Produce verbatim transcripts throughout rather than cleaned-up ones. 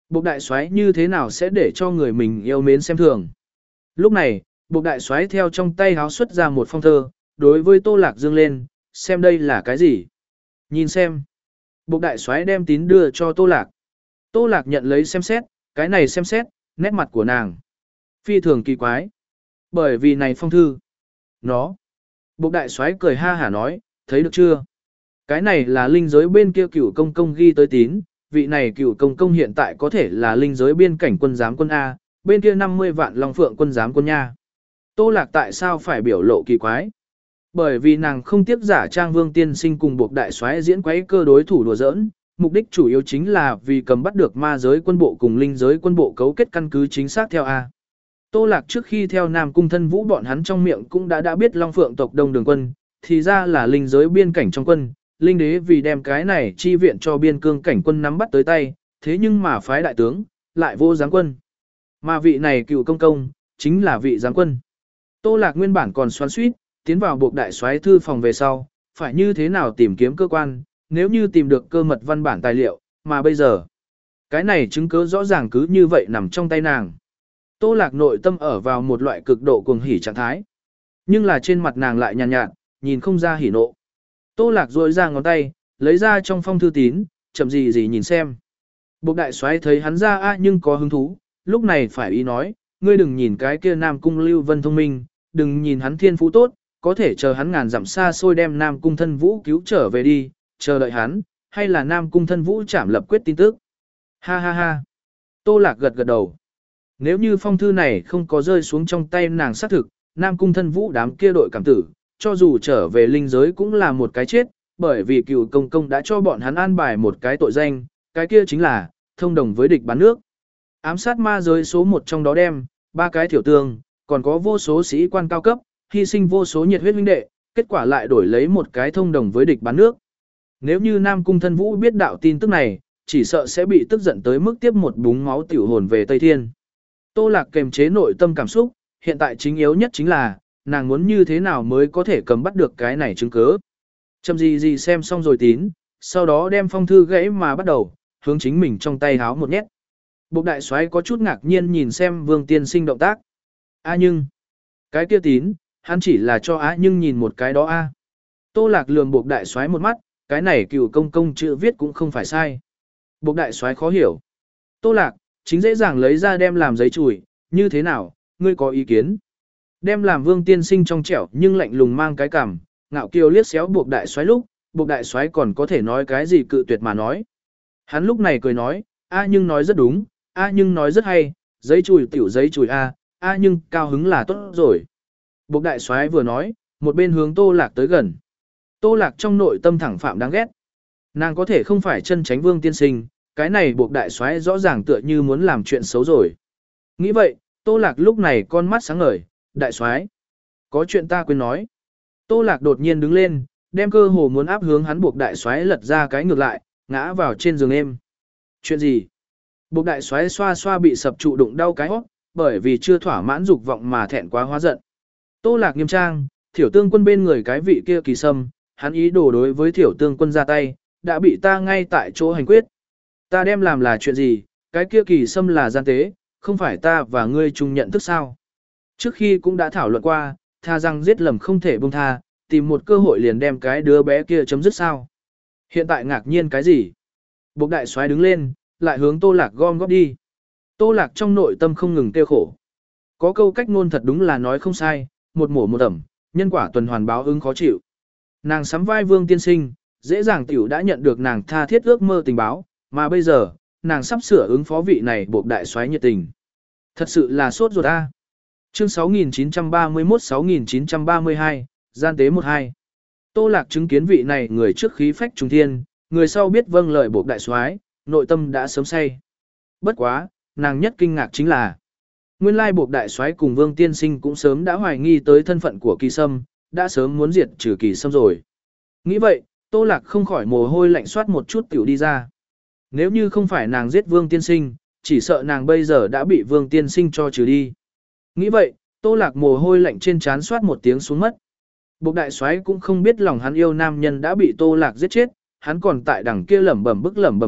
Bộc đại soái như thế nào sẽ để cho người mình yêu mến xem thường. Lúc này, bộc đại soái theo trong tay háo xuất ra một phong thơ, đối với Tô Lạc dương lên, xem đây là cái gì. Nhìn xem. Bộc đại soái đem tín đưa cho Tô Lạc. Tô Lạc nhận lấy xem xét, cái này xem xét, nét mặt của nàng. Phi thường kỳ quái. Bởi vì này phong thư. Nó. Bộc đại soái cười ha hả nói, thấy được chưa? Cái này là linh giới bên kia cửu công công ghi tới tín, vị này cửu công công hiện tại có thể là linh giới biên cảnh quân giám quân A, bên kia năm mươi vạn Long Phượng quân giám quân nha. Tô Lạc tại sao phải biểu lộ kỳ quái? Bởi vì nàng không tiếc giả trang Vương tiên sinh cùng buộc đại soái diễn quấy cơ đối thủ đùa giỡn, mục đích chủ yếu chính là vì cầm bắt được ma giới quân bộ cùng linh giới quân bộ cấu kết căn cứ chính xác theo A. Tô Lạc trước khi theo Nam Cung Thân Vũ bọn hắn trong miệng cũng đã đã biết Long Phượng tộc Đông Đường quân, thì ra là linh giới biên cảnh trong quân, linh đế vì đem cái này chi viện cho biên cương cảnh quân nắm bắt tới tay, thế nhưng mà phái đại tướng, lại vô giáng quân. Mà vị này cựu công công, chính là vị giáng quân. Tô Lạc nguyên bản còn xoắn suýt, tiến vào buộc đại soái thư phòng về sau, phải như thế nào tìm kiếm cơ quan, nếu như tìm được cơ mật văn bản tài liệu, mà bây giờ, cái này chứng cứ rõ ràng cứ như vậy nằm trong tay nàng. Tô Lạc nội tâm ở vào một loại cực độ cuồng hỉ trạng thái. Nhưng là trên mặt nàng lại nhàn nhạt, nhạt, nhìn không ra hỉ nộ. Tô Lạc duỗi ra ngón tay, lấy ra trong phong thư tín, chậm gì gì nhìn xem. Bộc đại soái thấy hắn ra a nhưng có hứng thú, lúc này phải ý nói, ngươi đừng nhìn cái kia Nam Cung Lưu Vân thông minh, đừng nhìn hắn thiên phú tốt, có thể chờ hắn ngàn dặm xa xôi đem Nam Cung Thân Vũ cứu trở về đi, chờ đợi hắn, hay là Nam Cung Thân Vũ trảm lập quyết tin tức. Ha ha ha. Tô Lạc gật gật đầu. Nếu như phong thư này không có rơi xuống trong tay nàng xác thực, Nam Cung Thân Vũ đám kia đội cảm tử, cho dù trở về linh giới cũng là một cái chết, bởi vì cựu công công đã cho bọn hắn an bài một cái tội danh, cái kia chính là thông đồng với địch bán nước. Ám sát ma giới số một trong đó đem, ba cái thiểu tương, còn có vô số sĩ quan cao cấp, hy sinh vô số nhiệt huyết huynh đệ, kết quả lại đổi lấy một cái thông đồng với địch bán nước. Nếu như Nam Cung Thân Vũ biết đạo tin tức này, chỉ sợ sẽ bị tức giận tới mức tiếp một búng máu tiểu hồn về Tây Thiên. Tô Lạc kềm chế nội tâm cảm xúc, hiện tại chính yếu nhất chính là, nàng muốn như thế nào mới có thể cầm bắt được cái này chứng cứ. Chầm gì gì xem xong rồi tín, sau đó đem phong thư gãy mà bắt đầu, hướng chính mình trong tay háo một nhét. Bộc đại soái có chút ngạc nhiên nhìn xem Vương tiên sinh động tác. A nhưng, cái kia tín, hắn chỉ là cho á nhưng nhìn một cái đó a. Tô Lạc lườm Bộc đại soái một mắt, cái này cựu công công chữ viết cũng không phải sai. Bộc đại soái khó hiểu. Tô Lạc, chính dễ dàng lấy ra đem làm giấy chùi, như thế nào, ngươi có ý kiến? Đem làm Vương tiên sinh trong trẻo nhưng lạnh lùng mang cái cằm, ngạo kiều liếc xéo Bộc đại soái lúc, Bộc đại soái còn có thể nói cái gì cự tuyệt mà nói. Hắn lúc này cười nói, a nhưng nói rất đúng, a nhưng nói rất hay, giấy chùi tiểu giấy chùi a, a nhưng cao hứng là tốt rồi. Bộc đại soái vừa nói, một bên hướng Tô Lạc tới gần. Tô Lạc trong nội tâm thẳng phạm đáng ghét. Nàng có thể không phải chân tránh Vương tiên sinh, cái này Bộc đại soái rõ ràng tựa như muốn làm chuyện xấu rồi. Nghĩ vậy, Tô Lạc lúc này con mắt sáng ngời, đại soái, có chuyện ta quên nói. Tô Lạc đột nhiên đứng lên, đem cơ hồ muốn áp hướng hắn Bộc đại soái lật ra cái ngược lại, ngã vào trên giường êm. Chuyện gì? Bộc đại soái xoa xoa bị sập trụ đụng đau cái hót, bởi vì chưa thỏa mãn dục vọng mà thẹn quá hóa giận. Tô Lạc nghiêm trang, Thiểu Tương quân bên người cái vị kia Kỳ Sâm, hắn ý đồ đối với Thiểu Tương quân ra tay, đã bị ta ngay tại chỗ hành quyết. Ta đem làm là chuyện gì? Cái kia Kỳ Sâm là gian tế, không phải ta và ngươi chung nhận thức sao? Trước khi cũng đã thảo luận qua, tha rằng giết lầm không thể buông tha, tìm một cơ hội liền đem cái đứa bé kia chấm dứt sao? Hiện tại ngạc nhiên cái gì? Bộc đại soái đứng lên, lại hướng Tô Lạc gom góp đi. Tô Lạc trong nội tâm không ngừng tiêu khổ. Có câu cách ngôn thật đúng là nói không sai, một mổ một ẩm, nhân quả tuần hoàn báo ứng khó chịu. Nàng sắm vai Vương tiên sinh, dễ dàng tiểu đã nhận được nàng tha thiết ước mơ tình báo, mà bây giờ, nàng sắp sửa ứng phó vị này Bộc đại soái nhiệt tình. Thật sự là sốt ruột a. Chương sáu nghìn chín trăm ba mươi mốt sáu nghìn chín trăm ba mươi hai, gian tế một hai. Tô Lạc chứng kiến vị này người trước khí phách trùng thiên, người sau biết vâng lời Bộc đại soái, nội tâm đã sớm say. Bất quá, nàng nhất kinh ngạc chính là, nguyên lai Bộc đại soái cùng Vương tiên sinh cũng sớm đã hoài nghi tới thân phận của Kỳ Sâm, đã sớm muốn diệt trừ Kỳ Sâm rồi. Nghĩ vậy, Tô Lạc không khỏi mồ hôi lạnh soát một chút tiểu đi ra. Nếu như không phải nàng giết Vương tiên sinh, chỉ sợ nàng bây giờ đã bị Vương tiên sinh cho trừ đi. Nghĩ vậy, Tô Lạc mồ hôi lạnh trên trán soát một tiếng xuống mất. Bộc đại soái cũng không biết lòng hắn yêu nam nhân đã bị Tô Lạc giết chết, hắn còn tại đằng kia lẩm bẩm bức lẩm bẩm bức,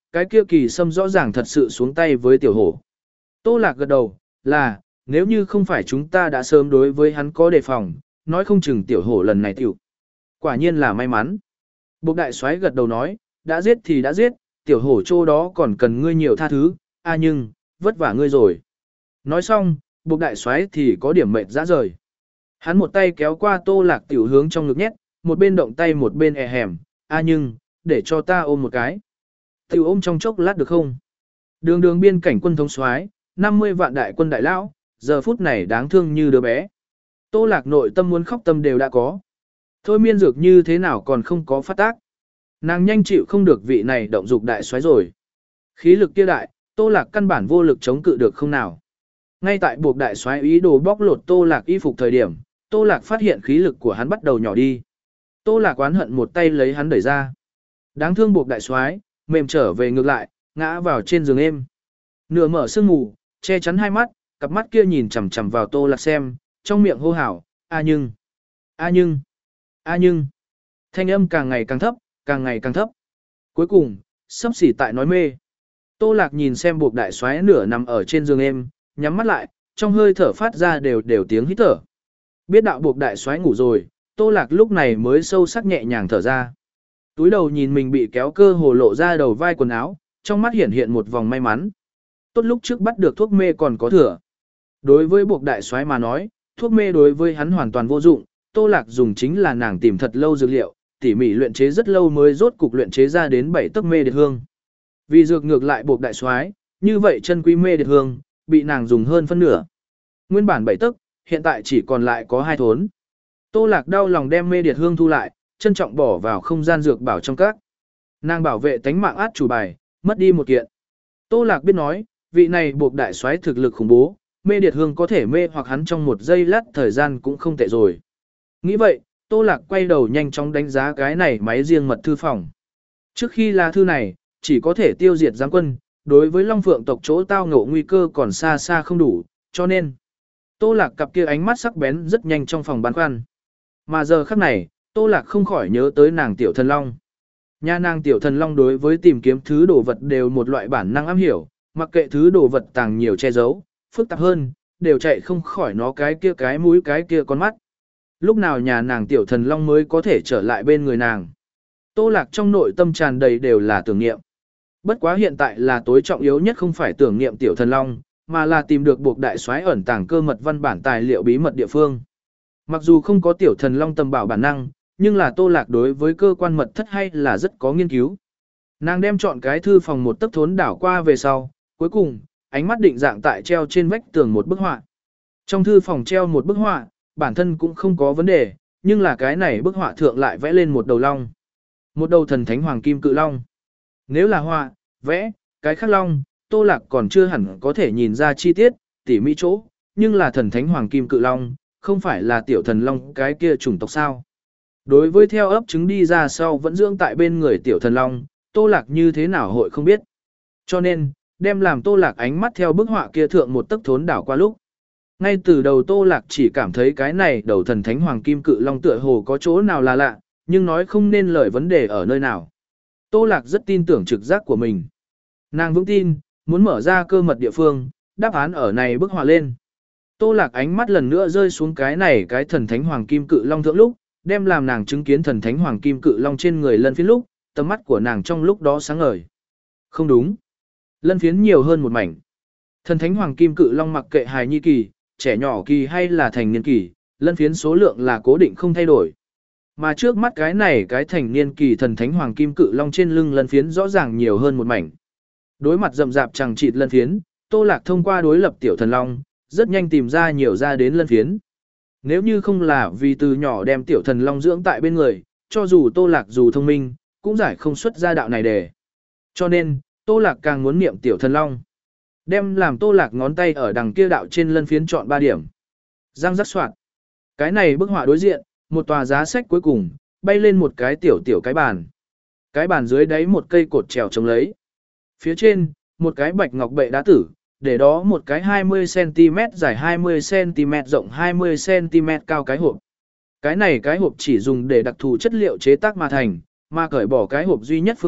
cái kia kỳ sâm rõ ràng thật sự xuống tay với tiểu hổ. Tô Lạc gật đầu, là, nếu như không phải chúng ta đã sớm đối với hắn có đề phòng, nói không chừng tiểu hổ lần này tiểu. Quả nhiên là may mắn. Bộc đại soái gật đầu nói, đã giết thì đã giết, tiểu hổ chỗ đó còn cần ngươi nhiều tha thứ, a nhưng, vất vả ngươi rồi. Nói xong, bộc đại soái thì có điểm mệt rã rời. Hắn một tay kéo qua Tô Lạc tiểu hướng trong ngực nhét, một bên động tay một bên e hẻm, a nhưng, để cho ta ôm một cái. Tiểu ôm trong chốc lát được không? Đường đường biên cảnh quân thống soái, năm mươi vạn đại quân đại lão, giờ phút này đáng thương như đứa bé. Tô Lạc nội tâm muốn khóc tâm đều đã có. Thôi miên dược như thế nào còn không có phát tác. Nàng nhanh chịu không được vị này động dục đại soái rồi. Khí lực kia đại, Tô Lạc căn bản vô lực chống cự được không nào. Ngay tại buộc đại soái ý đồ bóc lột Tô Lạc y phục thời điểm, Tô Lạc phát hiện khí lực của hắn bắt đầu nhỏ đi. Tô Lạc oán hận một tay lấy hắn đẩy ra. Đáng thương buộc đại soái, mềm trở về ngược lại, ngã vào trên giường êm. Nửa mở sương mù, che chắn hai mắt, cặp mắt kia nhìn chằm chằm vào Tô Lạc xem, trong miệng hô hào, a nhưng, a nhưng, a nhưng. Thanh âm càng ngày càng thấp, càng ngày càng thấp. Cuối cùng, sắp xỉ tại nói mê. Tô Lạc nhìn xem buộc đại soái nửa nằm ở trên giường êm, nhắm mắt lại, trong hơi thở phát ra đều đều tiếng hít thở. Biết đạo buộc đại soái ngủ rồi, Tô Lạc lúc này mới sâu sắc nhẹ nhàng thở ra. Túi đầu nhìn mình bị kéo cơ hồ lộ ra đầu vai quần áo, trong mắt hiện hiện một vòng may mắn. Tốt lúc trước bắt được thuốc mê còn có thừa. Đối với buộc đại soái mà nói, thuốc mê đối với hắn hoàn toàn vô dụng, Tô Lạc dùng chính là nàng tìm thật lâu dược liệu, tỉ mỉ luyện chế rất lâu mới rốt cục luyện chế ra đến bảy tấc mê điệt hương. Vì dược ngược lại buộc đại soái, như vậy chân quý mê điệt hương, bị nàng dùng hơn phân nửa. Nguyên bản bảy tấc, hiện tại chỉ còn lại có hai thốn. Tô Lạc đau lòng đem mê điệt hương thu lại, trân trọng bỏ vào không gian dược bảo trong các. Nàng bảo vệ tánh mạng át chủ bài, mất đi một kiện. Tô Lạc biết nói, vị này buộc đại soái thực lực khủng bố, mê điệt hương có thể mê hoặc hắn trong một giây lát thời gian cũng không tệ rồi. Nghĩ vậy, Tô Lạc quay đầu nhanh chóng đánh giá cái này máy riêng mật thư phòng. Trước khi là thư này, chỉ có thể tiêu diệt giáng quân, đối với Long Phượng tộc chỗ tao ngộ nguy cơ còn xa xa không đủ, cho nên Tô Lạc cặp kia ánh mắt sắc bén rất nhanh trong phòng băn khoăn. Mà giờ khắc này, Tô Lạc không khỏi nhớ tới nàng tiểu thần long. Nhà nàng tiểu thần long đối với tìm kiếm thứ đồ vật đều một loại bản năng am hiểu, mặc kệ thứ đồ vật tàng nhiều che giấu, phức tạp hơn, đều chạy không khỏi nó cái kia cái mũi cái kia con mắt. Lúc nào nhà nàng tiểu thần long mới có thể trở lại bên người nàng. Tô Lạc trong nội tâm tràn đầy đều là tưởng niệm. Bất quá hiện tại là tối trọng yếu nhất không phải tưởng niệm tiểu thần long, mà là tìm được buộc đại soái ẩn tàng cơ mật văn bản tài liệu bí mật địa phương. Mặc dù không có tiểu thần long tầm bảo bản năng, nhưng là Tô Lạc đối với cơ quan mật thất hay là rất có nghiên cứu. Nàng đem chọn cái thư phòng một tấc thốn đảo qua về sau, cuối cùng, ánh mắt định dạng tại treo trên vách tường một bức họa. Trong thư phòng treo một bức họa, bản thân cũng không có vấn đề, nhưng là cái này bức họa thượng lại vẽ lên một đầu long. Một đầu thần thánh hoàng kim cự long. Nếu là họa, vẽ, cái khác long, Tô Lạc còn chưa hẳn có thể nhìn ra chi tiết, tỉ mỹ chỗ, nhưng là thần thánh hoàng kim cự long, không phải là tiểu thần long cái kia chủng tộc sao. Đối với theo ấp trứng đi ra sau vẫn dưỡng tại bên người tiểu thần long, Tô Lạc như thế nào hội không biết. Cho nên, đem làm Tô Lạc ánh mắt theo bức họa kia thượng một tấc thốn đảo qua lúc. Ngay từ đầu Tô Lạc chỉ cảm thấy cái này đầu thần thánh hoàng kim cự long tựa hồ có chỗ nào là lạ, nhưng nói không nên lời vấn đề ở nơi nào. Tô Lạc rất tin tưởng trực giác của mình. Nàng vững tin, muốn mở ra cơ mật địa phương, đáp án ở này bức họa lên. Tô Lạc ánh mắt lần nữa rơi xuống cái này cái thần thánh hoàng kim cự long thượng lúc, đem làm nàng chứng kiến thần thánh hoàng kim cự long trên người lân phiến lúc, tầm mắt của nàng trong lúc đó sáng ngời. Không đúng. Lân phiến nhiều hơn một mảnh. Thần thánh hoàng kim cự long mặc kệ hài nhi kỳ, trẻ nhỏ kỳ hay là thành niên kỳ, lân phiến số lượng là cố định không thay đổi. Mà trước mắt cái này cái thành niên kỳ thần thánh hoàng kim cự long trên lưng lân phiến rõ ràng nhiều hơn một mảnh. Đối mặt rậm rạp chẳng chịt lân phiến, Tô Lạc thông qua đối lập tiểu thần long, rất nhanh tìm ra nhiều ra đến lân phiến. Nếu như không là vì từ nhỏ đem tiểu thần long dưỡng tại bên người, cho dù Tô Lạc dù thông minh, cũng giải không xuất ra đạo này để. Cho nên, Tô Lạc càng muốn niệm tiểu thần long. Đem làm Tô Lạc ngón tay ở đằng kia đạo trên lân phiến chọn ba điểm. Răng rắc soạn. Cái này bức họa đối diện, một tòa giá sách cuối cùng, bay lên một cái tiểu tiểu cái bàn. Cái bàn dưới đáy một cây cột trèo chống lấy. Phía trên, một cái bạch ngọc bệ đá tử, để đó một cái hai mươi xăng ti mét dài hai mươi xăng ti mét rộng hai mươi xăng ti mét cao cái hộp. Cái này cái hộp chỉ dùng để đặc thù chất liệu chế tác mà thành, mà cởi bỏ cái hộp duy nhất phương pháp,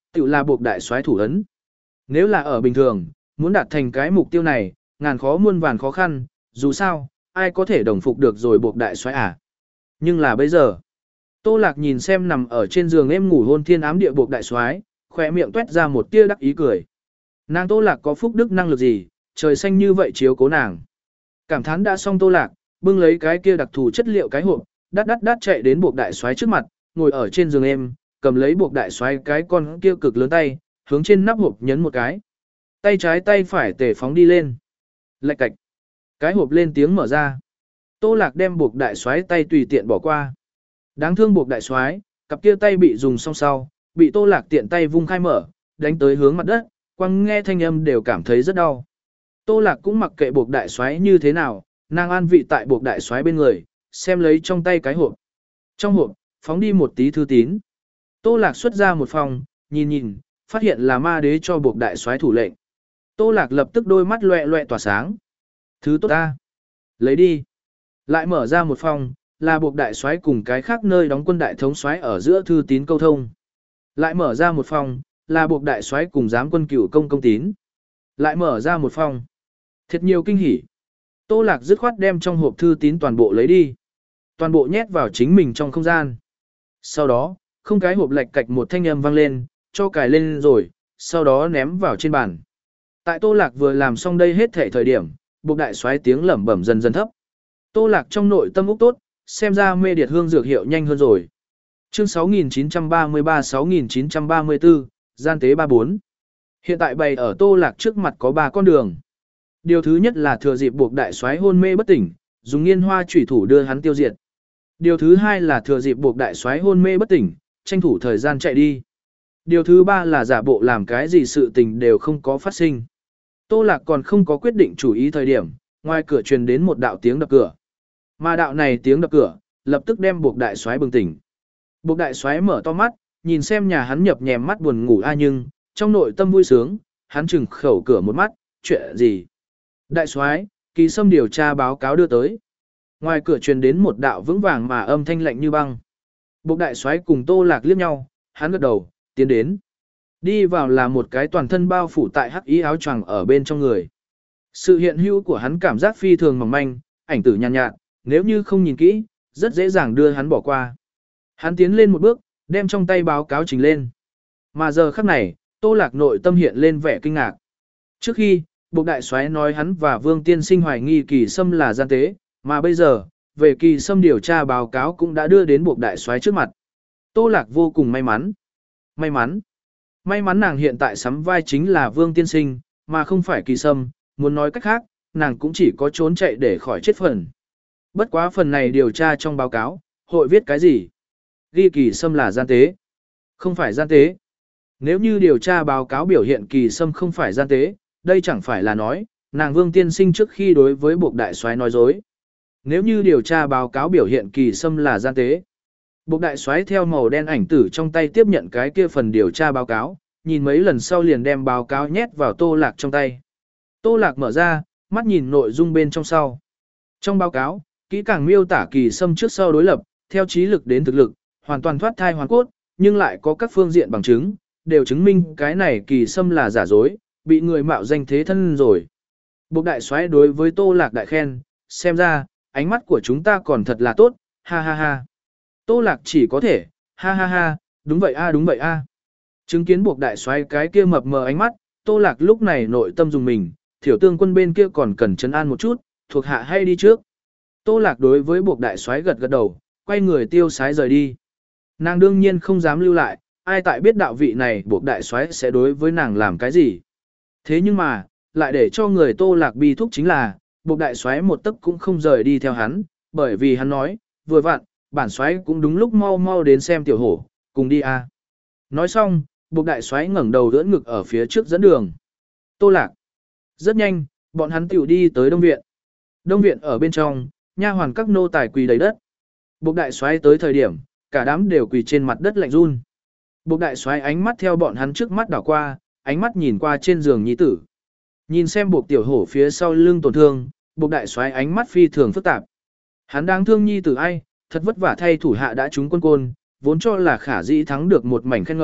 tự là buộc đại soái thủ ấn. Nếu là ở bình thường, muốn đạt thành cái mục tiêu này, ngàn khó muôn vàn khó khăn, dù sao, ai có thể đồng phục được rồi buộc đại soái à. Nhưng là bây giờ, Tô Lạc nhìn xem nằm ở trên giường em ngủ hôn thiên ám địa buộc đại soái, khỏe miệng tuét ra một tia đắc ý cười. Nàng Tô Lạc có phúc đức năng lực gì, trời xanh như vậy chiếu cố nàng. Cảm thán đã xong Tô Lạc, bưng lấy cái kia đặc thù chất liệu cái hộp, đắt đắt đắt chạy đến buộc đại soái trước mặt, ngồi ở trên giường em, cầm lấy buộc đại soái cái con kia cực lớn tay, hướng trên nắp hộp nhấn một cái. Tay trái tay phải tề phóng đi lên. Lạch cạch. Cái hộp lên tiếng mở ra. Tô Lạc đem buộc đại soái tay tùy tiện bỏ qua. Đáng thương buộc đại soái, cặp kia tay bị dùng xong sau, bị Tô Lạc tiện tay vung khai mở, đánh tới hướng mặt đất, quăng nghe thanh âm đều cảm thấy rất đau. Tô Lạc cũng mặc kệ buộc đại soái như thế nào, nàng an vị tại buộc đại soái bên người, xem lấy trong tay cái hộp. Trong hộp, phóng đi một tí thư tín. Tô Lạc xuất ra một phòng, nhìn nhìn, phát hiện là ma đế cho buộc đại soái thủ lệnh. Tô Lạc lập tức đôi mắt loẹ loẹ tỏa sáng. Thứ tốt ta. Lấy đi. Lại mở ra một phòng, là buộc đại soái cùng cái khác nơi đóng quân đại thống soái ở giữa thư tín câu thông. Lại mở ra một phòng, là buộc đại soái cùng giám quân cửu công công tín. Lại mở ra một phòng. Thật nhiều kinh hỉ. Tô Lạc dứt khoát đem trong hộp thư tín toàn bộ lấy đi. Toàn bộ nhét vào chính mình trong không gian. Sau đó, không cái hộp lạch cạch một thanh âm vang lên, cho cài lên rồi, sau đó ném vào trên bàn. Tại Tô Lạc vừa làm xong đây hết thể thời điểm, buộc đại soái tiếng lẩm bẩm dần dần thấp. Tô Lạc trong nội tâm úc tốt, xem ra mê điệt hương dược hiệu nhanh hơn rồi. Chương sáu nghìn chín trăm ba mươi ba sáu nghìn chín trăm ba mươi tư, gian tế ba bốn. Hiện tại bày ở Tô Lạc trước mặt có ba con đường. Điều thứ nhất là thừa dịp buộc đại soái hôn mê bất tỉnh, dùng nghiên hoa chủy thủ đưa hắn tiêu diệt. Điều thứ hai là thừa dịp buộc đại soái hôn mê bất tỉnh, tranh thủ thời gian chạy đi. Điều thứ ba là giả bộ làm cái gì sự tình đều không có phát sinh. Tô Lạc còn không có quyết định chủ ý thời điểm, ngoài cửa truyền đến một đạo tiếng đập cửa. Mà đạo này tiếng đập cửa, lập tức đem buộc đại soái bừng tỉnh. Buộc đại soái mở to mắt, nhìn xem nhà hắn nhập nhèm mắt buồn ngủ a nhưng, trong nội tâm vui sướng, hắn chừng khẩu cửa một mắt, chuyện gì? Đại soái, Kỳ Sâm điều tra báo cáo đưa tới. Ngoài cửa truyền đến một đạo vững vàng mà âm thanh lạnh như băng. Buộc đại soái cùng Tô Lạc liếc nhau, hắn gật đầu, tiến đến. Đi vào là một cái toàn thân bao phủ tại hắc ý áo choàng ở bên trong người. Sự hiện hữu của hắn cảm giác phi thường mỏng manh, ảnh tử nhàn nhạt, nhạt, nếu như không nhìn kỹ, rất dễ dàng đưa hắn bỏ qua. Hắn tiến lên một bước, đem trong tay báo cáo trình lên. Mà giờ khắc này, Tô Lạc nội tâm hiện lên vẻ kinh ngạc. Trước khi, Buộc đại soái nói hắn và Vương Tiên Sinh hoài nghi Kỳ Sâm là gian tế, mà bây giờ, về Kỳ Sâm điều tra báo cáo cũng đã đưa đến Buộc đại soái trước mặt. Tô Lạc vô cùng may mắn. May mắn. May mắn nàng hiện tại sắm vai chính là Vương Tiên Sinh, mà không phải Kỳ Sâm, muốn nói cách khác, nàng cũng chỉ có trốn chạy để khỏi chết phần. Bất quá phần này điều tra trong báo cáo, hội viết cái gì? Ghi Kỳ Sâm là gian tế. Không phải gian tế. Nếu như điều tra báo cáo biểu hiện Kỳ Sâm không phải gian tế, đây chẳng phải là nói, nàng Vương Tiên Sinh trước khi đối với Buộc đại soái nói dối. Nếu như điều tra báo cáo biểu hiện Kỳ Sâm là gian tế, Buộc đại soái theo màu đen ảnh tử trong tay tiếp nhận cái kia phần điều tra báo cáo, nhìn mấy lần sau liền đem báo cáo nhét vào Tô Lạc trong tay. Tô Lạc mở ra, mắt nhìn nội dung bên trong sau. Trong báo cáo, kỹ càng miêu tả Kỳ Sâm trước sau đối lập, theo trí lực đến thực lực, hoàn toàn thoát thai hoàn cốt, nhưng lại có các phương diện bằng chứng, đều chứng minh cái này Kỳ Sâm là giả dối, bị người mạo danh thế thân rồi. Buộc đại soái đối với Tô Lạc đại khen, xem ra, ánh mắt của chúng ta còn thật là tốt, ha ha ha. Tô Lạc chỉ có thể, ha ha ha, đúng vậy a đúng vậy a. Chứng kiến buộc đại soái cái kia mập mờ ánh mắt, Tô Lạc lúc này nội tâm dùng mình, thiểu tương quân bên kia còn cần trấn an một chút, thuộc hạ hay đi trước. Tô Lạc đối với buộc đại soái gật gật đầu, quay người tiêu sái rời đi. Nàng đương nhiên không dám lưu lại, ai tại biết đạo vị này buộc đại soái sẽ đối với nàng làm cái gì. Thế nhưng mà, lại để cho người Tô Lạc bi thúc chính là, buộc đại soái một tấc cũng không rời đi theo hắn, bởi vì hắn nói, vừa vặn, bản soái cũng đúng lúc mau mau đến xem tiểu hổ, cùng đi a. Nói xong, buộc đại soái ngẩng đầu đỡ ngực ở phía trước dẫn đường. Tô Lạc. Rất nhanh, bọn hắn tiểu đi tới Đông Viện. Đông Viện ở bên trong, nha hoàn các nô tài quỳ đầy đất. Buộc đại soái tới thời điểm, cả đám đều quỳ trên mặt đất lạnh run. Buộc đại soái ánh mắt theo bọn hắn trước mắt đảo qua, ánh mắt nhìn qua trên giường nhi tử. Nhìn xem buộc tiểu hổ phía sau lưng tổn thương, buộc đại soái ánh mắt phi thường phức tạp. Hắn đáng thương nhi tử ai, thật vất vả thay thủ hạ đã trúng quân côn, vốn cho là khả dĩ thắng được một mảnh khen ngợi,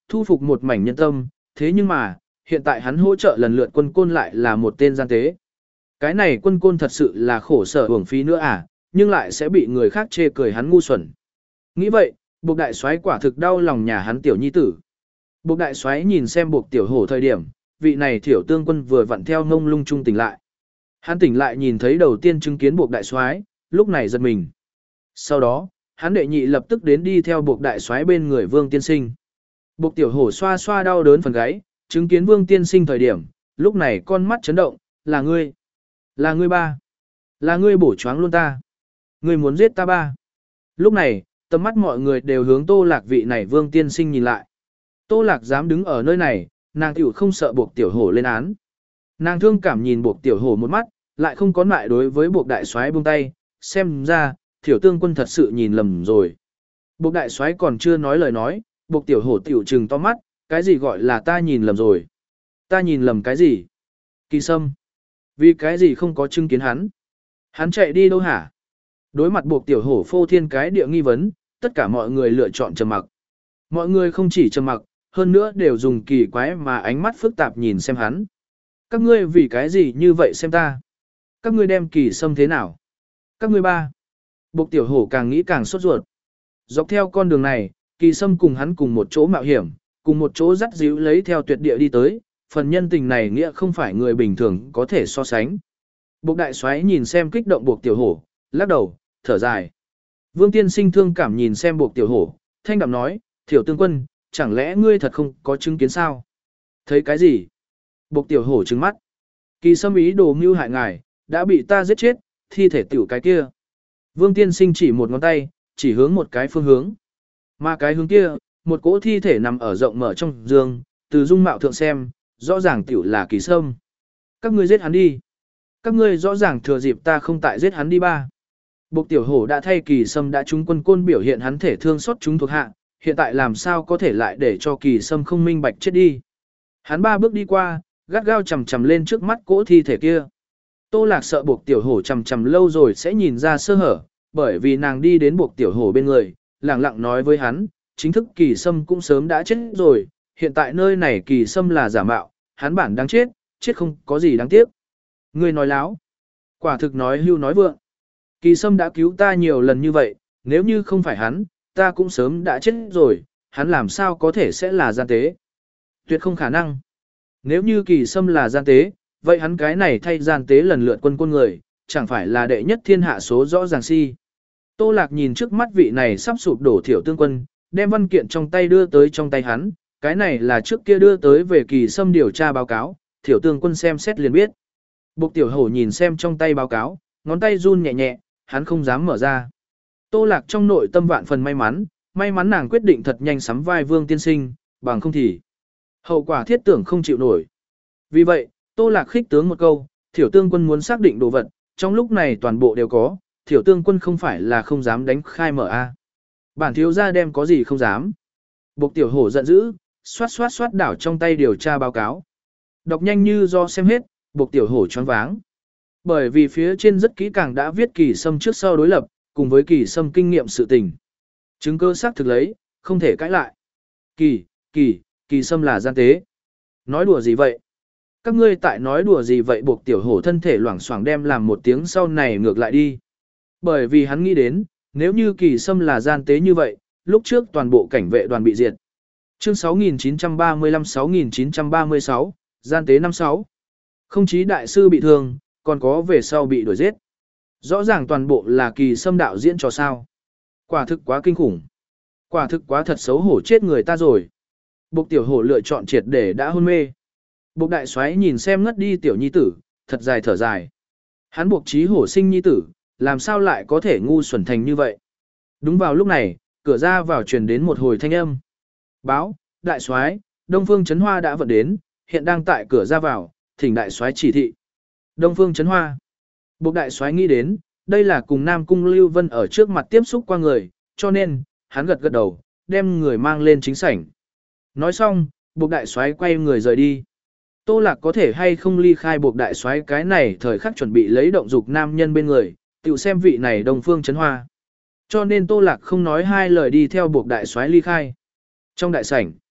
thu phục một mảnh nhân tâm, thế nhưng mà, hiện tại hắn hỗ trợ lần lượt quân côn lại là một tên gian tế. Cái này quân côn thật sự là khổ sở uổng phí nữa à, nhưng lại sẽ bị người khác chê cười hắn ngu xuẩn. Nghĩ vậy, Bộc đại soái quả thực đau lòng nhà hắn tiểu nhi tử. Bộc đại soái nhìn xem Bộc tiểu hổ thời điểm, vị này thiểu tương quân vừa vặn theo ngông lung trung tỉnh lại. Hắn tỉnh lại nhìn thấy đầu tiên chứng kiến Bộc đại soái, lúc này giật mình. Sau đó, hắn đệ nhị lập tức đến đi theo Bộc đại soái bên người Vương tiên sinh. Bộc tiểu hổ xoa xoa đau đớn phần gáy, chứng kiến Vương tiên sinh thời điểm, lúc này con mắt chấn động, là ngươi, là ngươi ba, là ngươi bổ choáng luôn ta, ngươi muốn giết ta ba. Lúc này, tầm mắt mọi người đều hướng Tô Lạc vị này Vương tiên sinh nhìn lại. Tô Lạc dám đứng ở nơi này, nàng tiểu không sợ Bộc tiểu hổ lên án. Nàng thương cảm nhìn Bộc tiểu hổ một mắt, lại không có lại đối với Bộc đại soái buông tay, xem ra, thiểu tương quân thật sự nhìn lầm rồi. Bộc đại soái còn chưa nói lời nói, Bộc tiểu hổ tiểu trừng to mắt, cái gì gọi là ta nhìn lầm rồi? Ta nhìn lầm cái gì? Kỳ Sâm. Vì cái gì không có chứng kiến hắn? Hắn chạy đi đâu hả? Đối mặt Bộc tiểu hổ phô thiên cái địa nghi vấn, tất cả mọi người lựa chọn trầm mặc. Mọi người không chỉ trầm mặc, hơn nữa đều dùng kỳ quái mà ánh mắt phức tạp nhìn xem hắn. Các ngươi vì cái gì như vậy xem ta? Các ngươi đem Kỳ Sâm thế nào? Các ngươi ba. Bộc tiểu hổ càng nghĩ càng sốt ruột. Dọc theo con đường này, Kỳ Sâm cùng hắn cùng một chỗ mạo hiểm, cùng một chỗ dắt díu lấy theo tuyệt địa đi tới, phần nhân tình này nghĩa không phải người bình thường có thể so sánh. Bộc đại soái nhìn xem kích động Bộc tiểu hổ, lắc đầu, thở dài. Vương tiên sinh thương cảm nhìn xem Bộc tiểu hổ, thanh đạm nói, thiểu tương quân, chẳng lẽ ngươi thật không có chứng kiến sao? Thấy cái gì? Bộc tiểu hổ trừng mắt. Kỳ Sâm ý đồ mưu hại ngài, đã bị ta giết chết, thi thể tiểu cái kia. Vương tiên sinh chỉ một ngón tay, chỉ hướng một cái phương hướng. Mà cái hướng kia, một cỗ thi thể nằm ở rộng mở trong giường, từ dung mạo thượng xem, rõ ràng tiểu là Kỳ Sâm. Các ngươi giết hắn đi. Các ngươi rõ ràng thừa dịp ta không tại giết hắn đi ba. Bộc tiểu hổ đã thay Kỳ Sâm đã trúng quân côn biểu hiện hắn thể thương xót chúng thuộc hạ, hiện tại làm sao có thể lại để cho Kỳ Sâm không minh bạch chết đi. Hắn ba bước đi qua, gắt gao chầm chầm lên trước mắt cỗ thi thể kia. Tô Lạc sợ Bộc tiểu hổ chầm chầm lâu rồi sẽ nhìn ra sơ hở, bởi vì nàng đi đến Bộc tiểu hổ bên người, lặng lặng nói với hắn, chính thức Kỳ Sâm cũng sớm đã chết rồi, hiện tại nơi này Kỳ Sâm là giả mạo, hắn bản đáng chết, chết không có gì đáng tiếc. Ngươi nói láo, quả thực nói hưu nói vượng. Kỳ Sâm đã cứu ta nhiều lần như vậy, nếu như không phải hắn, ta cũng sớm đã chết rồi, hắn làm sao có thể sẽ là gian tế. Tuyệt không khả năng. Nếu như Kỳ Sâm là gian tế, vậy hắn cái này thay gian tế lần lượt quân quân người, chẳng phải là đệ nhất thiên hạ số rõ ràng si. Tô Lạc nhìn trước mắt vị này sắp sụp đổ thiểu tương quân, đem văn kiện trong tay đưa tới trong tay hắn, cái này là trước kia đưa tới về Kỳ Sâm điều tra báo cáo, thiểu tương quân xem xét liền biết. Bộc tiểu hổ nhìn xem trong tay báo cáo, ngón tay run nhẹ nhẹ, hắn không dám mở ra. Tô Lạc trong nội tâm vạn phần may mắn, may mắn nàng quyết định thật nhanh sắm vai Vương tiên sinh, bằng không thì hậu quả thiết tưởng không chịu nổi. Vì vậy, Tô Lạc khích tướng một câu, thiểu tương quân muốn xác định đồ vật, trong lúc này toàn bộ đều có, thiểu tương quân không phải là không dám đánh khai mở a. Bản thiếu gia đem có gì không dám. Bộc tiểu hổ giận dữ, xoát xoát xoát đảo trong tay điều tra báo cáo. Đọc nhanh như do xem hết, Bộc tiểu hổ choáng váng. Bởi vì phía trên rất kỹ càng đã viết Kỳ Sâm trước sau đối lập, cùng với Kỳ Sâm kinh nghiệm sự tình. Chứng cơ xác thực lấy, không thể cãi lại. Kỳ, Kỳ, Kỳ Sâm là gian tế. Nói đùa gì vậy? Các ngươi tại nói đùa gì vậy? Bộc tiểu hổ thân thể loảng xoảng đem làm một tiếng sau này ngược lại đi. Bởi vì hắn nghĩ đến, nếu như Kỳ Sâm là gian tế như vậy, lúc trước toàn bộ cảnh vệ đoàn bị diệt. Chương sáu nghìn chín trăm ba mươi lăm sáu nghìn chín trăm ba mươi sáu, gian tế năm sáu. Không chí đại sư bị thương, còn có về sau bị đuổi giết. Rõ ràng toàn bộ là Kỳ Sâm đạo diễn trò sao. Quả thực quá kinh khủng. Quả thực quá thật xấu hổ chết người ta rồi. Bộc tiểu hổ lựa chọn triệt để đã hôn mê. Bộc đại soái nhìn xem ngất đi tiểu nhi tử, thật dài thở dài. Hắn buộc trí hổ sinh nhi tử, làm sao lại có thể ngu xuẩn thành như vậy. Đúng vào lúc này, cửa ra vào truyền đến một hồi thanh âm. Báo, đại soái, Đông Phương Trấn Hoa đã vận đến, hiện đang tại cửa ra vào, thỉnh đại soái chỉ thị. Đông Phương Trấn Hoa. Bộc đại soái nghĩ đến, đây là cùng Nam Cung Lưu Vân ở trước mặt tiếp xúc qua người, cho nên, hắn gật gật đầu, đem người mang lên chính sảnh. Nói xong, Bộc đại soái quay người rời đi. Tô Lạc có thể hay không ly khai Bộc đại soái cái này thời khắc chuẩn bị lấy động dục nam nhân bên người, tự xem vị này Đông Phương Trấn Hoa. Cho nên Tô Lạc không nói hai lời đi theo Bộc đại soái ly khai. Trong đại sảnh,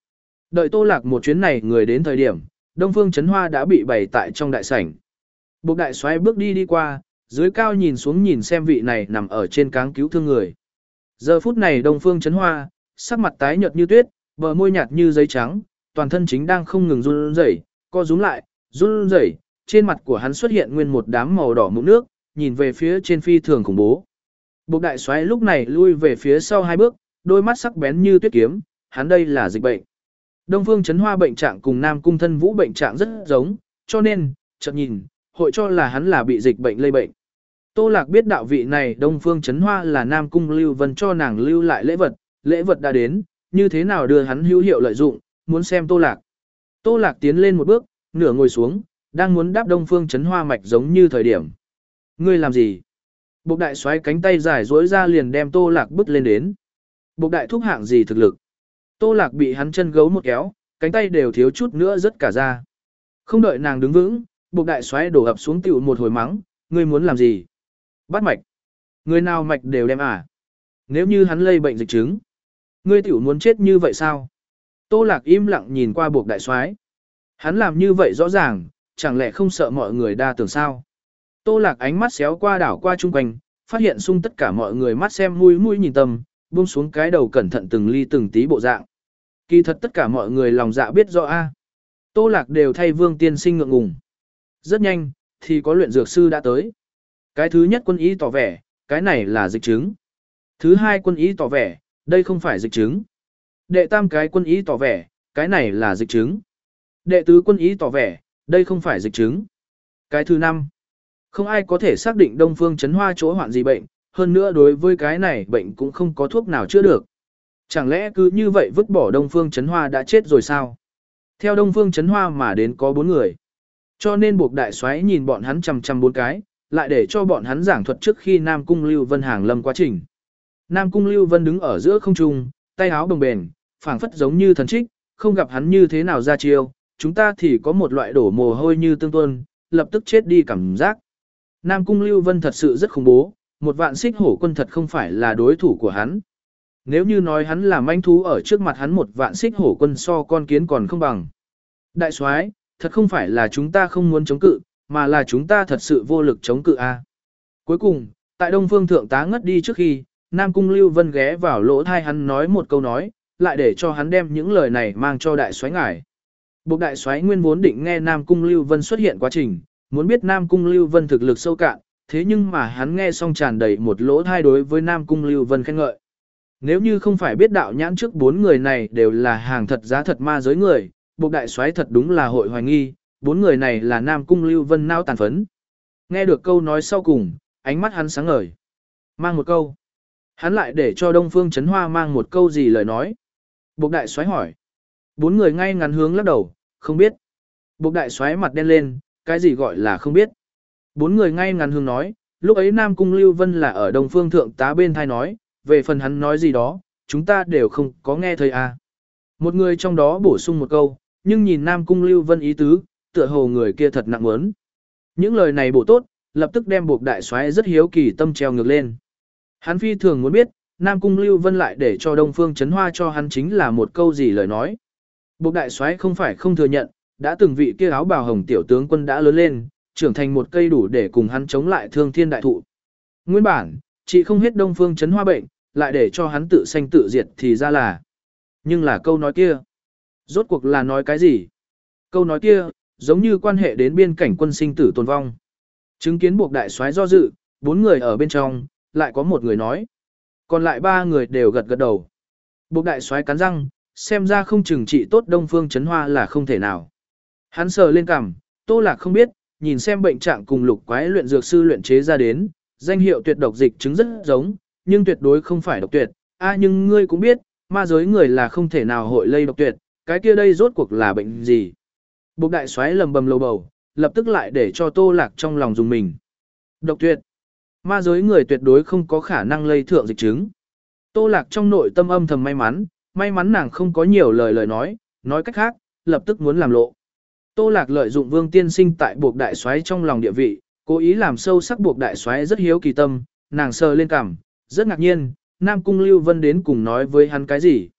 Đợi Tô Lạc một chuyến này người đến thời điểm, Đông Phương Chấn Hoa đã bị bày tại trong đại sảnh. Bộc đại soái bước đi đi qua, dưới cao nhìn xuống nhìn xem vị này nằm ở trên cáng cứu thương người. Giờ phút này Đông Phương Chấn Hoa, sắc mặt tái nhợt như tuyết, bờ môi nhạt như giấy trắng, toàn thân chính đang không ngừng run rẩy, co rúm lại, run rẩy, trên mặt của hắn xuất hiện nguyên một đám màu đỏ mụn nước, nhìn về phía trên phi thường khủng bố. Bộc đại soái lúc này lui về phía sau hai bước, đôi mắt sắc bén như tuyết kiếm, hắn đây là dịch bệnh. Đông Phương Chấn Hoa bệnh trạng cùng Nam Cung Thân Vũ bệnh trạng rất giống, cho nên, chợt nhìn, hội cho là hắn là bị dịch bệnh lây bệnh. Tô Lạc biết đạo vị này Đông Phương Chấn Hoa là Nam Cung Lưu Vân cho nàng lưu lại lễ vật, lễ vật đã đến, như thế nào đưa hắn hữu hiệu lợi dụng, muốn xem Tô Lạc. Tô Lạc tiến lên một bước, nửa ngồi xuống, đang muốn đáp Đông Phương Chấn Hoa mạch giống như thời điểm. Ngươi làm gì? Bộc đại xoáy cánh tay dài duỗi ra liền đem Tô Lạc bứt lên đến. Bộc đại thúc hạng gì thực lực? Tô Lạc bị hắn chân gấu một kéo, cánh tay đều thiếu chút nữa rớt cả ra. Không đợi nàng đứng vững, Bộc đại xoáy đổ ập xuống tiểu một hồi mắng, ngươi muốn làm gì? Bắt mạch. Người nào mạch đều đem à? Nếu như hắn lây bệnh dịch chứng, ngươi tiểu muốn chết như vậy sao? Tô Lạc im lặng nhìn qua Bộc đại soái. Hắn làm như vậy rõ ràng, chẳng lẽ không sợ mọi người đa tưởng sao? Tô Lạc ánh mắt xéo qua đảo qua chung quanh, phát hiện xung tất cả mọi người mắt xem mũi mũi nhìn tâm, buông xuống cái đầu cẩn thận từng ly từng tí bộ dạng. Kỳ thật tất cả mọi người lòng dạ biết rõ a. Tô Lạc đều thay Vương tiên sinh ngượng ngùng. Rất nhanh, thì có luyện dược sư đã tới. Cái thứ nhất quân ý tỏ vẻ, cái này là dịch chứng. Thứ hai quân ý tỏ vẻ, đây không phải dịch chứng. Đệ tam cái quân ý tỏ vẻ, cái này là dịch chứng. Đệ tứ quân ý tỏ vẻ, đây không phải dịch chứng. Cái thứ năm, không ai có thể xác định Đông Phương Chấn Hoa chỗ hoạn gì bệnh, hơn nữa đối với cái này bệnh cũng không có thuốc nào chữa được. Chẳng lẽ cứ như vậy vứt bỏ Đông Phương Chấn Hoa đã chết rồi sao? Theo Đông Phương Chấn Hoa mà đến có bốn người. Cho nên buộc đại soái nhìn bọn hắn chằm chằm bốn cái, lại để cho bọn hắn giảng thuật trước khi Nam Cung Lưu Vân hàng lâm quá trình. Nam Cung Lưu Vân đứng ở giữa không trung, tay áo bồng bềnh, phảng phất giống như thần trích, không gặp hắn như thế nào ra chiêu, chúng ta thì có một loại đổ mồ hôi như tương tuôn, lập tức chết đi cảm giác. Nam Cung Lưu Vân thật sự rất khủng bố, một vạn xích hổ quân thật không phải là đối thủ của hắn. Nếu như nói hắn là manh thú ở trước mặt hắn một vạn xích hổ quân so con kiến còn không bằng. Đại soái, thật không phải là chúng ta không muốn chống cự, mà là chúng ta thật sự vô lực chống cự a. Cuối cùng, tại Đông Phương thượng tá ngất đi trước khi, Nam Cung Lưu Vân ghé vào lỗ tai hắn nói một câu nói, lại để cho hắn đem những lời này mang cho đại soái ngài. Bộc đại soái nguyên vốn định nghe Nam Cung Lưu Vân xuất hiện quá trình, muốn biết Nam Cung Lưu Vân thực lực sâu cạn, thế nhưng mà hắn nghe xong tràn đầy một lỗ tai đối với Nam Cung Lưu Vân khen ngợi. Nếu như không phải biết đạo nhãn trước bốn người này đều là hàng thật giá thật ma giới người, Bộc đại soái thật đúng là hội hoài nghi, bốn người này là Nam Cung Lưu Vân nao tàn phấn. Nghe được câu nói sau cùng, ánh mắt hắn sáng ngời. Mang một câu. Hắn lại để cho Đông Phương Chấn Hoa mang một câu gì lời nói. Bộc đại soái hỏi. Bốn người ngay ngắn hướng lắc đầu, không biết. Bộc đại soái mặt đen lên, cái gì gọi là không biết. Bốn người ngay ngắn hướng nói, lúc ấy Nam Cung Lưu Vân là ở Đông Phương thượng tá bên thai nói, về phần hắn nói gì đó, chúng ta đều không có nghe thấy à. Một người trong đó bổ sung một câu, nhưng nhìn Nam Cung Lưu Vân ý tứ, tựa hồ người kia thật nặng muốn. Những lời này bổ tốt, lập tức đem Bộc đại soái rất hiếu kỳ tâm treo ngược lên. Hắn phi thường muốn biết, Nam Cung Lưu Vân lại để cho Đông Phương Chấn Hoa cho hắn chính là một câu gì lời nói. Bộc đại soái không phải không thừa nhận, đã từng vị kia áo bào hồng tiểu tướng quân đã lớn lên, trưởng thành một cây đủ để cùng hắn chống lại thương thiên đại thụ. Nguyên bản, chị không hết Đông Phương Chấn Hoa bệnh, lại để cho hắn tự sanh tự diệt thì ra là. Nhưng là câu nói kia. Rốt cuộc là nói cái gì? Câu nói kia, giống như quan hệ đến biên cảnh quân sinh tử tồn vong. Chứng kiến Bộc đại soái do dự, bốn người ở bên trong, lại có một người nói. Còn lại ba người đều gật gật đầu. Bộc đại soái cắn răng, xem ra không chừng trị tốt Đông Phương Chấn Hoa là không thể nào. Hắn sờ lên cằm, Tô Lạc không biết, nhìn xem bệnh trạng cùng lục quái luyện dược sư luyện chế ra đến, danh hiệu tuyệt độc dịch chứng rất giống, nhưng tuyệt đối không phải độc tuyệt. A nhưng ngươi cũng biết, ma giới người là không thể nào hội lây độc tuyệt, cái kia đây rốt cuộc là bệnh gì? Bộc đại soái lầm bầm lầu bầu, lập tức lại để cho Tô Lạc trong lòng dùng mình. Độc tuyệt. Ma giới người tuyệt đối không có khả năng lây thượng dịch chứng. Tô Lạc trong nội tâm âm thầm may mắn, may mắn nàng không có nhiều lời lời nói, nói cách khác, lập tức muốn làm lộ. Tô Lạc lợi dụng Vương tiên sinh tại Bộc đại soái trong lòng địa vị, cố ý làm sâu sắc Bộc đại soái rất hiếu kỳ tâm, nàng sờ lên cằm, rất ngạc nhiên, Nam Cung Lưu Vân đến cùng nói với hắn cái gì.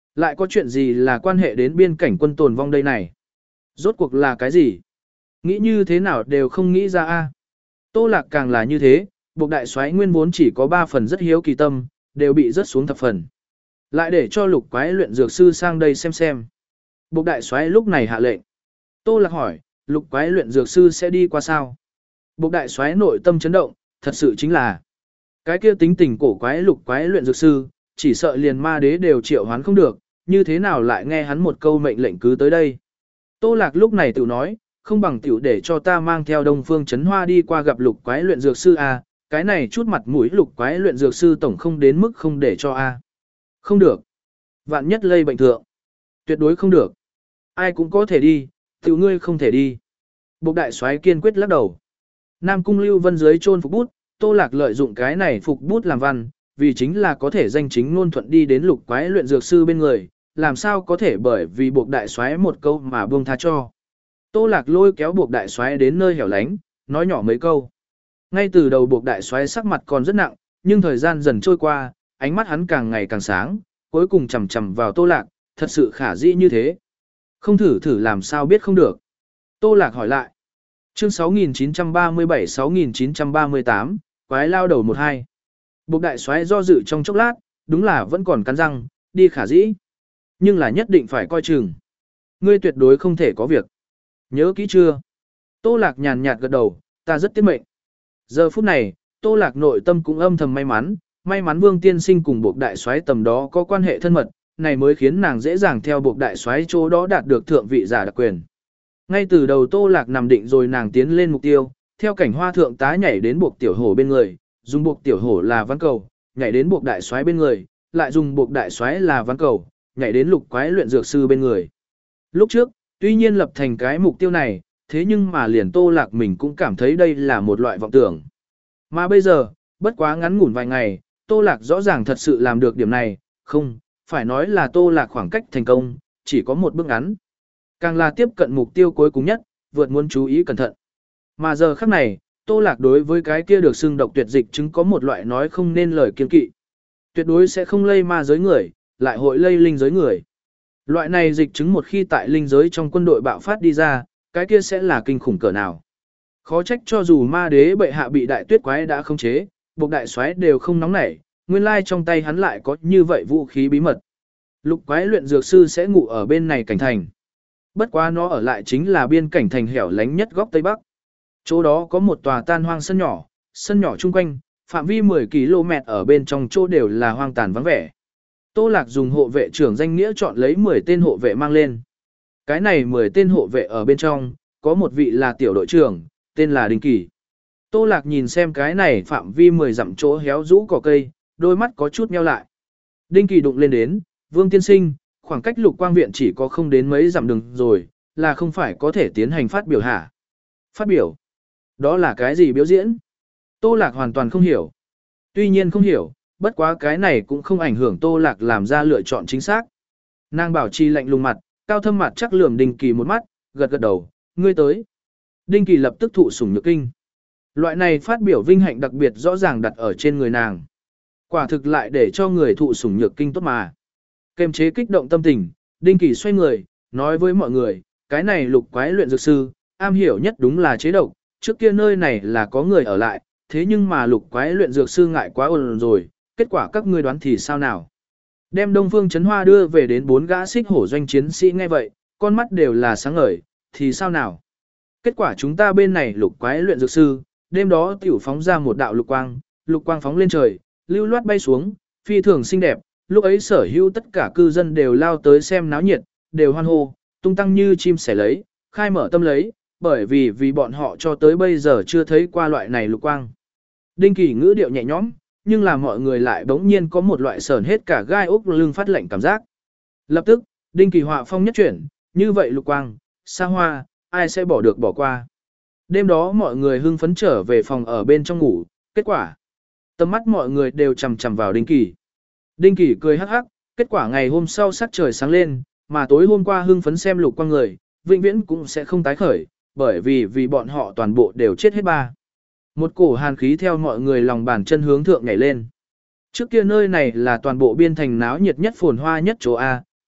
Lại có chuyện gì là quan hệ đến biên cảnh quân tồn vong đây này? Rốt cuộc là cái gì? Nghĩ như thế nào đều không nghĩ ra a. Tô Lạc càng là như thế, buộc đại soái nguyên vốn chỉ có ba phần rất hiếu kỳ tâm, đều bị rớt xuống thập phần. Lại để cho lục quái luyện dược sư sang đây xem xem. Buộc đại soái lúc này hạ lệnh. Tô Lạc hỏi, lục quái luyện dược sư sẽ đi qua sao? Buộc đại soái nội tâm chấn động, thật sự chính là cái kia tính tình cổ quái lục quái luyện dược sư, chỉ sợ liền ma đế đều triệu hoán không được, như thế nào lại nghe hắn một câu mệnh lệnh cứ tới đây. Tô Lạc lúc này tự nói, không bằng tiểu để cho ta mang theo Đông Phương Chấn Hoa đi qua gặp lục quái luyện dược sư a, cái này chút mặt mũi lục quái luyện dược sư tổng không đến mức không để cho a. Không được. Vạn nhất lây bệnh thượng. Tuyệt đối không được. Ai cũng có thể đi, tiểu ngươi không thể đi. Bộc đại soái kiên quyết lắc đầu. Nam Cung Lưu Vân dưới chôn phục bút, Tô Lạc lợi dụng cái này phục bút làm văn, vì chính là có thể danh chính ngôn thuận đi đến lục quái luyện dược sư bên người, làm sao có thể bởi vì buộc đại soái một câu mà buông tha cho. Tô Lạc lôi kéo buộc đại soái đến nơi hẻo lánh, nói nhỏ mấy câu. Ngay từ đầu buộc đại soái sắc mặt còn rất nặng, nhưng thời gian dần trôi qua, ánh mắt hắn càng ngày càng sáng, cuối cùng chầm chầm vào Tô Lạc, thật sự khả dĩ như thế. Không thử thử làm sao biết không được. Tô Lạc hỏi lại. Chương sáu nghìn chín trăm ba mươi bảy sáu nghìn chín trăm ba mươi tám, quái lao đầu một hai. Buộc đại soái do dự trong chốc lát, đúng là vẫn còn cắn răng, đi khả dĩ. Nhưng là nhất định phải coi chừng. Ngươi tuyệt đối không thể có việc. Nhớ kỹ chưa? Tô Lạc nhàn nhạt gật đầu, ta rất tiết mệnh. Giờ phút này, Tô Lạc nội tâm cũng âm thầm may mắn, may mắn Vương Tiên Sinh cùng buộc đại soái tầm đó có quan hệ thân mật, này mới khiến nàng dễ dàng theo buộc đại soái chỗ đó đạt được thượng vị giả đặc quyền. Ngay từ đầu Tô Lạc nằm định rồi nàng tiến lên mục tiêu, theo cảnh hoa thượng tá nhảy đến buộc tiểu hổ bên người, dùng buộc tiểu hổ là ván cầu, nhảy đến buộc đại soái bên người, lại dùng buộc đại soái là ván cầu, nhảy đến lục quái luyện dược sư bên người. Lúc trước, tuy nhiên lập thành cái mục tiêu này, thế nhưng mà liền Tô Lạc mình cũng cảm thấy đây là một loại vọng tưởng. Mà bây giờ, bất quá ngắn ngủn vài ngày, Tô Lạc rõ ràng thật sự làm được điểm này, không, phải nói là Tô Lạc khoảng cách thành công, chỉ có một bước ngắn. Càng là tiếp cận mục tiêu cuối cùng nhất, vượt muốn chú ý cẩn thận. Mà giờ khắc này, Tô Lạc đối với cái kia được xưng độc tuyệt dịch chứng có một loại nói không nên lời kiên kỵ. Tuyệt đối sẽ không lây ma giới người, lại hội lây linh giới người. Loại này dịch chứng một khi tại linh giới trong quân đội bạo phát đi ra, cái kia sẽ là kinh khủng cỡ nào. Khó trách cho dù ma đế bệ hạ bị đại tuyết quái đã khống chế, buộc đại soái đều không nóng nảy, nguyên lai trong tay hắn lại có như vậy vũ khí bí mật. Lục quái luyện dược sư sẽ ngủ ở bên này cảnh thành. Bất quá nó ở lại chính là biên cảnh thành hẻo lánh nhất góc Tây Bắc. Chỗ đó có một tòa tan hoang sân nhỏ, sân nhỏ chung quanh, phạm vi mười ki lô mét ở bên trong chỗ đều là hoang tàn vắng vẻ. Tô Lạc dùng hộ vệ trưởng danh nghĩa chọn lấy mười tên hộ vệ mang lên. Cái này mười tên hộ vệ ở bên trong, có một vị là tiểu đội trưởng, tên là Đinh Kỳ. Tô Lạc nhìn xem cái này phạm vi mười dặm chỗ héo rũ cỏ cây, đôi mắt có chút nheo lại. Đinh Kỳ đụng lên đến, Vương Tiên Sinh, khoảng cách lục quang viện chỉ có không đến mấy dặm đường rồi, là không phải có thể tiến hành phát biểu hả? Phát biểu? Đó là cái gì biểu diễn? Tô Lạc hoàn toàn không hiểu. Tuy nhiên không hiểu, bất quá cái này cũng không ảnh hưởng Tô Lạc làm ra lựa chọn chính xác. Nàng bảo trì lạnh lùng mặt, cao thâm mặt chắc lườm Đinh Kỳ một mắt, gật gật đầu, ngươi tới. Đinh Kỳ lập tức thụ sủng nhược kinh. Loại này phát biểu vinh hạnh đặc biệt rõ ràng đặt ở trên người nàng. Quả thực lại để cho người thụ sủng nhược kinh tốt mà. Kềm chế kích động tâm tình, Đinh Kỳ xoay người, nói với mọi người, cái này lục quái luyện dược sư, am hiểu nhất đúng là chế độc, trước kia nơi này là có người ở lại, thế nhưng mà lục quái luyện dược sư ngại quá ồn rồi, kết quả các ngươi đoán thì sao nào? Đem Đông Phương Chấn Hoa đưa về đến bốn gã xích hổ doanh chiến sĩ nghe vậy, con mắt đều là sáng ngời, thì sao nào? Kết quả chúng ta bên này lục quái luyện dược sư, đêm đó tiểu phóng ra một đạo lục quang, lục quang phóng lên trời, lưu loát bay xuống, phi thường xinh đẹp, lúc ấy sở hữu tất cả cư dân đều lao tới xem náo nhiệt, đều hoan hô, tung tăng như chim sẻ lấy, khai mở tâm lấy, bởi vì vì bọn họ cho tới bây giờ chưa thấy qua loại này lục quang. Đinh Kỳ ngữ điệu nhẹ nhõm, nhưng là mọi người lại bỗng nhiên có một loại sờn hết cả gai ốc lưng phát lạnh cảm giác. Lập tức, Đinh Kỳ họa phong nhất chuyển, như vậy lục quang, xa hoa, ai sẽ bỏ được bỏ qua. Đêm đó mọi người hưng phấn trở về phòng ở bên trong ngủ, kết quả. Tầm mắt mọi người đều chằm chằm vào Đinh Kỳ. Đinh Kỳ cười hắc hắc, kết quả ngày hôm sau sắc trời sáng lên, mà tối hôm qua hưng phấn xem lục quang người, vĩnh viễn cũng sẽ không tái khởi, bởi vì vì bọn họ toàn bộ đều chết hết ba. Một cổ hàn khí theo mọi người lòng bàn chân hướng thượng nhảy lên. Trước kia nơi này là toàn bộ biên thành náo nhiệt nhất phồn hoa nhất chỗ A,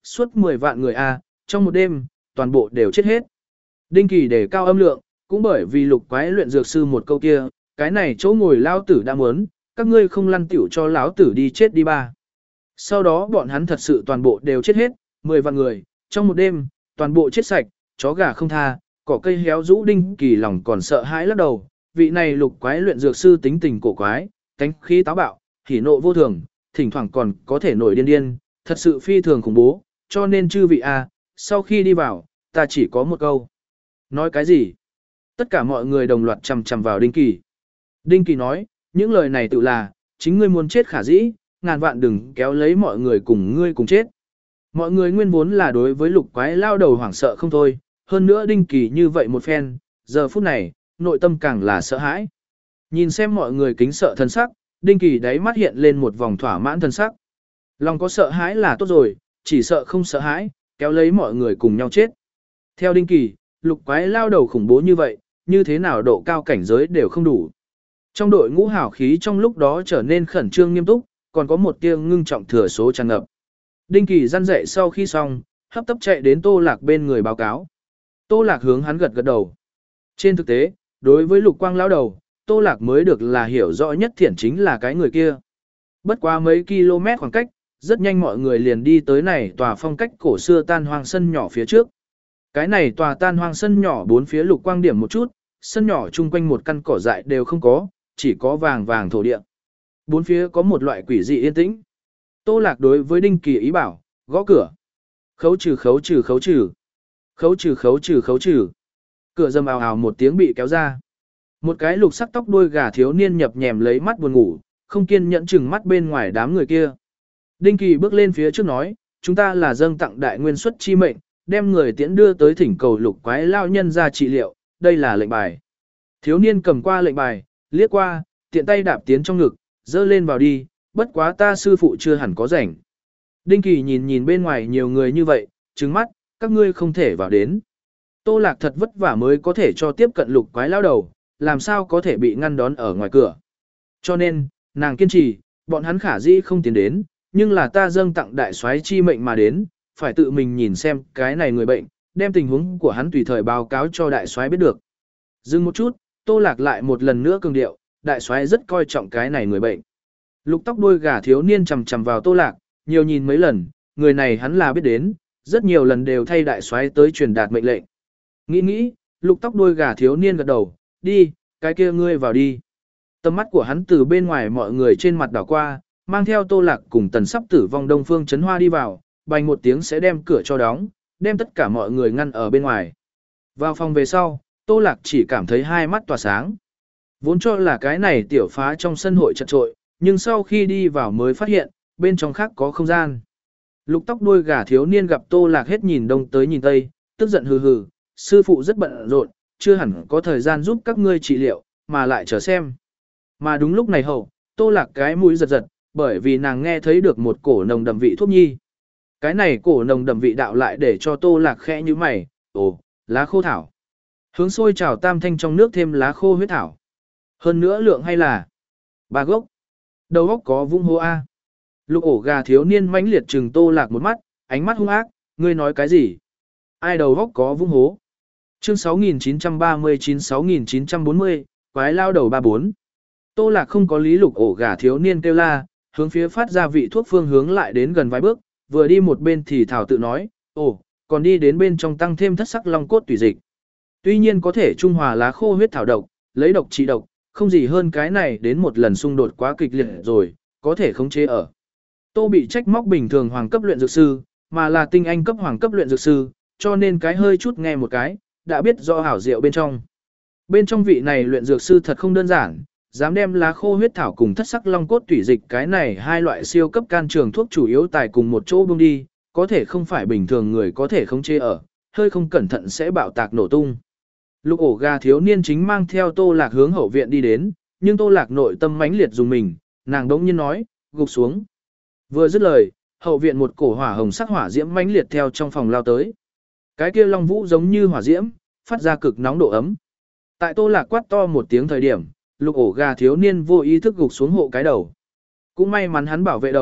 suốt mười vạn người a, trong một đêm, toàn bộ đều chết hết. Đinh Kỳ để cao âm lượng, cũng bởi vì lục quái luyện dược sư một câu kia, cái này chỗ ngồi lao tử đã muốn, các ngươi không lăn tiểu cho lão tử đi chết đi ba. Sau đó bọn hắn thật sự toàn bộ đều chết hết, mười vạn người, trong một đêm, toàn bộ chết sạch, chó gà không tha, cỏ cây héo rũ. Đinh Kỳ lòng còn sợ hãi lắc đầu, vị này lục quái luyện dược sư tính tình cổ quái, cánh khí táo bạo, hỉ nộ vô thường, thỉnh thoảng còn có thể nổi điên điên, thật sự phi thường khủng bố, cho nên chư vị a, sau khi đi vào, ta chỉ có một câu. Nói cái gì? Tất cả mọi người đồng loạt chằm chằm vào Đinh Kỳ. Đinh Kỳ nói, những lời này tự là, chính ngươi muốn chết khả dĩ, ngàn vạn đừng kéo lấy mọi người cùng ngươi cùng chết. Mọi người nguyên vốn là đối với lục quái lao đầu hoảng sợ không thôi, hơn nữa Đinh Kỳ như vậy một phen, giờ phút này, nội tâm càng là sợ hãi. Nhìn xem mọi người kính sợ thân sắc, Đinh Kỳ đáy mắt hiện lên một vòng thỏa mãn thân sắc. Lòng có sợ hãi là tốt rồi, chỉ sợ không sợ hãi, kéo lấy mọi người cùng nhau chết. Theo Đinh Kỳ, lục quái lao đầu khủng bố như vậy, như thế nào độ cao cảnh giới đều không đủ. Trong đội ngũ hào khí trong lúc đó trở nên khẩn trương nghiêm túc, còn có một tia ngưng trọng thừa số tràn ngập. Đinh Kỳ răn dậy sau khi xong, hấp tấp chạy đến Tô Lạc bên người báo cáo. Tô Lạc hướng hắn gật gật đầu. Trên thực tế, đối với lục quang lão đầu, Tô Lạc mới được là hiểu rõ nhất thiện chính là cái người kia. Bất quá mấy km khoảng cách, rất nhanh mọi người liền đi tới này tòa phong cách cổ xưa tan hoang sân nhỏ phía trước. Cái này tòa tan hoang sân nhỏ bốn phía lục quang điểm một chút, sân nhỏ chung quanh một căn cỏ dại đều không có, chỉ có vàng vàng thổ địa. Bốn phía có một loại quỷ dị yên tĩnh. Tô Lạc đối với Đinh Kỳ ý bảo, gõ cửa. Khấu trừ khấu trừ khấu trừ. Khấu trừ khấu trừ khấu trừ. Cửa rầm ào ào một tiếng bị kéo ra. Một cái lục sắc tóc đuôi gà thiếu niên nhập nhèm lấy mắt buồn ngủ, không kiên nhẫn chừng mắt bên ngoài đám người kia. Đinh Kỳ bước lên phía trước nói, chúng ta là dâng tặng đại nguyên suất chi mệnh, đem người tiễn đưa tới thỉnh cầu lục quái lao nhân ra trị liệu, đây là lệnh bài. Thiếu niên cầm qua lệnh bài, liếc qua, tiện tay đạp tiến trong ngực, dơ lên vào đi, bất quá ta sư phụ chưa hẳn có rảnh. Đinh Kỳ nhìn nhìn bên ngoài nhiều người như vậy, trừng mắt, các ngươi không thể vào đến. Tô Lạc thật vất vả mới có thể cho tiếp cận lục quái lao đầu, làm sao có thể bị ngăn đón ở ngoài cửa. Cho nên, nàng kiên trì, bọn hắn khả dĩ không tiến đến, nhưng là ta dâng tặng đại soái chi mệnh mà đến, phải tự mình nhìn xem cái này người bệnh, đem tình huống của hắn tùy thời báo cáo cho đại soái biết được. Dừng một chút, Tô Lạc lại một lần nữa cường điệu, đại soái rất coi trọng cái này người bệnh. Lục tóc đuôi gà thiếu niên chằm chằm vào Tô Lạc, nhiều nhìn mấy lần, người này hắn là biết đến, rất nhiều lần đều thay đại soái tới truyền đạt mệnh lệnh. Nghĩ nghĩ, lục tóc đuôi gà thiếu niên gật đầu, đi, cái kia ngươi vào đi. Tầm mắt của hắn từ bên ngoài mọi người trên mặt đảo qua, mang theo Tô Lạc cùng tần sắp tử vong Đông Phương Trấn Hoa đi vào, bành một tiếng sẽ đem cửa cho đóng, đem tất cả mọi người ngăn ở bên ngoài. Vào phòng về sau, Tô Lạc chỉ cảm thấy hai mắt tỏa sáng. Vốn cho là cái này tiểu phá trong sân hội chật trội, nhưng sau khi đi vào mới phát hiện, bên trong khác có không gian. Lục tóc đuôi gà thiếu niên gặp Tô Lạc hết nhìn đông tới nhìn tây, tức giận hừ hừ, sư phụ rất bận rộn, chưa hẳn có thời gian giúp các ngươi trị liệu, mà lại chờ xem. Mà đúng lúc này hậu, Tô Lạc cái mũi giật giật, bởi vì nàng nghe thấy được một cổ nồng đậm vị thuốc nhi. Cái này cổ nồng đậm vị đạo lại để cho Tô Lạc khẽ như mày, ồ, lá khô thảo. Hướng sôi trào tam thanh trong nước thêm lá khô huyết thảo. Hơn nữa lượng hay là ba gốc. Đầu gốc có vung hô A. Lục ổ gà thiếu niên mãnh liệt trừng Tô Lạc một mắt, ánh mắt hung ác, ngươi nói cái gì? Ai đầu gốc có vung hố? Chương sáu nghìn chín trăm ba mươi chín sáu nghìn chín trăm bốn mươi, quái lao đầu ba bốn. Tô Lạc không có lý lục ổ gà thiếu niên kêu la, hướng phía phát ra vị thuốc phương hướng lại đến gần vài bước, vừa đi một bên thì thảo tự nói, ồ, còn đi đến bên trong tăng thêm thất sắc long cốt tùy dịch. Tuy nhiên có thể trung hòa lá khô huyết thảo độc, lấy độc trị độc, không gì hơn cái này đến một lần xung đột quá kịch liệt rồi, có thể khống chế ở. Tô bị trách móc bình thường hoàng cấp luyện dược sư, mà là tinh anh cấp hoàng cấp luyện dược sư, cho nên cái hơi chút nghe một cái, đã biết rõ hảo diệu bên trong. Bên trong vị này luyện dược sư thật không đơn giản, dám đem lá khô huyết thảo cùng thất sắc long cốt tủy dịch cái này hai loại siêu cấp can trường thuốc chủ yếu tài cùng một chỗ buông đi, có thể không phải bình thường người có thể khống chế ở, hơi không cẩn thận sẽ bạo tạc nổ tung. Lục ổ gà thiếu niên chính mang theo Tô Lạc hướng hậu viện đi đến, nhưng Tô Lạc nội tâm mãnh liệt dùng mình, nàng đống nhiên nói, gục xuống. Vừa dứt lời, hậu viện một cổ hỏa hồng sắc hỏa diễm mãnh liệt theo trong phòng lao tới. Cái kia long vũ giống như hỏa diễm, phát ra cực nóng độ ấm. Tại Tô Lạc quát to một tiếng thời điểm, lục ổ gà thiếu niên vô ý thức gục xuống hộ cái đầu. Cũng may mắn hắn bảo vệ đầu,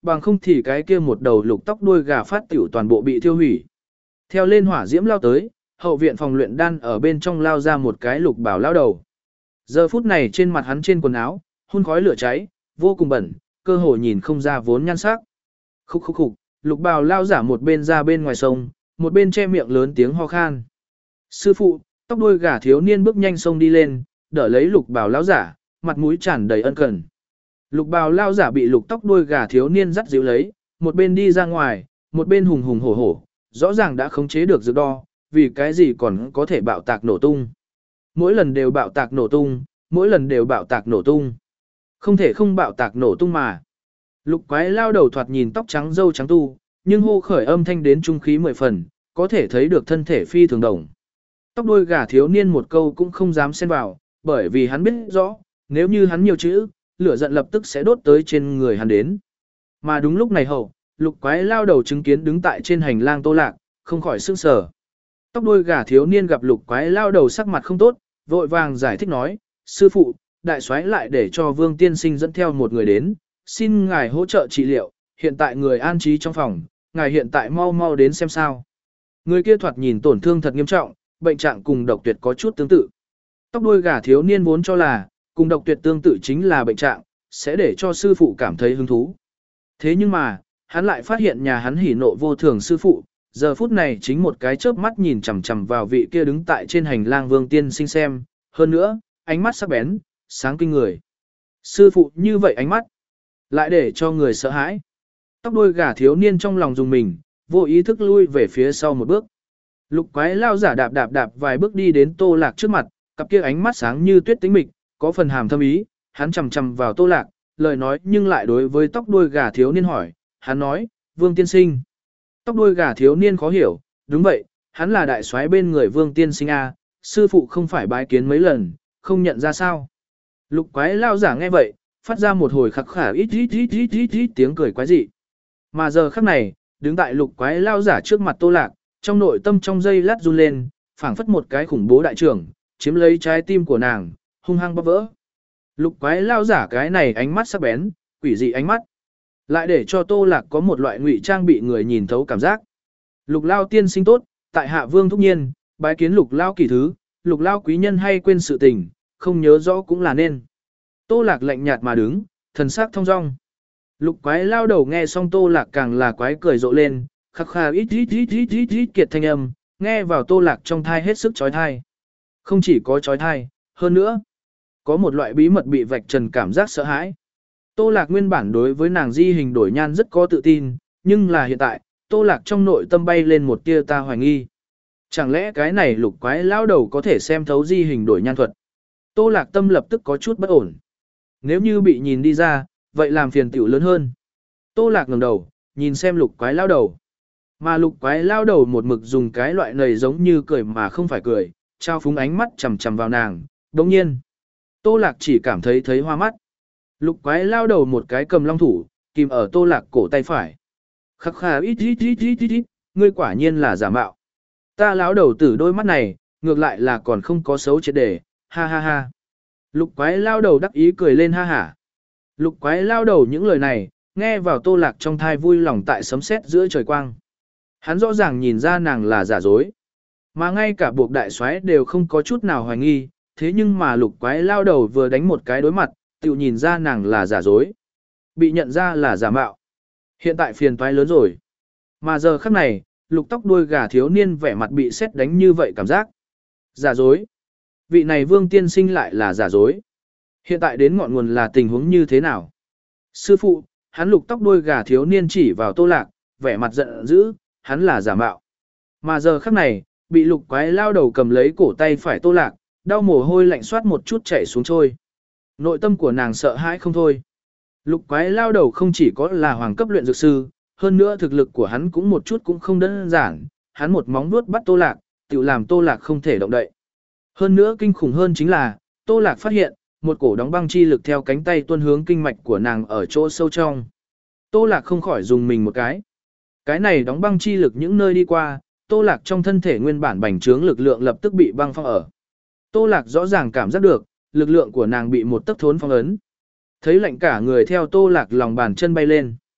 bằng không thì cái kia một đầu lục tóc đuôi gà phát tiểu toàn bộ bị thiêu hủy. Theo lên hỏa diễm lao tới, hậu viện phòng luyện đan ở bên trong lao ra một cái lục bảo lao đầu. Giờ phút này trên mặt hắn trên quần áo, hun khói lửa cháy, vô cùng bẩn, cơ hồ nhìn không ra vốn nhan sắc. Khúc khúc khúc, lục bào lao giả một bên ra bên ngoài sông, một bên che miệng lớn tiếng ho khan. Sư phụ, tóc đuôi gà thiếu niên bước nhanh sông đi lên, đỡ lấy lục bào lao giả, mặt mũi tràn đầy ân cần. Lục bào lao giả bị lục tóc đuôi gà thiếu niên dắt dịu lấy, một bên đi ra ngoài, một bên hùng hùng hổ hổ, rõ ràng đã khống chế được dược đo, vì cái gì còn có thể bạo tạc nổ tung. Mỗi lần đều bạo tạc nổ tung, mỗi lần đều bạo tạc nổ tung. Không thể không bạo tạc nổ tung mà. Lục quái lao đầu thoạt nhìn tóc trắng râu trắng tu, nhưng hô khởi âm thanh đến trung khí mười phần, có thể thấy được thân thể phi thường đồng. Tóc đuôi gà thiếu niên một câu cũng không dám xen vào, bởi vì hắn biết rõ, nếu như hắn nhiều chữ, lửa giận lập tức sẽ đốt tới trên người hắn đến. Mà đúng lúc này hậu, lục quái lao đầu chứng kiến đứng tại trên hành lang Tô Lạc, không khỏi sững sờ. Tóc đuôi gà thiếu niên gặp lục quái lao đầu sắc mặt không tốt, vội vàng giải thích nói, sư phụ, đại soái lại để cho vương tiên sinh dẫn theo một người đến, xin ngài hỗ trợ trị liệu, hiện tại người an trí trong phòng, ngài hiện tại mau mau đến xem sao. Người kia thoạt nhìn tổn thương thật nghiêm trọng, bệnh trạng cùng độc tuyệt có chút tương tự. Tóc đuôi gà thiếu niên vốn cho là, cùng độc tuyệt tương tự chính là bệnh trạng, sẽ để cho sư phụ cảm thấy hứng thú. Thế nhưng mà, hắn lại phát hiện nhà hắn hỉ nộ vô thường sư phụ, giờ phút này chính một cái chớp mắt nhìn chằm chằm vào vị kia đứng tại trên hành lang vương tiên sinh xem, hơn nữa, ánh mắt sắc bén, sáng kinh người. Sư phụ như vậy ánh mắt, lại để cho người sợ hãi. Tóc đuôi gà thiếu niên trong lòng dùng mình, vô ý thức lui về phía sau một bước. Lục quái lao giả đạp đạp đạp vài bước đi đến Tô Lạc trước mặt, cặp kia ánh mắt sáng như tuyết tĩnh mịch, có phần hàm thâm ý, hắn chằm chằm vào Tô Lạc, lời nói nhưng lại đối với tóc đuôi gà thiếu niên hỏi, hắn nói, Vương tiên sinh. Tóc đuôi gà thiếu niên khó hiểu, đúng vậy, hắn là đại soái bên người Vương tiên sinh a, sư phụ không phải bái kiến mấy lần, không nhận ra sao. Lục quái lao giả nghe vậy, phát ra một hồi khắc khả ít ít ít ít ít ít tiếng cười quái dị. Mà giờ khắc này, đứng tại lục quái lao giả trước mặt Tô Lạc, trong nội tâm trong giây lát run lên, phảng phất một cái khủng bố đại trưởng, chiếm lấy trái tim của nàng, hung hăng bóp vỡ. Lục quái lao giả cái này ánh mắt sắc bén, quỷ dị ánh mắt, lại để cho Tô Lạc có một loại ngụy trang bị người nhìn thấu cảm giác. Lục lao tiên sinh tốt, tại hạ vương thúc nhiên, bái kiến lục lao kỳ thứ, lục lao quý nhân hay quên sự tình, không nhớ rõ cũng là nên. Tô Lạc lạnh nhạt mà đứng, thần sắc thong dong. Lục quái lao đầu nghe xong Tô Lạc càng là quái cười rộ lên, khắc khà ít ít ít ít ít ít kiệt thanh âm, nghe vào Tô Lạc trong thai hết sức chói thai. Không chỉ có chói thai, hơn nữa, có một loại bí mật bị vạch trần cảm giác sợ hãi. Tô Lạc nguyên bản đối với nàng di hình đổi nhan rất có tự tin, nhưng là hiện tại, Tô Lạc trong nội tâm bay lên một tia ta hoài nghi. Chẳng lẽ cái này lục quái lao đầu có thể xem thấu di hình đổi nhan thuật? Tô Lạc tâm lập tức có chút bất ổn. Nếu như bị nhìn đi ra, vậy làm phiền tiểu lớn hơn. Tô Lạc ngẩng đầu, nhìn xem lục quái lao đầu. Mà lục quái lao đầu một mực dùng cái loại này giống như cười mà không phải cười, trao phúng ánh mắt chằm chằm vào nàng. Đồng nhiên, Tô Lạc chỉ cảm thấy thấy hoa mắt. Lục quái lao đầu một cái cầm long thủ, kìm ở Tô Lạc cổ tay phải. Khắc khà ít ít ít ít ít ít, ngươi quả nhiên là giả mạo. Ta lão đầu tử đôi mắt này, ngược lại là còn không có xấu chết để, ha ha ha. Lục quái lao đầu đắc ý cười lên ha hả. Lục quái lao đầu những lời này, nghe vào Tô Lạc trong thai vui lòng tại sấm sét giữa trời quang. Hắn rõ ràng nhìn ra nàng là giả dối. Mà ngay cả buộc đại soái đều không có chút nào hoài nghi, thế nhưng mà lục quái lao đầu vừa đánh một cái đối mặt, tự nhìn ra nàng là giả dối. Bị nhận ra là giả mạo. Hiện tại phiền toái lớn rồi. Mà giờ khắc này, lục tóc đuôi gà thiếu niên vẻ mặt bị sét đánh như vậy cảm giác. Giả dối. Vị này vương tiên sinh lại là giả dối. Hiện tại đến ngọn nguồn là tình huống như thế nào? Sư phụ, hắn lục tóc đuôi gà thiếu niên chỉ vào Tô Lạc, vẻ mặt giận dữ, hắn là giả mạo. Mà giờ khắc này, bị lục quái lao đầu cầm lấy cổ tay phải Tô Lạc, đau mồ hôi lạnh soát một chút chảy xuống trôi. Nội tâm của nàng sợ hãi không thôi. Lục quái lao đầu không chỉ có là hoàng cấp luyện dược sư, hơn nữa thực lực của hắn cũng một chút cũng không đơn giản, hắn một móng vuốt bắt Tô Lạc, tự làm Tô Lạc không thể động đậy. Hơn nữa kinh khủng hơn chính là, Tô Lạc phát hiện, một cổ đóng băng chi lực theo cánh tay tuôn hướng kinh mạch của nàng ở chỗ sâu trong. Tô Lạc không khỏi dùng mình một cái. Cái này đóng băng chi lực những nơi đi qua, Tô Lạc trong thân thể nguyên bản bành trướng lực lượng lập tức bị băng phong ở. Tô Lạc rõ ràng cảm giác được, lực lượng của nàng bị một tấc thốn phong ấn. Thấy lạnh cả người theo Tô Lạc lòng bàn chân bay lên.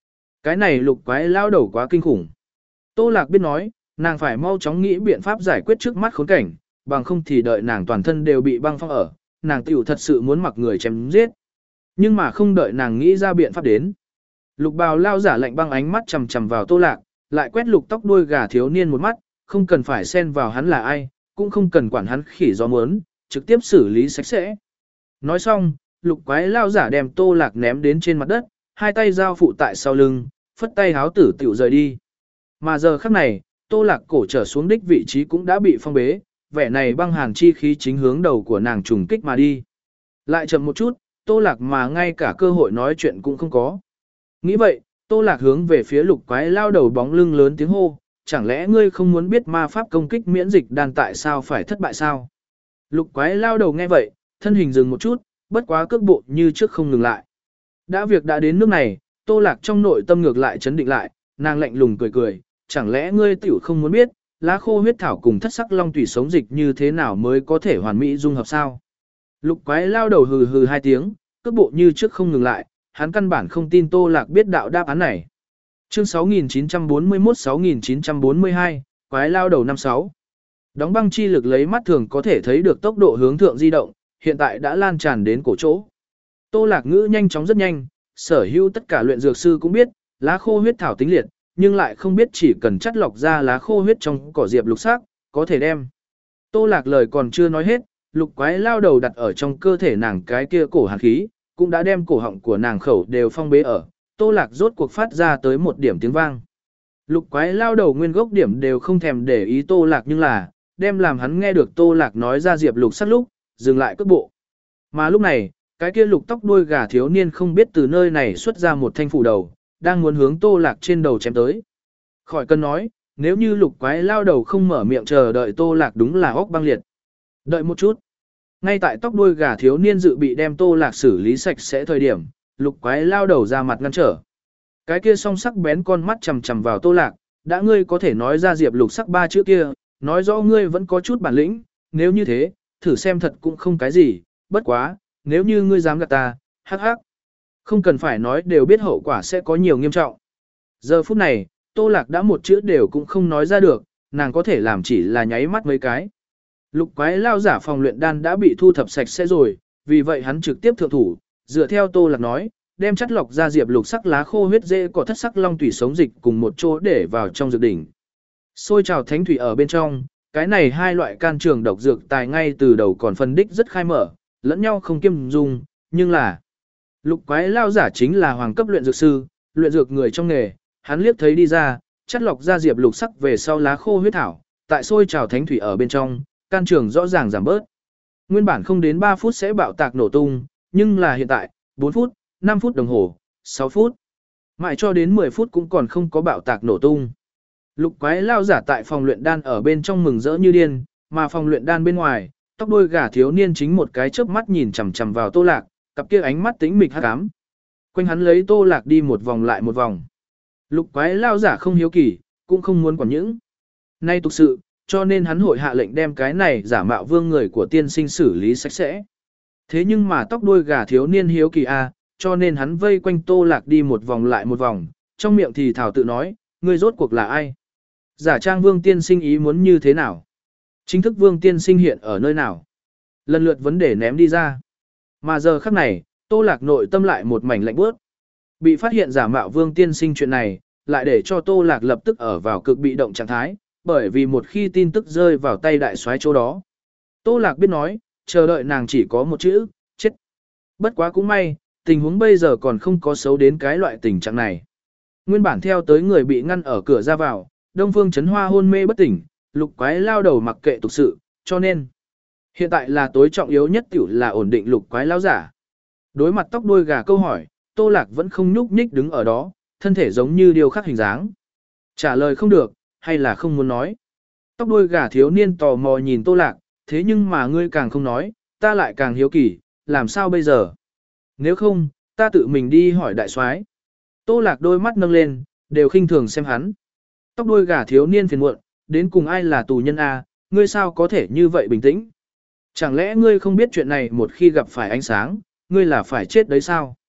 Cái này lục quái lao đầu quá kinh khủng. Tô Lạc biết nói, nàng phải mau chóng nghĩ biện pháp giải quyết trước mắt khốn cảnh, bằng không thì đợi nàng toàn thân đều bị băng phong ở, nàng tiểu thật sự muốn mặc người chém giết. Nhưng mà không đợi nàng nghĩ ra biện pháp đến. Lục bào lao giả lạnh băng ánh mắt chầm chầm vào Tô Lạc, lại quét lục tóc đuôi gà thiếu niên một mắt, không cần phải xen vào hắn là ai, cũng không cần quản hắn khỉ gió muốn, trực tiếp xử lý sạch sẽ. Nói xong, lục quái lao giả đem Tô Lạc ném đến trên mặt đất, hai tay giao phụ tại sau lưng, phất tay háo tử tiểu rời đi. Mà giờ khắc này, Tô Lạc cổ trở xuống đích vị trí cũng đã bị phong bế, vẻ này băng hàn chi khí chính hướng đầu của nàng trùng kích mà đi. Lại chậm một chút, Tô Lạc mà ngay cả cơ hội nói chuyện cũng không có. Nghĩ vậy, Tô Lạc hướng về phía lục quái lao đầu bóng lưng lớn tiếng hô, chẳng lẽ ngươi không muốn biết ma pháp công kích miễn dịch đan tại sao phải thất bại sao? Lục quái lao đầu nghe vậy, thân hình dừng một chút, bất quá cước bộ như trước không ngừng lại. Đã việc đã đến nước này, Tô Lạc trong nội tâm ngược lại chấn định lại, nàng lạnh lùng cười cười, chẳng lẽ ngươi tiểu không muốn biết, lá khô huyết thảo cùng thất sắc long tủy sống dịch như thế nào mới có thể hoàn mỹ dung hợp sao? Lục quái lao đầu hừ hừ hai tiếng, cước bộ như trước không ngừng lại, hắn căn bản không tin Tô Lạc biết đạo đáp án này. Chương sáu nghìn chín trăm bốn mươi mốt sáu nghìn chín trăm bốn mươi hai, quái lao đầu năm sáu. Đóng băng chi lực lấy mắt thường có thể thấy được tốc độ hướng thượng di động, hiện tại đã lan tràn đến cổ chỗ. Tô Lạc ngữ nhanh chóng rất nhanh, sở hữu tất cả luyện dược sư cũng biết, lá khô huyết thảo tính liệt, nhưng lại không biết chỉ cần chắt lọc ra lá khô huyết trong cỏ diệp lục sắc, có thể đem. Tô Lạc lời còn chưa nói hết, lục quái lao đầu đặt ở trong cơ thể nàng cái kia cổ hàn khí, cũng đã đem cổ họng của nàng khẩu đều phong bế ở, Tô Lạc rốt cuộc phát ra tới một điểm tiếng vang. Lục quái lao đầu nguyên gốc điểm đều không thèm để ý Tô Lạc nhưng là, đem làm hắn nghe được Tô Lạc nói ra diệp lục sắc lúc, dừng lại cước bộ. Mà lúc này, cái kia lục tóc đuôi gà thiếu niên không biết từ nơi này xuất ra một thanh phủ đầu, đang muốn hướng Tô Lạc trên đầu chém tới. Khỏi cần nói, nếu như lục quái lao đầu không mở miệng chờ đợi Tô Lạc đúng là óc băng liệt. Đợi một chút. Ngay tại tóc đuôi gà thiếu niên dự bị đem Tô Lạc xử lý sạch sẽ thời điểm, lục quái lao đầu ra mặt ngăn trở. Cái kia song sắc bén con mắt chằm chằm vào Tô Lạc, đã ngươi có thể nói ra diệp lục sắc ba chữ kia, nói rõ ngươi vẫn có chút bản lĩnh, nếu như thế, thử xem thật cũng không cái gì, bất quá, nếu như ngươi dám gạt ta, hắc hắc. Không cần phải nói đều biết hậu quả sẽ có nhiều nghiêm trọng. Giờ phút này, Tô Lạc đã một chữ đều cũng không nói ra được, nàng có thể làm chỉ là nháy mắt mấy cái. Lục quái lao giả phòng luyện đan đã bị thu thập sạch sẽ rồi, vì vậy hắn trực tiếp thượng thủ, dựa theo Tô Lạc nói, đem chất lọc ra diệp lục sắc lá khô huyết dễ cỏ thất sắc long tủy sống dịch cùng một chỗ để vào trong dược đỉnh. Xôi trào thánh thủy ở bên trong, cái này hai loại can trường độc dược tài ngay từ đầu còn phân đích rất khai mở, lẫn nhau không kiêm dung, nhưng là lục quái lao giả chính là hoàng cấp luyện dược sư, luyện dược người trong nghề, hắn liếc thấy đi ra, chất lọc ra diệp lục sắc về sau lá khô huyết thảo, tại xôi trào thánh thủy ở bên trong, can trường rõ ràng giảm bớt. Nguyên bản không đến ba phút sẽ bạo tạc nổ tung, nhưng là hiện tại, bốn phút, năm phút đồng hồ, sáu phút, mãi cho đến mười phút cũng còn không có bạo tạc nổ tung. Lục quái lao giả tại phòng luyện đan ở bên trong mừng rỡ như điên, mà phòng luyện đan bên ngoài, tóc đuôi gà thiếu niên chính một cái chớp mắt nhìn chằm chằm vào Tô Lạc, cặp kia ánh mắt tĩnh mịch hắc ám. Quanh hắn lấy Tô Lạc đi một vòng lại một vòng. Lục quái lao giả không hiếu kỳ, cũng không muốn quản những. Nay tục sự, cho nên hắn hội hạ lệnh đem cái này giả mạo vương người của tiên sinh xử lý sạch sẽ. Thế nhưng mà tóc đuôi gà thiếu niên hiếu kỳ a, cho nên hắn vây quanh Tô Lạc đi một vòng lại một vòng, trong miệng thì thảo tự nói, ngươi rốt cuộc là ai? Giả trang vương tiên sinh ý muốn như thế nào? Chính thức vương tiên sinh hiện ở nơi nào? Lần lượt vấn đề ném đi ra. Mà giờ khắc này, Tô Lạc nội tâm lại một mảnh lạnh bước. Bị phát hiện giả mạo vương tiên sinh chuyện này, lại để cho Tô Lạc lập tức ở vào cực bị động trạng thái, bởi vì một khi tin tức rơi vào tay đại soái chỗ đó. Tô Lạc biết nói, chờ đợi nàng chỉ có một chữ, chết. Bất quá cũng may, tình huống bây giờ còn không có xấu đến cái loại tình trạng này. Nguyên bản theo tới người bị ngăn ở cửa ra vào, Đông Phương Chấn Hoa hôn mê bất tỉnh, lục quái lao đầu mặc kệ tục sự, cho nên hiện tại là tối trọng yếu nhất tiểu là ổn định lục quái lao giả. Đối mặt tóc đuôi gà câu hỏi, Tô Lạc vẫn không nhúc nhích đứng ở đó, thân thể giống như điêu khắc hình dáng. Trả lời không được, hay là không muốn nói. Tóc đuôi gà thiếu niên tò mò nhìn Tô Lạc, thế nhưng mà ngươi càng không nói, ta lại càng hiếu kỳ, làm sao bây giờ? Nếu không, ta tự mình đi hỏi đại soái. Tô Lạc đôi mắt nâng lên, đều khinh thường xem hắn. Tóc đuôi gà thiếu niên phiền muộn, đến cùng ai là tù nhân a, ngươi sao có thể như vậy bình tĩnh? Chẳng lẽ ngươi không biết chuyện này một khi gặp phải ánh sáng, ngươi là phải chết đấy sao?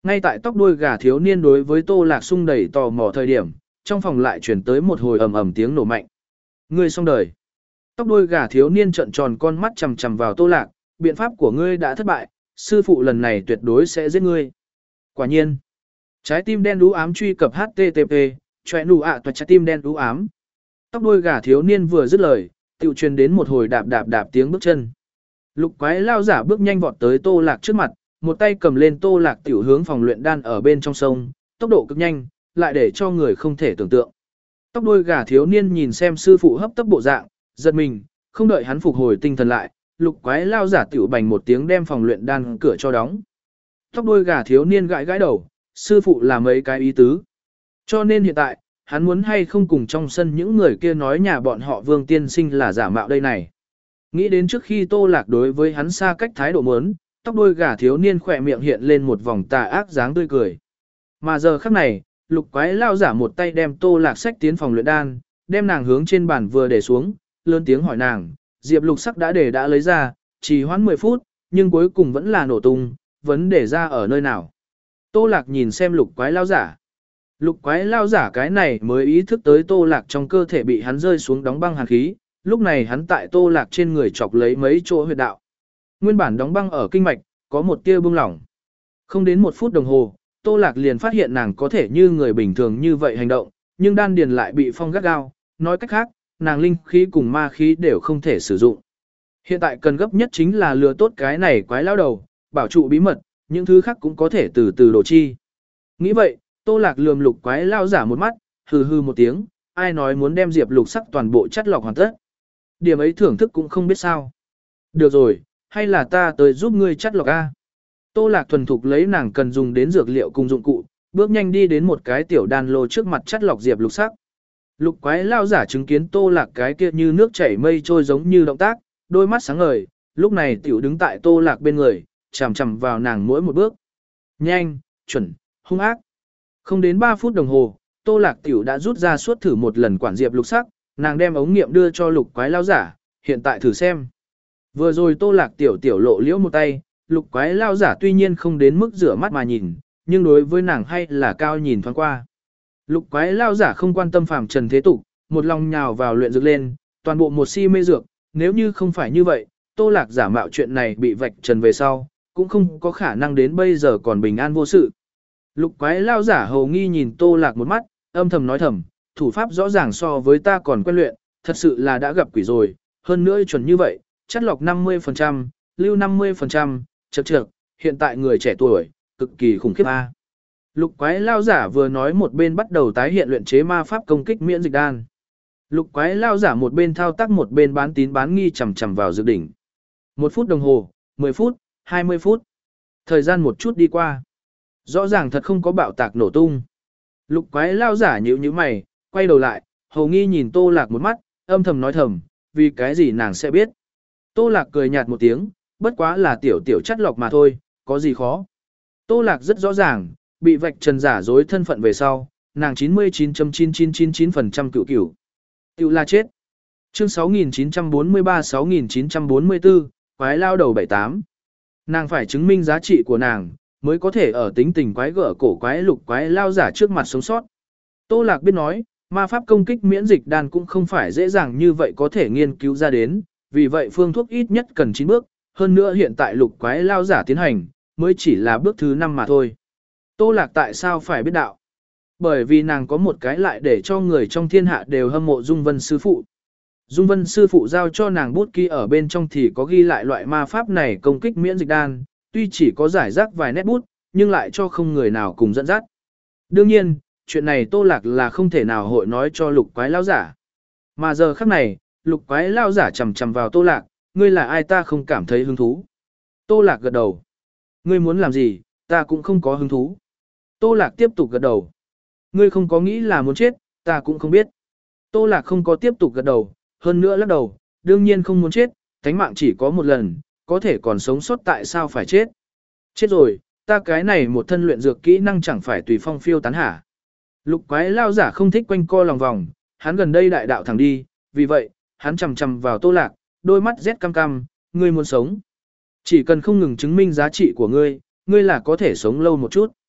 Ngay tại tóc đuôi gà thiếu niên đối với Tô Lạc sung đầy tò mò thời điểm, trong phòng lại chuyển tới một hồi ầm ầm tiếng nổ mạnh. Ngươi xong đời. Tóc đuôi gà thiếu niên trợn tròn con mắt chằm chằm vào Tô Lạc, biện pháp của ngươi đã thất bại, sư phụ lần này tuyệt đối sẽ giết ngươi. Quả nhiên. Trái tim đen đú ám truy cập hát tê tê pê, choe nụ ạ toa trái tim đen đú ám. Tóc đuôi gà thiếu niên vừa dứt lời, tiểu truyền đến một hồi đạp đạp đạp tiếng bước chân. Lục quái lao giả bước nhanh vọt tới Tô Lạc trước mặt, một tay cầm lên Tô Lạc tiểu hướng phòng luyện đan ở bên trong sông, tốc độ cực nhanh, lại để cho người không thể tưởng tượng. Tóc đuôi gà thiếu niên nhìn xem sư phụ hấp tấp bộ dạng, giật mình, không đợi hắn phục hồi tinh thần lại, lục quái lao giả tiểu bành một tiếng đem phòng luyện đan cửa cho đóng. Tóc đuôi gà thiếu niên gãi gãi đầu, sư phụ là mấy cái ý tứ. Cho nên hiện tại, hắn muốn hay không cùng trong sân những người kia nói nhà bọn họ Vương tiên sinh là giả mạo đây này. Nghĩ đến trước khi Tô Lạc đối với hắn xa cách thái độ muốn, tóc đuôi gà thiếu niên khỏe miệng hiện lên một vòng tà ác dáng tươi cười. Mà giờ khắc này, lục quái lao giả một tay đem Tô Lạc xách tiến phòng luyện đan, đem nàng hướng trên bàn vừa để xuống, lớn tiếng hỏi nàng, Diệp lục sắc đã để đã lấy ra, chỉ hoãn mười phút, nhưng cuối cùng vẫn là nổ tung, vấn đề ra ở nơi nào. Tô Lạc nhìn xem lục quái lao giả. Lục quái lao giả cái này mới ý thức tới Tô Lạc trong cơ thể bị hắn rơi xuống đóng băng hàn khí, lúc này hắn tại Tô Lạc trên người chọc lấy mấy chỗ huyệt đạo. Nguyên bản đóng băng ở kinh mạch, có một tia bung lỏng. Không đến một phút đồng hồ, Tô Lạc liền phát hiện nàng có thể như người bình thường như vậy hành động, nhưng đan điền lại bị phong gắt gao, nói cách khác, nàng linh khí cùng ma khí đều không thể sử dụng. Hiện tại cần gấp nhất chính là lừa tốt cái này quái lao đầu, bảo trụ bí mật, những thứ khác cũng có thể từ từ đổ chi. Nghĩ vậy, Tô Lạc lườm lục quái lao giả một mắt, hừ hừ một tiếng, ai nói muốn đem Diệp lục sắc toàn bộ chất lọc hoàn tất. Điểm ấy thưởng thức cũng không biết sao. Được rồi, hay là ta tới giúp ngươi chất lọc a. Tô Lạc thuần thục lấy nàng cần dùng đến dược liệu cùng dụng cụ, bước nhanh đi đến một cái tiểu đan lô trước mặt chất lọc Diệp lục sắc. Lục quái lao giả chứng kiến Tô Lạc cái kia như nước chảy mây trôi giống như động tác, đôi mắt sáng ngời, lúc này tiểu đứng tại Tô Lạc bên người, chằm chằm vào nàng mỗi một bước. Nhanh, chuẩn, hung ác. Không đến ba phút đồng hồ, Tô Lạc tiểu đã rút ra suốt thử một lần quản Diệp lục sắc, nàng đem ống nghiệm đưa cho lục quái lao giả, hiện tại thử xem. Vừa rồi Tô Lạc tiểu tiểu lộ liễu một tay, lục quái lao giả tuy nhiên không đến mức rửa mắt mà nhìn, nhưng đối với nàng hay là cao nhìn thoáng qua. Lục quái lao giả không quan tâm phàm trần thế tục, một lòng nhào vào luyện dược lên, toàn bộ một si mê dược, nếu như không phải như vậy, Tô Lạc giả mạo chuyện này bị vạch trần về sau, cũng không có khả năng đến bây giờ còn bình an vô sự. Lục quái lao giả hầu nghi nhìn Tô Lạc một mắt, âm thầm nói thầm, thủ pháp rõ ràng so với ta còn quen luyện, thật sự là đã gặp quỷ rồi, hơn nữa chuẩn như vậy, chất lọc năm mươi phần trăm, lưu năm mươi phần trăm, chậc chậc, hiện tại người trẻ tuổi, cực kỳ khủng khiếp a. Lục quái lao giả vừa nói một bên bắt đầu tái hiện luyện chế ma pháp công kích miễn dịch đan. Lục quái lao giả một bên thao tác một bên bán tín bán nghi chằm chằm vào dược đỉnh. Một phút đồng hồ, mười phút, hai mươi phút. Thời gian một chút đi qua. Rõ ràng thật không có bạo tạc nổ tung. Lục quái lao giả nhíu nhíu mày, quay đầu lại, hầu nghi nhìn Tô Lạc một mắt, âm thầm nói thầm, vì cái gì nàng sẽ biết. Tô Lạc cười nhạt một tiếng, bất quá là tiểu tiểu chất lọc mà thôi, có gì khó. Tô Lạc rất rõ ràng, bị vạch trần giả dối thân phận về sau, nàng chín mươi chín phẩy chín chín chín chín phần trăm cựu cửu. Tiểu là chết. Chương sáu nghìn chín trăm bốn mươi ba sáu nghìn chín trăm bốn mươi tư, quái lao đầu bảy tám. Nàng phải chứng minh giá trị của nàng, mới có thể ở tính tình quái gở cổ quái lục quái lao giả trước mặt sống sót. Tô Lạc biết nói, ma pháp công kích miễn dịch đan cũng không phải dễ dàng như vậy có thể nghiên cứu ra đến, vì vậy phương thuốc ít nhất cần chín bước, hơn nữa hiện tại lục quái lao giả tiến hành, mới chỉ là bước thứ năm mà thôi. Tô Lạc tại sao phải biết đạo? Bởi vì nàng có một cái lại để cho người trong thiên hạ đều hâm mộ Dung Vân sư phụ. Dung Vân sư phụ giao cho nàng bút ký ở bên trong thì có ghi lại loại ma pháp này công kích miễn dịch đan, tuy chỉ có giải rác vài nét bút, nhưng lại cho không người nào cùng dẫn dắt. Đương nhiên, chuyện này Tô Lạc là không thể nào hội nói cho lục quái lao giả. Mà giờ khắc này, lục quái lao giả chầm chầm vào Tô Lạc, ngươi là ai ta không cảm thấy hứng thú. Tô Lạc gật đầu. Ngươi muốn làm gì, ta cũng không có hứng thú. Tô Lạc tiếp tục gật đầu. Ngươi không có nghĩ là muốn chết, ta cũng không biết. Tô Lạc không có tiếp tục gật đầu, hơn nữa lắc đầu, đương nhiên không muốn chết, thánh mạng chỉ có một lần, có thể còn sống sót tại sao phải chết. Chết rồi, ta cái này một thân luyện dược kỹ năng chẳng phải tùy phong phiêu tán hả. Lục quái lao giả không thích quanh co lòng vòng, hắn gần đây đại đạo thẳng đi, vì vậy, hắn chầm chầm vào Tô Lạc, đôi mắt rét cam cam, ngươi muốn sống. Chỉ cần không ngừng chứng minh giá trị của ngươi, ngươi là có thể sống lâu một chút.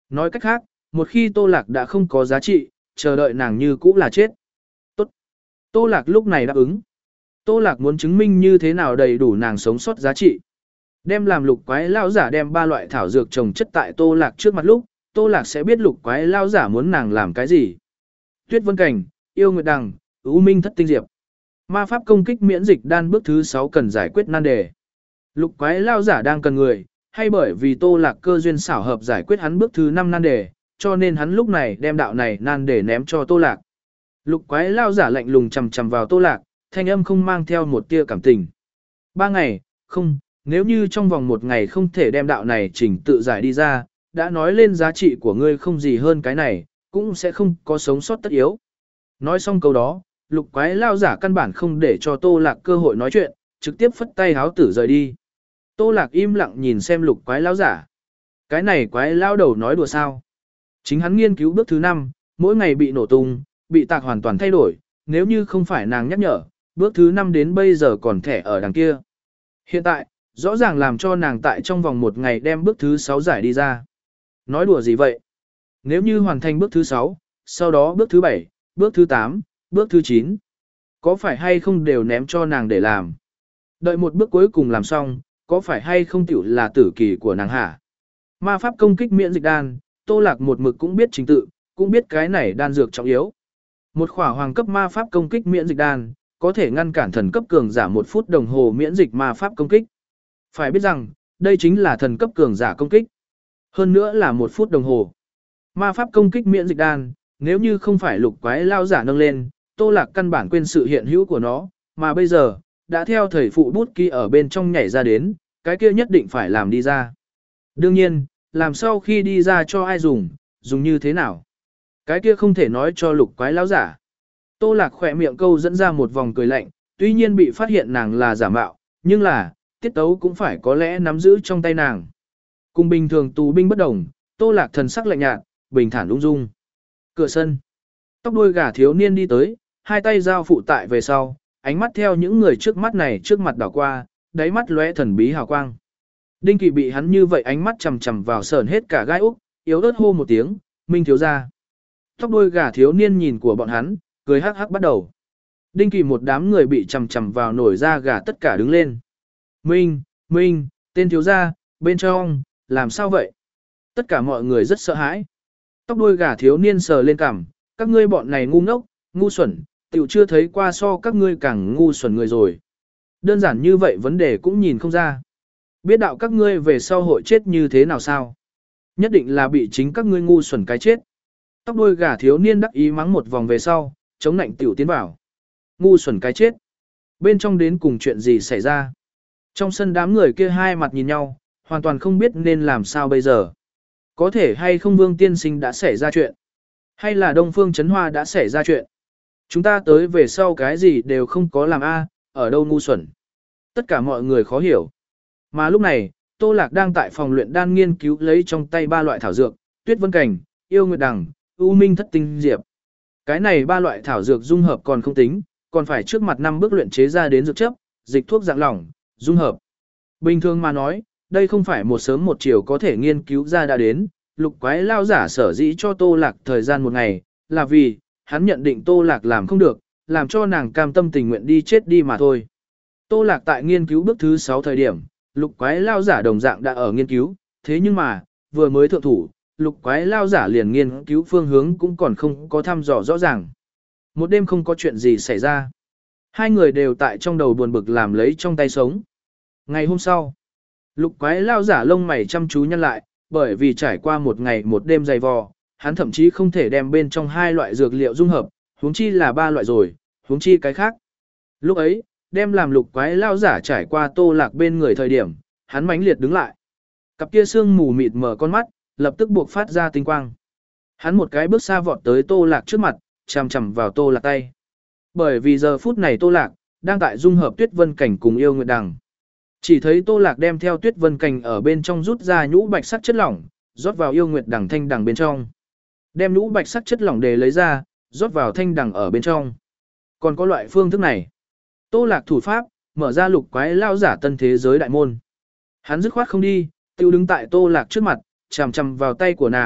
Nói cách khác, một khi Tô Lạc đã không có giá trị, chờ đợi nàng như cũ là chết. Tốt. Tô Lạc lúc này đáp ứng. Tô Lạc muốn chứng minh như thế nào đầy đủ nàng sống sót giá trị. Đem làm lục quái lao giả đem ba loại thảo dược trồng chất tại Tô Lạc trước mặt lúc, Tô Lạc sẽ biết lục quái lao giả muốn nàng làm cái gì. Tuyết vân cảnh, yêu nguyệt đằng, U minh thất tinh diệp. Ma pháp công kích miễn dịch đan bước thứ sáu cần giải quyết nan đề. Lục quái lao giả đang cần người, hay bởi vì Tô Lạc cơ duyên xảo hợp giải quyết hắn bước thứ năm nan đề, cho nên hắn lúc này đem đạo này nan đề ném cho Tô Lạc. Lục quái lao giả lạnh lùng chằm chằm vào Tô Lạc, thanh âm không mang theo một tia cảm tình. Ba ngày, không, nếu như trong vòng một ngày không thể đem đạo này chỉnh tự giải đi ra, đã nói lên giá trị của ngươi không gì hơn cái này, cũng sẽ không có sống sót tất yếu. Nói xong câu đó, lục quái lao giả căn bản không để cho Tô Lạc cơ hội nói chuyện, trực tiếp phất tay háo tử rời đi. Tô Lạc im lặng nhìn xem lục quái lao giả. Cái này quái lao đầu nói đùa sao. Chính hắn nghiên cứu bước thứ năm, mỗi ngày bị nổ tung, bị tạc hoàn toàn thay đổi, nếu như không phải nàng nhắc nhở, bước thứ năm đến bây giờ còn thẻ ở đằng kia. Hiện tại, rõ ràng làm cho nàng tại trong vòng một ngày đem bước thứ sáu giải đi ra. Nói đùa gì vậy? Nếu như hoàn thành bước thứ sáu, sau đó bước thứ bảy, bước thứ tám, bước thứ chín, có phải hay không đều ném cho nàng để làm? Đợi một bước cuối cùng làm xong, có phải hay không tiểu là tử kỳ của nàng hả? Ma pháp công kích miễn dịch đan, Tô Lạc một mực cũng biết trình tự, cũng biết cái này đan dược trọng yếu. Một khỏa hoàng cấp ma pháp công kích miễn dịch đan, có thể ngăn cản thần cấp cường giả một phút đồng hồ miễn dịch ma pháp công kích. Phải biết rằng, đây chính là thần cấp cường giả công kích. Hơn nữa là một phút đồng hồ. Ma pháp công kích miễn dịch đan, nếu như không phải lục quái lao giả nâng lên, Tô Lạc căn bản quên sự hiện hữu của nó, mà bây giờ, đã theo thầy phụ bút ký ở bên trong nhảy ra đến, cái kia nhất định phải làm đi ra. Đương nhiên, làm sau khi đi ra cho ai dùng, dùng như thế nào. Cái kia không thể nói cho lục quái lao giả. Tô Lạc khỏe miệng câu dẫn ra một vòng cười lạnh, tuy nhiên bị phát hiện nàng là giả mạo, nhưng là, tiết tấu cũng phải có lẽ nắm giữ trong tay nàng. Cùng bình thường tù binh bất đồng, Tô Lạc thần sắc lạnh nhạt, bình thản ung dung. Cửa sân. Tóc đuôi gà thiếu niên đi tới, hai tay giao phụ tại về sau, ánh mắt theo những người trước mắt này trước mặt đảo qua, đáy mắt lóe thần bí hào quang. Đinh Kỳ bị hắn như vậy ánh mắt chằm chằm vào sờn hết cả gai úc, yếu ớt hô một tiếng, "Minh thiếu gia." Tóc đuôi gà thiếu niên nhìn của bọn hắn, cười hắc hắc bắt đầu. Đinh Kỳ một đám người bị chằm chằm vào nổi ra gà tất cả đứng lên. "Minh, Minh, tên thiếu gia, bên trong, làm sao vậy?" Tất cả mọi người rất sợ hãi. Tóc đuôi gà thiếu niên sờ lên cằm, "Các ngươi bọn này ngu ngốc, ngu xuẩn, tiểu chưa thấy qua so các ngươi càng ngu xuẩn người rồi. Đơn giản như vậy vấn đề cũng nhìn không ra. Biết đạo các ngươi về sau hội chết như thế nào sao? Nhất định là bị chính các ngươi ngu xuẩn cái chết." Tóc đuôi gà thiếu niên đắc ý mắng một vòng về sau, chống nạnh tiểu tiến vào. Ngu xuẩn cái chết. Bên trong đến cùng chuyện gì xảy ra? Trong sân đám người kia hai mặt nhìn nhau, hoàn toàn không biết nên làm sao bây giờ. Có thể hay không Vương Tiên Sinh đã xảy ra chuyện? Hay là Đông Phương Trấn Hoa đã xảy ra chuyện? Chúng ta tới về sau cái gì đều không có làm a, ở đâu ngu xuẩn? Tất cả mọi người khó hiểu. Mà lúc này, Tô Lạc đang tại phòng luyện đan nghiên cứu lấy trong tay ba loại thảo dược, Tuyết Vân Cảnh, Yêu Nguyệt Đằng, U Minh Thất Tinh Diệp. Cái này ba loại thảo dược dung hợp còn không tính, còn phải trước mặt năm bước luyện chế ra đến dược chấp, dịch thuốc dạng lỏng, dung hợp. Bình thường mà nói, đây không phải một sớm một chiều có thể nghiên cứu ra đã đến, lục quái lao giả sở dĩ cho Tô Lạc thời gian một ngày, là vì, hắn nhận định Tô Lạc làm không được, làm cho nàng cam tâm tình nguyện đi chết đi mà thôi. Tô Lạc tại nghiên cứu bước thứ sáu thời điểm, lục quái lao giả đồng dạng đã ở nghiên cứu, thế nhưng mà, vừa mới thượng thủ, lục quái lao giả liền nghiên cứu phương hướng cũng còn không có thăm dò rõ ràng. Một đêm không có chuyện gì xảy ra. Hai người đều tại trong đầu buồn bực làm lấy trong tay sống. Ngày hôm sau, lục quái lao giả lông mày chăm chú nhăn lại, bởi vì trải qua một ngày một đêm dày vò, hắn thậm chí không thể đem bên trong hai loại dược liệu dung hợp, huống chi là ba loại rồi, huống chi cái khác. Lúc ấy, đem làm lục quái lao giả trải qua Tô Lạc bên người thời điểm, hắn mãnh liệt đứng lại. Cặp kia sương mù mịt mở con mắt, lập tức buộc phát ra tinh quang. Hắn một cái bước xa vọt tới Tô Lạc trước mặt, chằm chằm vào Tô Lạc tay. Bởi vì giờ phút này Tô Lạc đang tại dung hợp Tuyết Vân Cảnh cùng Yêu Nguyệt Đằng. Chỉ thấy Tô Lạc đem theo Tuyết Vân Cảnh ở bên trong rút ra nhũ bạch sắc chất lỏng, rót vào Yêu Nguyệt Đằng thanh đằng bên trong. Đem nhũ bạch sắc chất lỏng để lấy ra, rót vào thanh đằng ở bên trong. Còn có loại phương thức này. Tô Lạc thủ pháp, mở ra lục quái lao giả tân thế giới đại môn. Hắn dứt khoát không đi, tiêu đứng tại Tô Lạc trước mặt, chằm chằm vào tay của nàng,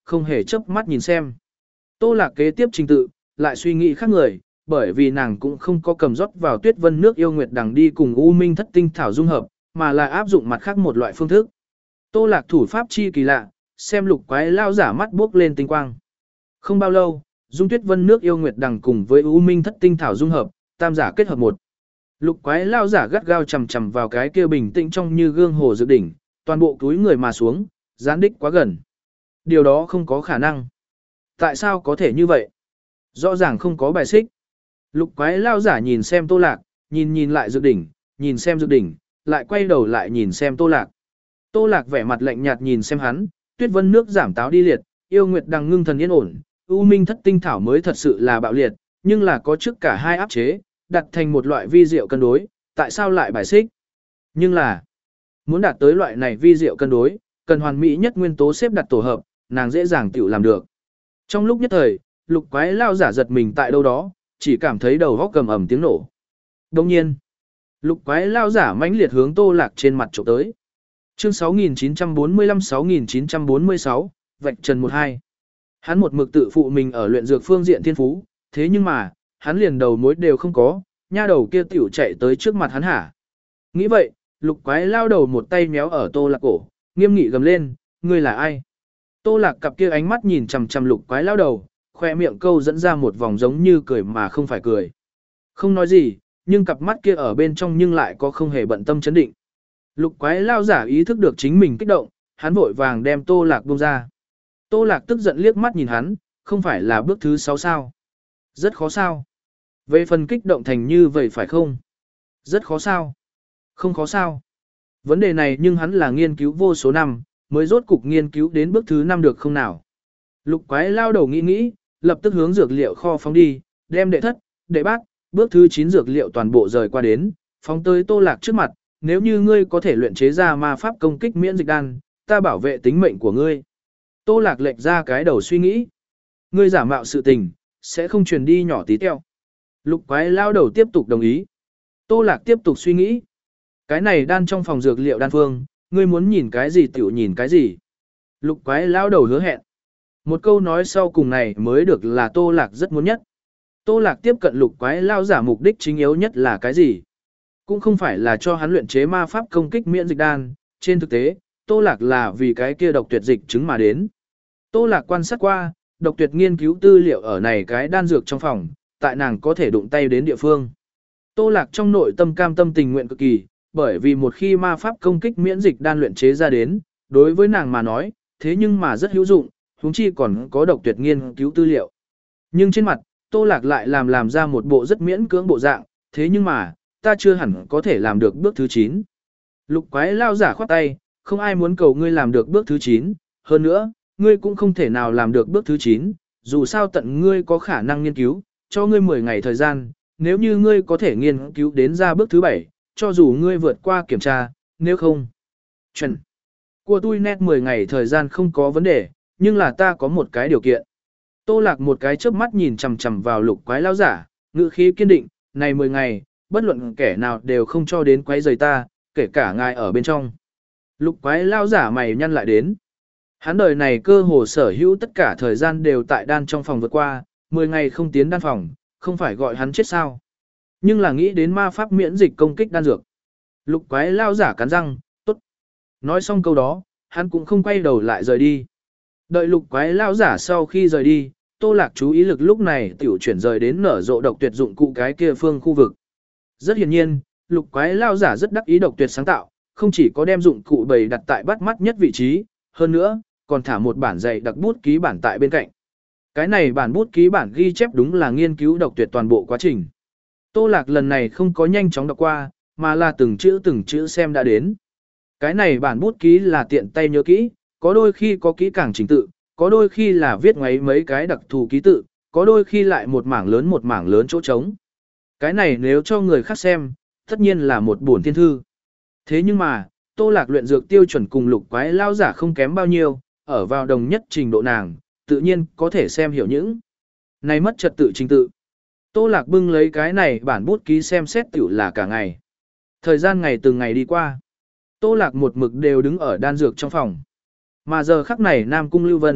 không hề chớp mắt nhìn xem. Tô Lạc kế tiếp trình tự, lại suy nghĩ khác người, bởi vì nàng cũng không có cầm rót vào Tuyết Vân nước yêu nguyệt đằng đi cùng U Minh thất tinh thảo dung hợp, mà là áp dụng mặt khác một loại phương thức. Tô Lạc thủ pháp chi kỳ lạ, xem lục quái lao giả mắt buốc lên tinh quang. Không bao lâu, dung Tuyết Vân nước yêu nguyệt đằng cùng với U Minh thất tinh thảo dung hợp, tam giả kết hợp một. Lục quái lao giả gắt gao chầm chầm vào cái kia bình tĩnh trong như gương hồ dự đỉnh, toàn bộ túi người mà xuống, gián đích quá gần. Điều đó không có khả năng. Tại sao có thể như vậy? Rõ ràng không có bài xích. Lục quái lao giả nhìn xem Tô Lạc, nhìn nhìn lại dược đỉnh, nhìn xem dược đỉnh, lại quay đầu lại nhìn xem Tô Lạc. Tô Lạc vẻ mặt lạnh nhạt nhìn xem hắn, Tuyết Vân nước giảm táo đi liệt, yêu nguyệt đằng ngưng thần yên ổn, U Minh thất tinh thảo mới thật sự là bạo liệt, nhưng là có trước cả hai áp chế, đặt thành một loại vi diệu cân đối, tại sao lại bài xích? Nhưng là, muốn đạt tới loại này vi diệu cân đối, cần hoàn mỹ nhất nguyên tố xếp đặt tổ hợp, nàng dễ dàng tiểu làm được. Trong lúc nhất thời, lục quái lao giả giật mình tại đâu đó, chỉ cảm thấy đầu góc cầm ầm tiếng nổ. Đồng nhiên, lục quái lao giả mãnh liệt hướng Tô Lạc trên mặt trộm tới. Chương sáu nghìn chín trăm bốn mươi lăm sáu nghìn chín trăm bốn mươi sáu, vạch trần một hai. Hắn một mực tự phụ mình ở luyện dược phương diện thiên phú, thế nhưng mà, hắn liền đầu mối đều không có, nha đầu kia tiểu chạy tới trước mặt hắn hả. Nghĩ vậy, lục quái lao đầu một tay méo ở Tô Lạc cổ, nghiêm nghị gầm lên, ngươi là ai? Tô Lạc cặp kia ánh mắt nhìn chằm chằm lục quái lao đầu, khoe miệng câu dẫn ra một vòng giống như cười mà không phải cười. Không nói gì, nhưng cặp mắt kia ở bên trong nhưng lại có không hề bận tâm chấn định. Lục quái lao giả ý thức được chính mình kích động, hắn vội vàng đem Tô Lạc buông ra. Tô Lạc tức giận liếc mắt nhìn hắn, không phải là bước thứ sáu sao? Rất khó sao? Về phần kích động thành như vậy phải không? Rất khó sao? Không khó sao? Vấn đề này nhưng hắn là nghiên cứu vô số năm, mới rốt cục nghiên cứu đến bước thứ năm được không nào? Lục quái lao đầu nghĩ nghĩ, lập tức hướng dược liệu kho phóng đi, đem đệ thất, đệ bát, bước thứ chín dược liệu toàn bộ rời qua đến, phóng tới Tô Lạc trước mặt, nếu như ngươi có thể luyện chế ra ma pháp công kích miễn dịch đan, ta bảo vệ tính mệnh của ngươi. Tô Lạc lệch ra cái đầu suy nghĩ. Ngươi giả mạo sự tình, sẽ không truyền đi nhỏ tí teo. Lục quái lao đầu tiếp tục đồng ý. Tô Lạc tiếp tục suy nghĩ. Cái này đan trong phòng dược liệu đan phương, ngươi muốn nhìn cái gì tiểu nhìn cái gì. Lục quái lao đầu hứa hẹn. Một câu nói sau cùng này mới được là Tô Lạc rất muốn nhất. Tô Lạc tiếp cận lục quái lao giả mục đích chính yếu nhất là cái gì? Cũng không phải là cho hắn luyện chế ma pháp công kích miễn dịch đan, trên thực tế, Tô Lạc là vì cái kia độc tuyệt dịch chứng mà đến. Tô Lạc quan sát qua, độc tuyệt nghiên cứu tư liệu ở này cái đan dược trong phòng, tại nàng có thể đụng tay đến địa phương. Tô Lạc trong nội tâm cam tâm tình nguyện cực kỳ, bởi vì một khi ma pháp công kích miễn dịch đan luyện chế ra đến, đối với nàng mà nói, thế nhưng mà rất hữu dụng, huống chi còn có độc tuyệt nghiên cứu tư liệu. Nhưng trên mặt, Tô Lạc lại làm làm ra một bộ rất miễn cưỡng bộ dạng, thế nhưng mà, ta chưa hẳn có thể làm được bước thứ chín. Lục quái lao giả khoát tay, không ai muốn cầu ngươi làm được bước thứ chín, hơn nữa, ngươi cũng không thể nào làm được bước thứ chín, dù sao tận ngươi có khả năng nghiên cứu, cho ngươi mười ngày thời gian, nếu như ngươi có thể nghiên cứu đến ra bước thứ bảy, cho dù ngươi vượt qua kiểm tra, nếu không. Chuẩn. Của tôi nét mười ngày thời gian không có vấn đề, nhưng là ta có một cái điều kiện. Tô Lạc một cái chớp mắt nhìn chằm chằm vào lục quái lao giả, ngữ khí kiên định, này mười ngày, bất luận kẻ nào đều không cho đến quấy rầy ta, kể cả ngài ở bên trong. Lục quái lao giả mày nhăn lại đến. Hắn đời này cơ hồ sở hữu tất cả thời gian đều tại đan trong phòng vượt qua, mười ngày không tiến đan phòng, không phải gọi hắn chết sao. Nhưng là nghĩ đến ma pháp miễn dịch công kích đan dược. Lục quái lao giả cắn răng, tốt. Nói xong câu đó, hắn cũng không quay đầu lại rời đi. Đợi lục quái lao giả sau khi rời đi, Tô Lạc chú ý lực lúc này tiểu chuyển rời đến nở rộ độc tuyệt dụng cụ cái kia phương khu vực. Rất hiển nhiên, lục quái lao giả rất đắc ý độc tuyệt sáng tạo, không chỉ có đem dụng cụ bày đặt tại bắt mắt nhất vị trí, hơn nữa, còn thả một bản dày đặc bút ký bản tại bên cạnh. Cái này bản bút ký bản ghi chép đúng là nghiên cứu độc tuyệt toàn bộ quá trình. Tô Lạc lần này không có nhanh chóng đọc qua, mà là từng chữ từng chữ xem đã đến. Cái này bản bút ký là tiện tay nhớ kỹ, có đôi khi có kỹ càng trình tự, có đôi khi là viết ngoáy mấy cái đặc thù ký tự, có đôi khi lại một mảng lớn một mảng lớn chỗ trống. Cái này nếu cho người khác xem, tất nhiên là một bổn thiên thư. Thế nhưng mà, Tô Lạc luyện dược tiêu chuẩn cùng lục quái lao giả không kém bao nhiêu, ở vào đồng nhất trình độ nàng, tự nhiên có thể xem hiểu những. Này mất trật tự trình tự. Tô Lạc bưng lấy cái này bản bút ký xem xét tiểu là cả ngày. Thời gian ngày từng ngày đi qua. Tô Lạc một mực đều đứng ở đan dược trong phòng. Mà giờ khắc này Nam Cung Lưu Vân,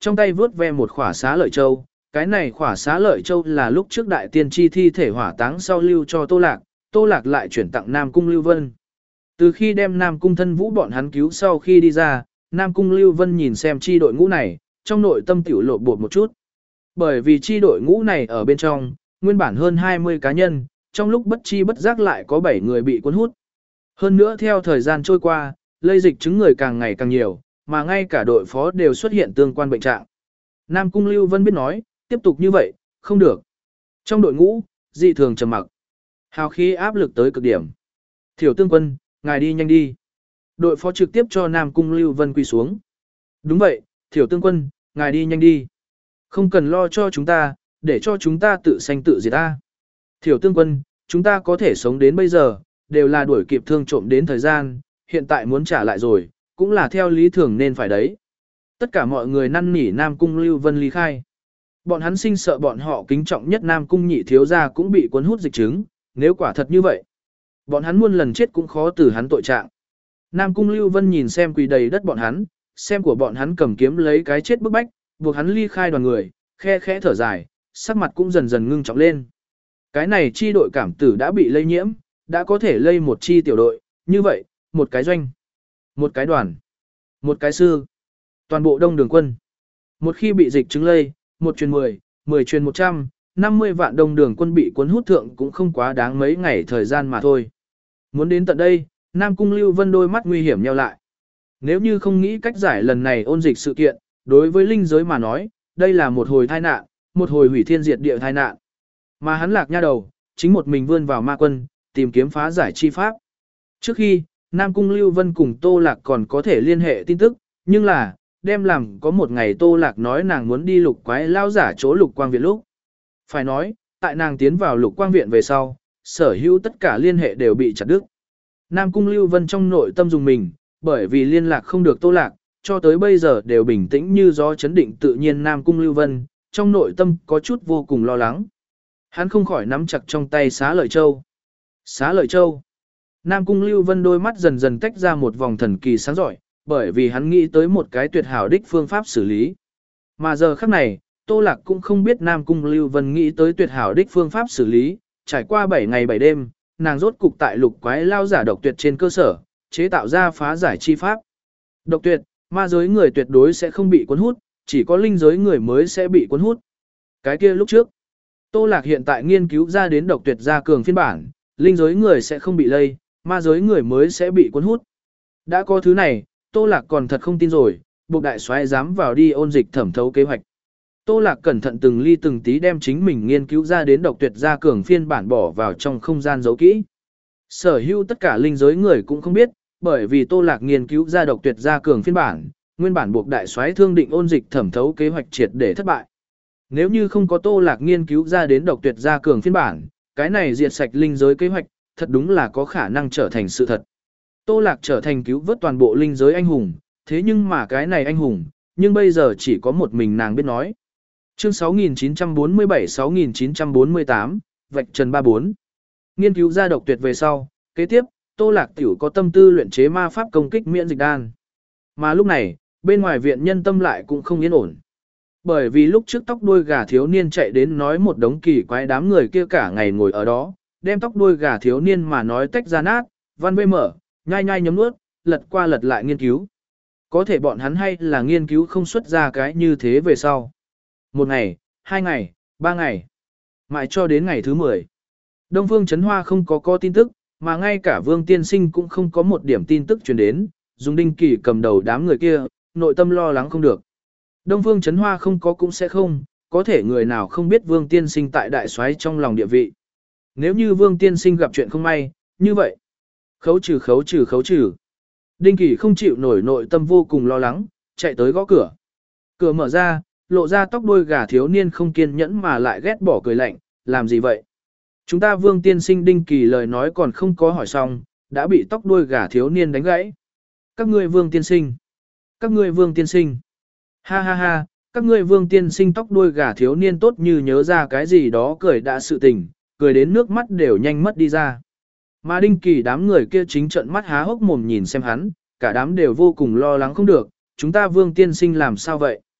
trong tay vướt ve một khỏa xá lợi châu. Cái này khỏa xá lợi châu là lúc trước đại tiên tri thi thể hỏa táng sau lưu cho Tô Lạc, Tô Lạc lại chuyển tặng Nam Cung Lưu Vân. Từ khi đem Nam Cung Thân Vũ bọn hắn cứu sau khi đi ra, Nam Cung Lưu Vân nhìn xem chi đội ngũ này, trong nội tâm tiểu lộ bột một chút. Bởi vì chi đội ngũ này ở bên trong, nguyên bản hơn hai mươi cá nhân, trong lúc bất chi bất giác lại có bảy người bị cuốn hút. Hơn nữa theo thời gian trôi qua, lây dịch chứng người càng ngày càng nhiều, mà ngay cả đội phó đều xuất hiện tương quan bệnh trạng. Nam Cung Lưu Vân biết nói, tiếp tục như vậy, không được. Trong đội ngũ, dị thường trầm mặc. Hào khí áp lực tới cực điểm. Thiểu tướng quân, ngài đi nhanh đi. Đội phó trực tiếp cho Nam Cung Lưu Vân quỳ xuống. Đúng vậy, Thiểu tướng quân, ngài đi nhanh đi. Không cần lo cho chúng ta, để cho chúng ta tự sanh tự diệt ta. Thiểu tướng quân, chúng ta có thể sống đến bây giờ, đều là đuổi kịp thương trộm đến thời gian, hiện tại muốn trả lại rồi, cũng là theo lý thường nên phải đấy. Tất cả mọi người năn nỉ Nam Cung Lưu Vân ly khai. Bọn hắn sinh sợ bọn họ kính trọng nhất Nam Cung nhị thiếu gia cũng bị cuốn hút dịch chứng, nếu quả thật như vậy. Bọn hắn muôn lần chết cũng khó từ hắn tội trạng. Nam Cung Lưu Vân nhìn xem quỳ đầy đất bọn hắn, xem của bọn hắn cầm kiếm lấy cái chết bức bách, buộc hắn ly khai đoàn người, khe khẽ thở dài, sắc mặt cũng dần dần ngưng trọng lên. Cái này chi đội cảm tử đã bị lây nhiễm, đã có thể lây một chi tiểu đội, như vậy, một cái doanh, một cái đoàn, một cái sư, toàn bộ đông đường quân. Một khi bị dịch chứng lây, một truyền mười, mười truyền một trăm, năm mươi vạn đông đường quân bị cuốn hút thượng cũng không quá đáng mấy ngày thời gian mà thôi. Muốn đến tận đây, Nam Cung Lưu Vân đôi mắt nguy hiểm nheo lại. Nếu như không nghĩ cách giải lần này ôn dịch sự kiện, đối với linh giới mà nói, đây là một hồi tai nạn, một hồi hủy thiên diệt địa tai nạn. Mà hắn Lạc Nha đầu, chính một mình vươn vào ma quân, tìm kiếm phá giải chi pháp. Trước khi, Nam Cung Lưu Vân cùng Tô Lạc còn có thể liên hệ tin tức, nhưng là, đem làm có một ngày Tô Lạc nói nàng muốn đi lục quái lao giả chỗ lục quang viện lúc. Phải nói, tại nàng tiến vào lục quang viện về sau, sở hữu tất cả liên hệ đều bị chặt đứt. Nam Cung Lưu Vân trong nội tâm dùng mình, bởi vì liên lạc không được Tô Lạc, cho tới bây giờ đều bình tĩnh như gió chấn định tự nhiên. Nam Cung Lưu Vân, trong nội tâm có chút vô cùng lo lắng. Hắn không khỏi nắm chặt trong tay xá lợi châu. Xá lợi châu. Nam Cung Lưu Vân đôi mắt dần dần tách ra một vòng thần kỳ sáng giỏi, bởi vì hắn nghĩ tới một cái tuyệt hảo đích phương pháp xử lý. Mà giờ khắc này, Tô Lạc cũng không biết Nam Cung Lưu Vân nghĩ tới tuyệt hảo đích phương pháp xử lý, trải qua bảy ngày bảy đêm, nàng rốt cục tại lục quái lao giả độc tuyệt trên cơ sở, chế tạo ra phá giải chi pháp. Độc tuyệt, ma giới người tuyệt đối sẽ không bị cuốn hút, chỉ có linh giới người mới sẽ bị cuốn hút. Cái kia lúc trước, Tô Lạc hiện tại nghiên cứu ra đến độc tuyệt gia cường phiên bản, linh giới người sẽ không bị lây, ma giới người mới sẽ bị cuốn hút. Đã có thứ này, Tô Lạc còn thật không tin rồi, buộc đại soái dám vào đi ôn dịch thẩm thấu kế hoạch. Tô Lạc cẩn thận từng ly từng tí đem chính mình nghiên cứu ra đến độc tuyệt gia cường phiên bản bỏ vào trong không gian giấu kỹ. Sở hữu tất cả linh giới người cũng không biết, bởi vì Tô Lạc nghiên cứu ra độc tuyệt gia cường phiên bản, nguyên bản buộc đại soái thương định ôn dịch thẩm thấu kế hoạch triệt để thất bại. Nếu như không có Tô Lạc nghiên cứu ra đến độc tuyệt gia cường phiên bản, cái này diệt sạch linh giới kế hoạch, thật đúng là có khả năng trở thành sự thật. Tô Lạc trở thành cứu vớt toàn bộ linh giới anh hùng, thế nhưng mà cái này anh hùng, nhưng bây giờ chỉ có một mình nàng biết nói. Chương sáu nghìn chín trăm bốn mươi bảy sáu nghìn chín trăm bốn mươi tám, vạch trần ba bốn. Nghiên cứu ra độc tuyệt về sau, kế tiếp, Tô Lạc tiểu có tâm tư luyện chế ma pháp công kích miễn dịch đan. Mà lúc này, bên ngoài viện nhân tâm lại cũng không yên ổn. Bởi vì lúc trước tóc đuôi gà thiếu niên chạy đến nói một đống kỳ quái đám người kia cả ngày ngồi ở đó, đem tóc đuôi gà thiếu niên mà nói tách ra nát, văn vê mở, nhai nhai nhấm nuốt, lật qua lật lại nghiên cứu. Có thể bọn hắn hay là nghiên cứu không xuất ra cái như thế về sau. Một ngày, hai ngày, ba ngày, mãi cho đến ngày thứ mười. Đông Phương Trấn Hoa không có có tin tức, mà ngay cả Vương Tiên Sinh cũng không có một điểm tin tức truyền đến, dùng Đinh Kỳ cầm đầu đám người kia, nội tâm lo lắng không được. Đông Phương Trấn Hoa không có cũng sẽ không, có thể người nào không biết Vương Tiên Sinh tại đại soái trong lòng địa vị. Nếu như Vương Tiên Sinh gặp chuyện không may, như vậy, khấu trừ khấu trừ khấu trừ. Đinh Kỳ không chịu nổi nội tâm vô cùng lo lắng, chạy tới gõ cửa. Cửa mở ra, lộ ra tóc đuôi gà thiếu niên không kiên nhẫn mà lại ghét bỏ cười lạnh, làm gì vậy? Chúng ta Vương Tiên Sinh Đinh Kỳ lời nói còn không có hỏi xong, đã bị tóc đuôi gà thiếu niên đánh gãy. Các ngươi Vương Tiên Sinh, các ngươi Vương Tiên Sinh. Ha ha ha, các ngươi Vương Tiên Sinh tóc đuôi gà thiếu niên tốt như nhớ ra cái gì đó cười đã sự tình, cười đến nước mắt đều nhanh mất đi ra. Mà Đinh Kỳ đám người kia chính trợn mắt há hốc mồm nhìn xem hắn, cả đám đều vô cùng lo lắng không được, chúng ta Vương Tiên Sinh làm sao vậy?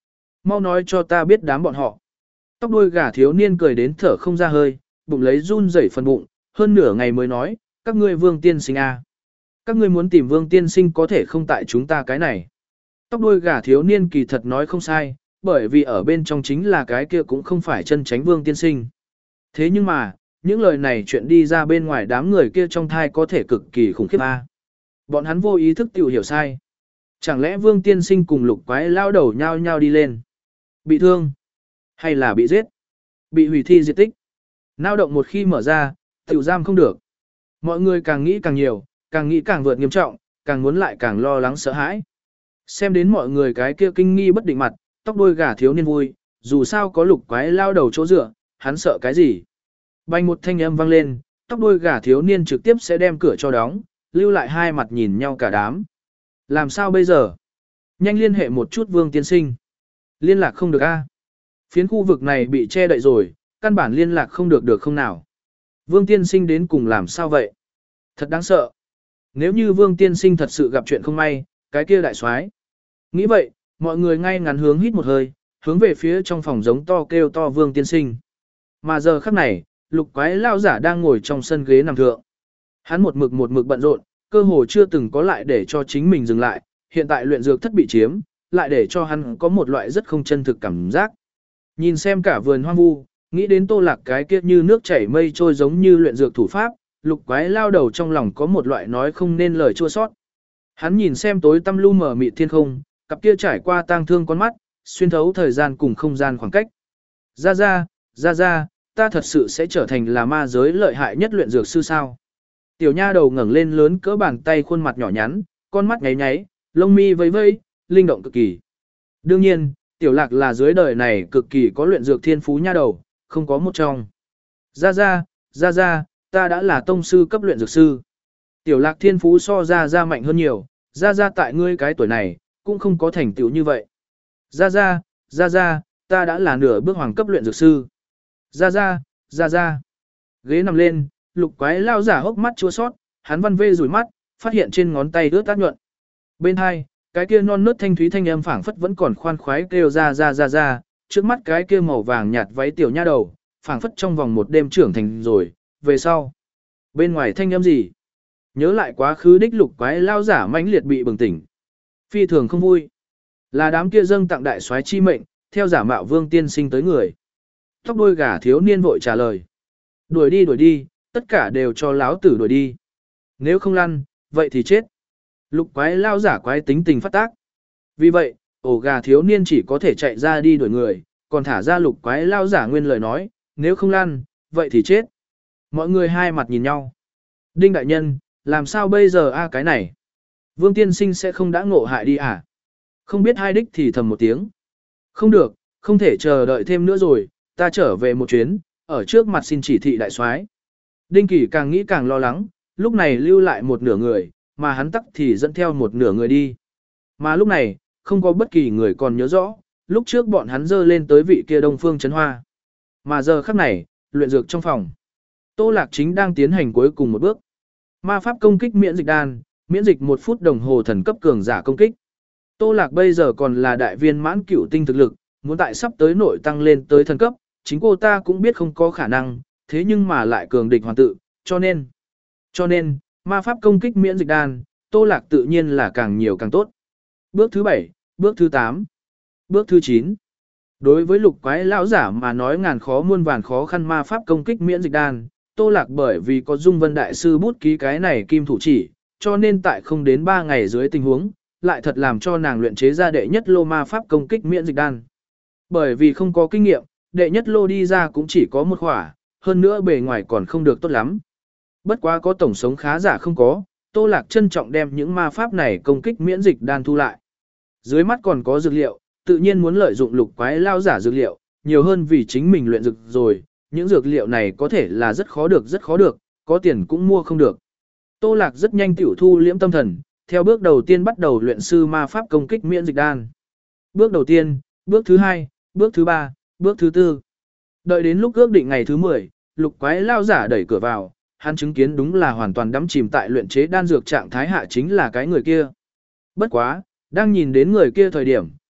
mau nói cho ta biết đám bọn họ. Tóc đuôi gà thiếu niên cười đến thở không ra hơi, bụng lấy run rẩy phần bụng, hơn nửa ngày mới nói, các ngươi Vương tiên sinh à. Các ngươi muốn tìm Vương tiên sinh có thể không tại chúng ta cái này. Tóc đuôi gà thiếu niên kỳ thật nói không sai, bởi vì ở bên trong chính là cái kia cũng không phải chân tránh Vương tiên sinh. Thế nhưng mà, những lời này chuyện đi ra bên ngoài đám người kia trong thai có thể cực kỳ khủng khiếp a. À. Bọn hắn vô ý thức tiểu hiểu sai. Chẳng lẽ Vương tiên sinh cùng lục quái lao đầu nhau nhau đi lên? Bị thương? Hay là bị giết? Bị hủy thi diệt tích? Nao động một khi mở ra, tiểu giam không được. Mọi người càng nghĩ càng nhiều, càng nghĩ càng vượt nghiêm trọng, càng muốn lại càng lo lắng sợ hãi. Xem đến mọi người cái kia kinh nghi bất định mặt, tóc đuôi gà thiếu niên vui, dù sao có lục quái lao đầu chỗ dựa, hắn sợ cái gì? Bành một thanh âm vang lên, tóc đuôi gà thiếu niên trực tiếp sẽ đem cửa cho đóng, lưu lại hai mặt nhìn nhau cả đám. Làm sao bây giờ? Nhanh liên hệ một chút Vương tiên sinh. Liên lạc không được a. Phiến khu vực này bị che đậy rồi, căn bản liên lạc không được được không nào. Vương tiên sinh đến cùng làm sao vậy? Thật đáng sợ. Nếu như Vương tiên sinh thật sự gặp chuyện không may, cái kia đại soái. Nghĩ vậy, mọi người ngay ngắn hướng hít một hơi, hướng về phía trong phòng giống to kêu to Vương tiên sinh. Mà giờ khắc này, lục quái lao giả đang ngồi trong sân ghế nằm thượng. Hắn một mực một mực bận rộn, cơ hồ chưa từng có lại để cho chính mình dừng lại, hiện tại luyện dược thất bị chiếm, lại để cho hắn có một loại rất không chân thực cảm giác. Nhìn xem cả vườn hoang vu, nghĩ đến Tô Lạc cái kia như nước chảy mây trôi giống như luyện dược thủ pháp, lục quái lao đầu trong lòng có một loại nói không nên lời chua sót. Hắn nhìn xem tối tăm lu mờ mịt thiên không, cặp kia trải qua tang thương con mắt, xuyên thấu thời gian cùng không gian khoảng cách. Ra ra, ra ra, ta thật sự sẽ trở thành là ma giới lợi hại nhất luyện dược sư sao? Tiểu nha đầu ngẩng lên lớn cỡ bàn tay khuôn mặt nhỏ nhắn, con mắt nháy nháy, lông mi vây vây, linh động cực kỳ. Đương nhiên, tiểu lạc là dưới đời này cực kỳ có luyện dược thiên phú nha đầu, không có một trong. Ra ra, ra ra, ta đã là tông sư cấp luyện dược sư. Tiểu lạc thiên phú so ra ra mạnh hơn nhiều, ra ra tại ngươi cái tuổi này, cũng không có thành tựu như vậy. Ra ra, ra ra, ta đã là nửa bước hoàng cấp luyện dược sư. Ra ra, ra ra. Ghế nằm lên, lục quái lao giả hốc mắt chua sót, hắn văn vê rủi mắt, phát hiện trên ngón tay ướt át nhuận. Bên hai, cái kia non nớt thanh thúy thanh âm phảng phất vẫn còn khoan khoái kêu ra ra ra ra, trước mắt cái kia màu vàng nhạt váy tiểu nha đầu, phảng phất trong vòng một đêm trưởng thành rồi, về sau. Bên ngoài thanh âm gì? Nhớ lại quá khứ đích lục quái lao giả mãnh liệt bị bừng tỉnh. Phi thường không vui. Là đám kia dâng tặng đại soái chi mệnh, theo giả mạo Vương tiên sinh tới người. Tóc đuôi gà thiếu niên vội trả lời. Đuổi đi đuổi đi, tất cả đều cho láo tử đuổi đi. Nếu không lăn, vậy thì chết. Lục quái lao giả quái tính tình phát tác. Vì vậy, ổ gà thiếu niên chỉ có thể chạy ra đi đuổi người, còn thả ra lục quái lao giả nguyên lời nói, nếu không lăn, vậy thì chết. Mọi người hai mặt nhìn nhau. Đinh đại nhân, làm sao bây giờ a cái này? Vương tiên sinh sẽ không đã ngộ hại đi à? Không biết hai đích thì thầm một tiếng. Không được, không thể chờ đợi thêm nữa rồi, ta trở về một chuyến, ở trước mặt xin chỉ thị đại soái. Đinh Kỳ càng nghĩ càng lo lắng, lúc này lưu lại một nửa người, mà hắn tắc thì dẫn theo một nửa người đi. Mà lúc này, không có bất kỳ người còn nhớ rõ, lúc trước bọn hắn dơ lên tới vị kia Đông Phương Trấn Hoa. Mà giờ khắc này, luyện dược trong phòng. Tô Lạc chính đang tiến hành cuối cùng một bước. Ma pháp công kích miễn dịch đan, miễn dịch một phút đồng hồ thần cấp cường giả công kích. Tô Lạc bây giờ còn là đại viên mãn cửu tinh thực lực, muốn tại sắp tới nội tăng lên tới thần cấp, chính cô ta cũng biết không có khả năng, thế nhưng mà lại cường địch hoàn tự, cho nên, cho nên, ma pháp công kích miễn dịch đan, Tô Lạc tự nhiên là càng nhiều càng tốt. Bước thứ bảy, bước thứ tám, bước thứ chín. Đối với lục quái lão giả mà nói ngàn khó muôn vàn khó khăn ma pháp công kích miễn dịch đan, Tô Lạc bởi vì có Dung Vân Đại Sư bút ký cái này kim thủ chỉ, cho nên tại không đến ba ngày dưới tình huống, lại thật làm cho nàng luyện chế ra đệ nhất lô ma pháp công kích miễn dịch đan. Bởi vì không có kinh nghiệm, đệ nhất lô đi ra cũng chỉ có một khỏa, hơn nữa bề ngoài còn không được tốt lắm. Bất quá có tổng sống khá giả không có, Tô Lạc trân trọng đem những ma pháp này công kích miễn dịch đan thu lại. Dưới mắt còn có dược liệu, tự nhiên muốn lợi dụng lục quái lao giả dược liệu, nhiều hơn vì chính mình luyện dược rồi, những dược liệu này có thể là rất khó được rất khó được, có tiền cũng mua không được. Tô Lạc rất nhanh tiểu thu liễm tâm thần, theo bước đầu tiên bắt đầu luyện sư ma pháp công kích miễn dịch đan. Bước đầu tiên, bước thứ hai, bước thứ ba, bước thứ tư. Đợi đến lúc ước định ngày thứ mười, lục quái lao giả đẩy cửa vào, hắn chứng kiến đúng là hoàn toàn đắm chìm tại luyện chế đan dược trạng thái hạ chính là cái người kia. Bất quá, đang nhìn đến người kia thời điểm,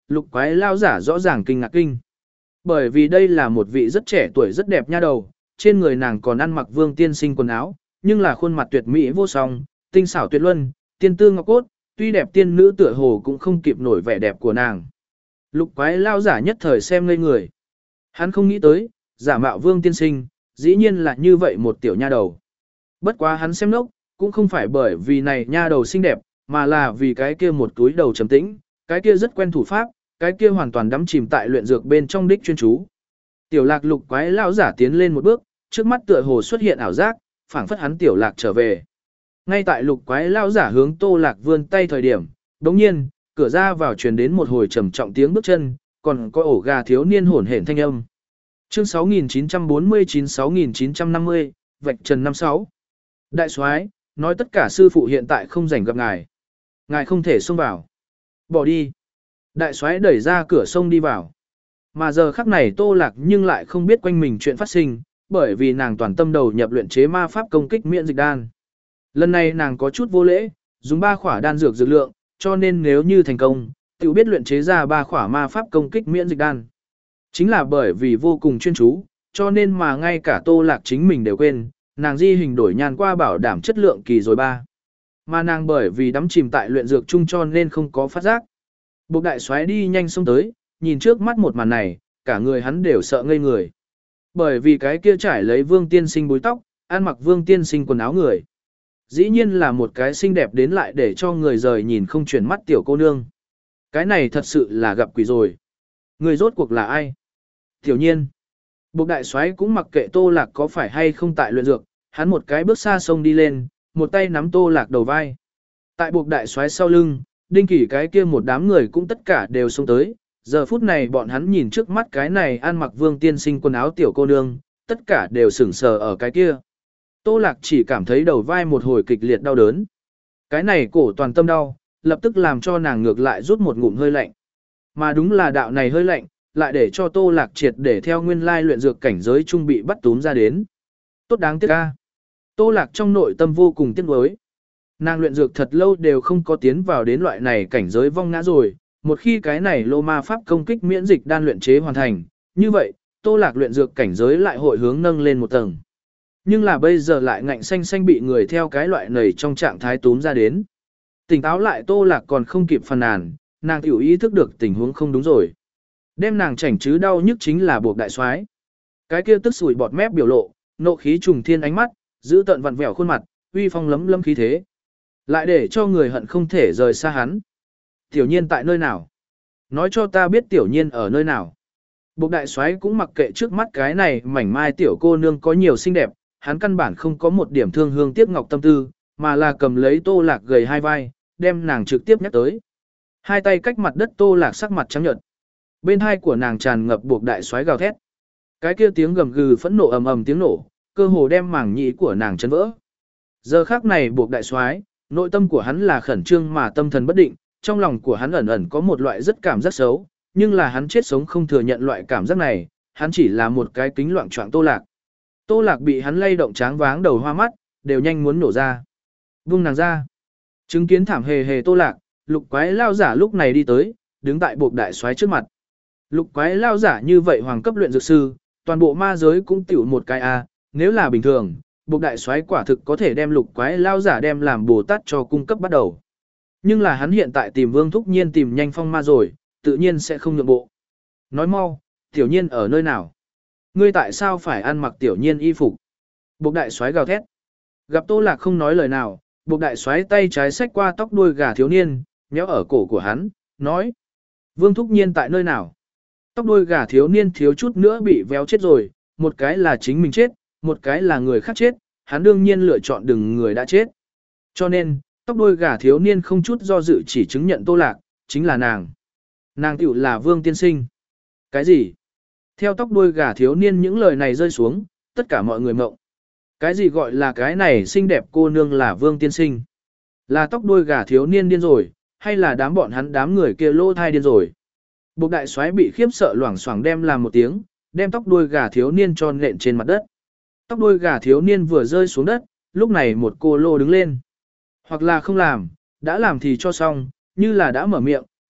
lục quái lao giả rõ ràng kinh ngạc kinh. Bởi vì đây là một vị rất trẻ tuổi rất đẹp nha đầu, trên người nàng còn ăn mặc Vương tiên sinh quần áo, nhưng là khuôn mặt tuyệt mỹ vô song, tinh xảo tuyệt luân, tiên tư ngọc cốt, tuy đẹp tiên nữ tựa hồ cũng không kịp nổi vẻ đẹp của nàng. Lục quái lao giả nhất thời xem ngây người. Hắn không nghĩ tới, giả mạo Vương tiên sinh, dĩ nhiên là như vậy một tiểu nha đầu. Bất quá hắn xem nốc, cũng không phải bởi vì này nha đầu xinh đẹp, mà là vì cái kia một túi đầu trầm tĩnh, cái kia rất quen thủ pháp, cái kia hoàn toàn đắm chìm tại luyện dược bên trong đích chuyên chú. Tiểu lạc lục quái lão giả tiến lên một bước, trước mắt tựa hồ xuất hiện ảo giác, phảng phất hắn tiểu lạc trở về. Ngay tại lục quái lão giả hướng Tô Lạc vươn tay thời điểm, đống nhiên, cửa ra vào truyền đến một hồi trầm trọng tiếng bước chân, còn có ổ gà thiếu niên hỗn hển thanh âm. Chương sáu nghìn chín trăm bốn mươi chín sáu nghìn chín trăm năm mươi, vạch trần năm sáu. Đại soái, nói tất cả sư phụ hiện tại không rảnh gặp ngài. Ngài không thể xông vào. Bỏ đi. Đại soái đẩy ra cửa sông đi vào. Mà giờ khắc này Tô Lạc nhưng lại không biết quanh mình chuyện phát sinh, bởi vì nàng toàn tâm đầu nhập luyện chế ma pháp công kích miễn dịch đan. Lần này nàng có chút vô lễ, dùng ba khỏa đan dược dược lượng, cho nên nếu như thành công, tiểu biết luyện chế ra ba khỏa ma pháp công kích miễn dịch đan. Chính là bởi vì vô cùng chuyên chú, cho nên mà ngay cả Tô Lạc chính mình đều quên, nàng di hình đổi nhan qua bảo đảm chất lượng kỳ rồi ba. Mà nàng bởi vì đắm chìm tại luyện dược chung cho nên không có phát giác. Bộc đại xoáy đi nhanh xông tới, nhìn trước mắt một màn này, cả người hắn đều sợ ngây người. Bởi vì cái kia trải lấy Vương tiên sinh búi tóc, ăn mặc Vương tiên sinh quần áo người. Dĩ nhiên là một cái xinh đẹp đến lại để cho người rời nhìn không chuyển mắt tiểu cô nương. Cái này thật sự là gặp quỷ rồi. Người rốt cuộc là ai? Tiểu nhiên. Bộc đại soái cũng mặc kệ Tô Lạc có phải hay không tại luyện dược, hắn một cái bước xa sông đi lên, một tay nắm Tô Lạc đầu vai. Tại bộc đại soái sau lưng, đinh kỷ cái kia một đám người cũng tất cả đều xông tới. Giờ phút này bọn hắn nhìn trước mắt cái này ăn mặc Vương tiên sinh quần áo tiểu cô nương, tất cả đều sững sờ ở cái kia. Tô Lạc chỉ cảm thấy đầu vai một hồi kịch liệt đau đớn. Cái này cổ toàn tâm đau, lập tức làm cho nàng ngược lại rút một ngụm hơi lạnh. Mà đúng là đạo này hơi lạnh, lại để cho Tô Lạc triệt để theo nguyên lai luyện dược cảnh giới trung bị bắt túm ra đến. Tốt đáng tiếc a. Tô Lạc trong nội tâm vô cùng tiếc nuối. Nàng luyện dược thật lâu đều không có tiến vào đến loại này cảnh giới vong ngã rồi, một khi cái này lô ma pháp công kích miễn dịch đan luyện chế hoàn thành, như vậy, Tô Lạc luyện dược cảnh giới lại hội hướng nâng lên một tầng. Nhưng là bây giờ lại ngạnh xanh xanh bị người theo cái loại nầy trong trạng thái túm ra đến. Tỉnh táo lại Tô Lạc còn không kịp phàn nàn, nàng tiểu ý thức được tình huống không đúng rồi. Đem nàng chảnh chứ đau nhức chính là buộc đại soái. Cái kia tức sủi bọt mép biểu lộ, nộ khí trùng thiên ánh mắt, giữ tận vặn vẹo khuôn mặt, uy phong lấm lấm khí thế. Lại để cho người hận không thể rời xa hắn. Tiểu nhiên tại nơi nào? Nói cho ta biết tiểu nhiên ở nơi nào. Bộc đại soái cũng mặc kệ trước mắt cái này mảnh mai tiểu cô nương có nhiều xinh đẹp, hắn căn bản không có một điểm thương hương tiếc ngọc tâm tư, mà là cầm lấy Tô Lạc gầy hai vai, đem nàng trực tiếp nhắc tới. Hai tay cách mặt đất Tô Lạc sắc mặt trắng nhợt. Bên hai của nàng tràn ngập buộc đại soái gào thét. Cái kia tiếng gầm gừ phẫn nộ ầm ầm tiếng nổ, cơ hồ đem màng nhĩ của nàng chấn vỡ. Giờ khắc này buộc đại soái, nội tâm của hắn là khẩn trương mà tâm thần bất định, trong lòng của hắn ẩn ẩn có một loại rất cảm giác xấu, nhưng là hắn chết sống không thừa nhận loại cảm giác này, hắn chỉ là một cái kính loạn choạng Tô Lạc. Tô Lạc bị hắn lay động tráng váng đầu hoa mắt, đều nhanh muốn nổ ra. Vung nàng ra. Chứng kiến thảm hề hề Tô Lạc, lục quái lao giả lúc này đi tới, đứng tại buộc đại soái trước mặt. Lục quái lao giả như vậy hoàng cấp luyện dược sư, toàn bộ ma giới cũng tiểu một cái a, nếu là bình thường, buộc đại soái quả thực có thể đem lục quái lao giả đem làm Bồ Tát cho cung cấp bắt đầu. Nhưng là hắn hiện tại tìm Vương Thúc Nhiên tìm nhanh phong ma rồi, tự nhiên sẽ không nhượng bộ. Nói mau, tiểu nhiên ở nơi nào? Ngươi tại sao phải ăn mặc tiểu nhiên y phục? Buộc đại soái gào thét. Gặp Tô Lạc không nói lời nào, buộc đại soái tay trái xách qua tóc đuôi gà thiếu niên, nhéo ở cổ của hắn, nói. Vương Thúc Nhiên tại nơi nào? Tóc đuôi gà thiếu niên thiếu chút nữa bị véo chết rồi, một cái là chính mình chết, một cái là người khác chết, hắn đương nhiên lựa chọn đừng người đã chết. Cho nên, tóc đuôi gà thiếu niên không chút do dự chỉ chứng nhận Tô Lạc, chính là nàng. Nàng tiểu là Vương tiên sinh. Cái gì? Theo tóc đuôi gà thiếu niên những lời này rơi xuống, tất cả mọi người mộng. Cái gì gọi là cái này xinh đẹp cô nương là Vương tiên sinh? Là tóc đuôi gà thiếu niên điên rồi, hay là đám bọn hắn đám người kia lô thai điên rồi? Bộc đại soái bị khiếp sợ loảng xoảng đem làm một tiếng, đem tóc đuôi gà thiếu niên cho nện trên mặt đất. Tóc đuôi gà thiếu niên vừa rơi xuống đất, lúc này một cô lô đứng lên. Hoặc là không làm, đã làm thì cho xong, như là đã mở miệng,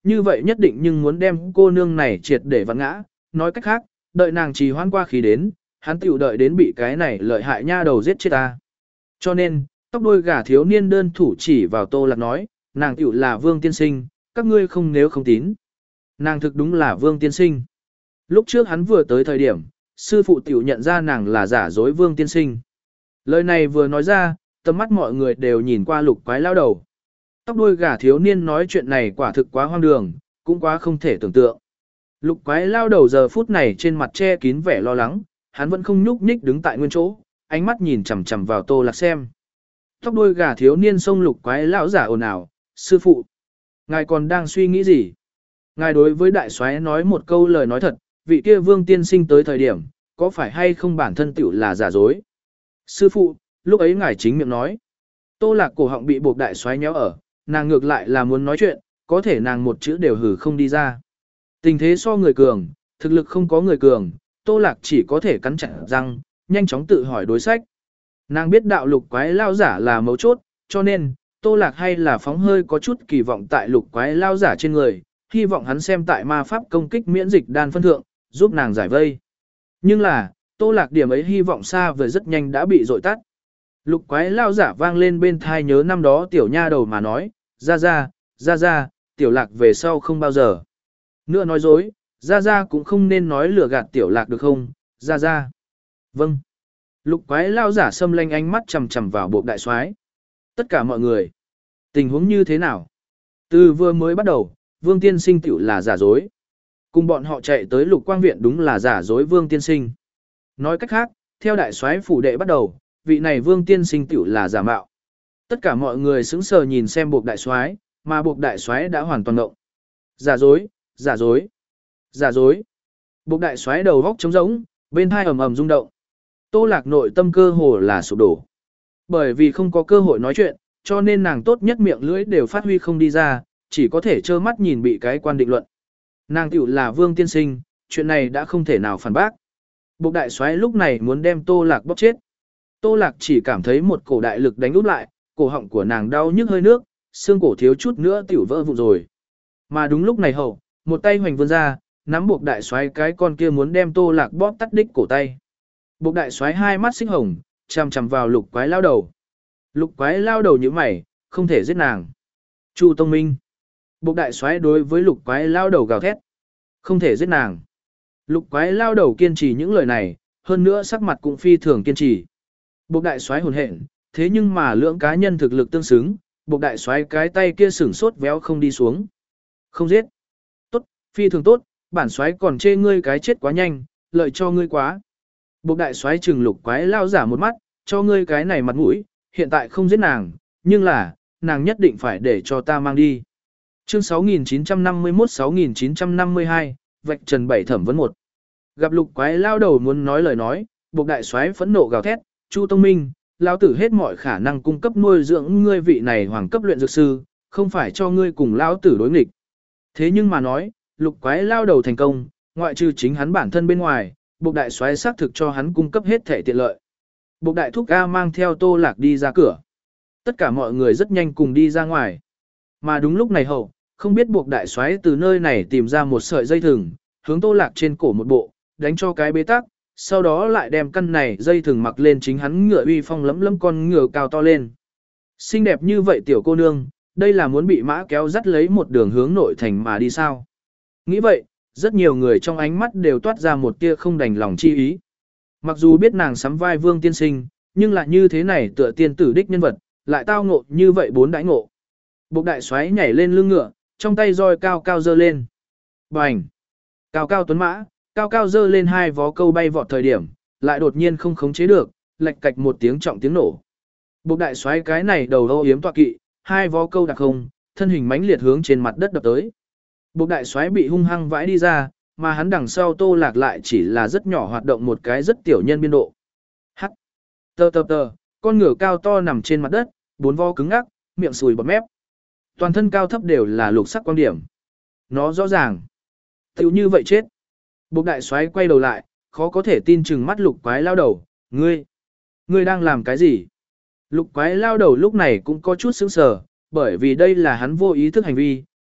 như vậy nhất định nhưng muốn đem cô nương này triệt để vặn ngã, nói cách khác, đợi nàng trì hoãn qua khí đến, hắn tiểu đợi đến bị cái này lợi hại nha đầu giết chết ta. Cho nên, tóc đuôi gà thiếu niên đơn thủ chỉ vào Tô Lạc nói, nàng tiểu là Vương tiên sinh, các ngươi không nếu không tín. Nàng thực đúng là Vương tiên sinh. Lúc trước hắn vừa tới thời điểm, sư phụ tiểu nhận ra nàng là giả dối Vương tiên sinh. Lời này vừa nói ra, tầm mắt mọi người đều nhìn qua Lục Quái lao đầu. Tóc đuôi gà thiếu niên nói chuyện này quả thực quá hoang đường, cũng quá không thể tưởng tượng. Lục Quái lao đầu giờ phút này trên mặt che kín vẻ lo lắng, hắn vẫn không nhúc nhích đứng tại nguyên chỗ, ánh mắt nhìn chằm chằm vào Tô Lạc xem. Tóc đuôi gà thiếu niên xông Lục Quái lão giả ồn ào, sư phụ, ngài còn đang suy nghĩ gì? Ngài đối với đại soái nói một câu lời nói thật, vị kia Vương tiên sinh tới thời điểm, có phải hay không bản thân tiểu là giả dối? Sư phụ, lúc ấy ngài chính miệng nói. Tô Lạc cổ họng bị buộc đại soái nhéo ở, nàng ngược lại là muốn nói chuyện, có thể nàng một chữ đều hử không đi ra. Tình thế so người cường, thực lực không có người cường, Tô Lạc chỉ có thể cắn chặt răng, nhanh chóng tự hỏi đối sách. Nàng biết đạo Lục Quái lao giả là mấu chốt, cho nên, Tô Lạc hay là phóng hơi có chút kỳ vọng tại Lục Quái lao giả trên người, hy vọng hắn xem tại ma pháp công kích miễn dịch đan phân thượng, giúp nàng giải vây. Nhưng là, Tô Lạc điểm ấy hy vọng xa vời rất nhanh đã bị dội tắt. Lục Quái lao giả vang lên bên thai nhớ năm đó tiểu nha đầu mà nói, ra ra, ra ra, tiểu Lạc về sau không bao giờ. Nữa nói dối, ra ra cũng không nên nói lừa gạt tiểu Lạc được không, ra ra. Vâng. Lục Quái lao giả xâm lanh ánh mắt chầm chầm vào bộ đại soái. Tất cả mọi người. Tình huống như thế nào? Từ vừa mới bắt đầu, Vương tiên sinh tiểu là giả dối. Cùng bọn họ chạy tới Lục Quang viện đúng là giả dối Vương tiên sinh. Nói cách khác, theo đại soái phủ đệ bắt đầu, vị này Vương tiên sinh tiểu là giả mạo. Tất cả mọi người sững sờ nhìn xem buộc đại soái, mà buộc đại soái đã hoàn toàn ngộng. Giả dối, giả dối, giả dối. Buộc đại soái đầu góc trống rỗng, bên tai ầm ầm rung động. Tô Lạc nội tâm cơ hồ là sụp đổ. Bởi vì không có cơ hội nói chuyện, cho nên nàng tốt nhất miệng lưỡi đều phát huy không đi ra, chỉ có thể trơ mắt nhìn bị cái quan định luận. Nàng tiểu là Vương tiên sinh, chuyện này đã không thể nào phản bác. Buộc đại soái lúc này muốn đem Tô Lạc bóp chết. Tô Lạc chỉ cảm thấy một cổ đại lực đánh úp lại, cổ họng của nàng đau nhức hơi nước, xương cổ thiếu chút nữa tiểu vỡ vụn rồi. Mà đúng lúc này hậu, một tay hoành vươn ra, nắm buộc đại soái cái con kia muốn đem Tô Lạc bóp tắt đích cổ tay. Buộc đại soái hai mắt xích hồng, chằm chằm vào Lục Quái lao đầu. Lục Quái lao đầu như mày, không thể giết nàng. Chu Tông Minh. Buộc đại soái đối với Lục Quái lao đầu gào thét. Không thể giết nàng. Lục Quái lao đầu kiên trì những lời này, hơn nữa sắc mặt cũng phi thường kiên trì. Buộc đại soái hồn hển, thế nhưng mà lưỡng cá nhân thực lực tương xứng, buộc đại soái cái tay kia sửng sốt véo không đi xuống. Không giết. Tốt, phi thường tốt, bản soái còn chê ngươi cái chết quá nhanh, lợi cho ngươi quá. Buộc đại soái trừng Lục Quái lao giả một mắt, cho ngươi cái này mặt mũi, hiện tại không giết nàng, nhưng là, nàng nhất định phải để cho ta mang đi. Chương sáu nghìn chín trăm năm mươi mốt sáu nghìn chín trăm năm mươi hai, vạch trần bảy thẩm vấn một. Gặp Lục Quái lao đầu muốn nói lời nói, buộc đại soái phẫn nộ gào thét, Chu Tông Minh, lão tử hết mọi khả năng cung cấp nuôi dưỡng ngươi vị này hoàng cấp luyện dược sư, không phải cho ngươi cùng lão tử đối nghịch. Thế nhưng mà nói, Lục Quái lao đầu thành công, ngoại trừ chính hắn bản thân bên ngoài, buộc đại soái xác thực cho hắn cung cấp hết thể tiện lợi. Buộc đại thúc A mang theo Tô Lạc đi ra cửa. Tất cả mọi người rất nhanh cùng đi ra ngoài. Mà đúng lúc này hậu, không biết buộc đại soái từ nơi này tìm ra một sợi dây thừng, hướng Tô Lạc trên cổ một bộ, đánh cho cái bế tắc, sau đó lại đem căn này dây thừng mặc lên chính hắn ngựa uy phong lấm lấm con ngựa cao to lên. Xinh đẹp như vậy tiểu cô nương, đây là muốn bị mã kéo dắt lấy một đường hướng nội thành mà đi sao? Nghĩ vậy, rất nhiều người trong ánh mắt đều toát ra một tia không đành lòng chi ý. Mặc dù biết nàng sắm vai Vương tiên sinh, nhưng lại như thế này tựa tiên tử đích nhân vật, lại tao ngộ như vậy bốn đãi ngộ. Buộc đại xoáy nhảy lên lưng ngựa, trong tay roi cao cao dơ lên. Bành! Cao cao tuấn mã, cao cao dơ lên hai vó câu bay vọt thời điểm, lại đột nhiên không khống chế được, lạch cạch một tiếng trọng tiếng nổ. Buộc đại xoáy cái này đầu âu yếm tọa kỵ, hai vó câu đặc không, thân hình mãnh liệt hướng trên mặt đất đập tới. Buộc đại xoáy bị hung hăng vãi đi ra, mà hắn đằng sau Tô Lạc lại chỉ là rất nhỏ hoạt động một cái rất tiểu nhân biên độ. Hắc! Tờ tờ tờ, con ngựa cao to nằm trên mặt đất, bốn vo cứng ngắc, miệng sùi bọt mép. Toàn thân cao thấp đều là lục sắc quan điểm. Nó rõ ràng. Tiểu như vậy chết. Buộc đại xoáy quay đầu lại, khó có thể tin chừng mắt lục quái lao đầu. Ngươi! Ngươi đang làm cái gì? Lục quái lao đầu lúc này cũng có chút sững sờ, bởi vì đây là hắn vô ý thức hành vi,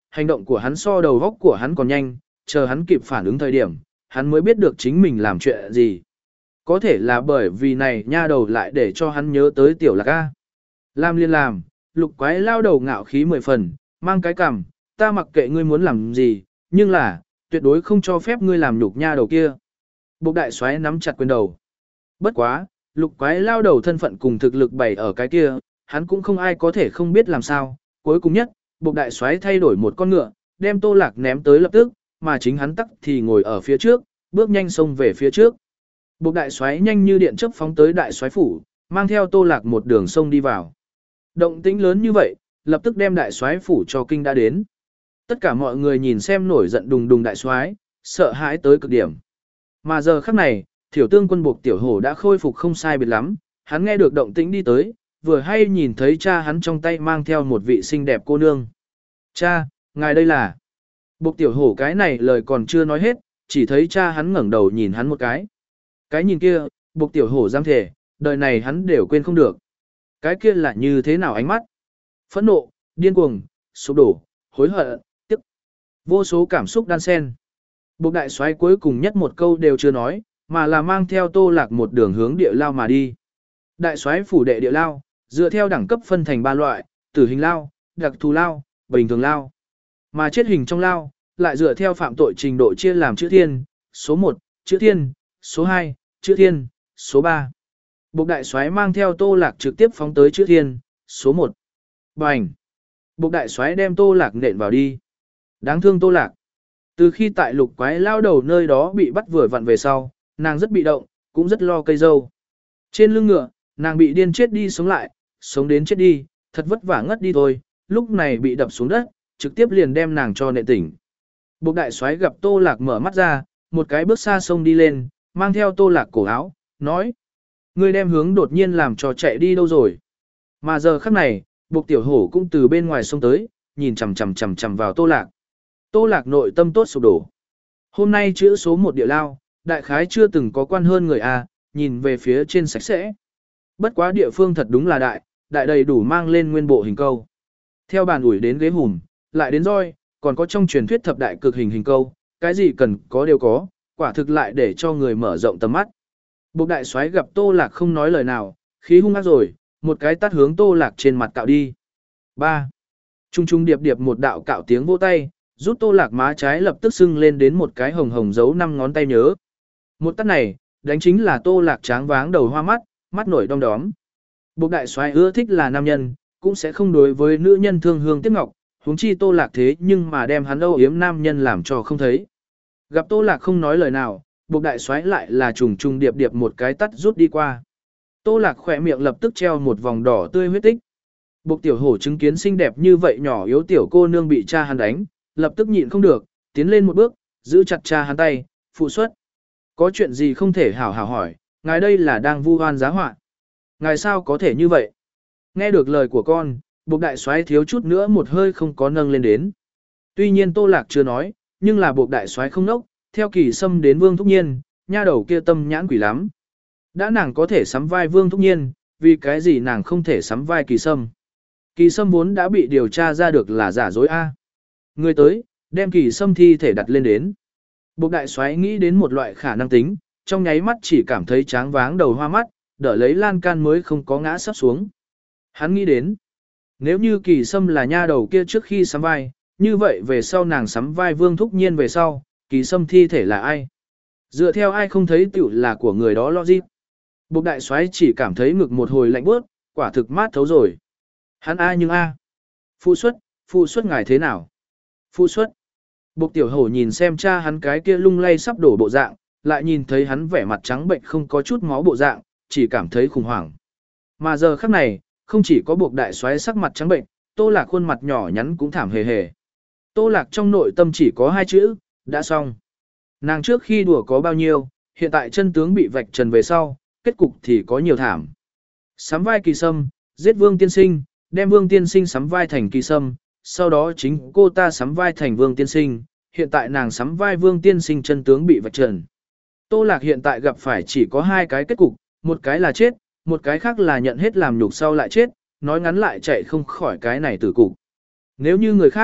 hành động của hắn so đầu góc của hắn còn nhanh, chờ hắn kịp phản ứng thời điểm, hắn mới biết được chính mình làm chuyện gì. Có thể là bởi vì này nha đầu lại để cho hắn nhớ tới tiểu lạc A. Làm liên làm, lục quái lao đầu ngạo khí mười phần, mang cái cằm, ta mặc kệ ngươi muốn làm gì, nhưng là, tuyệt đối không cho phép ngươi làm nhục nha đầu kia. Bộc đại soái nắm chặt quyền đầu. Bất quá, lục quái lao đầu thân phận cùng thực lực bày ở cái kia, hắn cũng không ai có thể không biết làm sao. Cuối cùng nhất, bộc đại soái thay đổi một con ngựa, đem Tô Lạc ném tới lập tức, mà chính hắn tắc thì ngồi ở phía trước, bước nhanh xông về phía trước. Bộc đại soái nhanh như điện chớp phóng tới đại soái phủ, mang theo Tô Lạc một đường sông đi vào. Động tĩnh lớn như vậy, lập tức đem đại soái phủ cho kinh đã đến. Tất cả mọi người nhìn xem nổi giận đùng đùng đại soái, sợ hãi tới cực điểm. Mà giờ khắc này, Thiểu Tương Quân buộc Tiểu Hổ đã khôi phục không sai biệt lắm, hắn nghe được động tĩnh đi tới, vừa hay nhìn thấy cha hắn trong tay mang theo một vị xinh đẹp cô nương. Cha, ngài đây là... Buộc Tiểu Hổ cái này lời còn chưa nói hết, chỉ thấy cha hắn ngẩng đầu nhìn hắn một cái. Cái nhìn kia, buộc Tiểu Hổ giam thể, đời này hắn đều quên không được. Cái kia là như thế nào ánh mắt? Phẫn nộ, điên cuồng, sụp đổ, hối hận, tức. Vô số cảm xúc đan xen. Buộc đại soái cuối cùng nhất một câu đều chưa nói, mà là mang theo Tô Lạc một đường hướng địa lao mà đi. Đại soái phủ đệ địa lao, dựa theo đẳng cấp phân thành ba loại, tử hình lao, đặc thù lao, bình thường lao. Mà chết hình trong lao, lại dựa theo phạm tội trình độ chia làm chữ thiên, số một, chữ thiên, số hai, chữ thiên, số ba. Bộc đại soái mang theo Tô Lạc trực tiếp phóng tới chữ thiên, số một. Bành! Bộc đại soái đem Tô Lạc nện vào đi. Đáng thương Tô Lạc. Từ khi tại lục quái lao đầu nơi đó bị bắt vừa vặn về sau, nàng rất bị động, cũng rất lo cây dâu. Trên lưng ngựa, nàng bị điên chết đi sống lại, sống đến chết đi, thật vất vả ngất đi thôi, lúc này bị đập xuống đất, trực tiếp liền đem nàng cho nện tỉnh. Bộc đại soái gặp Tô Lạc mở mắt ra, một cái bước xa sông đi lên, mang theo Tô Lạc cổ áo, nói. Ngươi đem hướng đột nhiên làm cho chạy đi đâu rồi. Mà giờ khắc này, Bộc Tiểu Hổ cũng từ bên ngoài sông tới, nhìn chằm chằm chằm chằm vào Tô Lạc. Tô Lạc nội tâm tốt sụp đổ. Hôm nay chữ số một địa lao, đại khái chưa từng có quan hơn người A, nhìn về phía trên sạch sẽ. Bất quá địa phương thật đúng là đại, đại đầy đủ mang lên nguyên bộ hình câu. Theo bàn ủi đến ghế hùm, lại đến roi, còn có trong truyền thuyết thập đại cực hình hình câu, cái gì cần có đều có, quả thực lại để cho người mở rộng tầm mắt. Bộc đại soái gặp Tô Lạc không nói lời nào, khí hung ác rồi, một cái tát hướng Tô Lạc trên mặt cạo đi. ba. Trung trung điệp điệp một đạo cạo tiếng vỗ tay, rút Tô Lạc má trái lập tức sưng lên đến một cái hồng hồng dấu năm ngón tay nhớ. Một tát này, đánh chính là Tô Lạc tráng váng đầu hoa mắt, mắt nổi đom đóm. Bộc đại soái ưa thích là nam nhân, cũng sẽ không đối với nữ nhân thương hương tiếc ngọc, huống chi Tô Lạc thế nhưng mà đem hắn âu yếm nam nhân làm cho không thấy. Gặp Tô Lạc không nói lời nào, Bộc đại soái lại là trùng trùng điệp điệp một cái tắt rút đi qua. Tô Lạc khỏe miệng lập tức treo một vòng đỏ tươi huyết tích. Bộc Tiểu Hổ chứng kiến xinh đẹp như vậy nhỏ yếu tiểu cô nương bị cha hắn đánh, lập tức nhịn không được, tiến lên một bước, giữ chặt cha hắn tay, phụ xuất. Có chuyện gì không thể hảo hảo hỏi, ngài đây là đang vu oan giá họa. Ngài sao có thể như vậy? Nghe được lời của con, Bộc đại soái thiếu chút nữa một hơi không có nâng lên đến. Tuy nhiên Tô Lạc chưa nói, nhưng là Bộc đại soái không nốc, theo Kỳ Sâm đến Vương Thúc Nhiên, nha đầu kia tâm nhãn quỷ lắm. Đã nàng có thể sắm vai Vương Thúc Nhiên, vì cái gì nàng không thể sắm vai Kỳ Sâm? Kỳ Sâm vốn đã bị điều tra ra được là giả dối A. Người tới, đem Kỳ Sâm thi thể đặt lên đến. Bộc đại soái nghĩ đến một loại khả năng tính, trong nháy mắt chỉ cảm thấy tráng váng đầu hoa mắt, đỡ lấy lan can mới không có ngã sắp xuống. Hắn nghĩ đến, nếu như Kỳ Sâm là nha đầu kia trước khi sắm vai, như vậy về sau nàng sắm vai Vương Thúc Nhiên về sau, Kỳ Sâm thi thể là ai? Dựa theo ai không thấy tiểu là của người đó logic. Bộc đại soái chỉ cảm thấy ngực một hồi lạnh bước, quả thực mát thấu rồi. Hắn ai nhưng a. Phụ xuất, phụ xuất ngài thế nào? Phụ xuất. Bộc Tiểu Hổ nhìn xem cha hắn cái kia lung lay sắp đổ bộ dạng, lại nhìn thấy hắn vẻ mặt trắng bệnh không có chút máu bộ dạng, chỉ cảm thấy khủng hoảng. Mà giờ khắc này, không chỉ có Bộc đại soái sắc mặt trắng bệnh, Tô Lạc khuôn mặt nhỏ nhắn cũng thảm hề hề. Tô Lạc trong nội tâm chỉ có hai chữ, đã xong. Nàng trước khi đùa có bao nhiêu, hiện tại chân tướng bị vạch trần về sau, kết cục thì có nhiều thảm. Sắm vai Kỳ Sâm, giết Vương Tiên Sinh, đem Vương Tiên Sinh sắm vai thành Kỳ Sâm, sau đó chính cô ta sắm vai thành Vương Tiên Sinh, hiện tại nàng sắm vai Vương Tiên Sinh chân tướng bị vạch trần. Tô Lạc hiện tại gặp phải chỉ có hai cái kết cục, một cái là chết, một cái khác là nhận hết làm nhục sau lại chết, nói ngắn lại chạy không khỏi cái này tử cục. Nếu như người khác,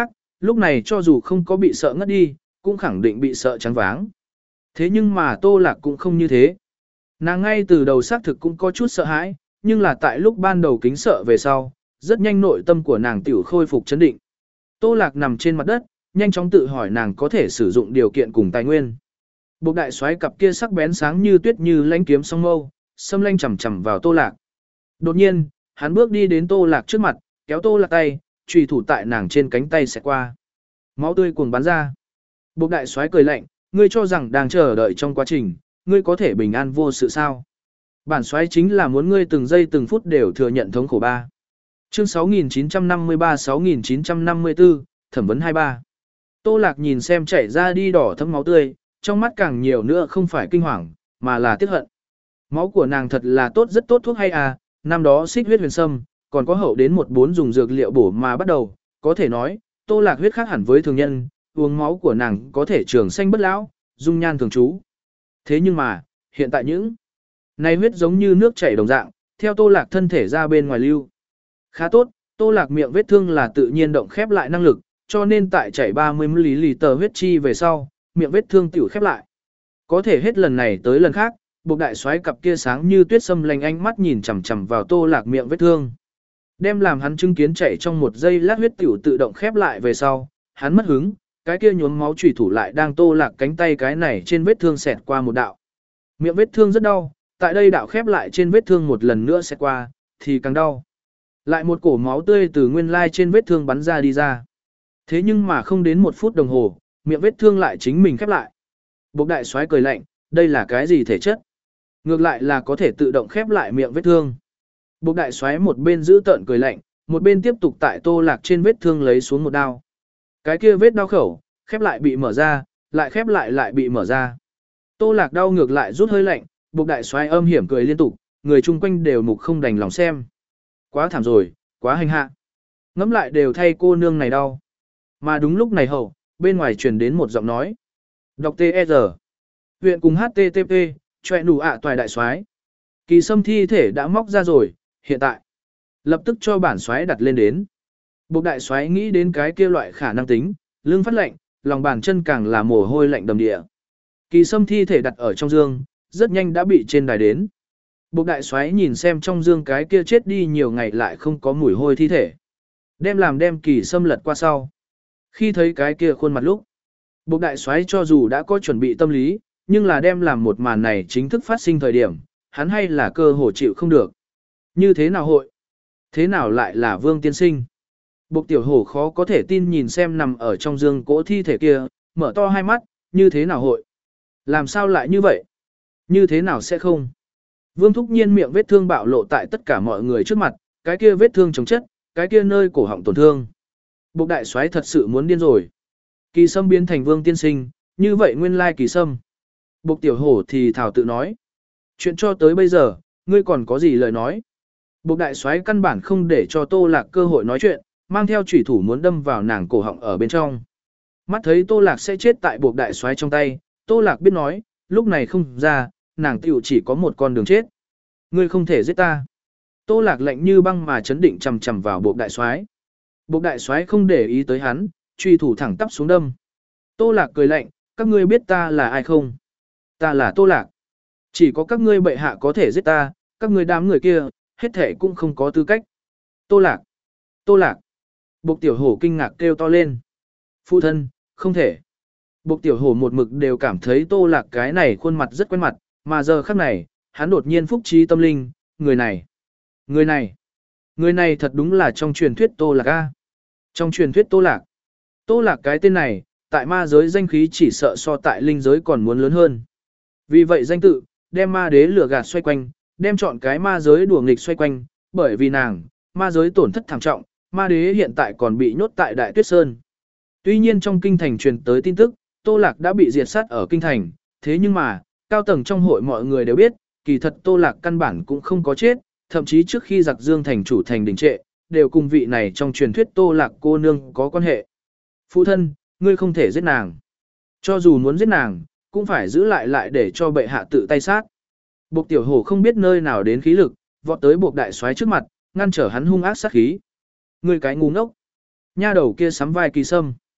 lúc này cho dù không có bị sợ ngất đi, cũng khẳng định bị sợ trắng váng. Thế nhưng mà Tô Lạc cũng không như thế. Nàng ngay từ đầu xác thực cũng có chút sợ hãi, nhưng là tại lúc ban đầu kính sợ về sau, rất nhanh nội tâm của nàng tiểu khôi phục chấn định. Tô Lạc nằm trên mặt đất, nhanh chóng tự hỏi nàng có thể sử dụng điều kiện cùng tài nguyên. Bộc đại soái cặp kia sắc bén sáng như tuyết như lãnh kiếm song mâu, xâm lanh chầm chầm vào Tô Lạc. Đột nhiên, hắn bước đi đến Tô Lạc trước mặt, kéo Tô Lạc tay, chùy thủ tại nàng trên cánh tay sẽ qua. Máu tươi cuồng bắn ra. Bộc đại soái cười lạnh, ngươi cho rằng đang chờ đợi trong quá trình, ngươi có thể bình an vô sự sao? Bản soái chính là muốn ngươi từng giây từng phút đều thừa nhận thống khổ ba. Chương sáu nghìn chín trăm năm mươi ba sáu nghìn chín trăm năm mươi tư, thẩm vấn hai ba. Tô Lạc nhìn xem chảy ra đi đỏ thấm máu tươi, trong mắt càng nhiều nữa không phải kinh hoàng, mà là tiếc hận. Máu của nàng thật là tốt rất tốt thuốc hay à, năm đó xích huyết huyền sâm, còn có hậu đến một bốn dùng dược liệu bổ mà bắt đầu, có thể nói, Tô Lạc huyết khác hẳn với thường nhân, uống máu của nàng có thể trường xanh bất lão, dung nhan thường trú. Thế nhưng mà, hiện tại những này huyết giống như nước chảy đồng dạng, theo Tô Lạc thân thể ra bên ngoài lưu. Khá tốt, Tô Lạc miệng vết thương là tự nhiên động khép lại năng lực, cho nên tại chảy ba mươi mi-li-lít huyết chi về sau, miệng vết thương tiểu khép lại. Có thể hết lần này tới lần khác, Bộc đại soái cặp kia sáng như tuyết sâm lanh ánh mắt nhìn chằm chằm vào Tô Lạc miệng vết thương. Đem làm hắn chứng kiến chảy trong một giây lát huyết tiểu tự động khép lại về sau, hắn mất hứng, cái kia nhuốm máu chủy thủ lại đang Tô Lạc cánh tay cái này trên vết thương xẹt qua một đạo. Miệng vết thương rất đau, tại đây đạo khép lại trên vết thương một lần nữa xẹt qua, thì càng đau. Lại một cổ máu tươi từ nguyên lai trên vết thương bắn ra đi ra. Thế nhưng mà không đến một phút đồng hồ, miệng vết thương lại chính mình khép lại. Bộc đại soái cười lạnh, đây là cái gì thể chất? Ngược lại là có thể tự động khép lại miệng vết thương. Bộc đại soái một bên giữ tợn cười lạnh, một bên tiếp tục tại Tô Lạc trên vết thương lấy xuống một đao. Cái kia vết đau khẩu, khép lại bị mở ra, lại khép lại lại bị mở ra. Tô Lạc đau ngược lại rút hơi lạnh, Bộc đại soái âm hiểm cười liên tục, người chung quanh đều mục không đành lòng xem. Quá thảm rồi, quá hành hạ. Ngẫm lại đều thay cô nương này đau. Mà đúng lúc này hậu, bên ngoài truyền đến một giọng nói. Đọc tê e rờ. Huyện cùng hát tê tê pê, chọe nụ ạ toài đại soái. Kỳ sâm thi thể đã móc ra rồi, hiện tại. Lập tức cho bản soái đặt lên đến. Bộc đại soái nghĩ đến cái kia loại khả năng tính, lưng phát lạnh, lòng bàn chân càng là mồ hôi lạnh đầm địa. Kỳ sâm thi thể đặt ở trong dương, rất nhanh đã bị trên đài đến. Bộc đại soái nhìn xem trong dương cái kia chết đi nhiều ngày lại không có mùi hôi thi thể. Đem làm đem kỳ sâm lật qua sau. Khi thấy cái kia khuôn mặt lúc, Bộc đại soái cho dù đã có chuẩn bị tâm lý, nhưng là đem làm một màn này chính thức phát sinh thời điểm, hắn hay là cơ hồ chịu không được. Như thế nào hội? Thế nào lại là Vương tiên sinh? Bộc tiểu hổ khó có thể tin nhìn xem nằm ở trong dương cỗ thi thể kia, mở to hai mắt, như thế nào hội? Làm sao lại như vậy? Như thế nào sẽ không? Vương thúc nhiên miệng vết thương bạo lộ tại tất cả mọi người trước mặt, cái kia vết thương chống chất, cái kia nơi cổ họng tổn thương. Bộc đại soái thật sự muốn điên rồi. Kỳ sâm biến thành Vương tiên sinh, như vậy nguyên lai kỳ sâm. Bộc tiểu hổ thì thảo tự nói. Chuyện cho tới bây giờ, ngươi còn có gì lời nói? Bộc đại soái căn bản không để cho Tô Lạc cơ hội nói chuyện, mang theo chủy thủ muốn đâm vào nàng cổ họng ở bên trong. Mắt thấy Tô Lạc sẽ chết tại Bộc đại soái trong tay, Tô Lạc biết nói, lúc này không ra, nàng tiểu chỉ có một con đường chết. Ngươi không thể giết ta. Tô Lạc lạnh như băng mà chấn định chằm chằm vào Bộc đại soái. Bộc đại soái không để ý tới hắn, truy thủ thẳng tắp xuống đâm. Tô Lạc cười lạnh, các ngươi biết ta là ai không? Ta là Tô Lạc. Chỉ có các ngươi bệ hạ có thể giết ta, các ngươi đám người kia, hết thể cũng không có tư cách. Tô Lạc. Tô Lạc. Bộc tiểu hổ kinh ngạc kêu to lên. Phụ thân, không thể. Bộc tiểu hổ một mực đều cảm thấy Tô Lạc cái này khuôn mặt rất quen mặt, mà giờ khắc này, hắn đột nhiên phúc trí tâm linh, người này. Người này. Người này thật đúng là trong truyền thuyết Tô Lạc A. Trong truyền thuyết Tô Lạc. Tô Lạc cái tên này, tại ma giới danh khí chỉ sợ so tại linh giới còn muốn lớn hơn. Vì vậy danh tự, đem ma đế lửa gạt xoay quanh, đem chọn cái ma giới đùa nghịch xoay quanh, bởi vì nàng, ma giới tổn thất thảm trọng, ma đế hiện tại còn bị nhốt tại Đại Tuyết Sơn. Tuy nhiên trong kinh thành truyền tới tin tức, Tô Lạc đã bị diệt sát ở kinh thành, thế nhưng mà, cao tầng trong hội mọi người đều biết, kỳ thật Tô Lạc căn bản cũng không có chết, thậm chí trước khi giặc Dương thành chủ thành đình trệ, đều cùng vị này trong truyền thuyết Tô Lạc cô nương có quan hệ. Phụ thân, ngươi không thể giết nàng. Cho dù muốn giết nàng, cũng phải giữ lại lại để cho bệ hạ tự tay sát. Bộc tiểu hổ không biết nơi nào đến khí lực, vọt tới Bộc đại soái trước mặt, ngăn trở hắn hung ác sát khí. Ngươi cái ngu ngốc. Nha đầu kia sắm vai kỳ sâm.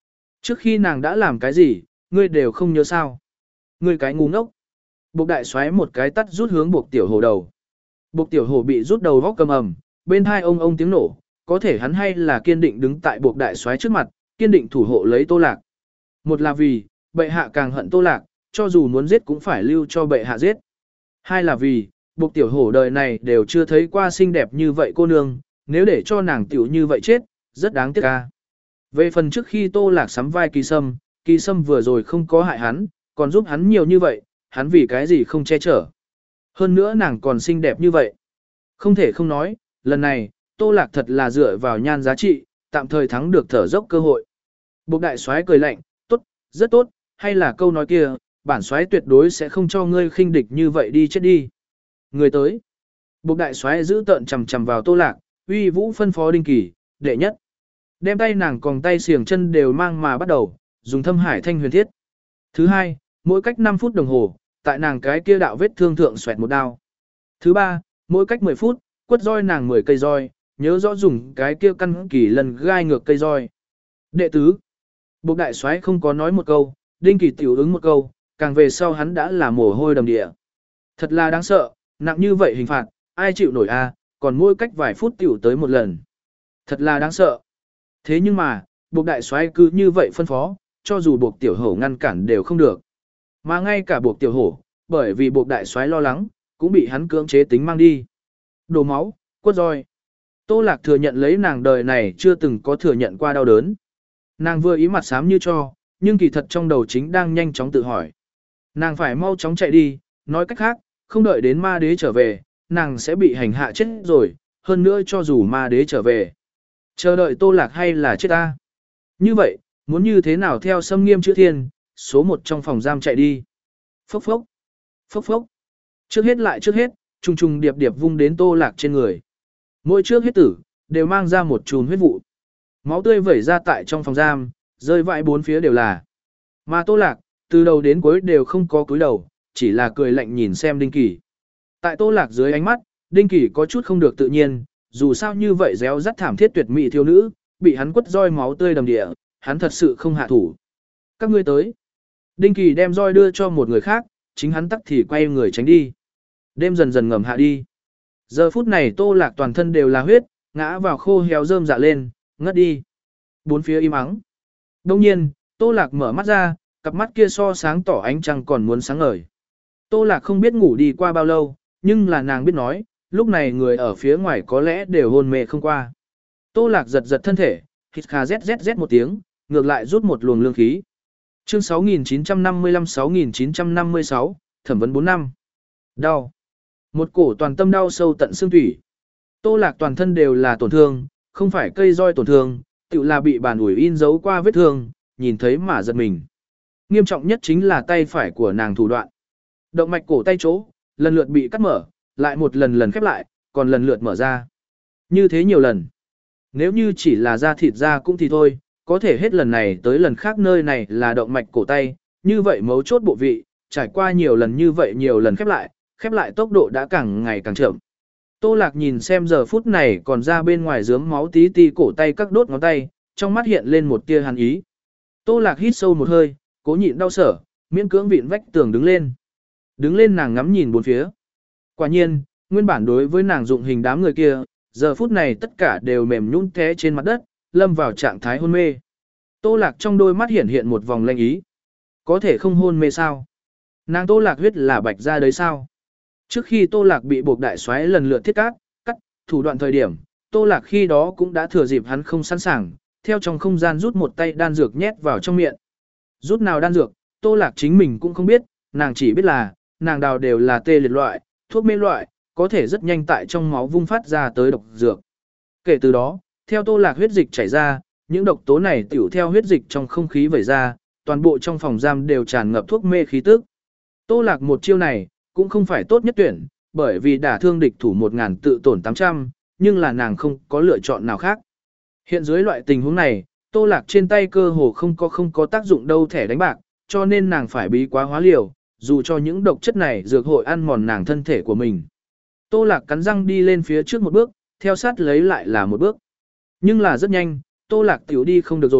Trước khi nàng đã làm cái gì, ngươi đều không nhớ sao. Ngươi cái ngu ngốc. Buộc đại xoáy một cái tắt rút hướng buộc tiểu hổ đầu. Buộc tiểu hổ bị rút đầu vóc cầm ầm, bên hai ông ông tiếng nổ, có thể hắn hay là kiên định đứng tại buộc đại xoáy trước mặt, kiên định thủ hộ lấy Tô Lạc. Một là vì, bệ hạ càng hận Tô Lạc, cho dù muốn giết cũng phải lưu cho bệ hạ giết. Hai là vì, buộc tiểu hổ đời này đều chưa thấy qua xinh đẹp như vậy cô nương, nếu để cho nàng tiểu như vậy chết, rất đáng tiếc ca. Về phần trước khi Tô Lạc sắm vai Kỳ Sâm, Kỳ Sâm vừa rồi không có hại hắn, còn giúp hắn nhiều như vậy, hắn vì cái gì không che chở. Hơn nữa nàng còn xinh đẹp như vậy. Không thể không nói, lần này, Tô Lạc thật là dựa vào nhan giá trị, tạm thời thắng được thở dốc cơ hội. Bộc đại soái cười lạnh, tốt, rất tốt, hay là câu nói kia, bản soái tuyệt đối sẽ không cho ngươi khinh địch như vậy đi chết đi. Người tới. Bộc đại soái giữ tợn chầm chầm vào Tô Lạc, uy vũ phân phó Đinh Kỳ, đệ nhất. Đem tay nàng còn tay xiềng chân đều mang mà bắt đầu, dùng thâm hải thanh huyền thiết. Thứ hai, mỗi cách năm phút đồng hồ, tại nàng cái kia đạo vết thương thượng xoẹt một đao. Thứ ba, mỗi cách mười phút, quất roi nàng mười cây roi, nhớ rõ dùng cái kia căn kỳ lần gai ngược cây roi. Đệ tứ, Bộc đại soái không có nói một câu, Đinh Kỳ tiểu ứng một câu, càng về sau hắn đã là mồ hôi đầm địa. Thật là đáng sợ, nặng như vậy hình phạt, ai chịu nổi a, còn mỗi cách vài phút tiểu tới một lần. Thật là đáng sợ. Thế nhưng mà, Bộc đại soái cứ như vậy phân phó, cho dù Bộc tiểu hổ ngăn cản đều không được. Mà ngay cả Bộc tiểu hổ, bởi vì Bộc đại soái lo lắng, cũng bị hắn cưỡng chế tính mang đi. Đổ máu, quất roi. Tô Lạc thừa nhận lấy nàng đời này chưa từng có thừa nhận qua đau đớn. Nàng vừa ý mặt xám như cho, nhưng kỳ thật trong đầu chính đang nhanh chóng tự hỏi. Nàng phải mau chóng chạy đi, nói cách khác, không đợi đến ma đế trở về, nàng sẽ bị hành hạ chết rồi, hơn nữa cho dù ma đế trở về. Chờ đợi Tô Lạc hay là chết ta. Như vậy, muốn như thế nào theo Sâm Nghiêm chữ thiên, số một trong phòng giam chạy đi. Phốc phốc, phốc phốc. Trước hết lại trước hết, trùng trùng điệp điệp vung đến Tô Lạc trên người. Mỗi trước hết tử, đều mang ra một chùm huyết vụ. Máu tươi vẩy ra tại trong phòng giam, rơi vãi bốn phía đều là. Mà Tô Lạc, từ đầu đến cuối đều không có cúi đầu, chỉ là cười lạnh nhìn xem Đinh Kỳ. Tại Tô Lạc dưới ánh mắt, Đinh Kỳ có chút không được tự nhiên, dù sao như vậy réo rắt thảm thiết tuyệt mỹ thiếu nữ, bị hắn quất roi máu tươi đầm địa, hắn thật sự không hạ thủ. Các ngươi tới. Đinh Kỳ đem roi đưa cho một người khác, chính hắn tắc thì quay người tránh đi. Đêm dần dần ngầm hạ đi. Giờ phút này Tô Lạc toàn thân đều là huyết, ngã vào khô héo rơm dạ lên, ngất đi. Bốn phía im ắng. Đông nhiên, Tô Lạc mở mắt ra, cặp mắt kia so sáng tỏ ánh trăng còn muốn sáng ngời. Tô Lạc không biết ngủ đi qua bao lâu, nhưng là nàng biết nói, lúc này người ở phía ngoài có lẽ đều hôn mê không qua. Tô Lạc giật giật thân thể, hít kha zzz một tiếng, ngược lại rút một luồng lương khí. Chương sáu nghìn chín trăm năm mươi lăm sáu nghìn chín trăm năm mươi sáu, thẩm vấn bốn năm. Đau. Một cổ toàn tâm đau sâu tận xương thủy. Tô Lạc toàn thân đều là tổn thương, không phải cây roi tổn thương, tự là bị bàn ủi in dấu qua vết thương, nhìn thấy mà giật mình. Nghiêm trọng nhất chính là tay phải của nàng thủ đoạn. Động mạch cổ tay chỗ, lần lượt bị cắt mở, lại một lần lần khép lại, còn lần lượt mở ra. Như thế nhiều lần. Nếu như chỉ là da thịt da cũng thì thôi, có thể hết lần này tới lần khác nơi này là động mạch cổ tay, như vậy mấu chốt bộ vị, trải qua nhiều lần như vậy nhiều lần khép lại, khép lại tốc độ đã càng ngày càng chậm. Tô Lạc nhìn xem giờ phút này còn ra bên ngoài rớm máu tí ti cổ tay các đốt ngón tay, trong mắt hiện lên một tia hàn ý. Tô Lạc hít sâu một hơi, cố nhịn đau sở, miễn cưỡng vịn vách tường đứng lên. Đứng lên nàng ngắm nhìn bốn phía. Quả nhiên, nguyên bản đối với nàng dụng hình đám người kia, giờ phút này tất cả đều mềm nhũn té trên mặt đất, lâm vào trạng thái hôn mê. Tô Lạc trong đôi mắt hiện hiện một vòng lanh ý. Có thể không hôn mê sao? Nàng Tô Lạc huyết là bạch ra đấy sao? Trước khi Tô Lạc bị buộc đại xoáy lần lượt thiết cát, cắt, thủ đoạn thời điểm, Tô Lạc khi đó cũng đã thừa dịp hắn không sẵn sàng, theo trong không gian rút một tay đan dược nhét vào trong miệng. Rút nào đan dược, Tô Lạc chính mình cũng không biết, nàng chỉ biết là, nàng đào đều là tê liệt loại, thuốc mê loại, có thể rất nhanh tại trong máu vung phát ra tới độc dược. Kể từ đó, theo Tô Lạc huyết dịch chảy ra, những độc tố này tiểu theo huyết dịch trong không khí vẩy ra, toàn bộ trong phòng giam đều tràn ngập thuốc mê khí tức. Tô Lạc một chiêu này, cũng không phải tốt nhất tuyển, bởi vì đả thương địch thủ một ngàn tự tổn tám trăm, nhưng là nàng không có lựa chọn nào khác. Hiện dưới loại tình huống này, Tô Lạc trên tay cơ hồ không có không có tác dụng đâu thẻ đánh bạc, cho nên nàng phải bí quá hóa liều, dù cho những độc chất này dược hội ăn mòn nàng thân thể của mình. Tô Lạc cắn răng đi lên phía trước một bước, theo sát lấy lại là một bước. Nhưng là rất nhanh, Tô Lạc tiểu đi không được rồi,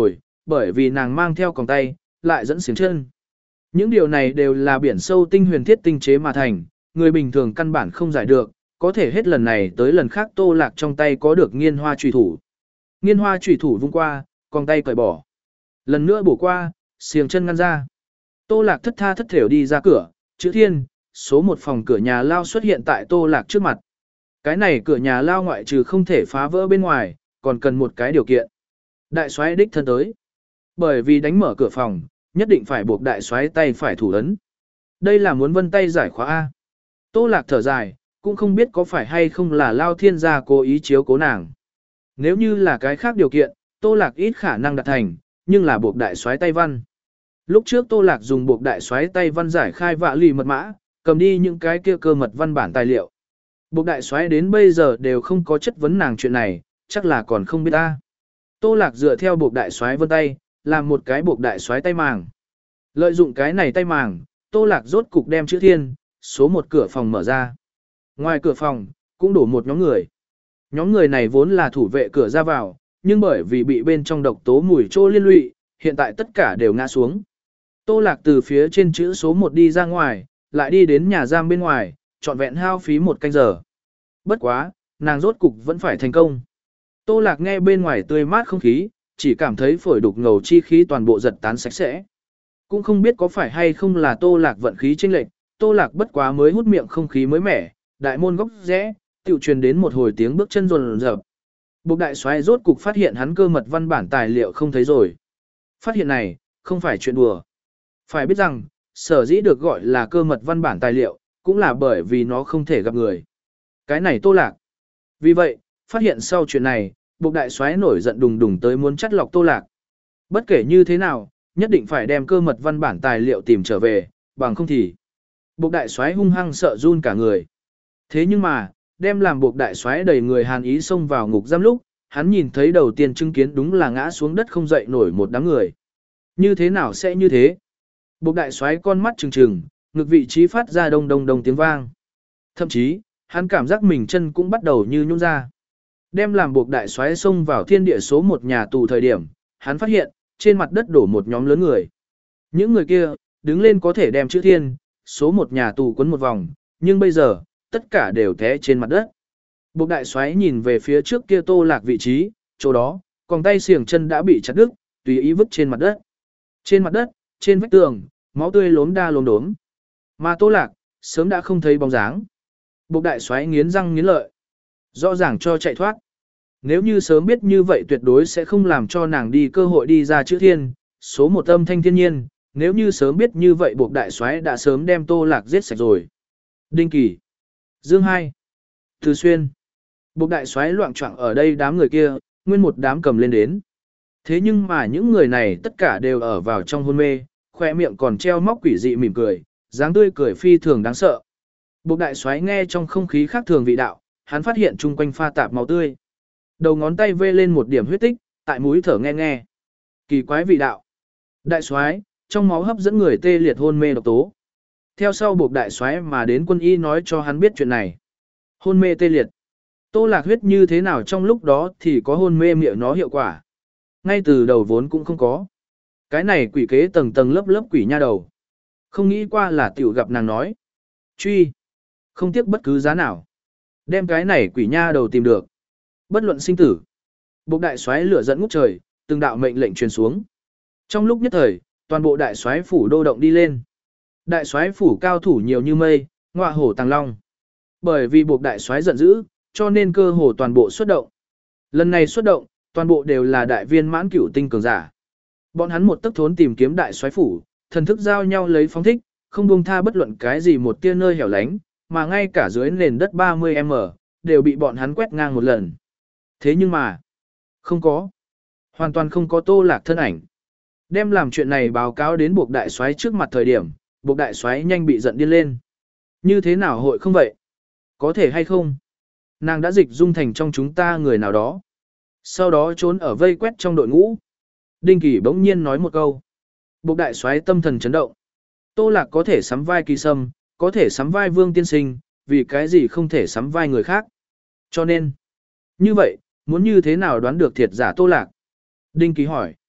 bởi vì nàng mang theo còng tay, lại dẫn xiềng chân. Những điều này đều là biển sâu tinh huyền thiết tinh chế mà thành, người bình thường căn bản không giải được, có thể hết lần này tới lần khác Tô Lạc trong tay có được nghiên hoa chủy thủ. Nghiên hoa chủy thủ vung qua, còng tay cởi bỏ. Lần nữa bổ qua, xiềng chân ngăn ra. Tô Lạc thất tha thất thểu đi ra cửa, chữ thiên, số một phòng cửa nhà lao xuất hiện tại Tô Lạc trước mặt. Cái này cửa nhà lao ngoại trừ không thể phá vỡ bên ngoài, còn cần một cái điều kiện. Đại soái đích thân tới. Bởi vì đánh mở cửa phòng, nhất định phải buộc đại soái tay phải thủ ấn. Đây là muốn vân tay giải khóa A. Tô Lạc thở dài, cũng không biết có phải hay không là Lao Thiên gia cố ý chiếu cố nàng. Nếu như là cái khác điều kiện, Tô Lạc ít khả năng đạt thành, nhưng là buộc đại soái tay văn. Lúc trước Tô Lạc dùng buộc đại soái tay văn giải khai vạ lì mật mã, cầm đi những cái kia cơ mật văn bản tài liệu. Buộc đại soái đến bây giờ đều không có chất vấn nàng chuyện này, chắc là còn không biết ta. Tô Lạc dựa theo buộc đại soái vân tay, làm một cái buộc đại soái tay màng. Lợi dụng cái này tay màng, Tô Lạc rốt cục đem chữ thiên, số một cửa phòng mở ra. Ngoài cửa phòng, cũng đổ một nhóm người. Nhóm người này vốn là thủ vệ cửa ra vào, nhưng bởi vì bị bên trong độc tố mùi trô liên lụy, hiện tại tất cả đều ngã xuống. Tô Lạc từ phía trên chữ số một đi ra ngoài, lại đi đến nhà giam bên ngoài, trọn vẹn hao phí một canh giờ. Bất quá, nàng rốt cục vẫn phải thành công. Tô Lạc nghe bên ngoài tươi mát không khí, chỉ cảm thấy phổi đục ngầu chi khí toàn bộ giật tán sạch sẽ. Cũng không biết có phải hay không là Tô Lạc vận khí chênh lệch, Tô Lạc bất quá mới hút miệng không khí mới mẻ, đại môn góc rẽ, tiểu truyền đến một hồi tiếng bước chân rồn rập. Buộc đại soái rốt cục phát hiện hắn cơ mật văn bản tài liệu không thấy rồi. Phát hiện này, không phải chuyện đùa. Phải biết rằng, sở dĩ được gọi là cơ mật văn bản tài liệu, cũng là bởi vì nó không thể gặp người. Cái này Tô Lạc. Vì vậy, phát hiện sau chuyện này, buộc đại soái nổi giận đùng đùng tới muốn chắt lọc Tô Lạc. Bất kể như thế nào, nhất định phải đem cơ mật văn bản tài liệu tìm trở về, bằng không thì buộc đại soái hung hăng sợ run cả người. Thế nhưng mà, đem làm buộc đại soái đầy người hàn ý xông vào ngục giam lúc, hắn nhìn thấy đầu tiên chứng kiến đúng là ngã xuống đất không dậy nổi một đám người. Như thế nào sẽ như thế? Buộc đại soái con mắt trừng trừng, ngực vị trí phát ra đông đông đông tiếng vang. Thậm chí, hắn cảm giác mình chân cũng bắt đầu như nhũn ra. Đem làm buộc đại soái xông vào thiên địa số một nhà tù thời điểm, hắn phát hiện, trên mặt đất đổ một nhóm lớn người. Những người kia, đứng lên có thể đem chữ thiên, số một nhà tù quấn một vòng, nhưng bây giờ, tất cả đều té trên mặt đất. Buộc đại soái nhìn về phía trước kia Tô Lạc vị trí, chỗ đó, còn tay xiềng chân đã bị chặt đứt, tùy ý vứt trên mặt đất. Trên mặt đất, trên vách tường, máu tươi lốm đa lốm đốm. Mà Tô Lạc, sớm đã không thấy bóng dáng. Buộc đại soái nghiến răng nghiến lợi. Rõ ràng cho chạy thoát. Nếu như sớm biết như vậy tuyệt đối sẽ không làm cho nàng đi cơ hội đi ra chữ thiên, số một âm thanh thiên nhiên, nếu như sớm biết như vậy buộc đại soái đã sớm đem Tô Lạc giết sạch rồi. Đinh Kỳ, Dương Hai, Từ Xuyên, buộc đại soái loạn choạng ở đây đám người kia, nguyên một đám cầm lên đến. Thế nhưng mà những người này tất cả đều ở vào trong hôn mê, khoe miệng còn treo móc quỷ dị mỉm cười, dáng tươi cười phi thường đáng sợ. Buộc đại soái nghe trong không khí khác thường vị đạo, hắn phát hiện chung quanh pha tạp máu tươi. Đầu ngón tay vê lên một điểm huyết tích, tại mũi thở nghe nghe. Kỳ quái vị đạo. Đại soái, trong máu hấp dẫn người tê liệt hôn mê độc tố. Theo sau buộc đại soái mà đến quân y nói cho hắn biết chuyện này. Hôn mê tê liệt. Tô Lạc huyết như thế nào trong lúc đó thì có hôn mê miệng nó hiệu quả. Ngay từ đầu vốn cũng không có. Cái này quỷ kế tầng tầng lớp lớp quỷ nha đầu. Không nghĩ qua là tiểu gặp nàng nói. Truy. Không tiếc bất cứ giá nào. Đem cái này quỷ nha đầu tìm được. Bất luận sinh tử. Buộc đại soái lửa dẫn ngút trời, từng đạo mệnh lệnh truyền xuống. Trong lúc nhất thời, toàn bộ đại soái phủ đô động đi lên. Đại soái phủ cao thủ nhiều như mây, ngọa hổ tàng long. Bởi vì buộc đại soái giận dữ, cho nên cơ hồ toàn bộ xuất động. Lần này xuất động, toàn bộ đều là đại viên mãn cửu tinh cường giả. Bọn hắn một tấc thốn tìm kiếm đại soái phủ, thần thức giao nhau lấy phóng thích, không buông tha bất luận cái gì một tia nơi hẻo lánh, mà ngay cả dưới nền đất ba mươi mét đều bị bọn hắn quét ngang một lần. Thế nhưng mà, không có. Hoàn toàn không có Tô Lạc thân ảnh. Đem làm chuyện này báo cáo đến buộc đại soái trước mặt thời điểm, buộc đại soái nhanh bị giận điên lên. Như thế nào hội không vậy? Có thể hay không? Nàng đã dịch dung thành trong chúng ta người nào đó. Sau đó trốn ở vây quét trong đội ngũ. Đinh Kỳ bỗng nhiên nói một câu. Buộc đại soái tâm thần chấn động. Tô Lạc có thể sắm vai Kỳ Sâm, có thể sắm vai Vương Tiên Sinh, vì cái gì không thể sắm vai người khác. Cho nên, như vậy, muốn như thế nào đoán được thiệt giả Tô Lạc? Đinh Kỳ hỏi.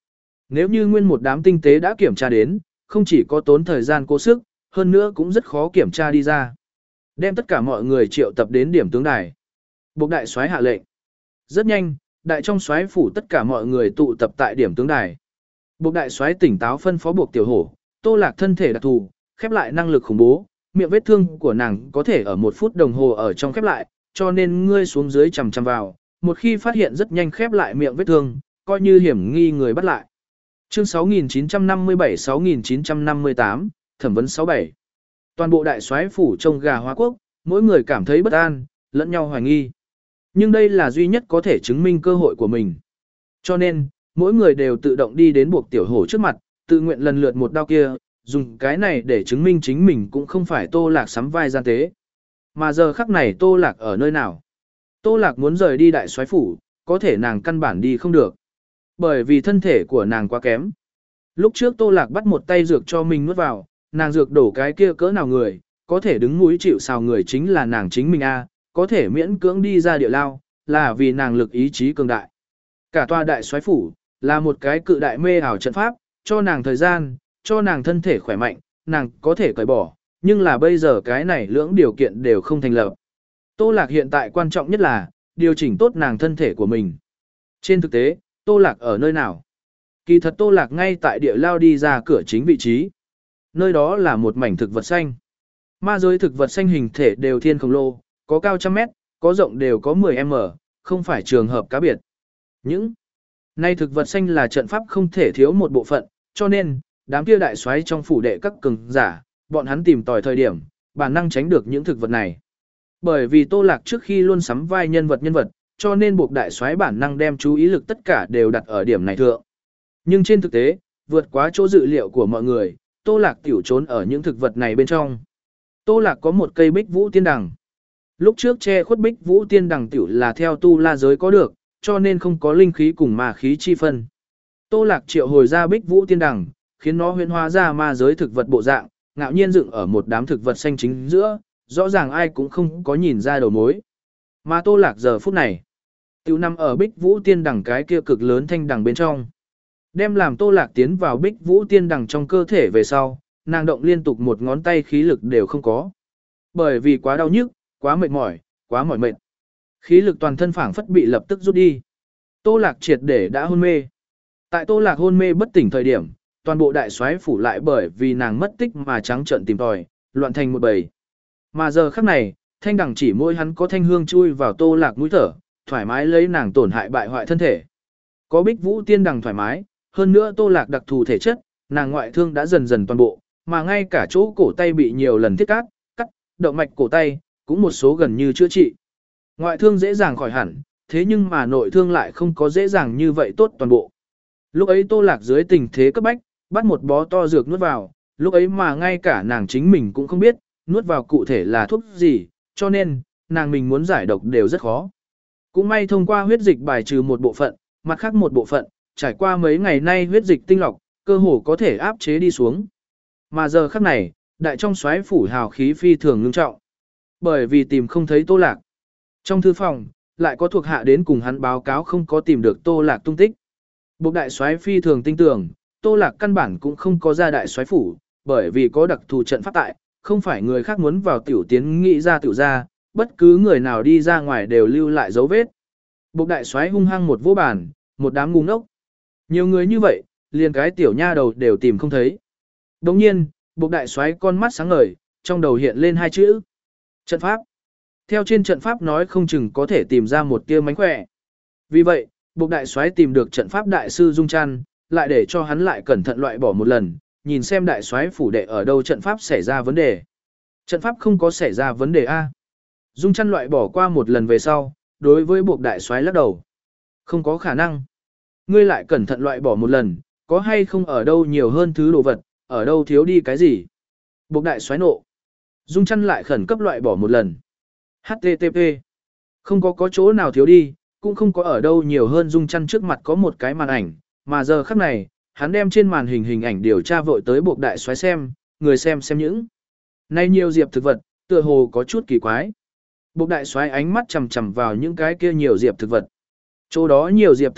Nếu như nguyên một đám tinh tế đã kiểm tra đến, không chỉ có tốn thời gian cố sức, hơn nữa cũng rất khó kiểm tra đi ra. Đem tất cả mọi người triệu tập đến điểm tướng đài. Buộc đại soái hạ lệnh. Rất nhanh, đại trong soái phủ tất cả mọi người tụ tập tại điểm tướng đài. Buộc đại soái tỉnh táo phân phó buộc tiểu hổ, Tô Lạc thân thể đặc thù, khép lại năng lực khủng bố, miệng vết thương của nàng có thể ở một phút đồng hồ ở trong khép lại, cho nên ngươi xuống dưới chằm chằm vào, một khi phát hiện rất nhanh khép lại miệng vết thương, coi như hiểm nghi người bắt lại. Chương sáu nghìn chín trăm năm mươi bảy sáu nghìn chín trăm năm mươi tám, thẩm vấn sáu bảy. Toàn bộ đại soái phủ trông gà hóa quốc, mỗi người cảm thấy bất an, lẫn nhau hoài nghi. Nhưng đây là duy nhất có thể chứng minh cơ hội của mình. Cho nên, mỗi người đều tự động đi đến buộc tiểu hổ trước mặt, tự nguyện lần lượt một đao kia, dùng cái này để chứng minh chính mình cũng không phải Tô Lạc sắm vai gian tế. Mà giờ khắc này Tô Lạc ở nơi nào? Tô Lạc muốn rời đi đại soái phủ, có thể nàng căn bản đi không được. Bởi vì thân thể của nàng quá kém. Lúc trước Tô Lạc bắt một tay dược cho mình nuốt vào, nàng dược đổ cái kia cỡ nào người, có thể đứng mũi chịu sào người chính là nàng chính mình a, có thể miễn cưỡng đi ra địa lao, là vì nàng lực ý chí cường đại. Cả tòa đại soái phủ, là một cái cự đại mê ảo trận pháp, cho nàng thời gian, cho nàng thân thể khỏe mạnh, nàng có thể cởi bỏ, nhưng là bây giờ cái này lưỡng điều kiện đều không thành lập. Tô Lạc hiện tại quan trọng nhất là, điều chỉnh tốt nàng thân thể của mình. Trên thực tế, Tô Lạc ở nơi nào? Kỳ thật Tô Lạc ngay tại địa lao đi ra cửa chính vị trí. Nơi đó là một mảnh thực vật xanh. Ma giới thực vật xanh hình thể đều thiên khổng lồ, có cao trăm mét, có rộng đều có mười mét, không phải trường hợp cá biệt. Những nay thực vật xanh là trận pháp không thể thiếu một bộ phận, cho nên, đám kia đại soái trong phủ đệ các cường giả, bọn hắn tìm tòi thời điểm, bản năng tránh được những thực vật này. Bởi vì Tô Lạc trước khi luôn sắm vai nhân vật nhân vật, cho nên buộc đại soái bản năng đem chú ý lực tất cả đều đặt ở điểm này thượng. Nhưng trên thực tế, vượt quá chỗ dự liệu của mọi người, Tô Lạc tiểu trốn ở những thực vật này bên trong. Tô Lạc có một cây bích vũ tiên đằng. Lúc trước che khuất bích vũ tiên đằng tiểu là theo tu la giới có được, cho nên không có linh khí cùng ma khí chi phân. Tô Lạc triệu hồi ra bích vũ tiên đằng, khiến nó huyễn hóa ra ma giới thực vật bộ dạng, ngạo nhiên dựng ở một đám thực vật xanh chính giữa, rõ ràng ai cũng không có nhìn ra đầu mối. Mà Tô Lạc giờ phút này, tiểu nằm ở bích vũ tiên đằng cái kia cực lớn thanh đằng bên trong. Đem làm Tô Lạc tiến vào bích vũ tiên đằng trong cơ thể về sau, nàng động liên tục một ngón tay khí lực đều không có. Bởi vì quá đau nhức, quá mệt mỏi, quá mỏi mệt. Khí lực toàn thân phảng phất bị lập tức rút đi. Tô Lạc triệt để đã hôn mê. Tại Tô Lạc hôn mê bất tỉnh thời điểm, toàn bộ đại soái phủ lại bởi vì nàng mất tích mà trắng trợn tìm tòi, loạn thành một bầy. Mà giờ khắc này, thanh đằng chỉ môi hắn có thanh hương chui vào Tô Lạc mũi thở, thoải mái lấy nàng tổn hại bại hoại thân thể. Có bích vũ tiên đằng thoải mái, hơn nữa Tô Lạc đặc thù thể chất, nàng ngoại thương đã dần dần toàn bộ, mà ngay cả chỗ cổ tay bị nhiều lần thiết cắt, cắt, động mạch cổ tay, cũng một số gần như chữa trị. Ngoại thương dễ dàng khỏi hẳn, thế nhưng mà nội thương lại không có dễ dàng như vậy tốt toàn bộ. Lúc ấy Tô Lạc dưới tình thế cấp bách, bắt một bó to dược nuốt vào, lúc ấy mà ngay cả nàng chính mình cũng không biết, nuốt vào cụ thể là thuốc gì, cho nên, nàng mình muốn giải độc đều rất khó. Cũng may thông qua huyết dịch bài trừ một bộ phận, mặt khác một bộ phận, trải qua mấy ngày nay huyết dịch tinh lọc, cơ hồ có thể áp chế đi xuống. Mà giờ khắc này, đại trong soái phủ hào khí phi thường ngưng trọng. Bởi vì tìm không thấy Tô Lạc. Trong thư phòng, lại có thuộc hạ đến cùng hắn báo cáo không có tìm được Tô Lạc tung tích. Buộc đại soái phi thường tin tưởng, Tô Lạc căn bản cũng không có ra đại soái phủ, bởi vì có đặc thù trận pháp tại, không phải người khác muốn vào tiểu tiến nghĩ ra tiểu ra, bất cứ người nào đi ra ngoài đều lưu lại dấu vết. Buộc đại soái hung hăng một vô bàn, một đám ngu ngốc. Nhiều người như vậy, liền cái tiểu nha đầu đều tìm không thấy. Đồng nhiên, buộc đại soái con mắt sáng ngời, trong đầu hiện lên hai chữ. Trận pháp. Theo trên trận pháp nói không chừng có thể tìm ra một tia mánh khỏe. Vì vậy, buộc đại soái tìm được trận pháp đại sư Dung Trăn, lại để cho hắn lại cẩn thận loại bỏ một lần, nhìn xem đại soái phủ đệ ở đâu trận pháp xảy ra vấn đề. Trận pháp không có xảy ra vấn đề A. Dung Trăn loại bỏ qua một lần về sau, đối với buộc đại soái lắc đầu. Không có khả năng. Ngươi lại cẩn thận loại bỏ một lần, có hay không ở đâu nhiều hơn thứ đồ vật, ở đâu thiếu đi cái gì. Buộc đại soái nộ. Dung Trăn lại khẩn cấp loại bỏ một lần. hát tê tê pê. Không có có chỗ nào thiếu đi, cũng không có ở đâu nhiều hơn. Dung Trăn trước mặt có một cái màn ảnh, mà giờ khắc này, hắn đem trên màn hình hình ảnh điều tra vội tới buộc đại soái xem, người xem xem những. Nay nhiều diệp thực vật, tựa hồ có chút kỳ quái. Buộc đại soái ánh mắt chằm chằm vào những cái kia nhiều diệp thực vật. Chỗ đó nhiều diệp thực vật,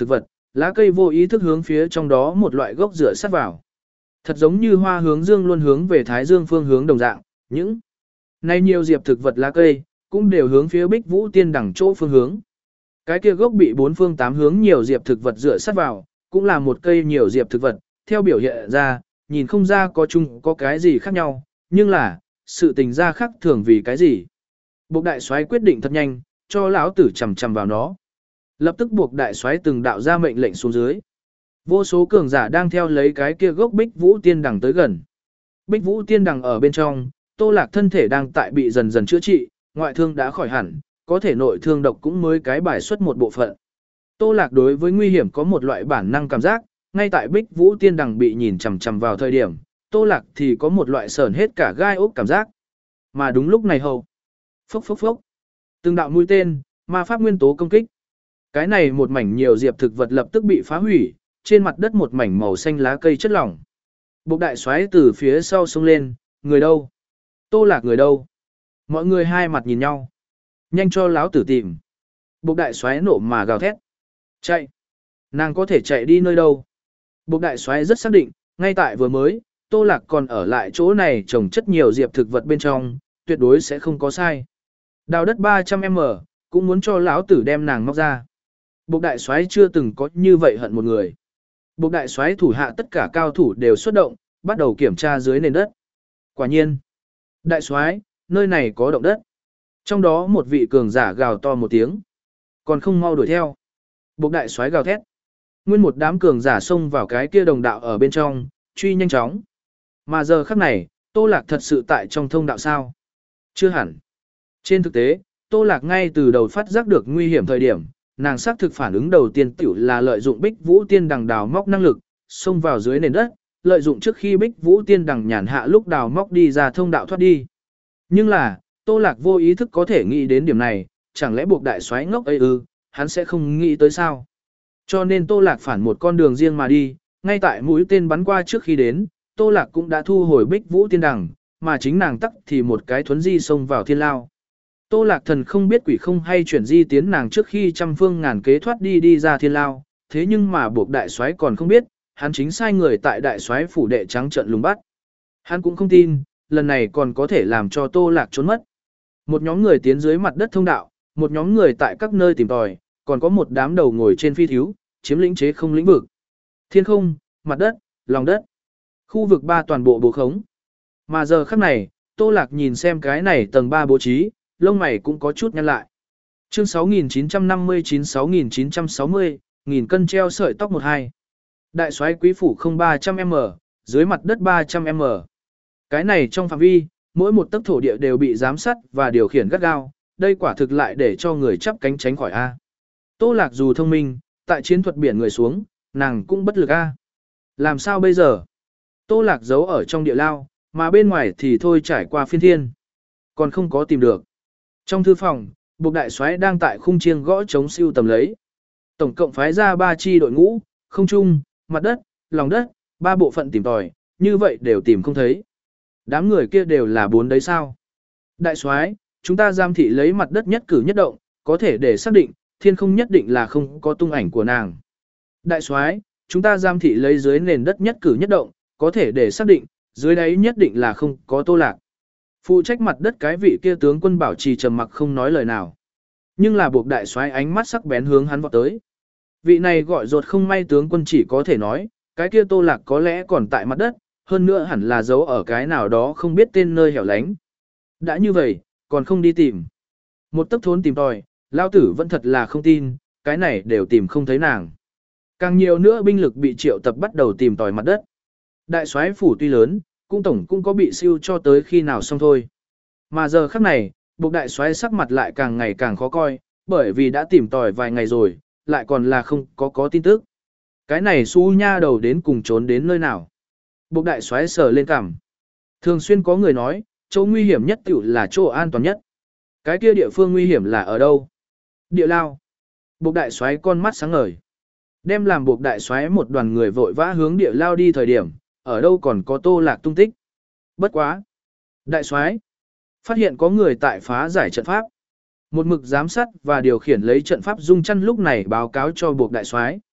lá cây vô ý thức hướng phía trong đó một loại gốc rửa sát vào. Thật giống như hoa hướng dương luôn hướng về thái dương phương hướng đồng dạng, những nay nhiều diệp thực vật lá cây cũng đều hướng phía Bích Vũ Tiên Đằng chỗ phương hướng. Cái kia gốc bị bốn phương tám hướng nhiều diệp thực vật rửa sát vào, cũng là một cây nhiều diệp thực vật, theo biểu hiện ra, nhìn không ra có chung có cái gì khác nhau, nhưng là, sự tình ra khác thường vì cái gì. Buộc đại soái quyết định thật nhanh, cho lão tử chầm chầm vào nó. Lập tức buộc đại soái từng đạo ra mệnh lệnh xuống dưới. Vô số cường giả đang theo lấy cái kia gốc Bích Vũ Tiên Đằng tới gần. Bích Vũ Tiên Đằng ở bên trong, Tô Lạc thân thể đang tại bị dần dần chữa trị, ngoại thương đã khỏi hẳn, có thể nội thương độc cũng mới cái bài xuất một bộ phận. Tô Lạc đối với nguy hiểm có một loại bản năng cảm giác, ngay tại Bích Vũ Tiên Đằng bị nhìn chằm chằm vào thời điểm, Tô Lạc thì có một loại sờn hết cả gai ốc cảm giác. Mà đúng lúc này hầu, phốc phốc phốc, từng đạo mũi tên, ma pháp nguyên tố công kích. Cái này một mảnh nhiều diệp thực vật lập tức bị phá hủy, trên mặt đất một mảnh màu xanh lá cây chất lỏng. Bộc đại xoáy từ phía sau xông lên, người đâu? Tô Lạc người đâu? Mọi người hai mặt nhìn nhau. Nhanh cho láo tử tìm. Bộc đại xoáy nộ mà gào thét. Chạy. Nàng có thể chạy đi nơi đâu? Bộc đại xoáy rất xác định, ngay tại vừa mới, Tô Lạc còn ở lại chỗ này trồng chất nhiều diệp thực vật bên trong, tuyệt đối sẽ không có sai. Đào đất ba trăm mét, cũng muốn cho lão tử đem nàng móc ra. Bộc đại soái chưa từng có như vậy hận một người. Bộc đại soái thủ hạ tất cả cao thủ đều xuất động, bắt đầu kiểm tra dưới nền đất. Quả nhiên, đại soái, nơi này có động đất. Trong đó một vị cường giả gào to một tiếng, còn không mau đuổi theo. Bộc đại soái gào thét. Nguyên một đám cường giả xông vào cái kia đồng đạo ở bên trong, truy nhanh chóng. Mà giờ khắc này, Tô Lạc thật sự tại trong thông đạo sao? Chưa hẳn. Trên thực tế, Tô Lạc ngay từ đầu phát giác được nguy hiểm thời điểm, nàng xác thực phản ứng đầu tiên tiểu là lợi dụng Bích Vũ Tiên Đằng đào móc năng lực, xông vào dưới nền đất, lợi dụng trước khi Bích Vũ Tiên Đằng nhàn hạ lúc đào móc đi ra thông đạo thoát đi. Nhưng là, Tô Lạc vô ý thức có thể nghĩ đến điểm này, chẳng lẽ buộc đại soái ngốc ấy ư, hắn sẽ không nghĩ tới sao? Cho nên Tô Lạc phản một con đường riêng mà đi, ngay tại mũi tên bắn qua trước khi đến, Tô Lạc cũng đã thu hồi Bích Vũ Tiên Đằng, mà chính nàng tắc thì một cái thuấn di xông vào thiên lao. Tô Lạc Thần không biết quỷ không hay chuyển di tiến nàng trước khi trăm phương ngàn kế thoát đi đi ra thiên lao, thế nhưng mà buộc đại soái còn không biết, hắn chính sai người tại đại soái phủ đệ trắng trận lùng bắt. Hắn cũng không tin, lần này còn có thể làm cho Tô Lạc trốn mất. Một nhóm người tiến dưới mặt đất thông đạo, một nhóm người tại các nơi tìm tòi, còn có một đám đầu ngồi trên phi thiếu, chiếm lĩnh chế không lĩnh vực. Thiên không, mặt đất, lòng đất. Khu vực ba toàn bộ bố khống. Mà giờ khắc này, Tô Lạc nhìn xem cái này tầng ba bố trí, lông mày cũng có chút nhăn lại. Chương sáu nghìn chín trăm năm mươi chín sáu nghìn chín trăm sáu mươi, nghìn cân treo sợi tóc một hai. Đại soái quý phủ không ba trăm mét, dưới mặt đất ba trăm mét. Cái này trong phạm vi, mỗi một tấc thổ địa đều bị giám sát và điều khiển gắt gao, đây quả thực lại để cho người chắp cánh tránh khỏi A. Tô Lạc dù thông minh, tại chiến thuật biển người xuống, nàng cũng bất lực A. Làm sao bây giờ? Tô Lạc giấu ở trong địa lao, mà bên ngoài thì thôi trải qua phiên thiên. Còn không có tìm được. Trong thư phòng, Bộc đại soái đang tại khung chiêng gõ chống siêu tầm lấy. Tổng cộng phái ra ba chi đội ngũ, không trung, mặt đất, lòng đất, ba bộ phận tìm tòi, như vậy đều tìm không thấy. Đám người kia đều là bốn đấy sao? Đại soái, chúng ta giam thị lấy mặt đất nhất cử nhất động, có thể để xác định, thiên không nhất định là không có tung ảnh của nàng. Đại soái, chúng ta giam thị lấy dưới nền đất nhất cử nhất động, có thể để xác định, dưới đáy nhất định là không có Tô Lạc. Phụ trách mặt đất cái vị kia tướng quân bảo trì trầm mặc không nói lời nào. Nhưng là buộc đại soái ánh mắt sắc bén hướng hắn vọt tới. Vị này gọi rột không may tướng quân chỉ có thể nói, cái kia Tô Lạc có lẽ còn tại mặt đất, hơn nữa hẳn là giấu ở cái nào đó không biết tên nơi hẻo lánh. Đã như vậy, còn không đi tìm. Một tấc thốn tìm tòi, lao tử vẫn thật là không tin, cái này đều tìm không thấy nàng. Càng nhiều nữa binh lực bị triệu tập bắt đầu tìm tòi mặt đất. Đại soái phủ tuy lớn, cung tổng cũng có bị siêu cho tới khi nào xong thôi. Mà giờ khắc này, Bộc đại soái sắc mặt lại càng ngày càng khó coi, bởi vì đã tìm tòi vài ngày rồi, lại còn là không có có tin tức. Cái này su nha đầu đến cùng trốn đến nơi nào. Bộc đại soái sờ lên cằm. Thường xuyên có người nói, chỗ nguy hiểm nhất tiểu là chỗ an toàn nhất. Cái kia địa phương nguy hiểm là ở đâu? Địa lao. Bộc đại soái con mắt sáng ngời. Đem làm Bộc đại soái một đoàn người vội vã hướng địa lao đi thời điểm, ở đâu còn có Tô Lạc tung tích. Bất quá. Đại soái, phát hiện có người tại phá giải trận pháp. Một mực giám sát và điều khiển lấy trận pháp Dung Chăn lúc này báo cáo cho Bộc đại soái.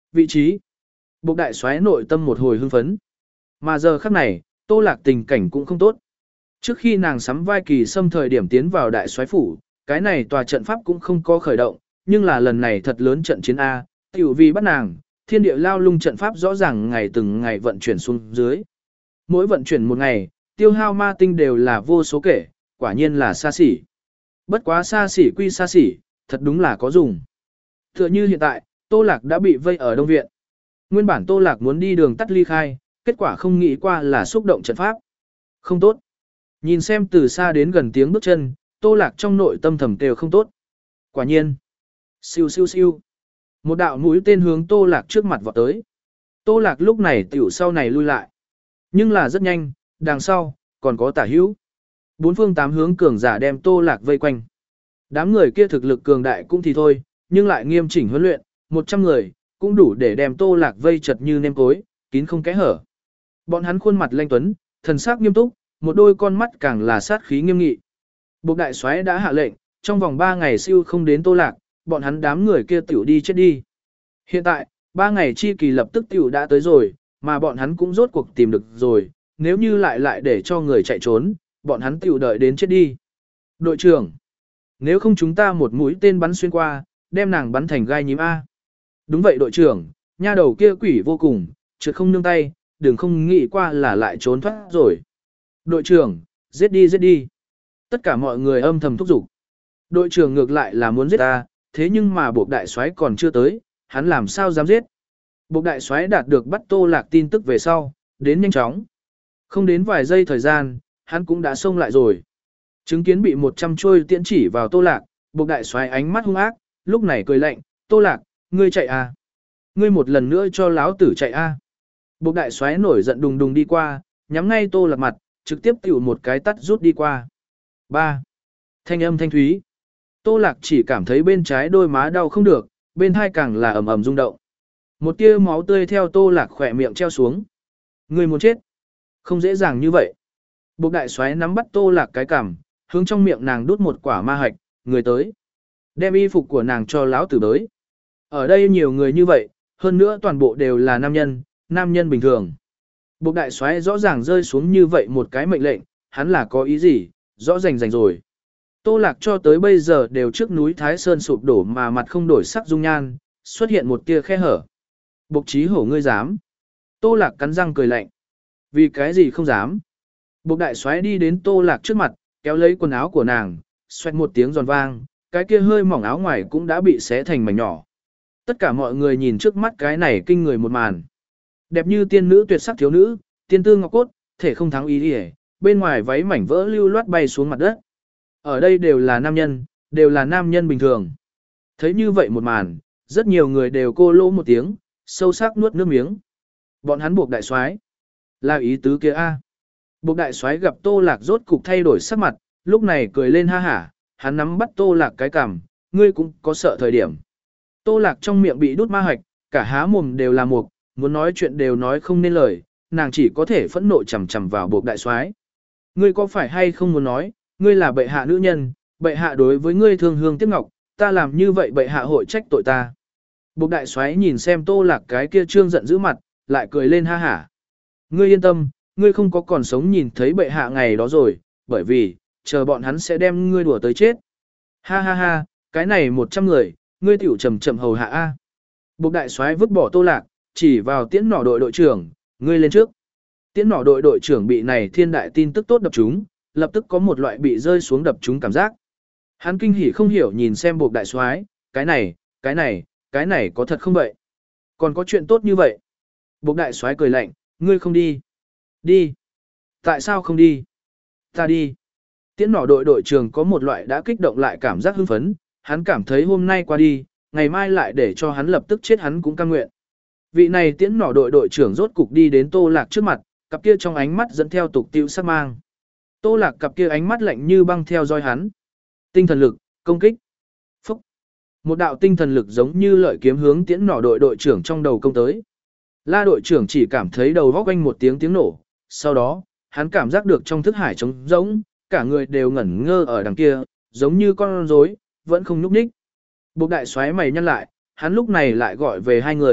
Vị trí. Bộc đại soái nội tâm một hồi hưng phấn. Mà giờ khắc này, Tô Lạc tình cảnh cũng không tốt. Trước khi nàng sắm vai Kỳ Sâm thời điểm tiến vào đại soái phủ, cái này tòa trận pháp cũng không có khởi động, nhưng là lần này thật lớn trận chiến A, tiểu vì bắt nàng, thiên địa lao lung trận pháp rõ ràng ngày từng ngày vận chuyển xuống dưới. Mỗi vận chuyển một ngày, tiêu hao ma tinh đều là vô số kể, quả nhiên là xa xỉ. Bất quá xa xỉ quy xa xỉ, thật đúng là có dùng. Tựa như hiện tại, Tô Lạc đã bị vây ở Đông Viện. Nguyên bản Tô Lạc muốn đi đường tắt ly khai, kết quả không nghĩ qua là xúc động trận pháp. Không tốt. Nhìn xem từ xa đến gần tiếng bước chân, Tô Lạc trong nội tâm thầm kêu không tốt. Quả nhiên. Siêu siêu siêu. Một đạo mũi tên hướng Tô Lạc trước mặt vọt tới. Tô Lạc lúc này tiểu sau này lui lại. Nhưng là rất nhanh, đằng sau, còn có tả hữu. Bốn phương tám hướng cường giả đem Tô Lạc vây quanh. Đám người kia thực lực cường đại cũng thì thôi, nhưng lại nghiêm chỉnh huấn luyện, một trăm người, cũng đủ để đem Tô Lạc vây chật như nêm cối, kín không kẽ hở. Bọn hắn khuôn mặt lanh tuấn, thần sắc nghiêm túc, một đôi con mắt càng là sát khí nghiêm nghị. Bộc đại soái đã hạ lệnh, trong vòng ba ngày siêu không đến Tô Lạc, bọn hắn đám người kia tiểu đi chết đi. Hiện tại, ba ngày chi kỳ lập tức tiểu đã tới rồi, mà bọn hắn cũng rốt cuộc tìm được rồi, nếu như lại lại để cho người chạy trốn, bọn hắn tiểu đợi đến chết đi. Đội trưởng, nếu không chúng ta một mũi tên bắn xuyên qua, đem nàng bắn thành gai nhím A. Đúng vậy đội trưởng, nha đầu kia quỷ vô cùng, trượt không nương tay, đừng không nghĩ qua là lại trốn thoát rồi. Đội trưởng, giết đi giết đi. Tất cả mọi người âm thầm thúc giục. Đội trưởng ngược lại là muốn giết ta, thế nhưng mà Bộc đại soái còn chưa tới, hắn làm sao dám giết. Bộc đại soái đạt được bắt Tô Lạc tin tức về sau, đến nhanh chóng. Không đến vài giây thời gian, hắn cũng đã xông lại rồi. Chứng kiến bị một trăm trôi tiễn chỉ vào Tô Lạc, Bộc đại soái ánh mắt hung ác, lúc này cười lạnh, Tô Lạc, ngươi chạy à? Ngươi một lần nữa cho láo tử chạy a. À? Bộc đại soái nổi giận đùng đùng đi qua, nhắm ngay Tô Lạc mặt, trực tiếp tiểu một cái tắt rút đi qua. ba. Thanh âm thanh thúy. Tô Lạc chỉ cảm thấy bên trái đôi má đau không được, bên hai càng là ầm ầm rung động. Một tia máu tươi theo Tô Lạc khỏe miệng treo xuống. Ngươi muốn chết. Không dễ dàng như vậy. Bộc đại soái nắm bắt Tô Lạc cái cằm, hướng trong miệng nàng đút một quả ma hạch, người tới. Đem y phục của nàng cho lão tử tới. Ở đây nhiều người như vậy, hơn nữa toàn bộ đều là nam nhân, nam nhân bình thường. Bộc đại soái rõ ràng rơi xuống như vậy một cái mệnh lệnh, hắn là có ý gì, rõ rành rành rồi. Tô Lạc cho tới bây giờ đều trước núi Thái Sơn sụp đổ mà mặt không đổi sắc dung nhan, xuất hiện một tia khe hở. Bộc trí hổ ngươi dám. Tô Lạc cắn răng cười lạnh. Vì cái gì không dám. Bộc đại soái đi đến Tô Lạc trước mặt, kéo lấy quần áo của nàng, xoẹt một tiếng giòn vang, cái kia hơi mỏng áo ngoài cũng đã bị xé thành mảnh nhỏ. Tất cả mọi người nhìn trước mắt cái này kinh người một màn. Đẹp như tiên nữ tuyệt sắc thiếu nữ, tiên tư ngọc cốt, thể không thắng ý đi, bên ngoài váy mảnh vỡ lưu loát bay xuống mặt đất. Ở đây đều là nam nhân, đều là nam nhân bình thường. Thấy như vậy một màn, rất nhiều người đều cô lỗ một tiếng, sâu sắc nuốt nước miếng. Bọn hắn buộc đại soái, là ý tứ kia a. Buộc đại soái gặp Tô Lạc rốt cục thay đổi sắc mặt, lúc này cười lên ha hả, hắn nắm bắt Tô Lạc cái cằm, ngươi cũng có sợ thời điểm. Tô Lạc trong miệng bị đút ma hạch, cả há mồm đều là mục, muốn nói chuyện đều nói không nên lời, nàng chỉ có thể phẫn nộ chầm chầm vào buộc đại soái. Ngươi có phải hay không muốn nói, ngươi là bệ hạ nữ nhân, bệ hạ đối với ngươi thương hương tiếc ngọc, ta làm như vậy bệ hạ hội trách tội ta. Buộc đại soái nhìn xem Tô Lạc cái kia trương giận dữ mặt, lại cười lên ha hả. Ngươi yên tâm, ngươi không có còn sống nhìn thấy bệ hạ ngày đó rồi, bởi vì, chờ bọn hắn sẽ đem ngươi đùa tới chết. Ha ha ha, cái này một trăm người, ngươi tiểu chậm chậm hầu hạ a. Bộc đại soái vứt bỏ Tô Lạc, chỉ vào tiễn nỏ đội đội trưởng, ngươi lên trước. Tiễn nỏ đội đội trưởng bị này thiên đại tin tức tốt đập trúng, lập tức có một loại bị rơi xuống đập trúng cảm giác. Hắn kinh hỉ không hiểu nhìn xem Bộc đại soái, cái này, cái này, cái này có thật không vậy? Còn có chuyện tốt như vậy? Bộc đại soái cười lạnh, ngươi không đi. Đi. Tại sao không đi? Ta đi. Tiễn nỏ đội đội trưởng có một loại đã kích động lại cảm giác hưng phấn, hắn cảm thấy hôm nay qua đi, ngày mai lại để cho hắn lập tức chết hắn cũng cam nguyện. Vị này tiễn nỏ đội đội trưởng rốt cục đi đến Tô Lạc trước mặt, cặp kia trong ánh mắt dẫn theo tục tiêu sắc mang. Tô Lạc cặp kia ánh mắt lạnh như băng theo dõi hắn. Tinh thần lực, công kích. Phúc. Một đạo tinh thần lực giống như lợi kiếm hướng tiễn nỏ đội đội trưởng trong đầu công tới. La đội trưởng chỉ cảm thấy đầu vóc quanh một tiếng tiếng nổ, sau đó, hắn cảm giác được trong thức hải trống rỗng, cả người đều ngẩn ngơ ở đằng kia, giống như con rối, vẫn không nhúc nhích. Bộc đại soái mày nhăn lại, hắn lúc này lại gọi về hai người,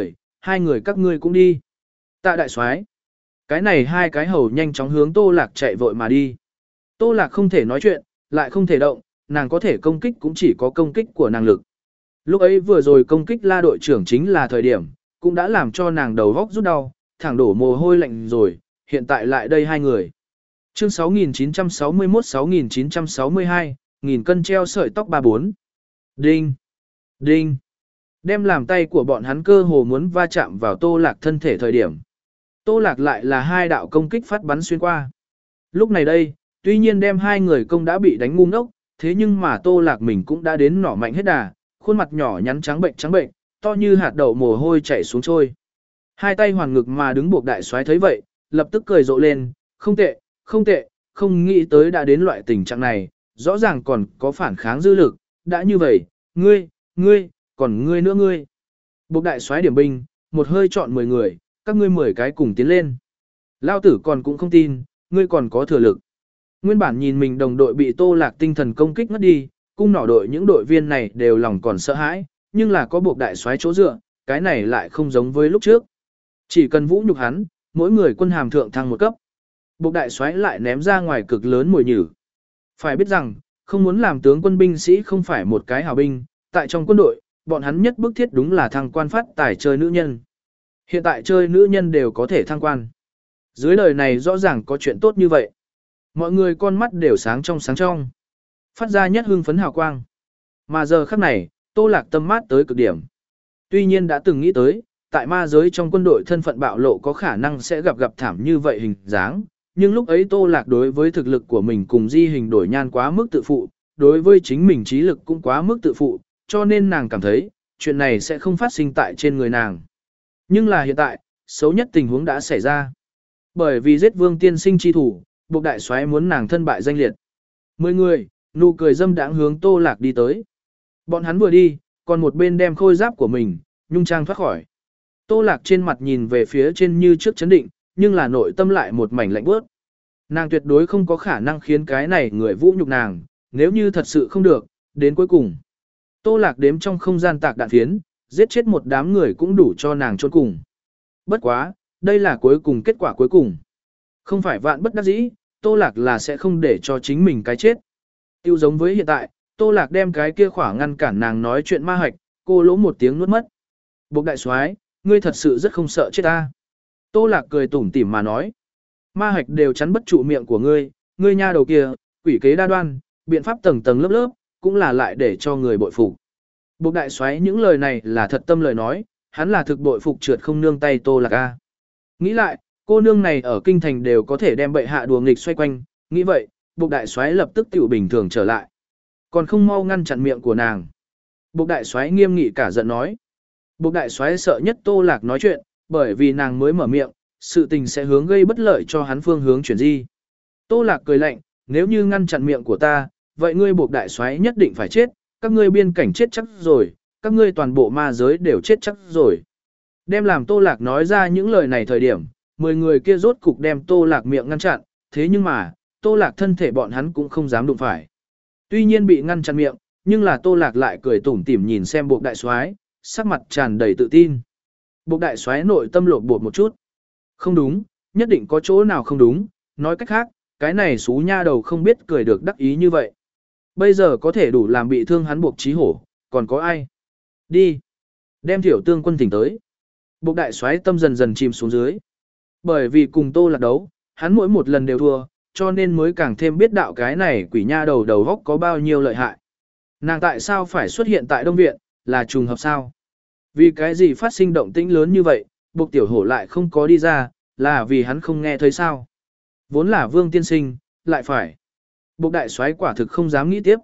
hai người các ngươi cũng đi. Tạ đại soái. Cái này hai cái hầu nhanh chóng hướng Tô Lạc chạy vội mà đi. Tô Lạc không thể nói chuyện, lại không thể động, nàng có thể công kích cũng chỉ có công kích của nàng lực. Lúc ấy vừa rồi công kích La đội trưởng chính là thời điểm, cũng đã làm cho nàng đầu góc rút đau, thẳng đổ mồ hôi lạnh rồi, hiện tại lại đây hai người. Chương sáu nghìn chín trăm sáu mươi mốt sáu nghìn chín trăm sáu mươi hai, nghìn cân treo sợi tóc ba bốn. Đinh! Đinh! Đem làm tay của bọn hắn cơ hồ muốn va chạm vào Tô Lạc thân thể thời điểm. Tô Lạc lại là hai đạo công kích phát bắn xuyên qua. Lúc này đây, tuy nhiên đem hai người công đã bị đánh ngu ngốc, thế nhưng mà Tô Lạc mình cũng đã đến nỏ mạnh hết đà, khuôn mặt nhỏ nhắn trắng bệnh trắng bệnh, to như hạt đậu mồ hôi chảy xuống trôi. Hai tay hoàn ngực mà đứng buộc đại soái thấy vậy, lập tức cười rộ lên, không tệ, không tệ, không nghĩ tới đã đến loại tình trạng này, rõ ràng còn có phản kháng dư lực, đã như vậy, ngươi, ngươi, còn ngươi nữa ngươi. Buộc đại soái điểm binh, một hơi chọn mười người, các ngươi mười cái cùng tiến lên. Lao tử còn cũng không tin, ngươi còn có thừa lực. Nguyên bản nhìn mình đồng đội bị Tô Lạc tinh thần công kích ngất đi, cung nỏ đội những đội viên này đều lòng còn sợ hãi, nhưng là có buộc đại soái chỗ dựa, cái này lại không giống với lúc trước. Chỉ cần vũ nhục hắn, mỗi người quân hàm thượng thăng một cấp. Buộc đại soái lại ném ra ngoài cực lớn mồi nhử. Phải biết rằng, không muốn làm tướng quân binh sĩ không phải một cái hào binh, tại trong quân đội, bọn hắn nhất bức thiết đúng là thăng quan phát tài chơi nữ nhân. Hiện tại chơi nữ nhân đều có thể thăng quan. Dưới đời này rõ ràng có chuyện tốt như vậy. Mọi người con mắt đều sáng trong sáng trong. Phát ra nhất hưng phấn hào quang. Mà giờ khắc này, Tô Lạc tâm mát tới cực điểm. Tuy nhiên đã từng nghĩ tới, tại ma giới trong quân đội thân phận bạo lộ có khả năng sẽ gặp gặp thảm như vậy hình dáng, nhưng lúc ấy Tô Lạc đối với thực lực của mình cùng di hình đổi nhan quá mức tự phụ, đối với chính mình trí lực cũng quá mức tự phụ, cho nên nàng cảm thấy, chuyện này sẽ không phát sinh tại trên người nàng. Nhưng là hiện tại, xấu nhất tình huống đã xảy ra. Bởi vì giết vương tiên sinh chi thủ, buộc đại soái muốn nàng thân bại danh liệt. Mười người, nụ cười dâm đãng hướng Tô Lạc đi tới. Bọn hắn vừa đi, còn một bên đem khôi giáp của mình, nhung trang thoát khỏi. Tô Lạc trên mặt nhìn về phía trên như trước chấn định, nhưng là nội tâm lại một mảnh lạnh bước. Nàng tuyệt đối không có khả năng khiến cái này người vũ nhục nàng, nếu như thật sự không được, đến cuối cùng. Tô Lạc đếm trong không gian tạc đạn phiến, giết chết một đám người cũng đủ cho nàng chôn cùng. Bất quá, đây là cuối cùng kết quả cuối cùng. Không phải vạn bất đắc dĩ, Tô Lạc là sẽ không để cho chính mình cái chết. Tiêu giống với hiện tại, Tô Lạc đem cái kia khỏa ngăn cản nàng nói chuyện ma hạch, cô lỗ một tiếng nuốt mất. Buộc đại soái, ngươi thật sự rất không sợ chết ta. Tô Lạc cười tủm tỉm mà nói. Ma hạch đều chắn bất trụ miệng của ngươi, ngươi nha đầu kia, quỷ kế đa đoan, biện pháp tầng tầng lớp lớp, cũng là lại để cho người bội phục. Buộc đại soái những lời này là thật tâm lời nói, hắn là thực bội phục trượt không nương tay Tô Lạc a. Nghĩ lại, cô nương này ở kinh thành đều có thể đem bệ hạ đùa nghịch xoay quanh, nghĩ vậy, buộc đại soái lập tức tiểu bình thường trở lại. Còn không mau ngăn chặn miệng của nàng. Buộc đại soái nghiêm nghị cả giận nói. Buộc đại soái sợ nhất Tô Lạc nói chuyện, bởi vì nàng mới mở miệng, sự tình sẽ hướng gây bất lợi cho hắn phương hướng chuyển di. Tô Lạc cười lạnh, nếu như ngăn chặn miệng của ta, vậy ngươi buộc đại soái nhất định phải chết, các ngươi biên cảnh chết chắc rồi, các ngươi toàn bộ ma giới đều chết chắc rồi. Đem làm Tô Lạc nói ra những lời này thời điểm, mười người kia rốt cục đem Tô Lạc miệng ngăn chặn, thế nhưng mà, Tô Lạc thân thể bọn hắn cũng không dám đụng phải. Tuy nhiên bị ngăn chặn miệng, nhưng là Tô Lạc lại cười tủm tỉm nhìn xem buộc đại soái, sắc mặt tràn đầy tự tin. Buộc đại soái nội tâm lột bột một chút. Không đúng, nhất định có chỗ nào không đúng, nói cách khác, cái này xú nha đầu không biết cười được đắc ý như vậy. Bây giờ có thể đủ làm bị thương hắn buộc trí hổ, còn có ai? Đi. Đem thiểu tương quân thỉnh tới. Buộc đại soái tâm dần dần chìm xuống dưới. Bởi vì cùng Tô Lạc đấu, hắn mỗi một lần đều thua, cho nên mới càng thêm biết đạo cái này quỷ nha đầu đầu góc có bao nhiêu lợi hại. Nàng tại sao phải xuất hiện tại Đông Viện, là trùng hợp sao? Vì cái gì phát sinh động tĩnh lớn như vậy, buộc tiểu hổ lại không có đi ra, là vì hắn không nghe thấy sao? Vốn là Vương tiên sinh, lại phải. Buộc đại soái quả thực không dám nghĩ tiếp.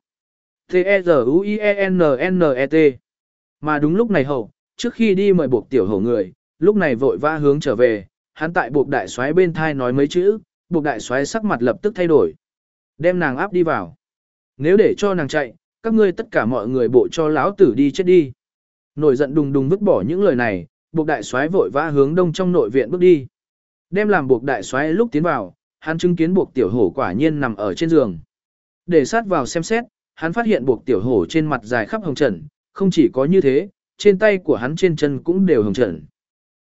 T-E-Z-U-I-E-N-N-E-T. Mà đúng lúc này hậu, trước khi đi mời buộc tiểu hổ người, lúc này vội vã hướng trở về, hắn tại buộc đại soái bên thai nói mấy chữ, buộc đại soái sắc mặt lập tức thay đổi. Đem nàng áp đi vào. Nếu để cho nàng chạy, các ngươi tất cả mọi người bộ cho lão tử đi chết đi. Nổi giận đùng đùng vứt bỏ những lời này, buộc đại soái vội vã hướng đông trong nội viện bước đi. Đem làm buộc đại soái lúc tiến vào, hắn chứng kiến buộc tiểu hổ quả nhiên nằm ở trên giường. Để sát vào xem xét, hắn phát hiện buộc tiểu hổ trên mặt dài khắp hồng trần, không chỉ có như thế, trên tay của hắn trên chân cũng đều hồng trần.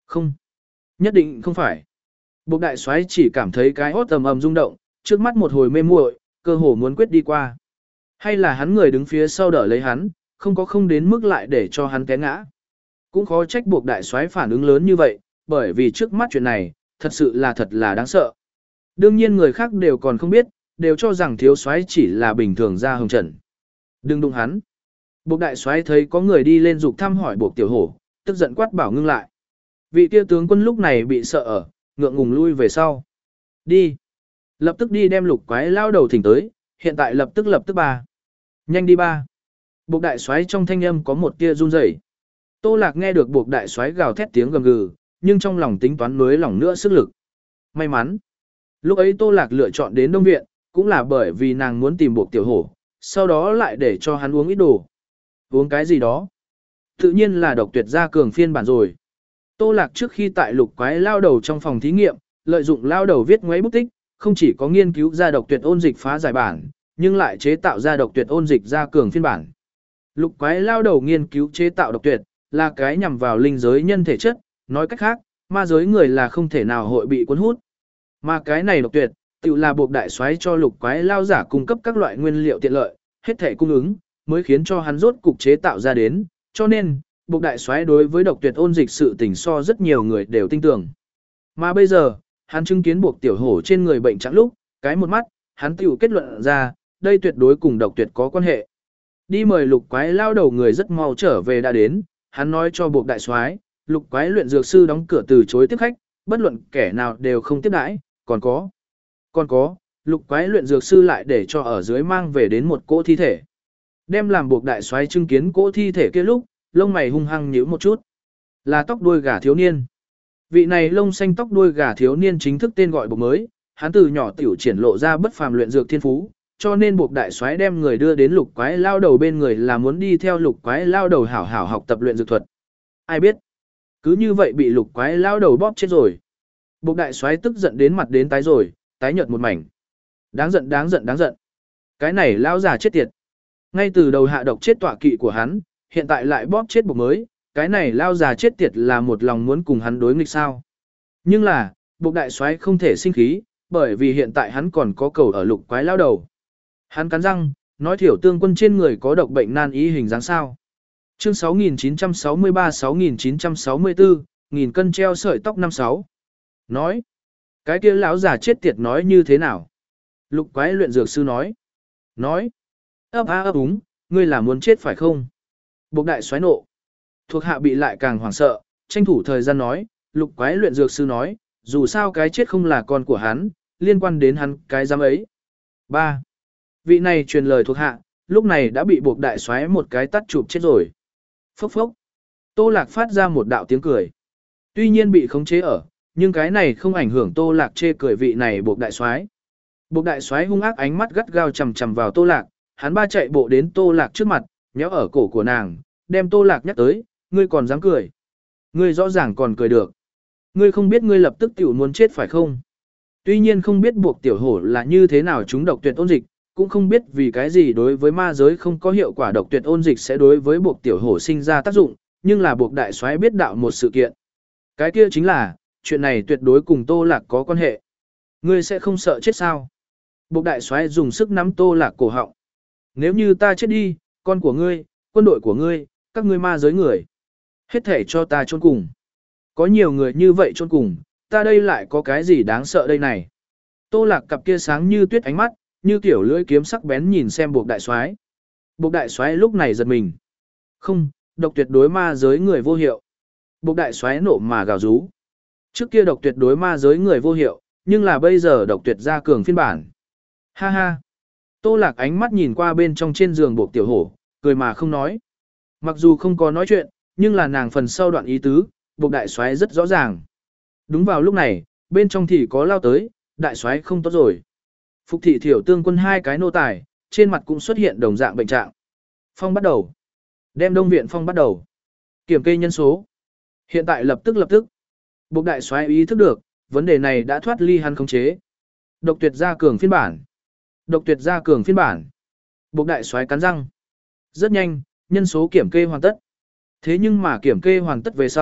Không, nhất định không phải. Bộc đại soái chỉ cảm thấy cái hốt ầm ầm rung động, trước mắt một hồi mê muội, cơ hồ muốn quyết đi qua. Hay là hắn người đứng phía sau đỡ lấy hắn, không có không đến mức lại để cho hắn té ngã. Cũng khó trách buộc đại soái phản ứng lớn như vậy, bởi vì trước mắt chuyện này, thật sự là thật là đáng sợ. Đương nhiên người khác đều còn không biết, đều cho rằng thiếu soái chỉ là bình thường ra hồng trận. Đừng đụng hắn. Buộc đại soái thấy có người đi lên dục thăm hỏi buộc tiểu hổ, tức giận quát bảo ngưng lại. Vị kia tướng quân lúc này bị sợ ở, ngượng ngùng lui về sau. Đi. Lập tức đi đem lục quái lao đầu thỉnh tới, hiện tại lập tức lập tức ba. Nhanh đi ba. Buộc đại soái trong thanh âm có một tia run rẩy. Tô Lạc nghe được buộc đại soái gào thét tiếng gầm gừ, nhưng trong lòng tính toán nối lòng nữa sức lực. May mắn. Lúc ấy Tô Lạc lựa chọn đến Đông Viện, cũng là bởi vì nàng muốn tìm buộc tiểu hổ, sau đó lại để cho hắn uống ít đồ. Uống cái gì đó? Tự nhiên là độc tuyệt gia cường phiên bản rồi. Tô Lạc trước khi tại lục quái lao đầu trong phòng thí nghiệm, lợi dụng lao đầu viết ngoáy bút tích, không chỉ có nghiên cứu ra độc tuyệt ôn dịch phá giải bản, nhưng lại chế tạo ra độc tuyệt ôn dịch gia cường phiên bản. Lục quái lao đầu nghiên cứu chế tạo độc tuyệt, là cái nhằm vào linh giới nhân thể chất, nói cách khác, ma giới người là không thể nào hội bị cuốn hút. Mà cái này độc tuyệt, tự là buộc đại soái cho lục quái lao giả cung cấp các loại nguyên liệu tiện lợi, hết thể cung ứng, mới khiến cho hắn rốt cục chế tạo ra đến, cho nên, buộc đại soái đối với độc tuyệt ôn dịch sự tình so rất nhiều người đều tin tưởng. Mà bây giờ, hắn chứng kiến buộc tiểu hổ trên người bệnh chẳng lúc, cái một mắt, hắn tiểu kết luận ra, đây tuyệt đối cùng độc tuyệt có quan hệ. Đi mời lục quái lao đầu người rất mau trở về đã đến, hắn nói cho buộc đại soái, lục quái luyện dược sư đóng cửa từ chối tiếp khách, bất luận kẻ nào đều không tiếp đãi, còn có. Còn có, lục quái luyện dược sư lại để cho ở dưới mang về đến một cỗ thi thể. Đem làm buộc đại soái chứng kiến cỗ thi thể kia lúc, lông mày hung hăng nhíu một chút. Là tóc đuôi gà thiếu niên. Vị này lông xanh tóc đuôi gà thiếu niên chính thức tên gọi buộc mới, hắn từ nhỏ tiểu triển lộ ra bất phàm luyện dược thiên phú, cho nên buộc đại soái đem người đưa đến lục quái lao đầu bên người là muốn đi theo lục quái lao đầu hảo hảo học tập luyện dược thuật. Ai biết, cứ như vậy bị lục quái lao đầu bóp chết rồi. Buộc đại soái tức giận đến mặt đến tái rồi, tái nhợt một mảnh. Đáng giận đáng giận đáng giận. Cái này lao già chết tiệt. Ngay từ đầu hạ độc chết tọa kỵ của hắn, hiện tại lại bóp chết buộc mới, cái này lao già chết tiệt là một lòng muốn cùng hắn đối nghịch sao. Nhưng là, buộc đại soái không thể sinh khí, bởi vì hiện tại hắn còn có cầu ở lục quái lao đầu. Hắn cắn răng, nói thiểu tương quân trên người có độc bệnh nan y hình dáng sao. Chương sáu nghìn chín trăm sáu mươi ba sáu nghìn chín trăm sáu mươi tư, nghìn cân treo sợi tóc năm sáu. Nói, cái kia lão già chết tiệt nói như thế nào? Lục quái luyện dược sư nói. Nói, ấp á ấp úng, ngươi là muốn chết phải không? Buộc đại xoáy nộ. Thuộc hạ bị lại càng hoảng sợ, tranh thủ thời gian nói, lục quái luyện dược sư nói, dù sao cái chết không là con của hắn, liên quan đến hắn cái giám ấy. ba. Vị này truyền lời thuộc hạ, lúc này đã bị buộc đại xoáy một cái tắt chụp chết rồi. Phốc phốc. Tô Lạc phát ra một đạo tiếng cười. Tuy nhiên bị khống chế ở, nhưng cái này không ảnh hưởng Tô Lạc chê cười vị này buộc đại xoáy. Buộc đại xoáy hung ác ánh mắt gắt gao chằm chằm vào Tô Lạc, hắn ba chạy bộ đến Tô Lạc trước mặt, nhéo ở cổ của nàng, đem Tô Lạc nhắc tới, ngươi còn dám cười. Ngươi rõ ràng còn cười được. Ngươi không biết ngươi lập tức tiểu muốn chết phải không? Tuy nhiên không biết buộc tiểu hổ là như thế nào chúng độc tuyệt ôn dịch, cũng không biết vì cái gì đối với ma giới không có hiệu quả độc tuyệt ôn dịch sẽ đối với buộc tiểu hổ sinh ra tác dụng, nhưng là buộc đại soái biết đạo một sự kiện. Cái kia chính là, chuyện này tuyệt đối cùng Tô Lạc có quan hệ. Ngươi sẽ không sợ chết sao? Buộc đại soái dùng sức nắm Tô Lạc cổ họng. Nếu như ta chết đi, con của ngươi, quân đội của ngươi, các ngươi ma giới người, hết thể cho ta chôn cùng. Có nhiều người như vậy chôn cùng, ta đây lại có cái gì đáng sợ đây này? Tô Lạc cặp kia sáng như tuyết ánh mắt, như kiểu lưỡi kiếm sắc bén nhìn xem buộc đại soái. Buộc đại soái lúc này giật mình. Không, độc tuyệt đối ma giới người vô hiệu. Buộc đại soái nộ mà gào rú. Trước kia độc tuyệt đối ma giới người vô hiệu, nhưng là bây giờ độc tuyệt gia cường phiên bản. Ha ha. Tô Lạc ánh mắt nhìn qua bên trong trên giường buộc tiểu hổ, cười mà không nói. Mặc dù không có nói chuyện, nhưng là nàng phần sau đoạn ý tứ, buộc đại soái rất rõ ràng. Đúng vào lúc này, bên trong thì có lao tới, đại soái không tốt rồi. Phục thị thiểu tương quân hai cái nô tài, trên mặt cũng xuất hiện đồng dạng bệnh trạng. Phong bắt đầu. Đem Đông Viện phong bắt đầu. Kiểm kê nhân số. Hiện tại lập tức lập tức. Buộc đại soái ý thức được, vấn đề này đã thoát ly hắn khống chế. Độc tuyệt gia cường phiên bản. Độc tuyệt gia cường phiên bản. Buộc đại soái cắn răng. Rất nhanh, nhân số kiểm kê hoàn tất. Thế nhưng mà kiểm kê hoàn tất về sau,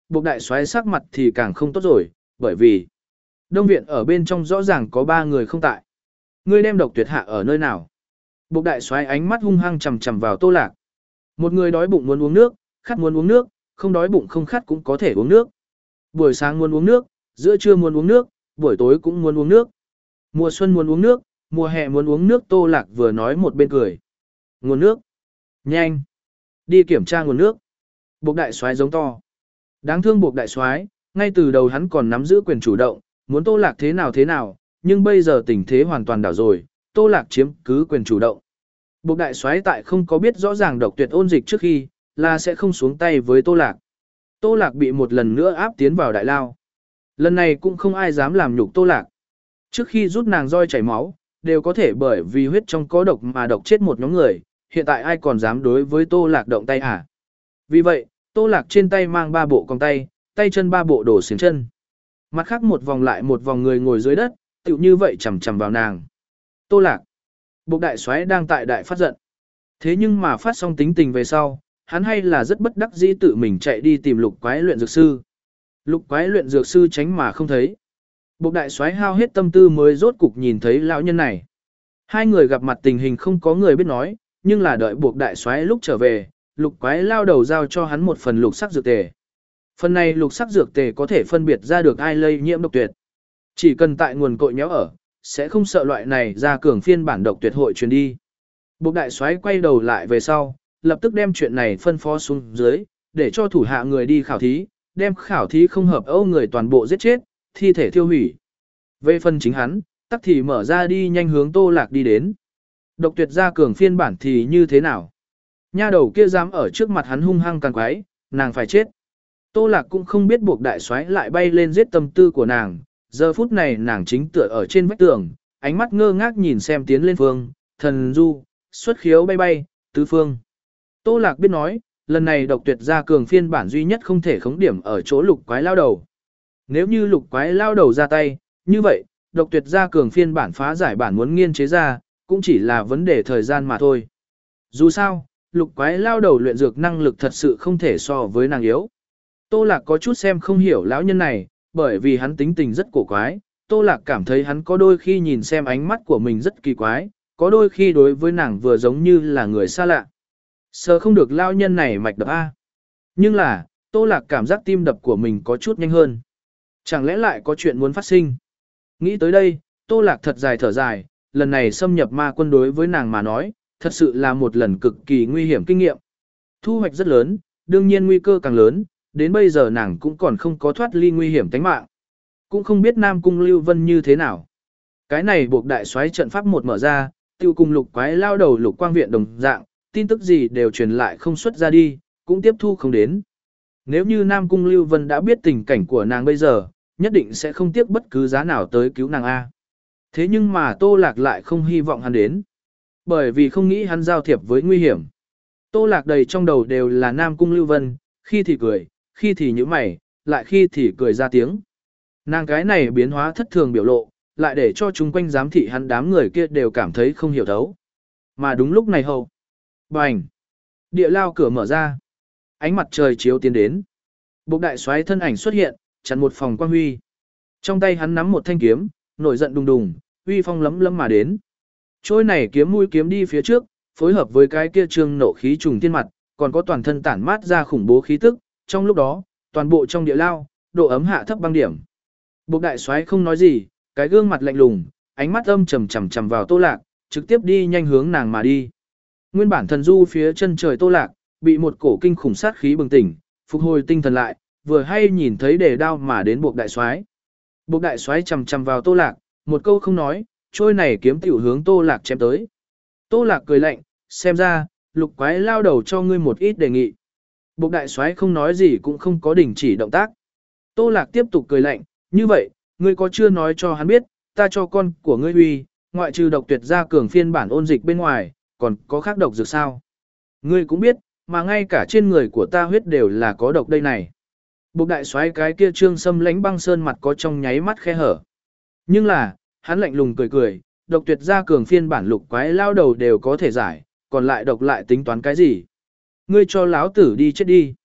Bộc đại soái sắc mặt thì càng không tốt rồi, bởi vì Đông viện ở bên trong rõ ràng có ba người không tại. Ngươi đem độc tuyệt hạ ở nơi nào? Bộc đại soái ánh mắt hung hăng chằm chằm vào Tô Lạc. Một người đói bụng muốn uống nước, khát muốn uống nước, không đói bụng không khát cũng có thể uống nước. Buổi sáng muốn uống nước, giữa trưa muốn uống nước, buổi tối cũng muốn uống nước. Mùa xuân muốn uống nước, mùa hè muốn uống nước. Tô Lạc vừa nói một bên cười. Nguồn nước. Nhanh. Đi kiểm tra nguồn nước. Bộc đại soái giống to. Đáng thương Bộc đại soái, ngay từ đầu hắn còn nắm giữ quyền chủ động, muốn Tô Lạc thế nào thế nào, nhưng bây giờ tình thế hoàn toàn đảo rồi, Tô Lạc chiếm cứ quyền chủ động. Bộc đại soái tại không có biết rõ ràng độc tuyệt ôn dịch trước khi, là sẽ không xuống tay với Tô Lạc. Tô Lạc bị một lần nữa áp tiến vào đại lao. Lần này cũng không ai dám làm nhục Tô Lạc. Trước khi rút nàng roi chảy máu, đều có thể bởi vì huyết trong có độc mà độc chết một nhóm người, hiện tại ai còn dám đối với Tô Lạc động tay hả? Vì vậy, Tô Lạc trên tay mang ba bộ còng tay, tay chân ba bộ đổ xiềng chân. Mặt khác một vòng lại một vòng người ngồi dưới đất, tựu như vậy chầm chầm vào nàng. Tô Lạc. Bộc đại soái đang tại đại phát giận. Thế nhưng mà phát xong tính tình về sau, hắn hay là rất bất đắc dĩ tự mình chạy đi tìm lục quái luyện dược sư. Lục quái luyện dược sư tránh mà không thấy. Bộc đại soái hao hết tâm tư mới rốt cục nhìn thấy lão nhân này. Hai người gặp mặt tình hình không có người biết nói, nhưng là đợi Bộc đại soái lúc trở về, lục quái lao đầu giao cho hắn một phần lục sắc dược tề. Phần này lục sắc dược tề có thể phân biệt ra được ai lây nhiễm độc tuyệt. Chỉ cần tại nguồn cội nhéo ở, sẽ không sợ loại này ra cường phiên bản độc tuyệt hội truyền đi. Bộc đại soái quay đầu lại về sau, lập tức đem chuyện này phân phó xuống dưới, để cho thủ hạ người đi khảo thí, đem khảo thí không hợp âu người toàn bộ giết chết, thi thể tiêu hủy. Về phần chính hắn, tắc thì mở ra đi nhanh hướng Tô Lạc đi đến. Độc tuyệt ra cường phiên bản thì như thế nào? Nha đầu kia dám ở trước mặt hắn hung hăng càng quái, nàng phải chết. Tô Lạc cũng không biết Bộc đại soái lại bay lên giết tâm tư của nàng, giờ phút này nàng chính tựa ở trên vách tường, ánh mắt ngơ ngác nhìn xem tiến lên phương, thần du, xuất khiếu bay bay, tứ phương. Tô Lạc biết nói, lần này độc tuyệt ra cường phiên bản duy nhất không thể khống điểm ở chỗ lục quái lao đầu. Nếu như lục quái lao đầu ra tay, như vậy, độc tuyệt ra cường phiên bản phá giải bản muốn nghiên chế ra, cũng chỉ là vấn đề thời gian mà thôi. Dù sao, lục quái lao đầu luyện dược năng lực thật sự không thể so với nàng yếu. Tô Lạc có chút xem không hiểu lão nhân này, bởi vì hắn tính tình rất cổ quái, Tô Lạc cảm thấy hắn có đôi khi nhìn xem ánh mắt của mình rất kỳ quái, có đôi khi đối với nàng vừa giống như là người xa lạ. Sợ không được lão nhân này mạch đập A. Nhưng là, Tô Lạc cảm giác tim đập của mình có chút nhanh hơn. Chẳng lẽ lại có chuyện muốn phát sinh? Nghĩ tới đây, Tô Lạc thật dài thở dài, lần này xâm nhập ma quân đối với nàng mà nói, thật sự là một lần cực kỳ nguy hiểm kinh nghiệm. Thu hoạch rất lớn, đương nhiên nguy cơ càng lớn, đến bây giờ nàng cũng còn không có thoát ly nguy hiểm tính mạng. Cũng không biết Nam Cung Lưu Vân như thế nào. Cái này buộc đại soái trận pháp một mở ra, tiêu cùng lục quái lao đầu lục quang viện đồng dạng, tin tức gì đều truyền lại không xuất ra đi, cũng tiếp thu không đến. Nếu như Nam Cung Lưu Vân đã biết tình cảnh của nàng bây giờ, nhất định sẽ không tiếc bất cứ giá nào tới cứu nàng A. Thế nhưng mà Tô Lạc lại không hy vọng hắn đến. Bởi vì không nghĩ hắn giao thiệp với nguy hiểm. Tô Lạc đầy trong đầu đều là Nam Cung Lưu Vân, khi thì cười, khi thì nhíu mày, lại khi thì cười ra tiếng. Nàng cái này biến hóa thất thường biểu lộ, lại để cho chúng quanh giám thị hắn đám người kia đều cảm thấy không hiểu thấu. Mà đúng lúc này hầu. Bành! Địa lao cửa mở ra. Ánh mặt trời chiếu tiến đến. Bộc đại soái thân ảnh xuất hiện, chặn một phòng quang huy. Trong tay hắn nắm một thanh kiếm, nổi giận đùng đùng, uy phong lấm lấm mà đến. Trôi này kiếm mũi kiếm đi phía trước, phối hợp với cái kia trương nộ khí trùng thiên mặt, còn có toàn thân tản mát ra khủng bố khí tức, trong lúc đó, toàn bộ trong địa lao, độ ấm hạ thấp băng điểm. Bộc đại soái không nói gì, cái gương mặt lạnh lùng, ánh mắt âm trầm chằm chằm vào Tô Lạc, trực tiếp đi nhanh hướng nàng mà đi. Nguyên bản thần du phía chân trời Tô Lạc, bị một cổ kinh khủng sát khí bừng tỉnh, phục hồi tinh thần lại, vừa hay nhìn thấy đề đao mà đến Bộc đại soái. Bộc đại soái chằm chằm vào Tô Lạc, một câu không nói, trôi này kiếm tiểu hướng Tô Lạc chém tới. Tô Lạc cười lạnh, xem ra, lục quái lao đầu cho ngươi một ít đề nghị. Bộc đại soái không nói gì cũng không có đình chỉ động tác. Tô Lạc tiếp tục cười lạnh, như vậy, ngươi có chưa nói cho hắn biết, ta cho con của ngươi uy, ngoại trừ độc tuyệt ra cường phiên bản ôn dịch bên ngoài, còn có khác độc dược sao? Ngươi cũng biết, mà ngay cả trên người của ta huyết đều là có độc đây này. Bộc đại soái cái kia trương sâm lãnh băng sơn mặt có trong nháy mắt khe hở. Nhưng là, hắn lạnh lùng cười cười, độc tuyệt ra cường phiên bản lục quái lao đầu đều có thể giải, còn lại độc lại tính toán cái gì? Ngươi cho lão tử đi chết đi.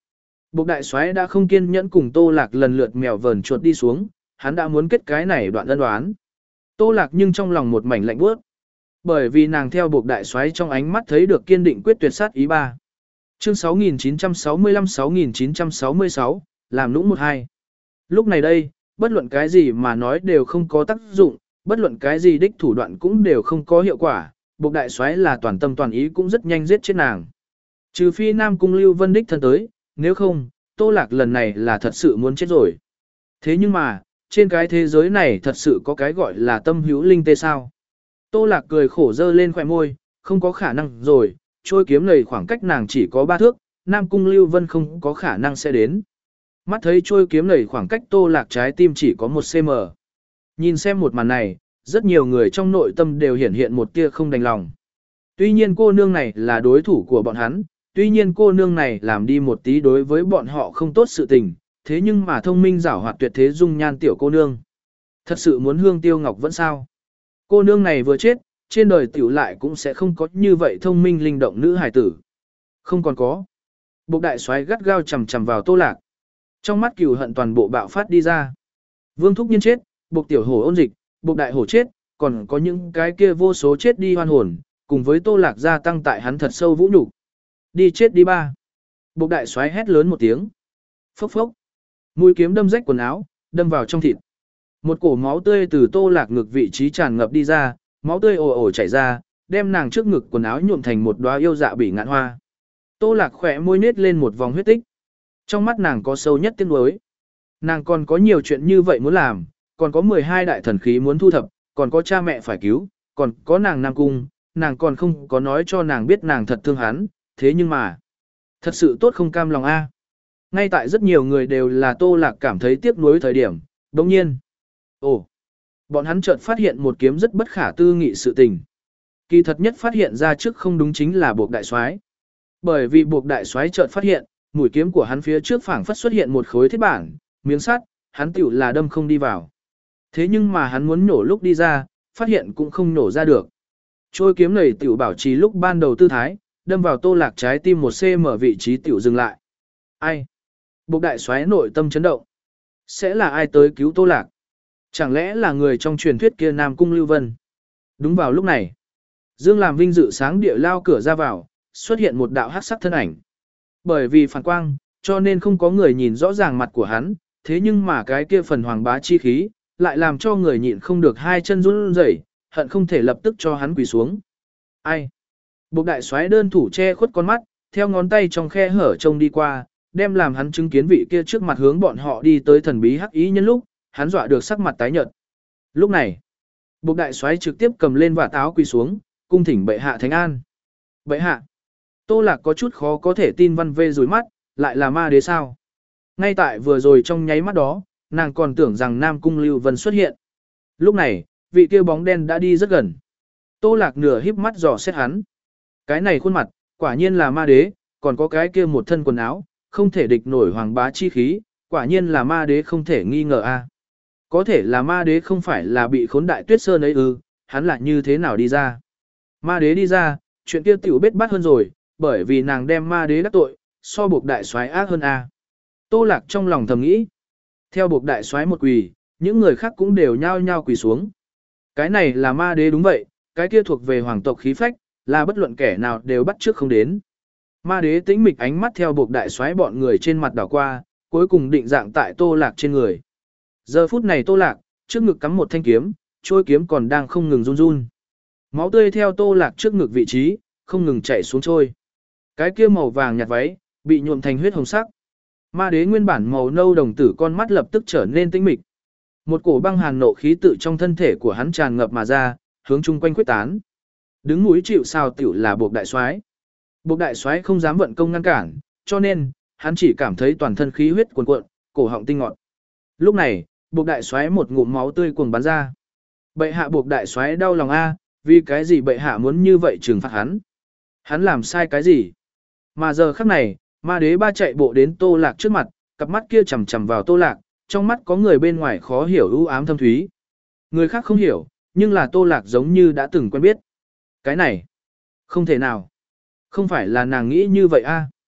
Bộc đại soái đã không kiên nhẫn cùng Tô Lạc lần lượt mèo vờn chuột đi xuống, hắn đã muốn kết cái này đoạn ân đoán. Tô Lạc nhưng trong lòng một mảnh lạnh buốt, bởi vì nàng theo Bộc đại soái trong ánh mắt thấy được kiên định quyết tuyệt sát ý ba. Chương sáu nghìn chín trăm sáu mươi lăm sáu nghìn chín trăm sáu mươi sáu, làm nũng một hai. Lúc này đây, bất luận cái gì mà nói đều không có tác dụng, bất luận cái gì đích thủ đoạn cũng đều không có hiệu quả, Bộc đại soái là toàn tâm toàn ý cũng rất nhanh giết chết nàng. Trừ phi Nam Cung Lưu Vân đích thân tới, nếu không, Tô Lạc lần này là thật sự muốn chết rồi. Thế nhưng mà, trên cái thế giới này thật sự có cái gọi là tâm hữu linh tê sao. Tô Lạc cười khổ dơ lên khỏe môi, không có khả năng rồi, trôi kiếm lầy khoảng cách nàng chỉ có ba thước, Nam Cung Lưu Vân không có khả năng sẽ đến. Mắt thấy trôi kiếm lầy khoảng cách Tô Lạc trái tim chỉ có một xăng ti mét. Nhìn xem một màn này, rất nhiều người trong nội tâm đều hiển hiện một tia không đành lòng. Tuy nhiên cô nương này là đối thủ của bọn hắn, tuy nhiên cô nương này làm đi một tí đối với bọn họ không tốt sự tình, thế nhưng mà thông minh giảo hoạt tuyệt thế dung nhan tiểu cô nương. Thật sự muốn hương tiêu ngọc vẫn sao. Cô nương này vừa chết, trên đời tiểu lại cũng sẽ không có như vậy thông minh linh động nữ hài tử. Không còn có. Bộc đại soái gắt gao chầm chầm vào Tô Lạc. Trong mắt cừu hận toàn bộ bạo phát đi ra. Vương Thúc Nhiên chết, Bộc tiểu hổ ôn dịch, Bộc đại hổ chết, còn có những cái kia vô số chết đi hoan hồn, cùng với Tô Lạc gia tăng tại hắn thật sâu vũ nhục. Đi chết đi ba. Bộc đại soái hét lớn một tiếng. Phốc phốc. Mũi kiếm đâm rách quần áo, đâm vào trong thịt. Một cổ máu tươi từ Tô Lạc ngực vị trí tràn ngập đi ra, máu tươi ồ ồ chảy ra, đem nàng trước ngực quần áo nhuộm thành một đóa yêu dạ bỉ ngạn hoa. Tô Lạc khỏe môi nết lên một vòng huyết tích. Trong mắt nàng có sâu nhất tiếc nuối. Nàng còn có nhiều chuyện như vậy muốn làm, còn có mười hai đại thần khí muốn thu thập, còn có cha mẹ phải cứu, còn có nàng Nam Cung, nàng còn không có nói cho nàng biết nàng thật thương hắn, thế nhưng mà, thật sự tốt không cam lòng a. Ngay tại rất nhiều người đều là Tô Lạc cảm thấy tiếc nuối thời điểm, đồng nhiên. Ồ, bọn hắn chợt phát hiện một kiếm rất bất khả tư nghị sự tình. Kỳ thật nhất phát hiện ra trước không đúng chính là Bộc đại soái. Bởi vì Bộc đại soái chợt phát hiện, mũi kiếm của hắn phía trước phảng phất xuất hiện một khối thiết bản, miếng sắt, hắn tiểu là đâm không đi vào. Thế nhưng mà hắn muốn nổ lúc đi ra, phát hiện cũng không nổ ra được. Trôi kiếm này tiểu bảo trì lúc ban đầu tư thái, đâm vào Tô Lạc trái tim một xăng ti mét vị trí tiểu dừng lại. Ai? Bộc đại soái nội tâm chấn động. Sẽ là ai tới cứu Tô Lạc? Chẳng lẽ là người trong truyền thuyết kia Nam Cung Lưu Vân? Đúng vào lúc này, Dương làm vinh dự sáng địa lao cửa ra vào, xuất hiện một đạo hắc sắc thân ảnh. Bởi vì phản quang, cho nên không có người nhìn rõ ràng mặt của hắn, thế nhưng mà cái kia phần hoàng bá chi khí, lại làm cho người nhịn không được hai chân run rẩy, hận không thể lập tức cho hắn quỳ xuống. Ai? Bộc đại soái đơn thủ che khuất con mắt, theo ngón tay trong khe hở trông đi qua, đem làm hắn chứng kiến vị kia trước mặt hướng bọn họ đi tới thần bí hắc ý nhân lúc, hắn dọa được sắc mặt tái nhợt. Lúc này, Bộc đại soái trực tiếp cầm lên vạt áo quỳ xuống, cung thỉnh bệ hạ thánh an. Bệ hạ. Tô Lạc có chút khó có thể tin văn vê rủi mắt, lại là ma đế sao? Ngay tại vừa rồi trong nháy mắt đó, nàng còn tưởng rằng Nam Cung Lưu Vân xuất hiện. Lúc này, vị kia bóng đen đã đi rất gần. Tô Lạc nửa híp mắt dò xét hắn. Cái này khuôn mặt, quả nhiên là ma đế, còn có cái kia một thân quần áo, không thể địch nổi hoàng bá chi khí, quả nhiên là ma đế không thể nghi ngờ a. Có thể là ma đế không phải là bị khốn đại tuyết sơn ấy ư, hắn lại như thế nào đi ra. Ma đế đi ra, chuyện kia tiểu biết bắt hơn rồi, bởi vì nàng đem ma đế đắc tội, so Bộc đại soái ác hơn a. Tô Lạc trong lòng thầm nghĩ. Theo Bộc đại soái một quỳ, những người khác cũng đều nhao nhao quỳ xuống. Cái này là ma đế đúng vậy, cái kia thuộc về hoàng tộc khí phách, là bất luận kẻ nào đều bắt trước không đến. Ma đế tĩnh mịch ánh mắt theo Bộc đại soái bọn người trên mặt đảo qua, cuối cùng định dạng tại Tô Lạc trên người. Giờ phút này Tô Lạc, trước ngực cắm một thanh kiếm, trôi kiếm còn đang không ngừng run run. Máu tươi theo Tô Lạc trước ngực vị trí, không ngừng chảy xuống trôi. Cái kia màu vàng nhạt váy, bị nhuộm thành huyết hồng sắc. Ma đế nguyên bản màu nâu đồng tử con mắt lập tức trở nên tĩnh mịch. Một cổ băng hàn nộ khí tự trong thân thể của hắn tràn ngập mà ra, hướng chung quanh quyết tán. Đứng núi chịu sào tiểu là Bộc đại soái. Bộc đại soái không dám vận công ngăn cản, cho nên hắn chỉ cảm thấy toàn thân khí huyết cuồn cuộn, cổ họng tinh ngọt. Lúc này, Bộc đại soái một ngụm máu tươi cuồng bắn ra. Bệ hạ Bộc đại soái đau lòng a, vì cái gì bệ hạ muốn như vậy trừng phạt hắn? Hắn làm sai cái gì? Mà giờ khắc này, ma đế ba chạy bộ đến Tô Lạc trước mặt, cặp mắt kia chằm chằm vào Tô Lạc, trong mắt có người bên ngoài khó hiểu ưu ám thâm thúy. Người khác không hiểu, nhưng là Tô Lạc giống như đã từng quen biết. Cái này, không thể nào. Không phải là nàng nghĩ như vậy a.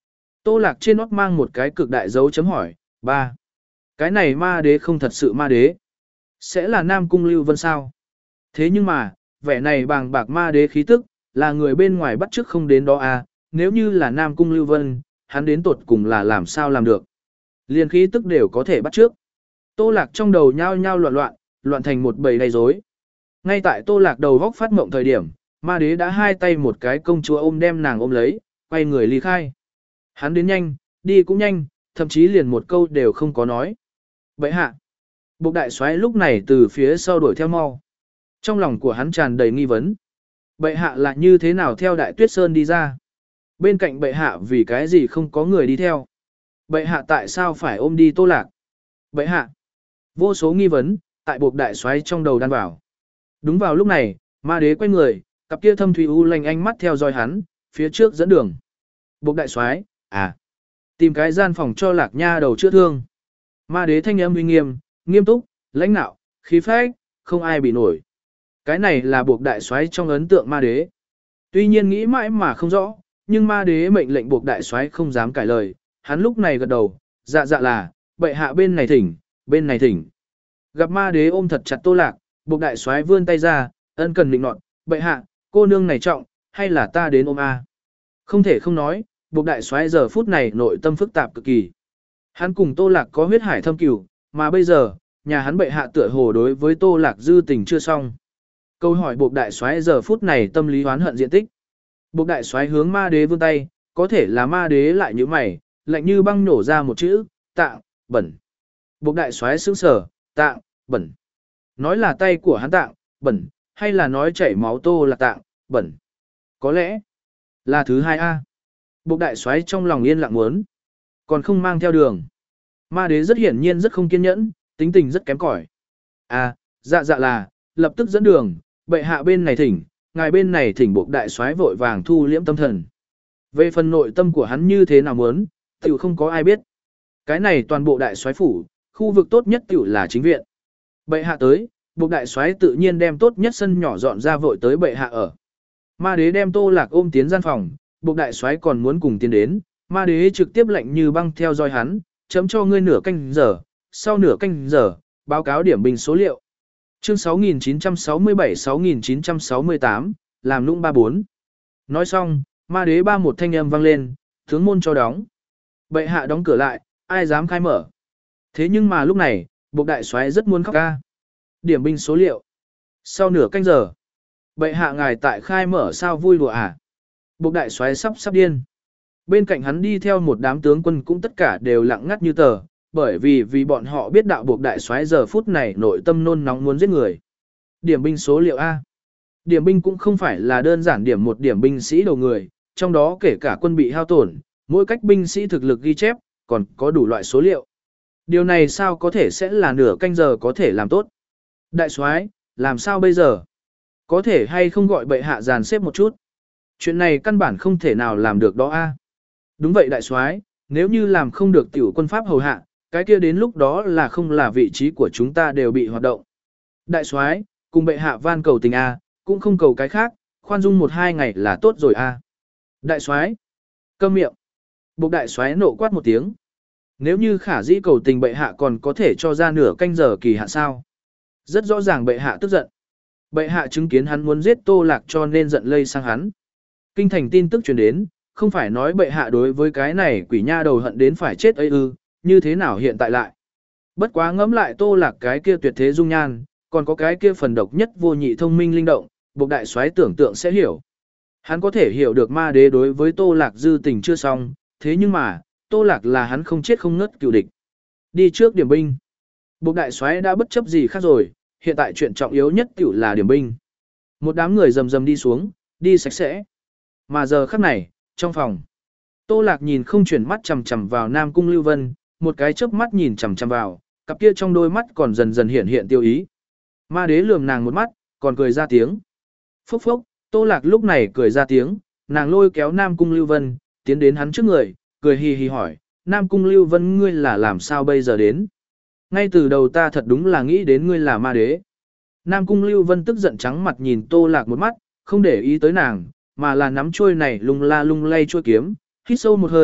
Tô Lạc trên nót mang một cái cực đại dấu chấm hỏi, ba. Cái này ma đế không thật sự ma đế. Sẽ là Nam Cung Lưu Vân sao? Thế nhưng mà, vẻ này bàng bạc ma đế khí tức, là người bên ngoài bắt chước không đến đó à, nếu như là Nam Cung Lưu Vân, hắn đến tột cùng là làm sao làm được. Liên khí tức đều có thể bắt chước. Tô Lạc trong đầu nhao nhao loạn loạn, loạn thành một bầy đầy rối. Ngay tại Tô Lạc đầu góc phát mộng thời điểm, ma đế đã hai tay một cái công chúa ôm đem nàng ôm lấy, quay người ly khai. Hắn đến nhanh, đi cũng nhanh, thậm chí liền một câu đều không có nói. Bệ hạ. Bộc đại soái lúc này từ phía sau đuổi theo mau. Trong lòng của hắn tràn đầy nghi vấn. Bệ hạ là như thế nào theo Đại Tuyết Sơn đi ra? Bên cạnh bệ hạ vì cái gì không có người đi theo? Bệ hạ tại sao phải ôm đi Tô Lạc? Bệ hạ. Vô số nghi vấn, tại bộc đại soái trong đầu đan vào. Đúng vào lúc này, ma đế quay người, cặp kia thâm thủy u lanh ánh mắt theo dõi hắn, phía trước dẫn đường. Bộc đại soái, à, tìm cái gian phòng cho Lạc Nha đầu chữa thương. Ma đế thanh âm uy nghiêm, nghiêm túc, lãnh nạo, khí phách, không ai bị nổi. Cái này là bộc đại soái trong ấn tượng ma đế. Tuy nhiên nghĩ mãi mà không rõ, nhưng ma đế mệnh lệnh bộc đại soái không dám cãi lời, hắn lúc này gật đầu, dạ dạ là, bệ hạ bên này thỉnh, bên này thỉnh. Gặp ma đế ôm thật chặt Tô Lạc, bộc đại soái vươn tay ra, ân cần định nọt, bệ hạ, cô nương này trọng, hay là ta đến ôm a? Không thể không nói, bộc đại soái giờ phút này nội tâm phức tạp cực kỳ. Hắn cùng Tô Lạc có huyết hải thâm cửu, mà bây giờ, nhà hắn bệ hạ tựa hồ đối với Tô Lạc dư tình chưa xong. Câu hỏi bộc đại soái giờ phút này tâm lý oán hận diện tích. Bộc đại soái hướng ma đế vươn tay, có thể là ma đế lại như mày, lạnh như băng nổ ra một chữ, tạng, bẩn. Bộc đại soái sững sờ, tạng, bẩn. Nói là tay của hắn tạng, bẩn, hay là nói chảy máu Tô Lạc tạng, bẩn. Có lẽ là thứ hai a. Bộc đại soái trong lòng yên lặng muốn, còn không mang theo đường. Ma đế rất hiển nhiên rất không kiên nhẫn, tính tình rất kém cỏi. À, dạ dạ là, lập tức dẫn đường, bệ hạ bên này thỉnh, ngài bên này thỉnh bộc đại soái vội vàng thu liễm tâm thần. Về phần nội tâm của hắn như thế nào muốn, tiểu không có ai biết. Cái này toàn bộ đại soái phủ, khu vực tốt nhất tiểu là chính viện. Bệ hạ tới, bộc đại soái tự nhiên đem tốt nhất sân nhỏ dọn ra vội tới bệ hạ ở. Ma đế đem Tô Lạc ôm tiến gian phòng, bộc đại soái còn muốn cùng tiến đến, ma đế trực tiếp lệnh như băng theo dõi hắn, chấm cho ngươi nửa canh giờ, sau nửa canh giờ, báo cáo điểm bình số liệu. Chương sáu nghìn chín trăm sáu mươi bảy sáu nghìn chín trăm sáu mươi tám, làm nũng ba bốn. Nói xong, ma đế ba một thanh âm vang lên, tướng môn cho đóng. Bệ hạ đóng cửa lại, ai dám khai mở. Thế nhưng mà lúc này, bộc đại soái rất muốn khóc ca. Điểm binh số liệu. Sau nửa canh giờ, bệ hạ ngài tại khai mở sao vui đùa à. Bộc đại soái sắp sắp điên. Bên cạnh hắn đi theo một đám tướng quân cũng tất cả đều lặng ngắt như tờ, bởi vì vì bọn họ biết đạo bộc đại soái giờ phút này nội tâm nôn nóng muốn giết người. Điểm binh số liệu A. Điểm binh cũng không phải là đơn giản điểm một điểm binh sĩ đầu người, trong đó kể cả quân bị hao tổn, mỗi cách binh sĩ thực lực ghi chép, còn có đủ loại số liệu. Điều này sao có thể sẽ là nửa canh giờ có thể làm tốt. Đại soái, làm sao bây giờ? Có thể hay không gọi bệ hạ dàn xếp một chút? Chuyện này căn bản không thể nào làm được đó a. Đúng vậy đại soái, nếu như làm không được tiểu quân pháp hầu hạ, cái kia đến lúc đó là không là vị trí của chúng ta đều bị hoạt động. Đại soái, cùng bệ hạ van cầu tình a, cũng không cầu cái khác, khoan dung một hai ngày là tốt rồi a. Đại soái, câm miệng. Bộc đại soái nộ quát một tiếng. Nếu như khả dĩ cầu tình bệ hạ còn có thể cho ra nửa canh giờ kỳ hạn sao? Rất rõ ràng bệ hạ tức giận. Bệ hạ chứng kiến hắn muốn giết Tô Lạc cho nên giận lây sang hắn. Kinh thành tin tức truyền đến, không phải nói bệ hạ đối với cái này quỷ nha đầu hận đến phải chết ấy ư, như thế nào hiện tại lại. Bất quá ngẫm lại Tô Lạc cái kia tuyệt thế dung nhan, còn có cái kia phần độc nhất vô nhị thông minh linh động, bộc đại soái tưởng tượng sẽ hiểu. Hắn có thể hiểu được ma đế đối với Tô Lạc dư tình chưa xong, thế nhưng mà, Tô Lạc là hắn không chết không ngất cựu địch. Đi trước điểm binh. Bộc đại soái đã bất chấp gì khác rồi, hiện tại chuyện trọng yếu nhất tiểu là điểm binh. Một đám người rầm rầm đi xuống, đi sạch sẽ. Mà giờ khắc này, trong phòng, Tô Lạc nhìn không chuyển mắt chằm chằm vào Nam Cung Lưu Vân, một cái chớp mắt nhìn chằm chằm vào, cặp kia trong đôi mắt còn dần dần hiện hiện tiêu ý. Ma đế lườm nàng một mắt, còn cười ra tiếng. Phốc phốc, Tô Lạc lúc này cười ra tiếng, nàng lôi kéo Nam Cung Lưu Vân, tiến đến hắn trước người, cười hì hì hỏi, Nam Cung Lưu Vân ngươi là làm sao bây giờ đến? Ngay từ đầu ta thật đúng là nghĩ đến ngươi là ma đế. Nam Cung Lưu Vân tức giận trắng mặt nhìn Tô Lạc một mắt, không để ý tới nàng, mà là nắm chuôi này lung la lung lay chuôi kiếm, hít sâu một hơi,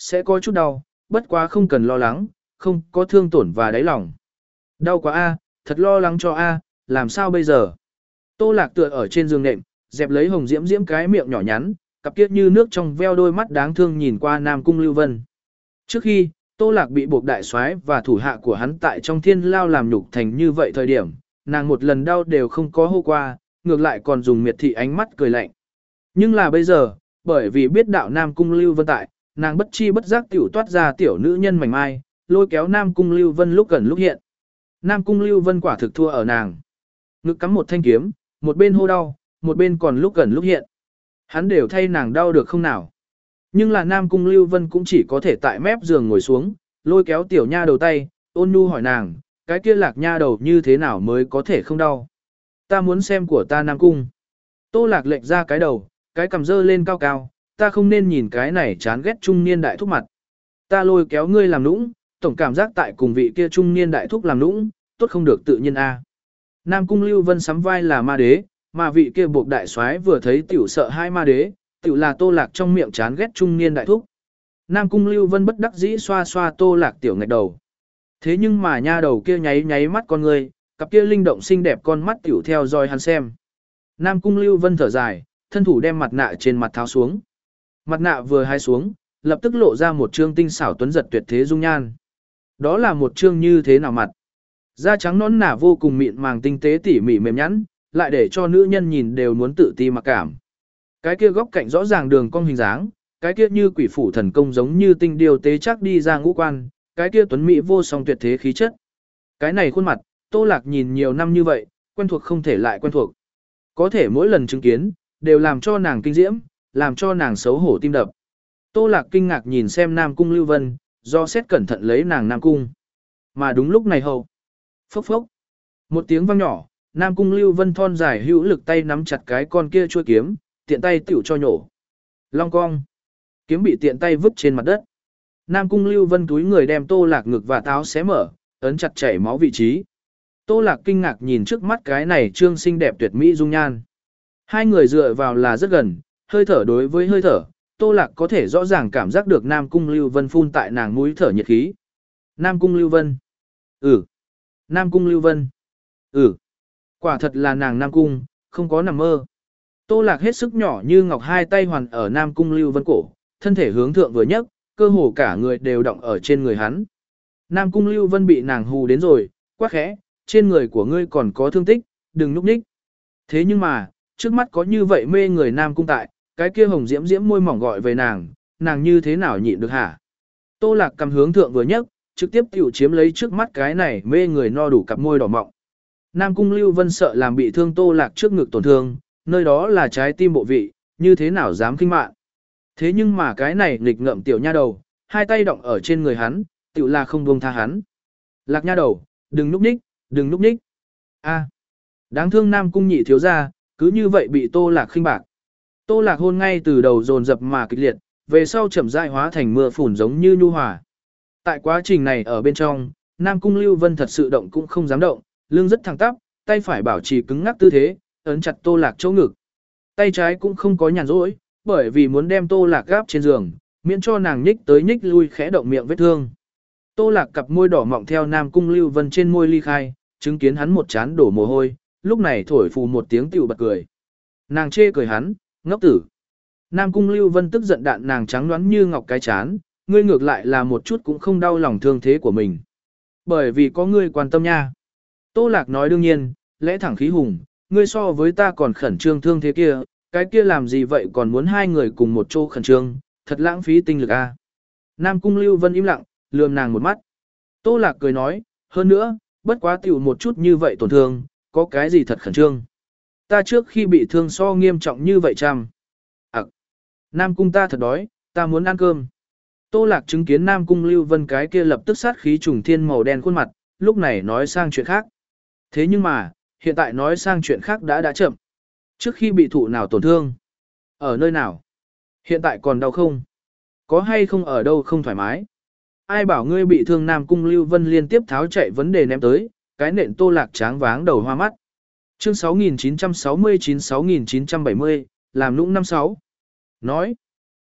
sẽ có chút đau, bất quá không cần lo lắng, không có thương tổn và đáy lòng. Đau quá a, thật lo lắng cho a, làm sao bây giờ? Tô Lạc tựa ở trên giường nệm, dẹp lấy Hồng Diễm Diễm cái miệng nhỏ nhắn, cặp kiết như nước trong veo đôi mắt đáng thương nhìn qua Nam Cung Lưu Vân. Trước khi, Tô Lạc bị buộc đại soái và thủ hạ của hắn tại trong thiên lao làm nhục thành như vậy thời điểm, nàng một lần đau đều không có hô qua, ngược lại còn dùng miệt thị ánh mắt cười lạnh. Nhưng là bây giờ, bởi vì biết đạo Nam Cung Lưu Vân tại, nàng bất chi bất giác tiểu toát ra tiểu nữ nhân mảnh mai, lôi kéo Nam Cung Lưu Vân lúc gần lúc hiện. Nam Cung Lưu Vân quả thực thua ở nàng. Ngực cắm một thanh kiếm, một bên hô đau, một bên còn lúc gần lúc hiện. Hắn đều thay nàng đau được không nào. Nhưng là Nam Cung Lưu Vân cũng chỉ có thể tại mép giường ngồi xuống, lôi kéo tiểu nha đầu tay, ôn nhu hỏi nàng, cái kia Lạc nha đầu như thế nào mới có thể không đau. Ta muốn xem của ta Nam Cung. Tô Lạc lệch ra cái đầu, cái cầm dơ lên cao cao, ta không nên nhìn cái này chán ghét trung niên đại thúc mặt. Ta lôi kéo ngươi làm nũng, tổng cảm giác tại cùng vị kia trung niên đại thúc làm nũng, tốt không được tự nhiên a. Nam Cung Lưu Vân sắm vai là ma đế, mà vị kia buộc đại soái vừa thấy tiểu sợ hai ma đế, tiểu là Tô Lạc trong miệng chán ghét trung niên đại thúc. Nam Cung Lưu Vân bất đắc dĩ xoa xoa Tô Lạc tiểu ngạch đầu. Thế nhưng mà nha đầu kia nháy nháy mắt con người, cặp kia linh động xinh đẹp con mắt tiểu theo dõi hắn xem. Nam Cung Lưu Vân thở dài, thân thủ đem mặt nạ trên mặt tháo xuống. Mặt nạ vừa hai xuống, lập tức lộ ra một trương tinh xảo tuấn giật tuyệt thế dung nhan. Đó là một trương như thế nào mặt? Da trắng nõn nả vô cùng mịn màng tinh tế tỉ mỉ mềm nhẵn, lại để cho nữ nhân nhìn đều muốn tự ti mặc cảm. Cái kia góc cạnh rõ ràng đường cong hình dáng, cái kia như quỷ phủ thần công giống như tinh điều tế chắc đi ra ngũ quan, cái kia tuấn mỹ vô song tuyệt thế khí chất. Cái này khuôn mặt, Tô Lạc nhìn nhiều năm như vậy, quen thuộc không thể lại quen thuộc. Có thể mỗi lần chứng kiến, đều làm cho nàng kinh diễm, làm cho nàng xấu hổ tim đập. Tô Lạc kinh ngạc nhìn xem Nam Cung Lưu Vân, do xét cẩn thận lấy nàng Nam Cung. Mà đúng lúc này hầu. Phốc phốc. Một tiếng vang nhỏ, Nam Cung Lưu Vân thon dài hữu lực tay nắm chặt cái con kia chuôi kiếm, tiện tay tiểu cho nhổ. Long cong. Kiếm bị tiện tay vứt trên mặt đất. Nam Cung Lưu Vân túi người đem Tô Lạc ngực và táo xé mở, ấn chặt chảy máu vị trí. Tô Lạc kinh ngạc nhìn trước mắt cái này trương xinh đẹp tuyệt mỹ dung nhan. Hai người dựa vào là rất gần, hơi thở đối với hơi thở, Tô Lạc có thể rõ ràng cảm giác được Nam Cung Lưu Vân phun tại nàng mũi thở nhiệt khí. Nam Cung Lưu Vân. Ừ. Nam Cung Lưu Vân. Ừ. Quả thật là nàng Nam Cung, không có nằm mơ. Tô Lạc hết sức nhỏ như ngọc hai tay hoàn ở Nam Cung Lưu Vân cổ, thân thể hướng thượng vừa nhấc, cơ hồ cả người đều động ở trên người hắn. Nam Cung Lưu Vân bị nàng hù đến rồi, quát khẽ, trên người của ngươi còn có thương tích, đừng núp ních. Thế nhưng mà, trước mắt có như vậy mê người Nam Cung tại, cái kia hồng diễm diễm môi mỏng gọi về nàng, nàng như thế nào nhịn được hả? Tô Lạc cầm hướng thượng vừa nhấc, trực tiếp tiểu chiếm lấy trước mắt cái này mê người no đủ cặp môi đỏ mọng. Nam Cung Lưu Vân sợ làm bị thương Tô Lạc trước ngực tổn thương, nơi đó là trái tim bộ vị, như thế nào dám khinh mạn. Thế nhưng mà cái này nghịch ngợm tiểu nha đầu, hai tay động ở trên người hắn, tiểu là không buông tha hắn. Lạc nha đầu, đừng núp ních, đừng núp ních. A, đáng thương Nam Cung nhị thiếu gia, cứ như vậy bị Tô Lạc khinh bạc. Tô Lạc hôn ngay từ đầu dồn dập mà kịch liệt, về sau chậm rãi hóa thành mưa phùn giống như nhu hòa. Tại quá trình này ở bên trong, Nam Cung Lưu Vân thật sự động cũng không dám động, lưng rất thẳng tắp, tay phải bảo trì cứng ngắc tư thế, ấn chặt Tô Lạc chỗ ngực. Tay trái cũng không có nhàn rỗi, bởi vì muốn đem Tô Lạc gáp trên giường, miễn cho nàng nhích tới nhích lui khẽ động miệng vết thương. Tô Lạc cặp môi đỏ mọng theo Nam Cung Lưu Vân trên môi ly khai, chứng kiến hắn một chán đổ mồ hôi, lúc này thổi phù một tiếng tiểu bật cười. Nàng chê cười hắn, ngốc tử. Nam Cung Lưu Vân tức giận đạn nàng trắng nõn như ngọc cái chán, ngươi ngược lại là một chút cũng không đau lòng thương thế của mình. Bởi vì có ngươi quan tâm nha. Tô Lạc nói đương nhiên, lẽ thẳng khí hùng, ngươi so với ta còn khẩn trương thương thế kia, cái kia làm gì vậy còn muốn hai người cùng một chỗ khẩn trương, thật lãng phí tinh lực a. Nam Cung Lưu Vân im lặng, lườm nàng một mắt. Tô Lạc cười nói, hơn nữa, bất quá tiểu một chút như vậy tổn thương, có cái gì thật khẩn trương. Ta trước khi bị thương so nghiêm trọng như vậy chăm. À, Nam Cung ta thật đói, ta muốn ăn cơm. Tô Lạc chứng kiến Nam Cung Lưu Vân cái kia lập tức sát khí trùng thiên màu đen khuôn mặt, lúc này nói sang chuyện khác. Thế nhưng mà, hiện tại nói sang chuyện khác đã đã chậm. Trước khi bị thụ nào tổn thương? Ở nơi nào? Hiện tại còn đau không? Có hay không ở đâu không thoải mái? Ai bảo ngươi bị thương? Nam Cung Lưu Vân liên tiếp tháo chạy vấn đề ném tới, cái nện Tô Lạc tráng váng đầu hoa mắt. Chương sáu nghìn chín trăm sáu mươi chín sáu nghìn chín trăm bảy mươi, làm nũng năm sáu. Nói.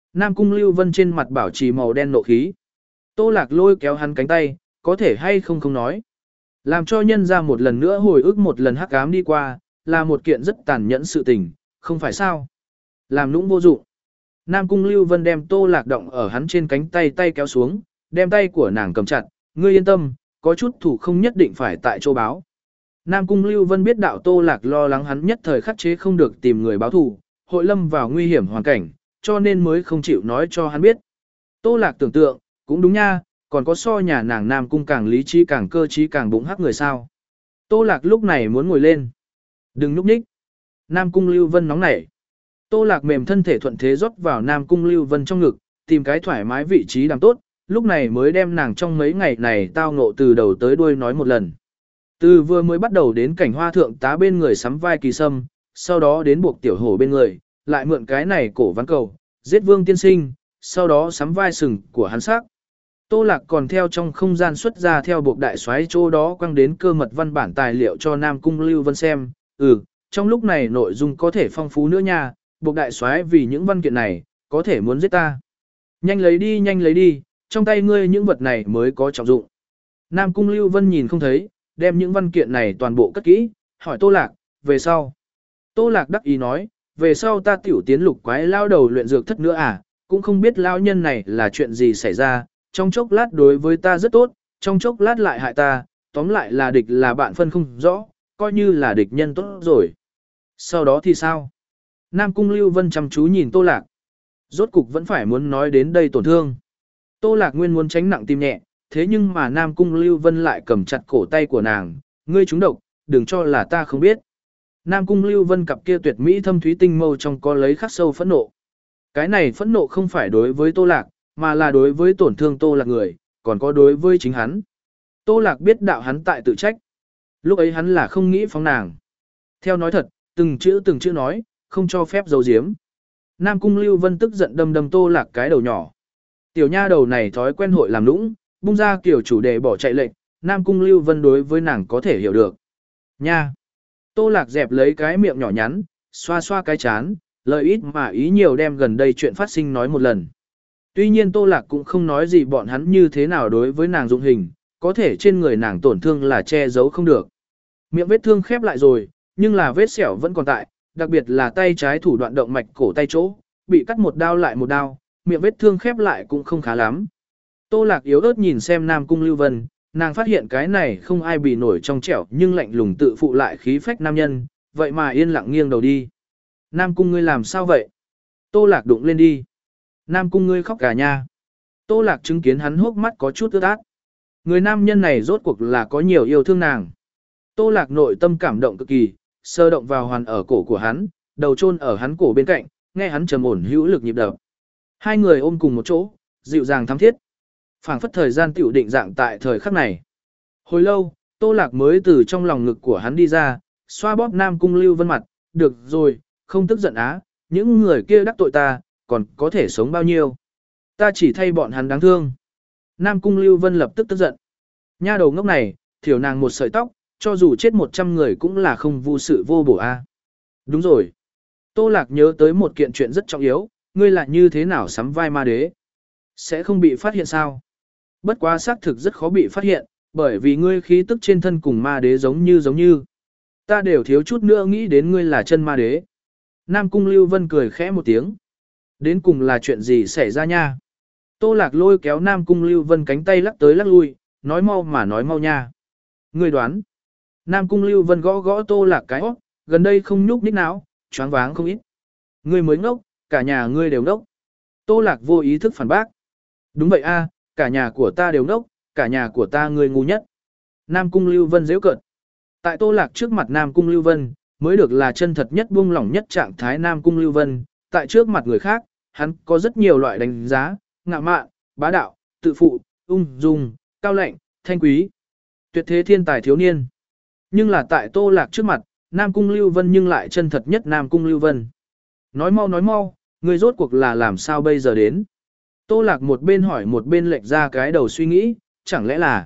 Nam Cung Lưu Vân trên mặt bảo trì màu đen nộ khí. Tô Lạc lôi kéo hắn cánh tay, có thể hay không không nói. Làm cho nhân ra một lần nữa hồi ức một lần hắc ám đi qua, là một kiện rất tàn nhẫn sự tình, không phải sao. Làm nũng vô dụng. Nam Cung Lưu Vân đem Tô Lạc động ở hắn trên cánh tay tay kéo xuống, đem tay của nàng cầm chặt, ngươi yên tâm, có chút thủ không nhất định phải tại chỗ báo. Nam Cung Lưu Vân biết đạo Tô Lạc lo lắng hắn nhất thời khắc chế không được tìm người báo thù, hội lâm vào nguy hiểm hoàn cảnh, cho nên mới không chịu nói cho hắn biết. Tô Lạc tưởng tượng, cũng đúng nha, còn có so nhà nàng Nam Cung càng lý trí càng cơ trí càng bụng hắc người sao. Tô Lạc lúc này muốn ngồi lên. Đừng núp ních. Nam Cung Lưu Vân nóng nảy. Tô Lạc mềm thân thể thuận thế rót vào Nam Cung Lưu Vân trong ngực, tìm cái thoải mái vị trí đằng tốt, lúc này mới đem nàng trong mấy ngày này tao ngộ từ đầu tới đuôi nói một lần. Từ vừa mới bắt đầu đến cảnh hoa thượng tá bên người sắm vai kỳ sâm, sau đó đến buộc tiểu hổ bên người, lại mượn cái này cổ ván cầu, giết vương tiên sinh, sau đó sắm vai sừng của hắn sắc. Tô Lạc còn theo trong không gian xuất ra theo buộc đại soái chỗ đó quăng đến cơ mật văn bản tài liệu cho Nam Cung Lưu Vân xem, ừ, trong lúc này nội dung có thể phong phú nữa nha, buộc đại soái vì những văn kiện này, có thể muốn giết ta. Nhanh lấy đi nhanh lấy đi, trong tay ngươi những vật này mới có trọng dụng. Nam Cung Lưu Vân nhìn không thấy, đem những văn kiện này toàn bộ cất kỹ, hỏi Tô Lạc, về sau. Tô Lạc đắc ý nói, về sau ta tiểu tiến lục quái lao đầu luyện dược thất nữa à, cũng không biết lao nhân này là chuyện gì xảy ra, trong chốc lát đối với ta rất tốt, trong chốc lát lại hại ta, tóm lại là địch là bạn phân không rõ, coi như là địch nhân tốt rồi. Sau đó thì sao? Nam Cung Lưu Vân chăm chú nhìn Tô Lạc. Rốt cục vẫn phải muốn nói đến đây tổn thương. Tô Lạc nguyên muốn tránh nặng tim nhẹ, thế nhưng mà Nam Cung Lưu Vân lại cầm chặt cổ tay của nàng, ngươi trúng độc, đừng cho là ta không biết. Nam Cung Lưu Vân cặp kia tuyệt mỹ thâm thúy tinh mâu trong có lấy khắc sâu phẫn nộ. Cái này phẫn nộ không phải đối với Tô Lạc, mà là đối với tổn thương Tô Lạc người, còn có đối với chính hắn. Tô Lạc biết đạo hắn tại tự trách. Lúc ấy hắn là không nghĩ phóng nàng. Theo nói thật, từng chữ từng chữ nói, không cho phép giấu giếm. Nam Cung Lưu Vân tức giận đâm đâm Tô Lạc cái đầu nhỏ. Tiểu nha đầu này thói quen hội làm lũng, bung ra kiểu chủ đề bỏ chạy lệnh, Nam Cung Lưu Vân đối với nàng có thể hiểu được. Nha! Tô Lạc dẹp lấy cái miệng nhỏ nhắn, xoa xoa cái chán, lời ít mà ý nhiều đem gần đây chuyện phát sinh nói một lần. Tuy nhiên Tô Lạc cũng không nói gì bọn hắn như thế nào đối với nàng dụng hình, có thể trên người nàng tổn thương là che giấu không được. Miệng vết thương khép lại rồi, nhưng là vết sẹo vẫn còn tại, đặc biệt là tay trái thủ đoạn động mạch cổ tay chỗ, bị cắt một đao lại một đao, miệng vết thương khép lại cũng không khá lắm. Tô Lạc yếu ớt nhìn xem Nam Cung Lưu Vân, nàng phát hiện cái này không ai bị nổi trong trẻo nhưng lạnh lùng tự phụ lại khí phách nam nhân, vậy mà yên lặng nghiêng đầu đi. Nam Cung ngươi làm sao vậy? Tô Lạc đụng lên đi. Nam Cung ngươi khóc cả nha. Tô Lạc chứng kiến hắn hốc mắt có chút ướt át. Người nam nhân này rốt cuộc là có nhiều yêu thương nàng. Tô Lạc nội tâm cảm động cực kỳ, sơ động vào hoàn ở cổ của hắn, đầu chôn ở hắn cổ bên cạnh, nghe hắn trầm ổn hữu lực nhịp đập. Hai người ôm cùng một chỗ, dịu dàng thắm thiết. Phảng phất thời gian tiểu định dạng tại thời khắc này. Hồi lâu, Tô Lạc mới từ trong lòng ngực của hắn đi ra, xoa bóp Nam Cung Lưu Vân mặt, được rồi, không tức giận á, những người kia đắc tội ta, còn có thể sống bao nhiêu. Ta chỉ thay bọn hắn đáng thương. Nam Cung Lưu Vân lập tức tức giận. Nha đầu ngốc này, thiểu nàng một sợi tóc, cho dù chết một trăm người cũng là không vô sự vô bổ a. Đúng rồi. Tô Lạc nhớ tới một kiện chuyện rất trọng yếu, ngươi là như thế nào sắm vai ma đế? Sẽ không bị phát hiện sao? Bất quá xác thực rất khó bị phát hiện, bởi vì ngươi khí tức trên thân cùng ma đế giống như giống như. Ta đều thiếu chút nữa nghĩ đến ngươi là chân ma đế. Nam Cung Lưu Vân cười khẽ một tiếng. Đến cùng là chuyện gì xảy ra nha? Tô Lạc lôi kéo Nam Cung Lưu Vân cánh tay lắc tới lắc lui, nói mau mà nói mau nha. Ngươi đoán. Nam Cung Lưu Vân gõ gõ Tô Lạc cái óc, gần đây không nhúc nhích nào, choáng váng không ít. Ngươi mới ngốc, cả nhà ngươi đều ngốc. Tô Lạc vô ý thức phản bác. Đúng vậy a, cả nhà của ta đều ngốc, cả nhà của ta ngươi ngu nhất. Nam Cung Lưu Vân giễu cợt. Tại Tô Lạc trước mặt Nam Cung Lưu Vân, mới được là chân thật nhất buông lỏng nhất trạng thái Nam Cung Lưu Vân, tại trước mặt người khác, hắn có rất nhiều loại đánh giá, ngạo mạn, bá đạo, tự phụ, ung dung, cao lạnh, thanh quý. Tuyệt thế thiên tài thiếu niên. Nhưng là tại Tô Lạc trước mặt, Nam Cung Lưu Vân nhưng lại chân thật nhất Nam Cung Lưu Vân. Nói mau nói mau, người rốt cuộc là làm sao bây giờ đến? Tô Lạc một bên hỏi một bên lệch ra cái đầu suy nghĩ, chẳng lẽ là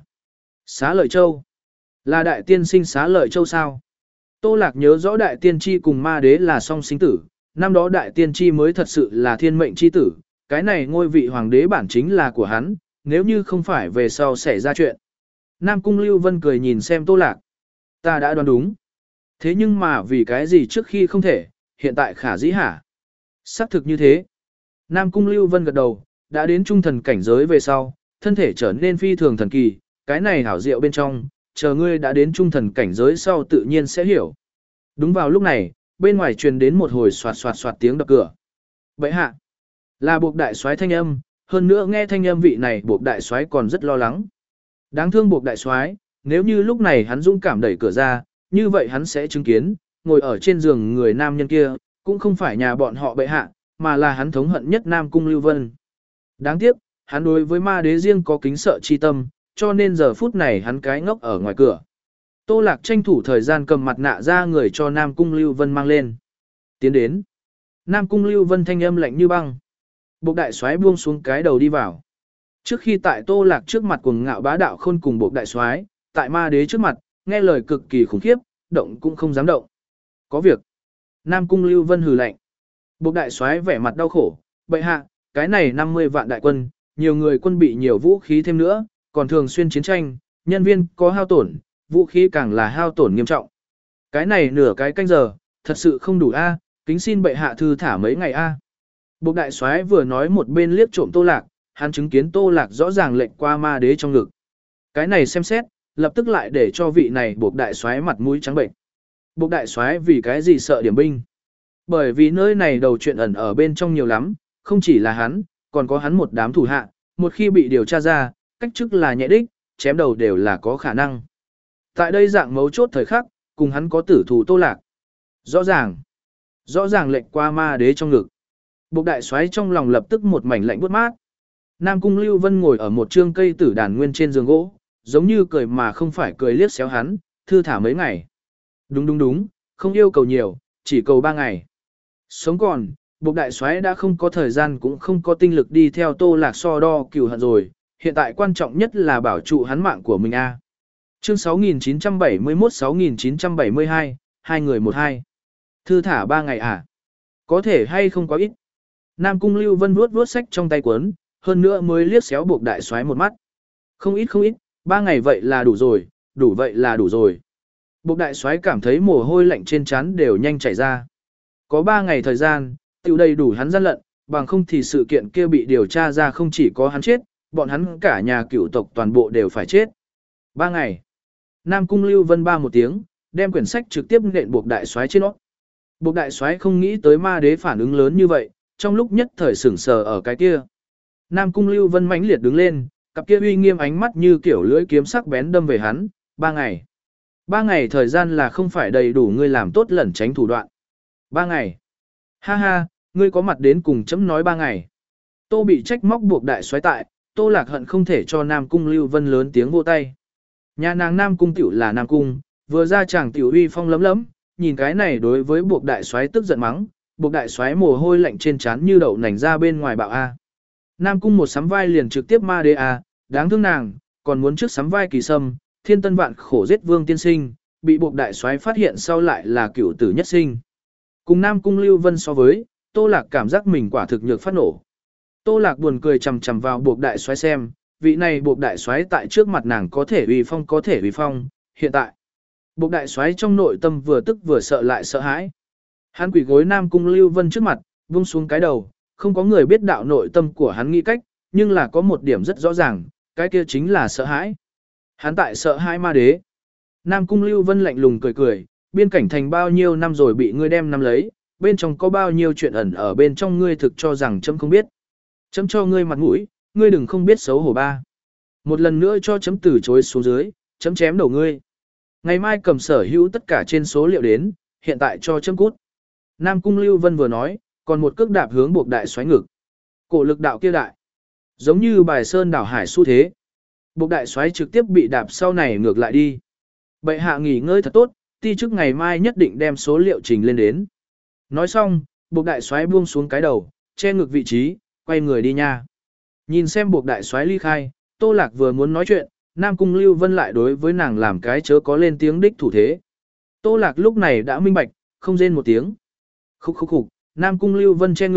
Xá Lợi Châu? Là đại tiên sinh Xá Lợi Châu sao? Tô Lạc nhớ rõ đại tiên tri cùng ma đế là song sinh tử, năm đó đại tiên tri mới thật sự là thiên mệnh chi tử, cái này ngôi vị hoàng đế bản chính là của hắn, nếu như không phải về sau xảy ra chuyện. Nam Cung Lưu Vân cười nhìn xem Tô Lạc. Ta đã đoán đúng. Thế nhưng mà vì cái gì trước khi không thể, hiện tại khả dĩ hả? Xác thực như thế. Nam Cung Lưu Vân gật đầu, đã đến trung thần cảnh giới về sau, thân thể trở nên phi thường thần kỳ, cái này hảo diệu bên trong, chờ ngươi đã đến trung thần cảnh giới sau tự nhiên sẽ hiểu. Đúng vào lúc này, bên ngoài truyền đến một hồi soạt soạt soạt tiếng đập cửa. Bậy hạ, là buộc đại soái thanh âm, hơn nữa nghe thanh âm vị này buộc đại soái còn rất lo lắng. Đáng thương buộc đại soái, nếu như lúc này hắn dũng cảm đẩy cửa ra, như vậy hắn sẽ chứng kiến, ngồi ở trên giường người nam nhân kia, cũng không phải nhà bọn họ bệ hạ, mà là hắn thống hận nhất Nam Cung Lưu Vân. Đáng tiếc, hắn đối với ma đế riêng có kính sợ chi tâm, cho nên giờ phút này hắn cái ngốc ở ngoài cửa. Tô Lạc tranh thủ thời gian cầm mặt nạ ra người cho Nam Cung Lưu Vân mang lên. Tiến đến. Nam Cung Lưu Vân thanh âm lạnh như băng. Bộc đại soái buông xuống cái đầu đi vào. Trước khi tại Tô Lạc trước mặt cuồng ngạo bá đạo khôn cùng bộc đại soái, tại ma đế trước mặt, nghe lời cực kỳ khủng khiếp, động cũng không dám động. Có việc. Nam Cung Lưu Vân hừ lạnh. Bộc đại soái vẻ mặt đau khổ, bệ hạ, cái này năm mươi vạn đại quân, nhiều người quân bị nhiều vũ khí thêm nữa, còn thường xuyên chiến tranh, nhân viên có hao tổn, vũ khí càng là hao tổn nghiêm trọng. Cái này nửa cái canh giờ, thật sự không đủ a, kính xin bệ hạ thư thả mấy ngày a. Bộc đại soái vừa nói một bên liếc trộm Tô Lạc, hắn chứng kiến Tô Lạc rõ ràng lệnh qua ma đế trong ngực. Cái này xem xét, lập tức lại để cho vị này bộc đại soái mặt mũi trắng bệnh. Bộc đại soái vì cái gì sợ điểm binh? Bởi vì nơi này đầu chuyện ẩn ở bên trong nhiều lắm, không chỉ là hắn, còn có hắn một đám thủ hạ, một khi bị điều tra ra, cách chức là nhẹ đích, chém đầu đều là có khả năng. Tại đây dạng mấu chốt thời khắc, cùng hắn có tử thủ Tô Lạc. Rõ ràng, rõ ràng lệnh qua ma đế trong ngực. Bộc đại soái trong lòng lập tức một mảnh lạnh buốt mát. Nam Cung Lưu Vân ngồi ở một trương cây tử đàn nguyên trên giường gỗ, giống như cười mà không phải cười liếc xéo hắn, thư thả mấy ngày. Đúng đúng đúng, không yêu cầu nhiều, chỉ cầu ba ngày. Sống còn, Bộc đại soái đã không có thời gian cũng không có tinh lực đi theo Tô Lạc so đo cừu hận rồi, hiện tại quan trọng nhất là bảo trụ hắn mạng của mình a. Chương sáu nghìn chín trăm bảy mươi mốt sáu nghìn chín trăm bảy mươi hai, hai người một hai. Thư thả ba ngày à? Có thể hay không quá ít. Nam Cung Lưu Vân vuốt vuốt sách trong tay cuốn, hơn nữa mới liếc xéo Bộc đại soái một mắt. Không ít không ít, ba ngày vậy là đủ rồi, đủ vậy là đủ rồi. Bộc đại soái cảm thấy mồ hôi lạnh trên trán đều nhanh chảy ra. Có ba ngày thời gian, tiểu đầy đủ hắn gian lận, bằng không thì sự kiện kia bị điều tra ra không chỉ có hắn chết, bọn hắn cả nhà cựu tộc toàn bộ đều phải chết. Ba ngày. Nam Cung Lưu Vân ba một tiếng, đem quyển sách trực tiếp nện Bộc đại soái trên nó. Bộc đại soái không nghĩ tới ma đế phản ứng lớn như vậy, trong lúc nhất thời sửng sờ ở cái kia. Nam Cung Lưu Vân mãnh liệt đứng lên, cặp kia uy nghiêm ánh mắt như kiểu lưỡi kiếm sắc bén đâm về hắn, ba ngày. Ba ngày thời gian là không phải đầy đủ ngươi làm tốt lẩn tránh thủ đoạn. Ba ngày. Ha ha, ngươi có mặt đến cùng chấm nói ba ngày. Tô bị trách móc buộc đại soái tại, Tô Lạc hận không thể cho Nam Cung Lưu Vân lớn tiếng vô tay. Nhà nàng Nam Cung tiểu là Nam Cung, vừa ra chàng tiểu uy phong lấm lấm, nhìn cái này đối với buộc đại soái tức giận mắng, buộc đại soái mồ hôi lạnh trên trán như đậu nành ra bên ngoài bạo a. Nam Cung một sắm vai liền trực tiếp ma đế a, đáng thương nàng, còn muốn trước sắm vai Kỳ Sâm, thiên tân vạn khổ giết Vương tiên sinh, bị buộc đại soái phát hiện sau lại là cửu tử nhất sinh. Cùng Nam Cung Lưu Vân so với, Tô Lạc cảm giác mình quả thực nhược phát nổ. Tô Lạc buồn cười chằm chằm vào buộc đại soái xem, vị này buộc đại soái tại trước mặt nàng có thể uy phong có thể uy phong, hiện tại. Buộc đại soái trong nội tâm vừa tức vừa sợ lại sợ hãi. Hắn quỳ gối Nam Cung Lưu Vân trước mặt, buông xuống cái đầu, không có người biết đạo nội tâm của hắn nghĩ cách, nhưng là có một điểm rất rõ ràng, cái kia chính là sợ hãi. Hắn tại sợ hãi ma đế. Nam Cung Lưu Vân lạnh lùng cười cười, biên cảnh thành bao nhiêu năm rồi bị ngươi đem nắm lấy, bên trong có bao nhiêu chuyện ẩn ở bên trong ngươi thực cho rằng chấm không biết. Chấm cho ngươi mặt mũi, ngươi đừng không biết xấu hổ ba. Một lần nữa cho chấm từ chối xuống dưới, chấm chém đầu ngươi. Ngày mai cầm sở hữu tất cả trên số liệu đến, hiện tại cho chấm cút. Nam Cung Lưu Vân vừa nói, còn một cước đạp hướng buộc đại xoáy ngực. Cổ lực đạo kia đại, giống như bài sơn đảo hải xu thế. Buộc đại xoáy trực tiếp bị đạp sau này ngược lại đi. Bệ hạ nghỉ ngơi thật tốt, ti chức ngày mai nhất định đem số liệu trình lên đến. Nói xong, buộc đại xoáy buông xuống cái đầu, che ngực vị trí, quay người đi nha. Nhìn xem buộc đại xoáy ly khai, Tô Lạc vừa muốn nói chuyện, Nam Cung Lưu Vân lại đối với nàng làm cái chớ có lên tiếng đích thủ thế. Tô Lạc lúc này đã minh bạch, không rên một tiếng. Khúc khúc khúc, Nam Cung Lưu Vân che ngực,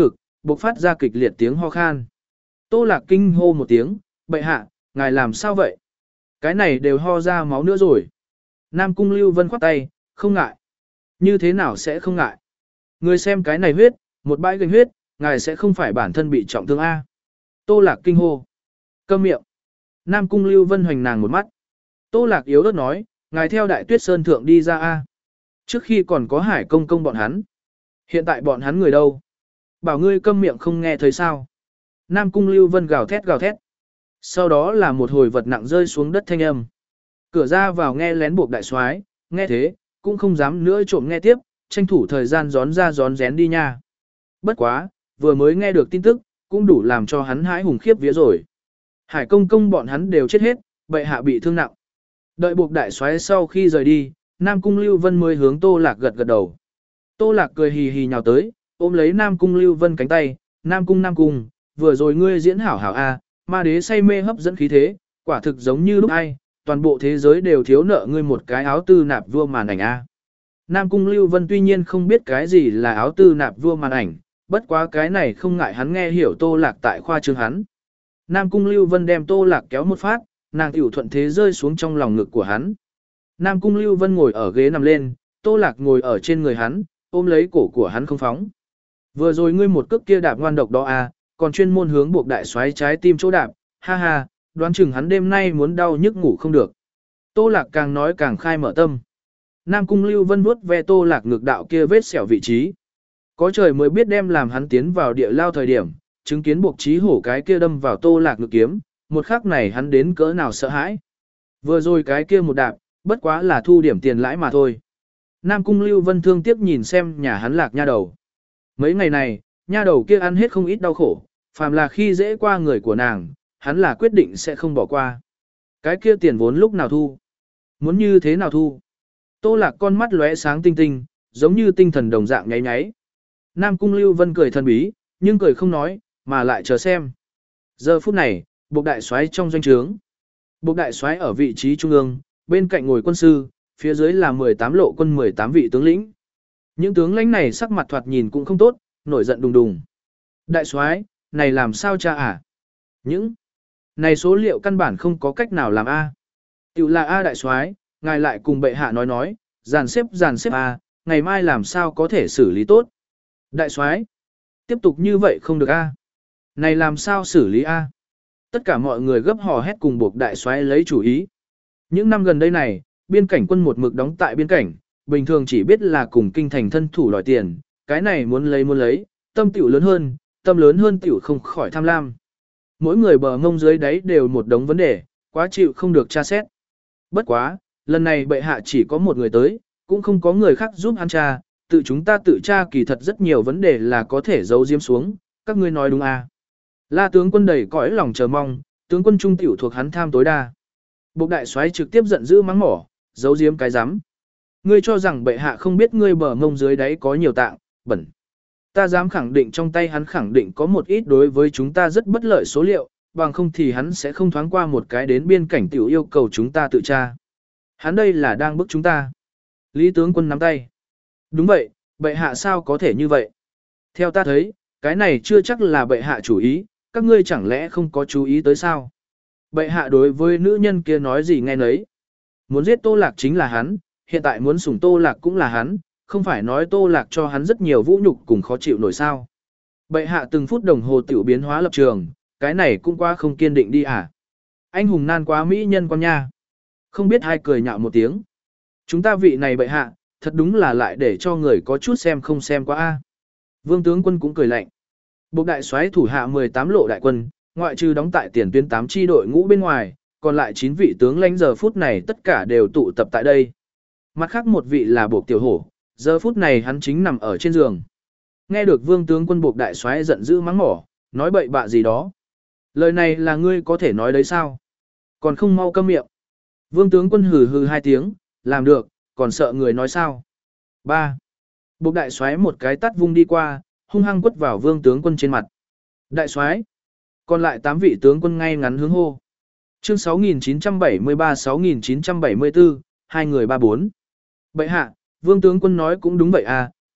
bộc phát ra kịch liệt tiếng ho khan. Tô Lạc kinh hô một tiếng, bệ hạ, ngài làm sao vậy? Cái này đều ho ra máu nữa rồi. Nam Cung Lưu Vân khoát tay, không ngại. Như thế nào sẽ không ngại? Người xem cái này huyết, một bãi gành huyết, ngài sẽ không phải bản thân bị trọng thương A. Tô Lạc kinh hô. Câm miệng. Nam Cung Lưu Vân hoành nàng một mắt. Tô Lạc yếu ớt nói, ngài theo Đại Tuyết Sơn thượng đi ra A. Trước khi còn có Hải Công công bọn hắn. Hiện tại bọn hắn người đâu? Bảo ngươi câm miệng không nghe thấy sao? Nam Cung Lưu Vân gào thét gào thét. Sau đó là một hồi vật nặng rơi xuống đất thanh âm. Cửa ra vào nghe lén buộc đại soái, nghe thế, cũng không dám nữa trộm nghe tiếp, tranh thủ thời gian gión ra gión rén đi nha. Bất quá, vừa mới nghe được tin tức, cũng đủ làm cho hắn hãi hùng khiếp vía rồi. Hải Công công bọn hắn đều chết hết, bệ hạ bị thương nặng. Đợi buộc đại soái sau khi rời đi, Nam Cung Lưu Vân mới hướng Tô Lạc gật gật đầu. Tô Lạc cười hì hì nhào tới, ôm lấy Nam Cung Lưu Vân cánh tay, Nam Cung Nam Cung, vừa rồi ngươi diễn hảo hảo a, ma đế say mê hấp dẫn khí thế, quả thực giống như lúc ai, toàn bộ thế giới đều thiếu nợ ngươi một cái áo tư nạp vua màn ảnh a. Nam Cung Lưu Vân tuy nhiên không biết cái gì là áo tư nạp vua màn ảnh, bất quá cái này không ngại hắn nghe hiểu Tô Lạc tại khoa trương hắn. Nam Cung Lưu Vân đem Tô Lạc kéo một phát, nàng tiểu thuận thế rơi xuống trong lòng ngực của hắn. Nam Cung Lưu Vân ngồi ở ghế nằm lên, Tô Lạc ngồi ở trên người hắn, ôm lấy cổ của hắn không phóng. Vừa rồi ngươi một cước kia đạp ngoan độc đó à, còn chuyên môn hướng buộc đại soái trái tim chỗ đạp, ha ha, đoán chừng hắn đêm nay muốn đau nhức ngủ không được. Tô Lạc càng nói càng khai mở tâm. Nam Cung Lưu Vân vuốt ve Tô Lạc ngực đạo kia vết sẹo vị trí. Có trời mới biết đem làm hắn tiến vào địa lao thời điểm, chứng kiến buộc trí hổ cái kia đâm vào Tô Lạc ngực kiếm, một khắc này hắn đến cỡ nào sợ hãi. Vừa rồi cái kia một đạp, bất quá là thu điểm tiền lãi mà thôi. Nam Cung Lưu Vân thương tiếc nhìn xem nhà hắn Lạc nha đầu. Mấy ngày này, nha đầu kia ăn hết không ít đau khổ, phàm là khi dễ qua người của nàng, hắn là quyết định sẽ không bỏ qua. Cái kia tiền vốn lúc nào thu? Muốn như thế nào thu? Tô Lạc con mắt lóe sáng tinh tinh, giống như tinh thần đồng dạng nháy nháy. Nam Cung Lưu Vân cười thần bí, nhưng cười không nói, mà lại chờ xem. Giờ phút này, Bộc đại soái trong doanh trướng. Bộc đại soái ở vị trí trung ương, bên cạnh ngồi quân sư, phía dưới là mười tám lộ quân mười tám vị tướng lĩnh. Những tướng lãnh này sắc mặt thoạt nhìn cũng không tốt, nổi giận đùng đùng. Đại soái, này làm sao cha à? Những này số liệu căn bản không có cách nào làm a. Tiểu là a đại soái, ngài lại cùng bệ hạ nói nói, dàn xếp dàn xếp a, ngày mai làm sao có thể xử lý tốt? Đại soái, tiếp tục như vậy không được a. Này làm sao xử lý a? Tất cả mọi người gấp hò hét cùng buộc đại soái lấy chủ ý. Những năm gần đây này, biên cảnh quân một mực đóng tại biên cảnh, bình thường chỉ biết là cùng kinh thành thân thủ đòi tiền, cái này muốn lấy muốn lấy, tâm tiểu lớn hơn, tâm lớn hơn tiểu không khỏi tham lam. Mỗi người bờ ngông dưới đáy đều một đống vấn đề, quá chịu không được tra xét. Bất quá, lần này bệ hạ chỉ có một người tới, cũng không có người khác giúp hắn tra, tự chúng ta tự tra kỳ thật rất nhiều vấn đề là có thể giấu diếm xuống, các ngươi nói đúng à. La tướng quân đầy cõi lòng chờ mong, tướng quân trung tiểu thuộc hắn tham tối đa. Bộc đại soái trực tiếp giận dữ mắng mỏ, giấu giếm cái rắm. Ngươi cho rằng bệ hạ không biết ngươi bờ ngông dưới đáy có nhiều tạng, bẩn. Ta dám khẳng định trong tay hắn khẳng định có một ít đối với chúng ta rất bất lợi số liệu, bằng không thì hắn sẽ không thoáng qua một cái đến biên cảnh tiểu yêu cầu chúng ta tự tra. Hắn đây là đang bức chúng ta. Lý tướng quân nắm tay. Đúng vậy, bệ hạ sao có thể như vậy? Theo ta thấy, cái này chưa chắc là bệ hạ chủ ý, các ngươi chẳng lẽ không có chú ý tới sao? Bệ hạ đối với nữ nhân kia nói gì nghe nấy. Muốn giết Tô Lạc chính là hắn, hiện tại muốn sủng Tô Lạc cũng là hắn, không phải nói Tô Lạc cho hắn rất nhiều vũ nhục cùng khó chịu nổi sao. Bệ hạ từng phút đồng hồ tiểu biến hóa lập trường, cái này cũng quá không kiên định đi à. Anh hùng nan quá mỹ nhân con nha. Không biết ai cười nhạo một tiếng. Chúng ta vị này bệ hạ, thật đúng là lại để cho người có chút xem không xem quá a. Vương tướng quân cũng cười lạnh. Bộc đại soái thủ hạ mười tám lộ đại quân, ngoại trừ đóng tại tiền tuyến tám chi đội ngũ bên ngoài, còn lại chín vị tướng lãnh giờ phút này tất cả đều tụ tập tại đây. Mặt khác một vị là Bộc tiểu hổ, giờ phút này hắn chính nằm ở trên giường. Nghe được Vương tướng quân Bộc đại soái giận dữ mắng mỏ, nói bậy bạ gì đó. Lời này là ngươi có thể nói đấy sao? Còn không mau câm miệng. Vương tướng quân hừ hừ hai tiếng, làm được, còn sợ người nói sao? ba. Bộc đại soái một cái tát vung đi qua, hung hăng quất vào Vương tướng quân trên mặt. Đại soái. Còn lại tám vị tướng quân ngay ngắn hướng hô. Chương sáu nghìn chín trăm bảy mươi ba sáu nghìn chín trăm bảy mươi tư, hai người ba bốn. Bệ hạ, Vương tướng quân nói cũng đúng vậy à,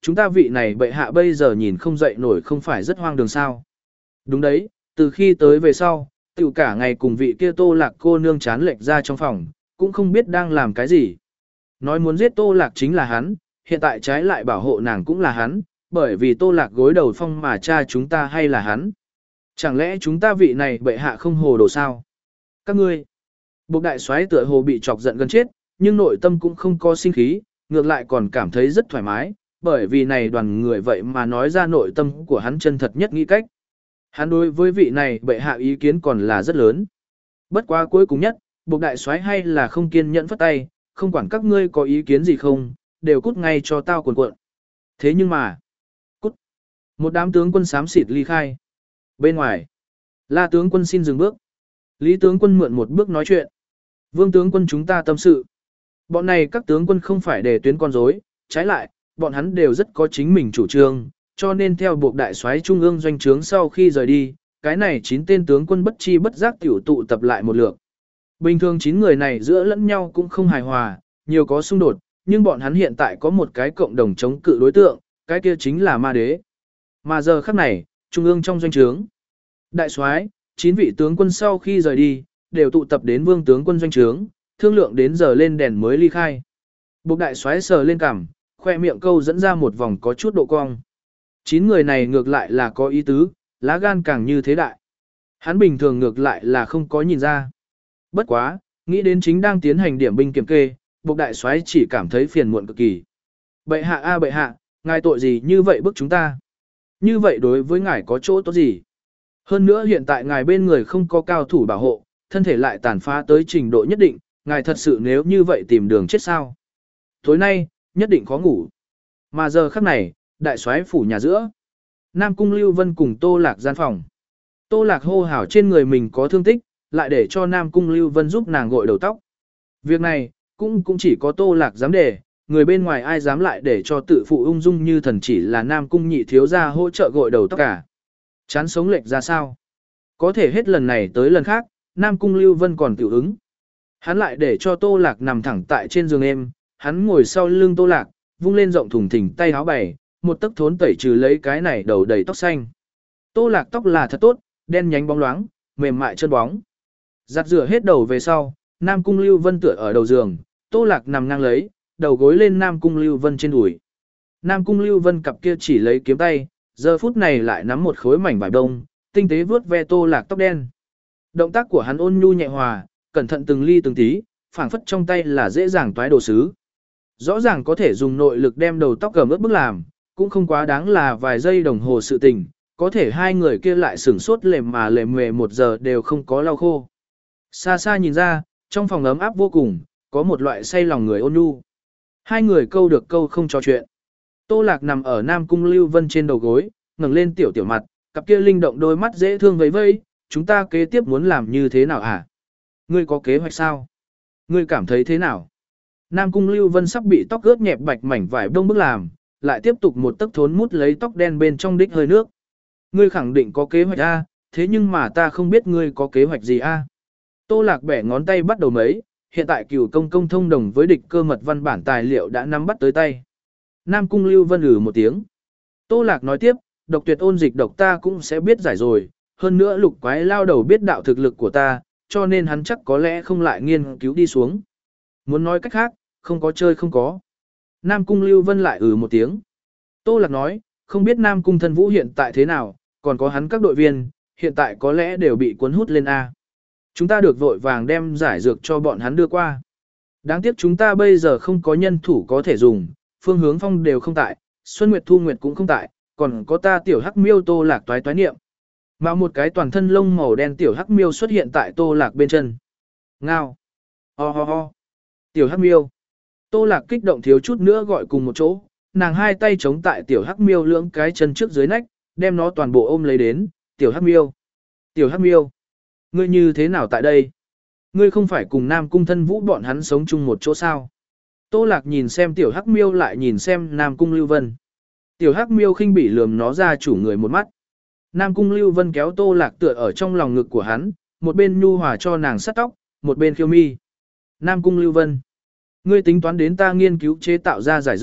chúng ta vị này bệ hạ bây giờ nhìn không dậy nổi không phải rất hoang đường sao. Đúng đấy, từ khi tới về sau, tiểu cả ngày cùng vị kia Tô Lạc cô nương chán lệch ra trong phòng, cũng không biết đang làm cái gì. Nói muốn giết Tô Lạc chính là hắn, hiện tại trái lại bảo hộ nàng cũng là hắn, bởi vì Tô Lạc gối đầu phong mà cha chúng ta hay là hắn. Chẳng lẽ chúng ta vị này bệ hạ không hồ đồ sao? Các ngươi, Bộc đại soái tựa hồ bị chọc giận gần chết, nhưng nội tâm cũng không có sinh khí, ngược lại còn cảm thấy rất thoải mái, bởi vì này đoàn người vậy mà nói ra nội tâm của hắn chân thật nhất nghĩ cách. Hắn đối với vị này bệ hạ ý kiến còn là rất lớn. Bất quá cuối cùng nhất, Bộc đại soái hay là không kiên nhẫn phất tay, không quản các ngươi có ý kiến gì không, đều cút ngay cho tao cuồn cuộn. Thế nhưng mà, cút. Một đám tướng quân xám xịt ly khai. Bên ngoài, La tướng quân xin dừng bước. Lý tướng quân mượn một bước nói chuyện. Vương tướng quân chúng ta tâm sự. Bọn này các tướng quân không phải để tuyến con rối, trái lại, bọn hắn đều rất có chính mình chủ trương, cho nên theo buộc đại soái trung ương doanh trướng sau khi rời đi, cái này chín tên tướng quân bất chi bất giác tiểu tụ tập lại một lượt. Bình thường chín người này giữa lẫn nhau cũng không hài hòa, nhiều có xung đột, nhưng bọn hắn hiện tại có một cái cộng đồng chống cự đối tượng, cái kia chính là ma đế. Mà giờ khắc này, trung ương trong doanh trướng, đại soái, chín vị tướng quân sau khi rời đi, đều tụ tập đến vương tướng quân doanh trướng, thương lượng đến giờ lên đèn mới ly khai. Bộc đại soái sờ lên cằm, khoe miệng câu dẫn ra một vòng có chút độ cong. Chín người này ngược lại là có ý tứ, lá gan càng như thế đại. Hắn bình thường ngược lại là không có nhìn ra. Bất quá, nghĩ đến chính đang tiến hành điểm binh kiểm kê, Bộc đại soái chỉ cảm thấy phiền muộn cực kỳ. Bệ hạ a bệ hạ, ngài tội gì như vậy bức chúng ta? Như vậy đối với ngài có chỗ tốt gì? Hơn nữa hiện tại ngài bên người không có cao thủ bảo hộ, thân thể lại tàn phá tới trình độ nhất định, ngài thật sự nếu như vậy tìm đường chết sao? Tối nay, nhất định khó ngủ. Mà giờ khắc này, đại soái phủ nhà giữa. Nam Cung Lưu Vân cùng Tô Lạc gian phòng. Tô Lạc hô hào trên người mình có thương tích, lại để cho Nam Cung Lưu Vân giúp nàng gội đầu tóc. Việc này, cũng cũng chỉ có Tô Lạc dám để, người bên ngoài ai dám lại để cho tự phụ ung dung như thần chỉ là Nam Cung nhị thiếu gia hỗ trợ gội đầu tóc cả. Chán sống lệch ra sao? Có thể hết lần này tới lần khác, Nam Cung Lưu Vân còn tiểu ứng. Hắn lại để cho Tô Lạc nằm thẳng tại trên giường êm, hắn ngồi sau lưng Tô Lạc, vung lên rộng thùng thình tay áo bày, một tấc thốn tẩy trừ lấy cái này đầu đầy tóc xanh. Tô Lạc tóc là thật tốt, đen nhánh bóng loáng, mềm mại chân bóng. Giặt rửa hết đầu về sau, Nam Cung Lưu Vân tựa ở đầu giường, Tô Lạc nằm ngang lấy, đầu gối lên Nam Cung Lưu Vân trên đùi. Nam Cung Lưu Vân cặp kia chỉ lấy kiếm tay, giờ phút này lại nắm một khối mảnh vải đông, tinh tế vuốt ve Tô Lạc tóc đen. Động tác của hắn ôn nhu nhẹ hòa, cẩn thận từng ly từng tí, phảng phất trong tay là dễ dàng toái đồ sứ. Rõ ràng có thể dùng nội lực đem đầu tóc gầm ướt bức làm, cũng không quá đáng là vài giây đồng hồ sự tình, có thể hai người kia lại sửng sốt lềm mà lềm mề một giờ đều không có lau khô. Xa xa nhìn ra, trong phòng ấm áp vô cùng, có một loại say lòng người ôn nhu. Hai người câu được câu không trò chuyện. Tô Lạc nằm ở Nam Cung Lưu Vân trên đầu gối, ngẩng lên tiểu tiểu mặt, cặp kia linh động đôi mắt dễ thương vẫy vẫy, chúng ta kế tiếp muốn làm như thế nào hả? Ngươi có kế hoạch sao? Ngươi cảm thấy thế nào? Nam Cung Lưu Vân sắp bị tóc ướt nhẹp bạch mảnh vải đông bức làm, lại tiếp tục một tấc thốn mút lấy tóc đen bên trong đích hơi nước. Ngươi khẳng định có kế hoạch A, thế nhưng mà ta không biết ngươi có kế hoạch gì A. Tô Lạc bẻ ngón tay bắt đầu mấy, hiện tại cửu công công thông đồng với địch cơ mật văn bản tài liệu đã nắm bắt tới tay. Nam Cung Lưu Vân ử một tiếng. Tô Lạc nói tiếp, độc tuyệt ôn dịch độc ta cũng sẽ biết giải rồi, hơn nữa lục quái lao đầu biết đạo thực lực của ta, cho nên hắn chắc có lẽ không lại nghiên cứu đi xuống. Muốn nói cách khác, không có chơi không có. Nam Cung Lưu Vân lại ừ một tiếng. Tô Lạc nói, không biết Nam Cung Thân Vũ hiện tại thế nào, còn có hắn các đội viên, hiện tại có lẽ đều bị cuốn hút lên A. Chúng ta được vội vàng đem giải dược cho bọn hắn đưa qua. Đáng tiếc chúng ta bây giờ không có nhân thủ có thể dùng, Phương Hướng Phong đều không tại, Xuân Nguyệt Thu Nguyệt cũng không tại, còn có ta tiểu hắc miêu Tô Lạc toái toái niệm. Mà một cái toàn thân lông màu đen tiểu hắc miêu xuất hiện tại Tô Lạc bên chân. Ngao. Ho ho ho. Tiểu hắc miêu. Tô Lạc kích động thiếu chút nữa gọi cùng một chỗ, nàng hai tay chống tại tiểu hắc miêu lưỡng cái chân trước dưới nách, đem nó toàn bộ ôm lấy đến, tiểu hắc miêu. Tiểu hắc miêu. Ngươi như thế nào tại đây? Ngươi không phải cùng Nam Cung Thân Vũ bọn hắn sống chung một chỗ sao? Tô Lạc nhìn xem tiểu hắc miêu lại nhìn xem Nam Cung Lưu Vân. Tiểu hắc miêu khinh bỉ lườm nó ra chủ người một mắt. Nam Cung Lưu Vân kéo Tô Lạc tựa ở trong lòng ngực của hắn, một bên nhu hòa cho nàng sắt tóc, một bên khiêu mi. Nam Cung Lưu Vân, ngươi tính toán đến ta nghiên cứu chế tạo ra giải dược,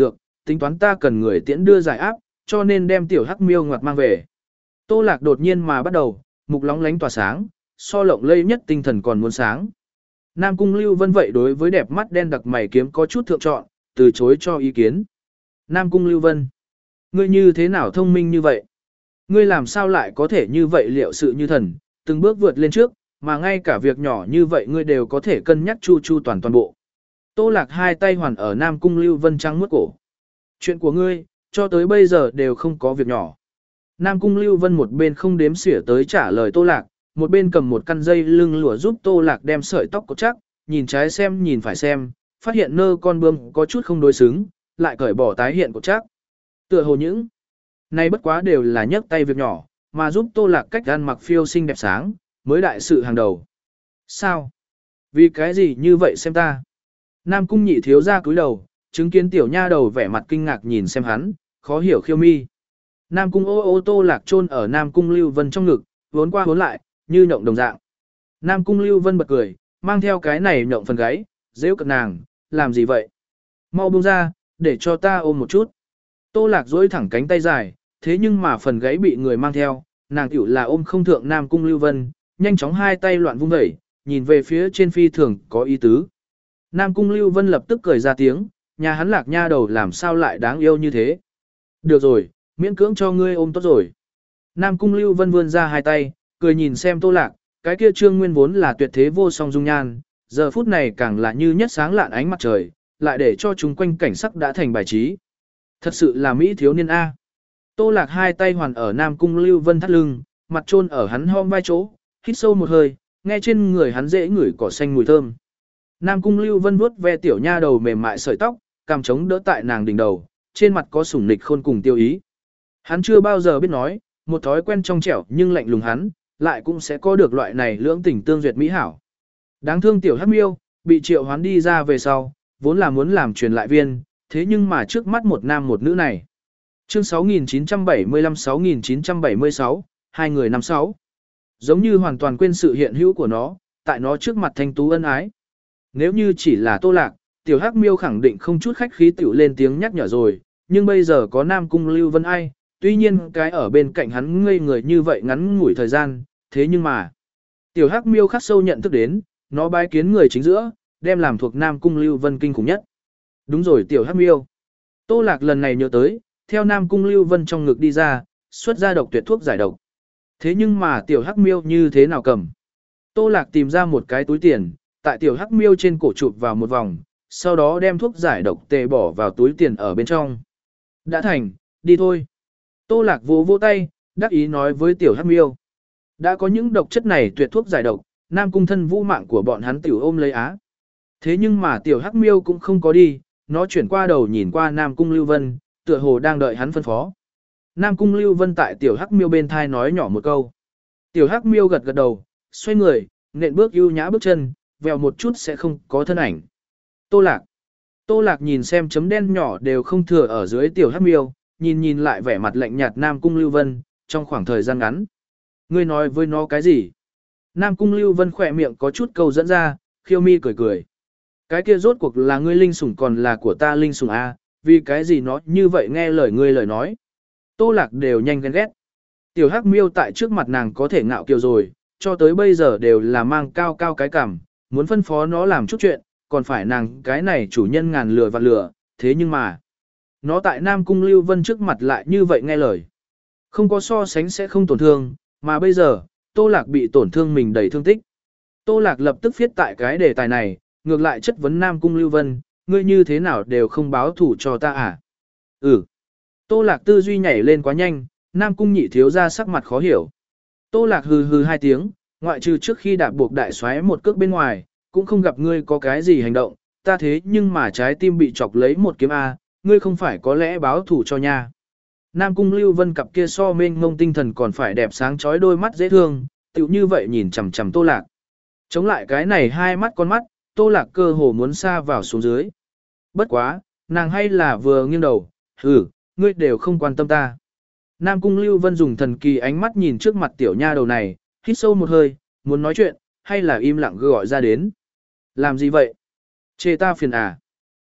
tính toán ta cần người tiễn đưa giải áp, cho nên đem tiểu hắc miêu ngoặt mang về. Tô Lạc đột nhiên mà bắt đầu, mục lóng lánh tỏa sáng, so lộng lây nhất tinh thần còn muốn sáng. Nam Cung Lưu Vân vậy đối với đẹp mắt đen đặc mày kiếm có chút thượng chọn, từ chối cho ý kiến. Nam Cung Lưu Vân, ngươi như thế nào thông minh như vậy? Ngươi làm sao lại có thể như vậy liệu sự như thần, từng bước vượt lên trước, mà ngay cả việc nhỏ như vậy ngươi đều có thể cân nhắc chu chu toàn toàn bộ. Tô Lạc hai tay hoàn ở Nam Cung Lưu Vân trắng mướt cổ. Chuyện của ngươi, cho tới bây giờ đều không có việc nhỏ. Nam Cung Lưu Vân một bên không đếm xỉa tới trả lời Tô Lạc, một bên cầm một căn dây lưng lụa giúp Tô Lạc đem sợi tóc cột chắc, nhìn trái xem nhìn phải xem, phát hiện nơ con bươm có chút không đối xứng, lại cởi bỏ tái hiện cột chắc. Tựa hồ những này bất quá đều là nhấc tay việc nhỏ, mà giúp Tô Lạc cách ăn mặc phiêu xinh đẹp sáng, mới đại sự hàng đầu. Sao? Vì cái gì như vậy xem ta? Nam Cung Nhị thiếu ra cúi đầu, chứng kiến tiểu nha đầu vẻ mặt kinh ngạc nhìn xem hắn, khó hiểu khiêu mi. Nam Cung ô ô Tô Lạc chôn ở Nam Cung Lưu Vân trong ngực, vốn qua vốn lại, như nhộng đồng dạng. Nam Cung Lưu Vân bật cười, mang theo cái này nhộng phần gáy, dễ cận nàng, làm gì vậy? Mau buông ra, để cho ta ôm một chút. Tô Lạc duỗi thẳng cánh tay dài, thế nhưng mà phần gáy bị người mang theo, nàng tiểu là ôm không thượng Nam Cung Lưu Vân, nhanh chóng hai tay loạn vung vẩy, nhìn về phía trên phi thường có ý tứ. Nam Cung Lưu Vân lập tức cười ra tiếng, nhà hắn Lạc nha đầu làm sao lại đáng yêu như thế. Được rồi, miễn cưỡng cho ngươi ôm tốt rồi. Nam Cung Lưu Vân vươn ra hai tay, cười nhìn xem Tô Lạc, cái kia Trương Nguyên vốn là tuyệt thế vô song dung nhan, giờ phút này càng là như nhất sáng lạn ánh mặt trời, lại để cho chúng quanh cảnh sắc đã thành bài trí. Thật sự là mỹ thiếu niên A. Tô Lạc hai tay hoàn ở Nam Cung Lưu Vân thắt lưng, mặt chôn ở hắn hông vai chỗ, hít sâu một hơi, nghe trên người hắn dễ ngửi cỏ xanh mùi thơm. Nam Cung Lưu Vân vuốt ve tiểu nha đầu mềm mại sợi tóc, cằm chống đỡ tại nàng đỉnh đầu, trên mặt có sủng nịch khôn cùng tiêu ý. Hắn chưa bao giờ biết nói, một thói quen trong trẻo nhưng lạnh lùng hắn, lại cũng sẽ có được loại này lưỡng tình tương duyệt mỹ hảo. Đáng thương tiểu hắc miêu, bị triệu hoán đi ra về sau, vốn là muốn làm truyền lại viên, thế nhưng mà trước mắt một nam một nữ này. Chương sáu nghìn chín trăm bảy mươi lăm sáu nghìn chín trăm bảy mươi sáu, hai người năm sáu. Giống như hoàn toàn quên sự hiện hữu của nó, tại nó trước mặt thanh tú ân ái. Nếu như chỉ là Tô Lạc, tiểu hắc miêu khẳng định không chút khách khí tiểu lên tiếng nhắc nhở rồi, nhưng bây giờ có Nam Cung Lưu Vân ai, tuy nhiên cái ở bên cạnh hắn ngây người như vậy ngắn ngủi thời gian, thế nhưng mà tiểu hắc miêu khắc sâu nhận thức đến, nó bái kiến người chính giữa, đem làm thuộc Nam Cung Lưu Vân kinh khủng nhất. Đúng rồi tiểu hắc miêu. Tô Lạc lần này nhớ tới, theo Nam Cung Lưu Vân trong ngực đi ra, xuất ra độc tuyệt thuốc giải độc. Thế nhưng mà tiểu hắc miêu như thế nào cầm? Tô Lạc tìm ra một cái túi tiền, tại tiểu hắc miêu trên cổ chụp vào một vòng, sau đó đem thuốc giải độc tề bỏ vào túi tiền ở bên trong. Đã thành, đi thôi. Tô Lạc vỗ vỗ tay, đắc ý nói với tiểu hắc miêu. Đã có những độc chất này tuyệt thuốc giải độc, Nam Cung thân vũ mạng của bọn hắn tiểu ôm lấy á. Thế nhưng mà tiểu hắc miêu cũng không có đi, nó chuyển qua đầu nhìn qua Nam Cung Lưu Vân, tựa hồ đang đợi hắn phân phó. Nam Cung Lưu Vân tại tiểu hắc miêu bên thai nói nhỏ một câu. Tiểu hắc miêu gật gật đầu, xoay người, nện bước ưu nhã bước chân, vèo một chút sẽ không có thân ảnh. Tô Lạc. Tô Lạc nhìn xem chấm đen nhỏ đều không thừa ở dưới tiểu hắc miêu, nhìn nhìn lại vẻ mặt lạnh nhạt Nam Cung Lưu Vân, trong khoảng thời gian ngắn. Ngươi nói với nó cái gì? Nam Cung Lưu Vân khỏe miệng có chút câu dẫn ra, khiêu mi cười cười. Cái kia rốt cuộc là ngươi linh sủng còn là của ta linh sủng a, vì cái gì nó như vậy nghe lời ngươi lời nói. Tô Lạc đều nhanh ghen ghét. Tiểu hắc miêu tại trước mặt nàng có thể ngạo kiều rồi, cho tới bây giờ đều là mang cao cao cái cằm, muốn phân phó nó làm chút chuyện, còn phải nàng cái này chủ nhân ngàn lừa vạn lừa, thế nhưng mà nó tại Nam Cung Lưu Vân trước mặt lại như vậy nghe lời. Không có so sánh sẽ không tổn thương, mà bây giờ, Tô Lạc bị tổn thương mình đầy thương tích. Tô Lạc lập tức viết tại cái đề tài này, ngược lại chất vấn Nam Cung Lưu Vân, ngươi như thế nào đều không báo thủ cho ta à? Ừ. Tô Lạc tư duy nhảy lên quá nhanh, Nam Cung nhị thiếu ra sắc mặt khó hiểu. Tô Lạc hừ hừ hai tiếng, ngoại trừ trước khi đạp buộc đại xoáy một cước bên ngoài, cũng không gặp ngươi có cái gì hành động, ta thế nhưng mà trái tim bị chọc lấy một kiếm A, ngươi không phải có lẽ báo thủ cho nha. Nam Cung Lưu Vân cặp kia so mênh mông tinh thần còn phải đẹp sáng chói đôi mắt dễ thương, tựu như vậy nhìn chằm chằm Tô Lạc. Chống lại cái này hai mắt con mắt, Tô Lạc cơ hồ muốn xa vào xuống dưới. Bất quá, nàng hay là vừa nghiêng đầu, hừ, ngươi đều không quan tâm ta. Nam Cung Lưu Vân dùng thần kỳ ánh mắt nhìn trước mặt tiểu nha đầu này, hít sâu một hơi, muốn nói chuyện, hay là im lặng gọi ra đến. Làm gì vậy? Chê ta phiền à?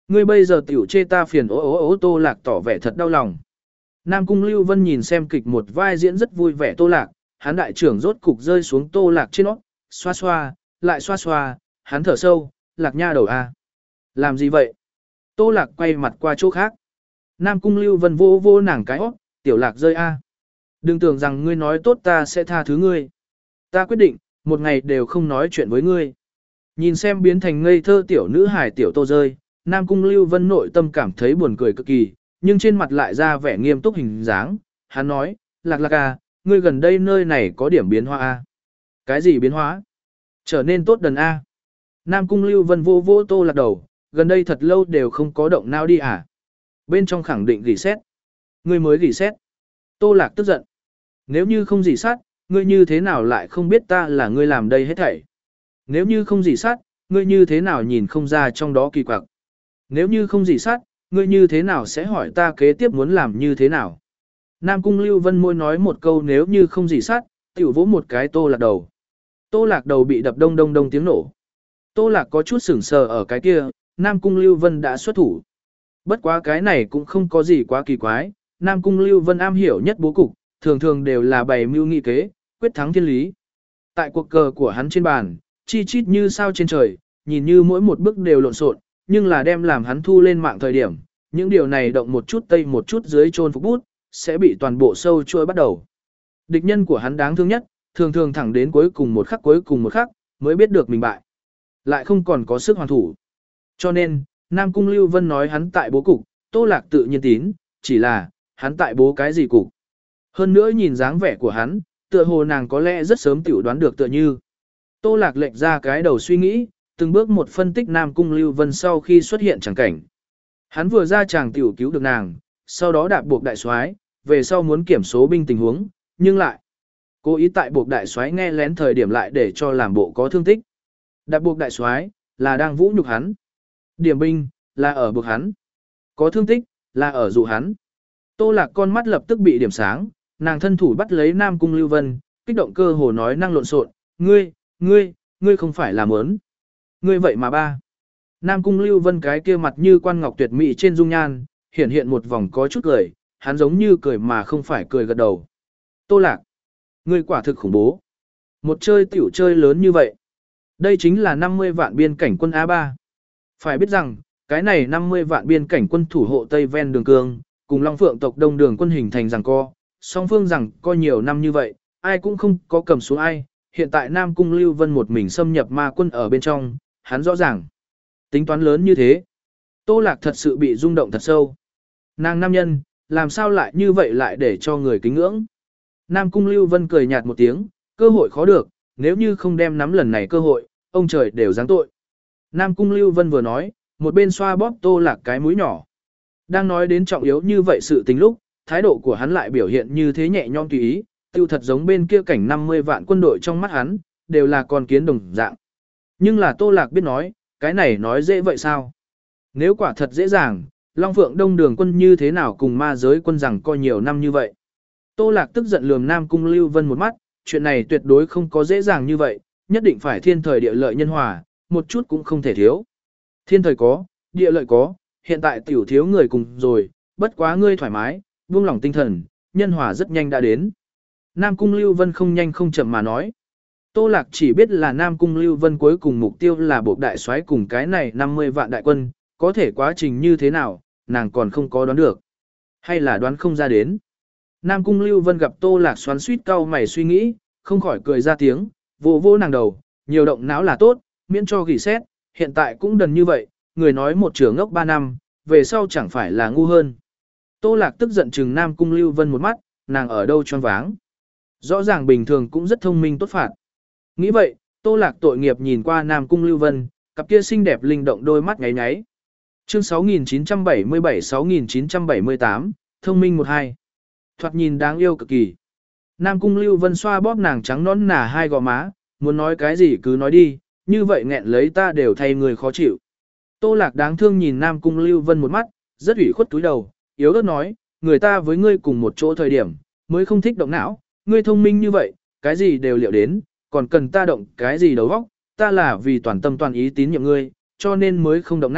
Ngươi bây giờ tiểu chê ta phiền ố ố ố Tô Lạc tỏ vẻ thật đau lòng. Nam Cung Lưu Vân nhìn xem kịch một vai diễn rất vui vẻ Tô Lạc, hắn đại trưởng rốt cục rơi xuống Tô Lạc trên nót, xoa xoa, lại xoa xoa, hắn thở sâu, Lạc nha đầu a. Làm gì vậy? Tô Lạc quay mặt qua chỗ khác. Nam Cung Lưu Vân vô vô nàng cái hót, tiểu Lạc rơi a. Đừng tưởng rằng ngươi nói tốt ta sẽ tha thứ ngươi. Ta quyết định, một ngày đều không nói chuyện với ngươi. Nhìn xem biến thành ngây thơ tiểu nữ hài tiểu Tô rơi, Nam Cung Lưu Vân nội tâm cảm thấy buồn cười cực kỳ, nhưng trên mặt lại ra vẻ nghiêm túc hình dáng. Hắn nói, Lạc Lạc à, ngươi gần đây nơi này có điểm biến hóa a. Cái gì biến hóa? Trở nên tốt đần a. Nam Cung Lưu Vân vô vô Tô Lạc đầu, gần đây thật lâu đều không có động não đi à. Bên trong khẳng định rỉ xét. Ngươi mới rỉ xét. Tô Lạc tức giận. Nếu như không rỉ sát, ngươi như thế nào lại không biết ta là ngươi làm đây hết thảy? Nếu như không rỉ sát, ngươi như thế nào nhìn không ra trong đó kỳ quặc? Nếu như không rỉ sát, ngươi như thế nào sẽ hỏi ta kế tiếp muốn làm như thế nào? Nam Cung Lưu Vân môi nói một câu nếu như không rỉ sát, tiểu vỗ một cái Tô Lạc đầu. Tô Lạc đầu bị đập đông đông đông tiếng nổ. Tô Lạc có chút sửng sờ ở cái kia, Nam Cung Lưu Vân đã xuất thủ. Bất quá cái này cũng không có gì quá kỳ quái, Nam Cung Lưu Vân am hiểu nhất bố cục, thường thường đều là bày mưu nghị kế, quyết thắng thiên lý. Tại cuộc cờ của hắn trên bàn, chi chít như sao trên trời, nhìn như mỗi một bước đều lộn xộn, nhưng là đem làm hắn thu lên mạng thời điểm, những điều này động một chút tây một chút dưới chôn phục bút, sẽ bị toàn bộ sâu trôi bắt đầu. Địch nhân của hắn đáng thương nhất, thường thường thẳng đến cuối cùng một khắc cuối cùng một khắc, mới biết được mình bại. Lại không còn có sức hoàn thủ. Cho nên, Nam Cung Lưu Vân nói hắn tại bố cục, Tô Lạc tự nhiên tín, chỉ là, hắn tại bố cái gì cục. Hơn nữa nhìn dáng vẻ của hắn, tựa hồ nàng có lẽ rất sớm tiểu đoán được tựa như. Tô Lạc lệch ra cái đầu suy nghĩ, từng bước một phân tích Nam Cung Lưu Vân sau khi xuất hiện chẳng cảnh. Hắn vừa ra chàng tiểu cứu được nàng, sau đó đạp buộc đại soái, về sau muốn kiểm số binh tình huống, nhưng lại cố ý tại buộc đại soái nghe lén thời điểm lại để cho làm bộ có thương tích. Đạp buộc đại soái là đang vũ nhục hắn. Điểm binh là ở buộc hắn. Có thương tích là ở dụ hắn. Tô Lạc con mắt lập tức bị điểm sáng, nàng thân thủ bắt lấy Nam Cung Lưu Vân, kích động cơ hồ nói năng lộn xộn, "Ngươi, ngươi, ngươi không phải là muốn. Ngươi vậy mà ba." Nam Cung Lưu Vân cái kia mặt như quan ngọc tuyệt mỹ trên dung nhan, hiện hiện một vòng có chút cười, hắn giống như cười mà không phải cười gật đầu. "Tô Lạc, ngươi quả thực khủng bố. Một chơi tiểu chơi lớn như vậy. Đây chính là năm mươi vạn biên cảnh quân A ba. Phải biết rằng, cái này năm mươi vạn biên cảnh quân thủ hộ Tây ven đường cương, cùng Long Phượng tộc Đông Đường quân hình thành rằng co, song phương rằng co nhiều năm như vậy, ai cũng không có cầm xuống ai, hiện tại Nam Cung Lưu Vân một mình xâm nhập ma quân ở bên trong, hắn rõ ràng. Tính toán lớn như thế. Tô Lạc thật sự bị rung động thật sâu. Nàng nam nhân, làm sao lại như vậy lại để cho người kính ngưỡng. Nam Cung Lưu Vân cười nhạt một tiếng, cơ hội khó được, nếu như không đem nắm lần này cơ hội, ông trời đều giáng tội. Nam Cung Lưu Vân vừa nói, một bên xoa bóp Tô Lạc cái mũi nhỏ. Đang nói đến trọng yếu như vậy sự tình lúc, thái độ của hắn lại biểu hiện như thế nhẹ nhõm tùy ý, tiêu thật giống bên kia cảnh năm mươi vạn quân đội trong mắt hắn, đều là con kiến đồng dạng. Nhưng là Tô Lạc biết nói, cái này nói dễ vậy sao? Nếu quả thật dễ dàng, Long Phượng Đông Đường quân như thế nào cùng ma giới quân rằng coi nhiều năm như vậy? Tô Lạc tức giận lườm Nam Cung Lưu Vân một mắt, chuyện này tuyệt đối không có dễ dàng như vậy, nhất định phải thiên thời địa lợi nhân hòa, một chút cũng không thể thiếu. Thiên thời có, địa lợi có, hiện tại tiểu thiếu người cùng rồi, bất quá ngươi thoải mái, buông lỏng tinh thần, nhân hòa rất nhanh đã đến. Nam Cung Lưu Vân không nhanh không chậm mà nói. Tô Lạc chỉ biết là Nam Cung Lưu Vân cuối cùng mục tiêu là buộc đại soái cùng cái này năm mươi vạn đại quân, có thể quá trình như thế nào, nàng còn không có đoán được. Hay là đoán không ra đến. Nam Cung Lưu Vân gặp Tô Lạc xoắn suýt cau mày suy nghĩ, không khỏi cười ra tiếng, vô vô nàng đầu, nhiều động não là tốt, miễn cho gỉ xét, hiện tại cũng đần như vậy, người nói một trưởng ngốc ba năm, về sau chẳng phải là ngu hơn. Tô Lạc tức giận chừng Nam Cung Lưu Vân một mắt, nàng ở đâu choáng váng. Rõ ràng bình thường cũng rất thông minh tốt phạt. Nghĩ vậy, Tô Lạc tội nghiệp nhìn qua Nam Cung Lưu Vân, cặp kia xinh đẹp linh động đôi mắt ngáy ngáy. Chương sáu nghìn chín trăm bảy mươi bảy sáu nghìn chín trăm bảy mươi tám, thông minh một hai. Thoạt nhìn đáng yêu cực kỳ. Nam Cung Lưu Vân xoa bóp nàng trắng nõn nà hai gò má, muốn nói cái gì cứ nói đi, như vậy nghẹn lấy ta đều thay người khó chịu. Tô Lạc đáng thương nhìn Nam Cung Lưu Vân một mắt, rất ủy khuất túi đầu, yếu ớt nói, người ta với ngươi cùng một chỗ thời điểm, mới không thích động não, ngươi thông minh như vậy, cái gì đều liệu đến, còn cần ta động cái gì đầu óc, ta là vì toàn tâm toàn ý tín nhiệm ngươi, cho nên mới không động não,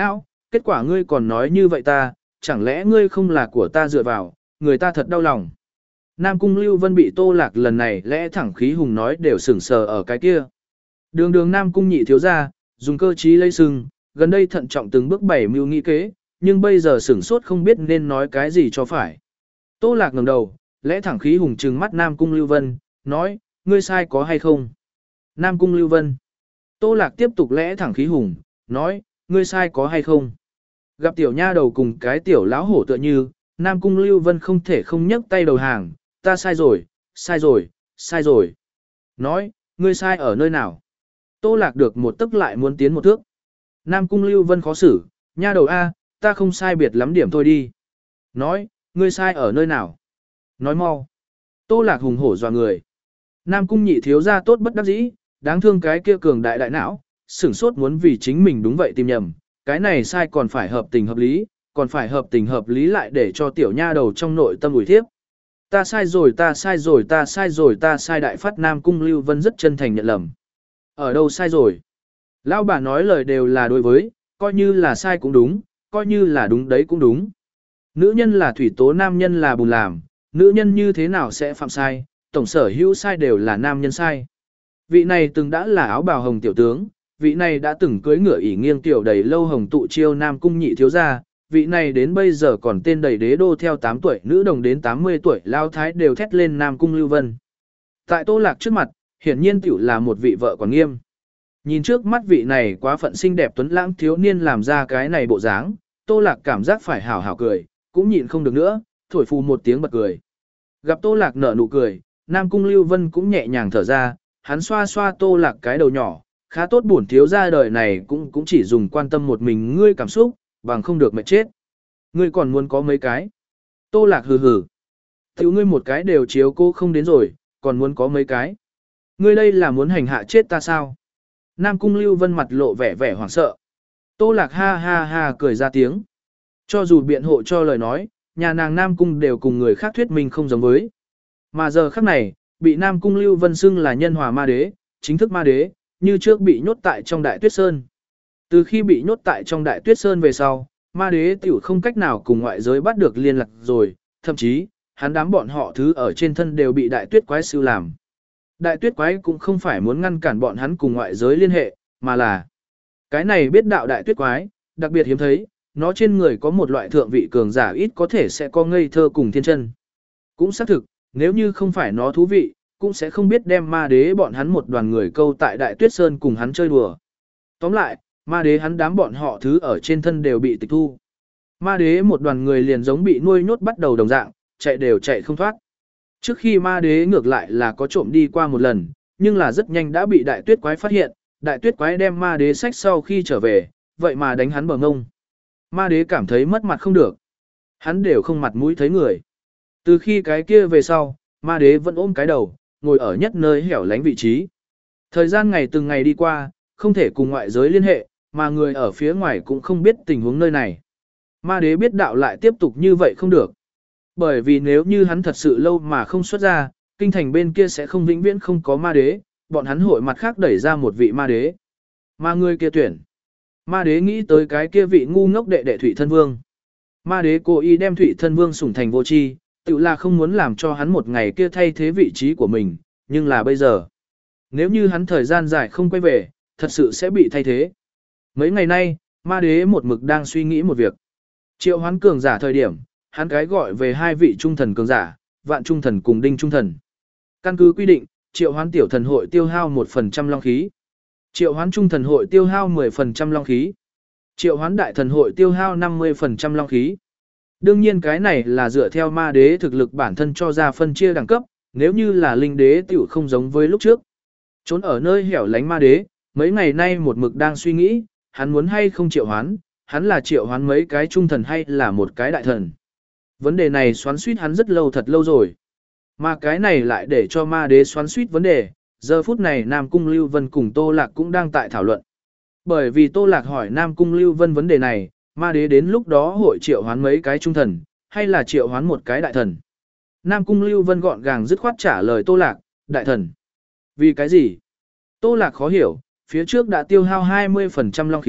kết quả ngươi còn nói như vậy ta, chẳng lẽ ngươi không là của ta dựa vào, người ta thật đau lòng. Nam Cung Lưu Vân bị Tô Lạc lần này lẽ thẳng khí hùng nói đều sửng sờ ở cái kia. Đường đường Nam Cung nhị thiếu ra, dùng cơ trí lấy sừng, gần đây thận trọng từng bước bảy mưu nghĩ kế, nhưng bây giờ sửng sốt không biết nên nói cái gì cho phải. Tô Lạc ngẩng đầu, lẽ thẳng khí hùng trừng mắt Nam Cung Lưu Vân, nói, ngươi sai có hay không? Nam Cung Lưu Vân. Tô Lạc tiếp tục lẽ thẳng khí hùng, nói, ngươi sai có hay không? Gặp tiểu nha đầu cùng cái tiểu lão hổ tựa như, Nam Cung Lưu Vân không thể không nhấc tay đầu hàng, ta sai rồi, sai rồi, sai rồi. Nói, ngươi sai ở nơi nào? Tô Lạc được một tức lại muốn tiến một thước. Nam Cung Lưu Vân khó xử, nha đầu A, ta không sai biệt lắm điểm thôi đi. Nói, ngươi sai ở nơi nào? Nói mau. Tô Lạc hùng hổ dọa người. Nam Cung nhị thiếu ra tốt bất đắc dĩ, đáng thương cái kia cường đại đại não, sửng sốt muốn vì chính mình đúng vậy tìm nhầm, cái này sai còn phải hợp tình hợp lý, còn phải hợp tình hợp lý lại để cho tiểu nha đầu trong nội tâm ủi thiếp. Ta sai rồi, ta sai rồi, ta sai rồi, ta sai đại phát Nam Cung Lưu Vân rất chân thành nhận lầm. Ở đâu sai rồi? Lão bà nói lời đều là đối với, coi như là sai cũng đúng, coi như là đúng đấy cũng đúng. Nữ nhân là thủy tố, nam nhân là bùn làm, nữ nhân như thế nào sẽ phạm sai, tổng sở hữu sai đều là nam nhân sai. Vị này từng đã là áo bào hồng tiểu tướng, vị này đã từng cưới ngựa ỉ nghiêng tiểu đầy lâu hồng tụ chiêu Nam Cung nhị thiếu gia, vị này đến bây giờ còn tên đầy đế đô theo tám tuổi nữ đồng đến tám mươi tuổi lao thái đều thét lên Nam Cung Lưu Vân. Tại Tô Lạc trước mặt, hiển nhiên tiểu là một vị vợ quản nghiêm. Nhìn trước mắt vị này quá phận xinh đẹp tuấn lãng thiếu niên làm ra cái này bộ dáng, Tô Lạc cảm giác phải hảo hảo cười, cũng nhịn không được nữa, thổi phù một tiếng bật cười. Gặp Tô Lạc nở nụ cười, Nam Cung Lưu Vân cũng nhẹ nhàng thở ra, hắn xoa xoa Tô Lạc cái đầu nhỏ, khá tốt bổn thiếu gia đời này cũng cũng chỉ dùng quan tâm một mình ngươi cảm xúc, bằng không được mệt chết. Ngươi còn muốn có mấy cái? Tô Lạc hừ hừ. Tiểu ngươi một cái đều chiếu cô không đến rồi, còn muốn có mấy cái? Ngươi đây là muốn hành hạ chết ta sao? Nam Cung Lưu Vân mặt lộ vẻ vẻ hoảng sợ. Tô Lạc ha ha ha cười ra tiếng. Cho dù biện hộ cho lời nói, nhà nàng Nam Cung đều cùng người khác thuyết minh không giống với. Mà giờ khắc này, bị Nam Cung Lưu Vân xưng là nhân hòa ma đế, chính thức ma đế, như trước bị nhốt tại trong Đại Tuyết Sơn. Từ khi bị nhốt tại trong Đại Tuyết Sơn về sau, ma đế tiểu không cách nào cùng ngoại giới bắt được liên lạc rồi, thậm chí, hắn đám bọn họ thứ ở trên thân đều bị Đại Tuyết Quái siêu làm. Đại Tuyết Quái cũng không phải muốn ngăn cản bọn hắn cùng ngoại giới liên hệ, mà là cái này biết đạo Đại Tuyết Quái, đặc biệt hiếm thấy, nó trên người có một loại thượng vị cường giả ít có thể sẽ có ngây thơ cùng thiên chân. Cũng xác thực, nếu như không phải nó thú vị, cũng sẽ không biết đem ma đế bọn hắn một đoàn người câu tại Đại Tuyết Sơn cùng hắn chơi đùa. Tóm lại, ma đế hắn đám bọn họ thứ ở trên thân đều bị tịch thu. Ma đế một đoàn người liền giống bị nuôi nhốt bắt đầu đồng dạng, chạy đều chạy không thoát. Trước khi ma đế ngược lại là có trộm đi qua một lần, nhưng là rất nhanh đã bị Đại Tuyết Quái phát hiện, Đại Tuyết Quái đem ma đế sách sau khi trở về, vậy mà đánh hắn bờ ngông. Ma đế cảm thấy mất mặt không được. Hắn đều không mặt mũi thấy người. Từ khi cái kia về sau, ma đế vẫn ôm cái đầu, ngồi ở nhất nơi hẻo lánh vị trí. Thời gian ngày từng ngày đi qua, không thể cùng ngoại giới liên hệ, mà người ở phía ngoài cũng không biết tình huống nơi này. Ma đế biết đạo lại tiếp tục như vậy không được. Bởi vì nếu như hắn thật sự lâu mà không xuất ra, kinh thành bên kia sẽ không vĩnh viễn không có ma đế, bọn hắn hội mặt khác đẩy ra một vị ma đế. Ma người kia tuyển. Ma đế nghĩ tới cái kia vị ngu ngốc đệ đệ Thủy Thân Vương. Ma đế cố ý đem Thủy Thân Vương sủng thành vô tri, tự là không muốn làm cho hắn một ngày kia thay thế vị trí của mình, nhưng là bây giờ. Nếu như hắn thời gian dài không quay về, thật sự sẽ bị thay thế. Mấy ngày nay, ma đế một mực đang suy nghĩ một việc. Triệu hoán cường giả thời điểm, hắn cái gọi về hai vị trung thần cường giả, vạn trung thần cùng đinh trung thần. Căn cứ quy định, triệu hoán tiểu thần hội tiêu hao một phần trăm long khí. Triệu hoán trung thần hội tiêu hao mười phần trăm long khí. Triệu hoán đại thần hội tiêu hao năm mươi phần trăm long khí. Đương nhiên cái này là dựa theo ma đế thực lực bản thân cho ra phân chia đẳng cấp, nếu như là linh đế tiểu không giống với lúc trước. Trốn ở nơi hẻo lánh ma đế, mấy ngày nay một mực đang suy nghĩ, hắn muốn hay không triệu hoán, hắn là triệu hoán mấy cái trung thần hay là một cái đại thần. Vấn đề này xoắn suýt hắn rất lâu thật lâu rồi. Mà cái này lại để cho ma đế xoắn suýt vấn đề, giờ phút này Nam Cung Lưu Vân cùng Tô Lạc cũng đang tại thảo luận. Bởi vì Tô Lạc hỏi Nam Cung Lưu Vân vấn đề này, ma đế đến lúc đó hội triệu hoán mấy cái trung thần, hay là triệu hoán một cái đại thần. Nam Cung Lưu Vân gọn gàng dứt khoát trả lời Tô Lạc, đại thần. Vì cái gì? Tô Lạc khó hiểu, phía trước đã tiêu hao hai mươi phần trăm long khí,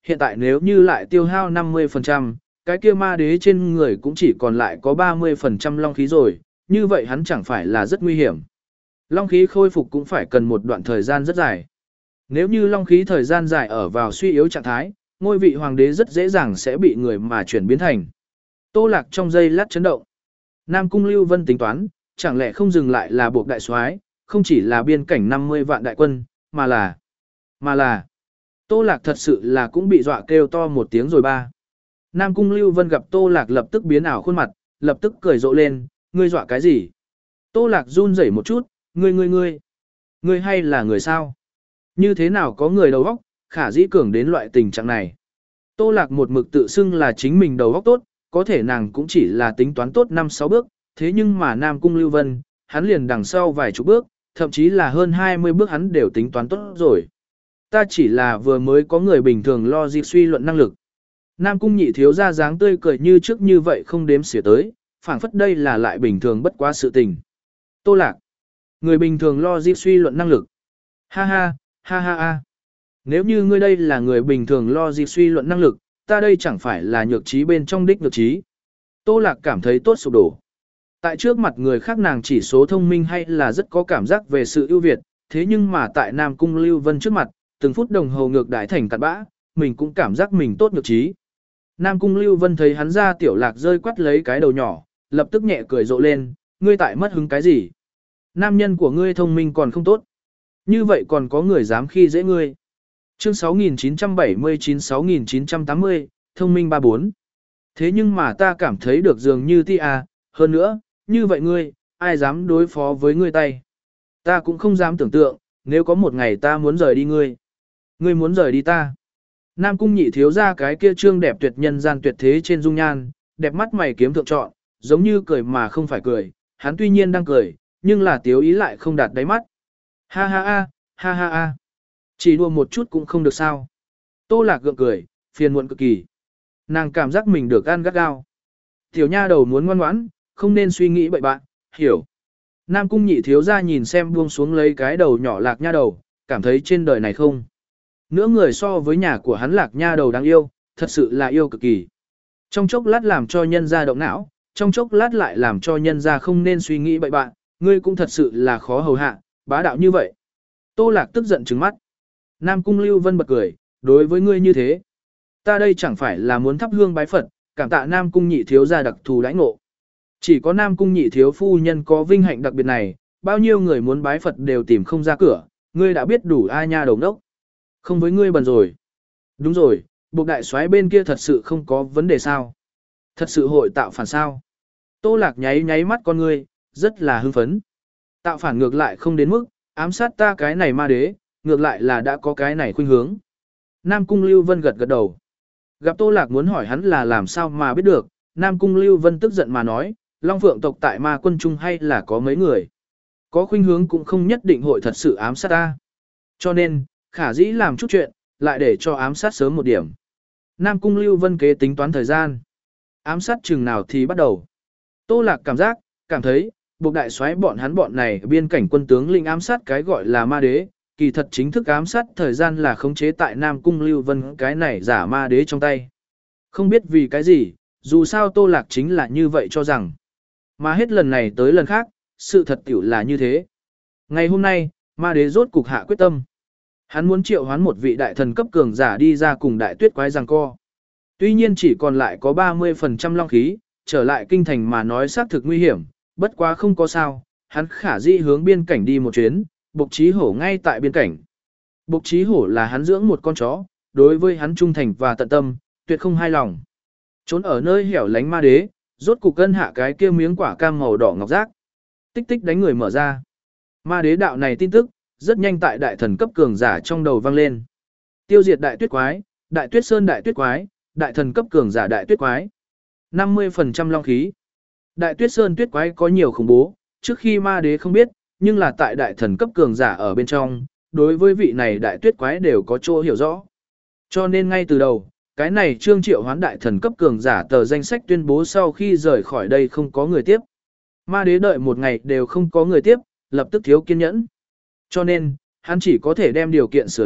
hiện tại nếu như lại tiêu hao năm mươi phần trăm, cái kia ma đế trên người cũng chỉ còn lại có ba mươi phần trăm long khí rồi, như vậy hắn chẳng phải là rất nguy hiểm. Long khí khôi phục cũng phải cần một đoạn thời gian rất dài. Nếu như long khí thời gian dài ở vào suy yếu trạng thái, ngôi vị hoàng đế rất dễ dàng sẽ bị người mà chuyển biến thành. Tô Lạc trong giây lát chấn động. Nam Cung Lưu Vân tính toán, chẳng lẽ không dừng lại là buộc đại soái, không chỉ là biên cảnh năm mươi vạn đại quân, mà là... Mà là... Tô Lạc thật sự là cũng bị dọa kêu to một tiếng rồi ba. Nam Cung Lưu Vân gặp Tô Lạc lập tức biến ảo khuôn mặt, lập tức cười rộ lên, ngươi dọa cái gì? Tô Lạc run rẩy một chút, ngươi ngươi ngươi, ngươi hay là người sao? Như thế nào có người đầu óc, khả dĩ cường đến loại tình trạng này? Tô Lạc một mực tự xưng là chính mình đầu óc tốt, có thể nàng cũng chỉ là tính toán tốt năm sáu bước, thế nhưng mà Nam Cung Lưu Vân, hắn liền đằng sau vài chục bước, thậm chí là hơn hai mươi bước hắn đều tính toán tốt rồi. Ta chỉ là vừa mới có người bình thường lo dịp suy luận năng lực. Nam Cung nhị thiếu ra dáng tươi cười như trước như vậy không đếm xỉa tới, phảng phất đây là lại bình thường bất quá sự tình. Tô Lạc, người bình thường lo dịp suy luận năng lực. Ha ha, ha ha ha. Nếu như ngươi đây là người bình thường lo dịp suy luận năng lực, ta đây chẳng phải là nhược trí bên trong đích nhược trí. Tô Lạc cảm thấy tốt sụp đổ. Tại trước mặt người khác nàng chỉ số thông minh hay là rất có cảm giác về sự ưu việt, thế nhưng mà tại Nam Cung Lưu Vân trước mặt, từng phút đồng hồ ngược đãi thành cặn bã, mình cũng cảm giác mình tốt nhược trí. Nam Cung Lưu Vân thấy hắn ra Tiểu Lạc rơi quắt lấy cái đầu nhỏ, lập tức nhẹ cười rộ lên, ngươi tại mất hứng cái gì? Nam nhân của ngươi thông minh còn không tốt. Như vậy còn có người dám khi dễ ngươi. Chương sáu nghìn chín trăm bảy mươi chín sáu nghìn chín trăm tám mươi, thông minh ba bốn. Thế nhưng mà ta cảm thấy được dường như ti à, hơn nữa, như vậy ngươi, ai dám đối phó với ngươi tay? Ta cũng không dám tưởng tượng, nếu có một ngày ta muốn rời đi ngươi. Ngươi muốn rời đi ta. Nam Cung nhị thiếu ra cái kia trương đẹp tuyệt nhân gian tuyệt thế trên dung nhan, đẹp mắt mày kiếm thượng trọn, giống như cười mà không phải cười, hắn tuy nhiên đang cười, nhưng là tiếu ý lại không đạt đáy mắt. Ha ha ha, ha ha ha. Chỉ đùa một chút cũng không được sao. Tô Lạc gượng cười, phiền muộn cực kỳ. Nàng cảm giác mình được ăn gắt gao. Tiểu nha đầu muốn ngoan ngoãn, không nên suy nghĩ bậy bạn, hiểu. Nam Cung nhị thiếu ra nhìn xem buông xuống lấy cái đầu nhỏ Lạc nha đầu, cảm thấy trên đời này không. Nữa người so với nhà của hắn Lạc nha đầu đáng yêu, thật sự là yêu cực kỳ. Trong chốc lát làm cho nhân ra động não, trong chốc lát lại làm cho nhân ra không nên suy nghĩ bậy bạn, ngươi cũng thật sự là khó hầu hạ, bá đạo như vậy. Tô Lạc tức giận trừng mắt. Nam Cung Lưu Vân bật cười, đối với ngươi như thế. Ta đây chẳng phải là muốn thắp hương bái Phật, cảm tạ Nam Cung nhị thiếu ra đặc thù đãi ngộ. Chỉ có Nam Cung nhị thiếu phu nhân có vinh hạnh đặc biệt này, bao nhiêu người muốn bái Phật đều tìm không ra cửa, ngươi đã biết đủ ai nha đầu đốc. Không với ngươi bần rồi. Đúng rồi, buộc đại soái bên kia thật sự không có vấn đề sao. Thật sự hội tạo phản sao. Tô Lạc nháy nháy mắt con ngươi, rất là hưng phấn. Tạo phản ngược lại không đến mức, ám sát ta cái này ma đế, ngược lại là đã có cái này khuynh hướng. Nam Cung Lưu Vân gật gật đầu. Gặp Tô Lạc muốn hỏi hắn là làm sao mà biết được, Nam Cung Lưu Vân tức giận mà nói, Long Phượng tộc tại ma quân trung hay là có mấy người. Có khuynh hướng cũng không nhất định hội thật sự ám sát ta. Cho nên, khả dĩ làm chút chuyện, lại để cho ám sát sớm một điểm. Nam Cung Lưu Vân kế tính toán thời gian. Ám sát chừng nào thì bắt đầu. Tô Lạc cảm giác, cảm thấy, buộc đại soái bọn hắn bọn này biên cảnh quân tướng linh ám sát cái gọi là ma đế, kỳ thật chính thức ám sát thời gian là khống chế tại Nam Cung Lưu Vân cái này giả ma đế trong tay. Không biết vì cái gì, dù sao Tô Lạc chính là như vậy cho rằng. Mà hết lần này tới lần khác, sự thật tiểu là như thế. Ngày hôm nay, ma đế rốt cục hạ quyết tâm. Hắn muốn triệu hoán một vị đại thần cấp cường giả đi ra cùng đại tuyết quái giằng co. Tuy nhiên chỉ còn lại có ba mươi phần trăm long khí, trở lại kinh thành mà nói xác thực nguy hiểm, bất quá không có sao, hắn khả dĩ hướng biên cảnh đi một chuyến, Bộc Chí Hổ ngay tại biên cảnh. Bộc Chí Hổ là hắn dưỡng một con chó, đối với hắn trung thành và tận tâm, tuyệt không hai lòng. Trốn ở nơi hẻo lánh ma đế, rốt cục cân hạ cái kia miếng quả cam màu đỏ ngọc giác. Tích tích đánh người mở ra. Ma đế đạo này tin tức, rất nhanh tại đại thần cấp cường giả trong đầu vang lên. Tiêu diệt đại tuyết quái, đại tuyết sơn đại tuyết quái, đại thần cấp cường giả đại tuyết quái. năm mươi phần trăm long khí. Đại tuyết sơn tuyết quái có nhiều khủng bố, trước khi ma đế không biết, nhưng là tại đại thần cấp cường giả ở bên trong, đối với vị này đại tuyết quái đều có chỗ hiểu rõ. Cho nên ngay từ đầu, cái này trương triệu hoán đại thần cấp cường giả tờ danh sách tuyên bố sau khi rời khỏi đây không có người tiếp. Ma đế đợi một ngày đều không có người tiếp, lập tức thiếu kiên nhẫn. Cho nên, hắn chỉ có thể đem điều kiện sửa lại,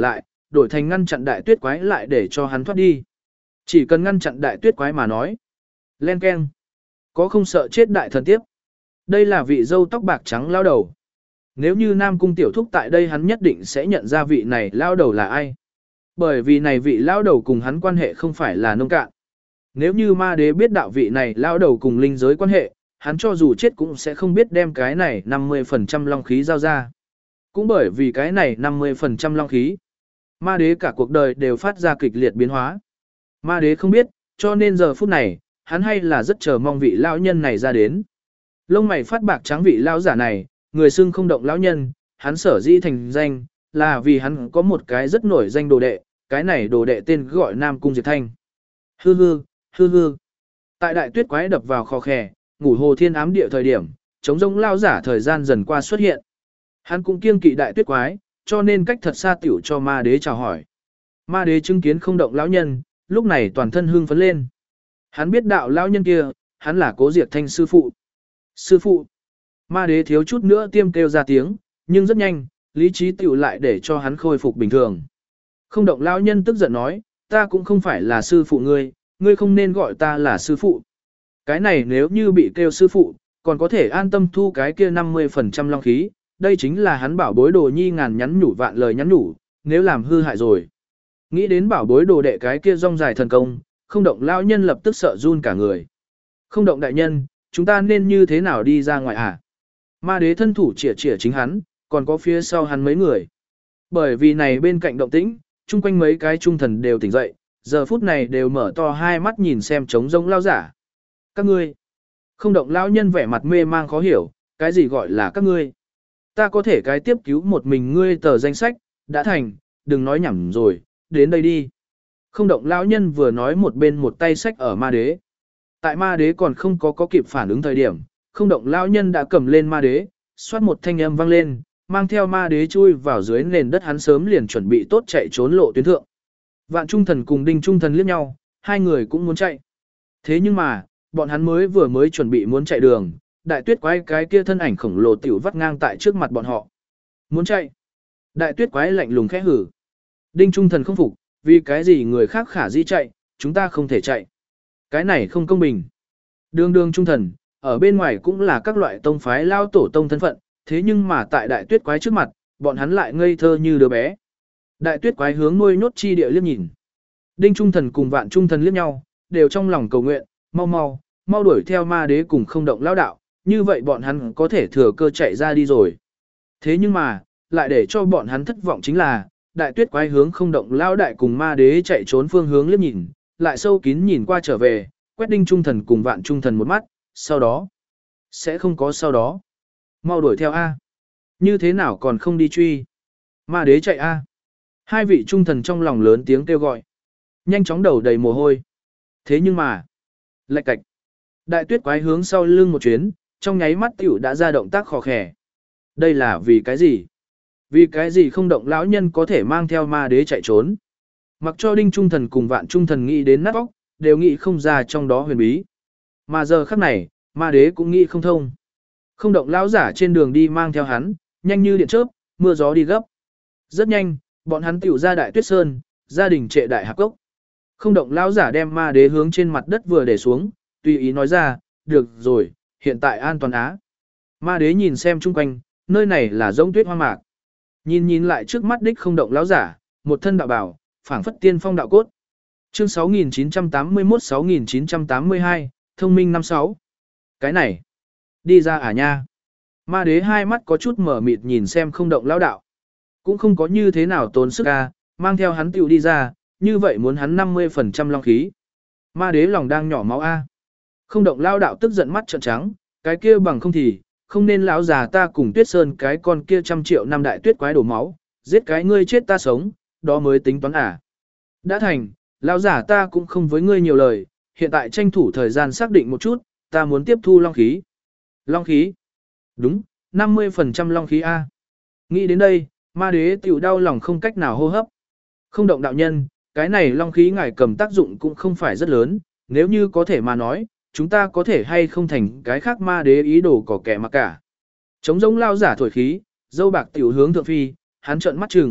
đổi thành ngăn chặn đại tuyết quái lại để cho hắn thoát đi. Chỉ cần ngăn chặn đại tuyết quái mà nói. Len keng. Có không sợ chết đại thần tiếp. Đây là vị dâu tóc bạc trắng lao đầu. Nếu như Nam Cung tiểu thúc tại đây hắn nhất định sẽ nhận ra vị này lao đầu là ai. Bởi vì này vị lao đầu cùng hắn quan hệ không phải là nông cạn. Nếu như ma đế biết đạo vị này lao đầu cùng linh giới quan hệ, hắn cho dù chết cũng sẽ không biết đem cái này năm mươi phần trăm long khí giao ra. Cũng bởi vì cái này năm mươi phần trăm long khí, ma đế cả cuộc đời đều phát ra kịch liệt biến hóa. Ma đế không biết, cho nên giờ phút này, hắn hay là rất chờ mong vị lão nhân này ra đến. Lông mày phát bạc trắng vị lão giả này, người xưng không động lão nhân, hắn sở dĩ thành danh, là vì hắn có một cái rất nổi danh đồ đệ, cái này đồ đệ tên gọi Nam Cung Diệt Thanh. Hư hư, hư hư. Tại đại tuyết quái đập vào kho khè, ngủ hồ thiên ám địa thời điểm, chống rông lao giả thời gian dần qua xuất hiện. Hắn cũng kiêng kỵ đại tuyết quái, cho nên cách thật xa tiểu cho ma đế chào hỏi. Ma đế chứng kiến không động lão nhân, lúc này toàn thân hưng phấn lên. Hắn biết đạo lão nhân kia, hắn là Cố Diệt Thanh sư phụ. Sư phụ. Ma đế thiếu chút nữa tiêm kêu ra tiếng, nhưng rất nhanh, lý trí tiểu lại để cho hắn khôi phục bình thường. Không động lão nhân tức giận nói, ta cũng không phải là sư phụ ngươi, ngươi không nên gọi ta là sư phụ. Cái này nếu như bị kêu sư phụ, còn có thể an tâm thu cái kia năm mươi phần trăm long khí, đây chính là hắn bảo bối đồ nhi ngàn nhắn nhủ vạn lời nhắn nhủ, nếu làm hư hại rồi. Nghĩ đến bảo bối đồ đệ cái kia rong dài thần công, không động lão nhân lập tức sợ run cả người. Không động đại nhân, chúng ta nên như thế nào đi ra ngoài à? Ma đế thân thủ chỉa chỉa chính hắn, còn có phía sau hắn mấy người. Bởi vì này bên cạnh động tĩnh, chung quanh mấy cái trung thần đều tỉnh dậy, giờ phút này đều mở to hai mắt nhìn xem trống rỗng lao giả. Các ngươi. Không động lão nhân vẻ mặt mê mang khó hiểu, cái gì gọi là các ngươi? Ta có thể cái tiếp cứu một mình ngươi tờ danh sách, đã thành, đừng nói nhảm rồi, đến đây đi. Không động lão nhân vừa nói một bên một tay sách ở ma đế. Tại ma đế còn không có có kịp phản ứng thời điểm, không động lão nhân đã cầm lên ma đế, xoát một thanh âm vang lên, mang theo ma đế chui vào dưới nền đất hắn sớm liền chuẩn bị tốt chạy trốn lộ tuyến thượng. Vạn Trung Thần cùng Đinh Trung Thần liếc nhau, hai người cũng muốn chạy. Thế nhưng mà, bọn hắn mới vừa mới chuẩn bị muốn chạy đường, đại tuyết quái cái kia thân ảnh khổng lồ tiểu vắt ngang tại trước mặt bọn họ. Muốn chạy. Đại tuyết quái lạnh lùng khẽ hử. Đinh Trung Thần không phục, vì cái gì người khác khả dĩ chạy, chúng ta không thể chạy. Cái này không công bình. Đường đường Trung Thần, ở bên ngoài cũng là các loại tông phái lao tổ tông thân phận, thế nhưng mà tại đại tuyết quái trước mặt, bọn hắn lại ngây thơ như đứa bé. Đại tuyết quái hướng nuôi nhốt chi địa liếc nhìn. Đinh Trung Thần cùng Vạn Trung Thần liếc nhau, đều trong lòng cầu nguyện, mau mau, mau đuổi theo ma đế cùng không động lao đạo, như vậy bọn hắn có thể thừa cơ chạy ra đi rồi. Thế nhưng mà, lại để cho bọn hắn thất vọng chính là, đại tuyết quái hướng không động lao đại cùng ma đế chạy trốn phương hướng liếc nhìn, lại sâu kín nhìn qua trở về, quét Đinh Trung Thần cùng Vạn Trung Thần một mắt, sau đó, sẽ không có sau đó. Mau đuổi theo A. Như thế nào còn không đi truy? Ma đế chạy A. Hai vị trung thần trong lòng lớn tiếng kêu gọi. Nhanh chóng đầu đầy mồ hôi. Thế nhưng mà, lạch cạch. Đại tuyết quái hướng sau lưng một chuyến, trong nháy mắt tiểu đã ra động tác khò khẻ. Đây là vì cái gì? Vì cái gì không động lão nhân có thể mang theo ma đế chạy trốn? Mặc cho Đinh Trung Thần cùng Vạn Trung Thần nghĩ đến nát óc, đều nghĩ không ra trong đó huyền bí. Mà giờ khắc này, ma đế cũng nghĩ không thông. Không động lão giả trên đường đi mang theo hắn, nhanh như điện chớp, mưa gió đi gấp. Rất nhanh, bọn hắn tiểu ra đại tuyết sơn, gia đình trệ đại hạp cốc. Không động lão giả đem ma đế hướng trên mặt đất vừa để xuống, tùy ý nói ra, được rồi, hiện tại an toàn á. Ma đế nhìn xem chung quanh, nơi này là giống tuyết hoang mạc. Nhìn nhìn lại trước mắt đích không động lão giả, một thân đạo bảo, phảng phất tiên phong đạo cốt. Chương sáu nghìn chín trăm tám mươi mốt sáu nghìn chín trăm tám mươi hai, thông minh năm sáu. Cái này, đi ra à nha. Ma đế hai mắt có chút mở mịt nhìn xem không động lão đạo. Cũng không có như thế nào tốn sức à, mang theo hắn tiểu đi ra, như vậy muốn hắn năm mươi phần trăm long khí. Ma đế lòng đang nhỏ máu a. Không động lão đạo tức giận mắt trợn trắng, cái kia bằng không thì, không nên lão già ta cùng Tuyết Sơn cái con kia trăm triệu năm đại tuyết quái đổ máu, giết cái ngươi chết ta sống, đó mới tính toán à. Đã thành, lão già ta cũng không với ngươi nhiều lời, hiện tại tranh thủ thời gian xác định một chút, ta muốn tiếp thu long khí. Long khí? Đúng, năm mươi phần trăm long khí A. Nghĩ đến đây, ma đế tiểu đau lòng không cách nào hô hấp. Không động đạo nhân, cái này long khí ngài cầm tác dụng cũng không phải rất lớn, nếu như có thể mà nói, chúng ta có thể hay không thành cái khác ma đế ý đồ có kẻ mà cả. Trống giống lao giả thổi khí, dâu bạc tiểu hướng thượng phi, hắn trợn mắt chừng,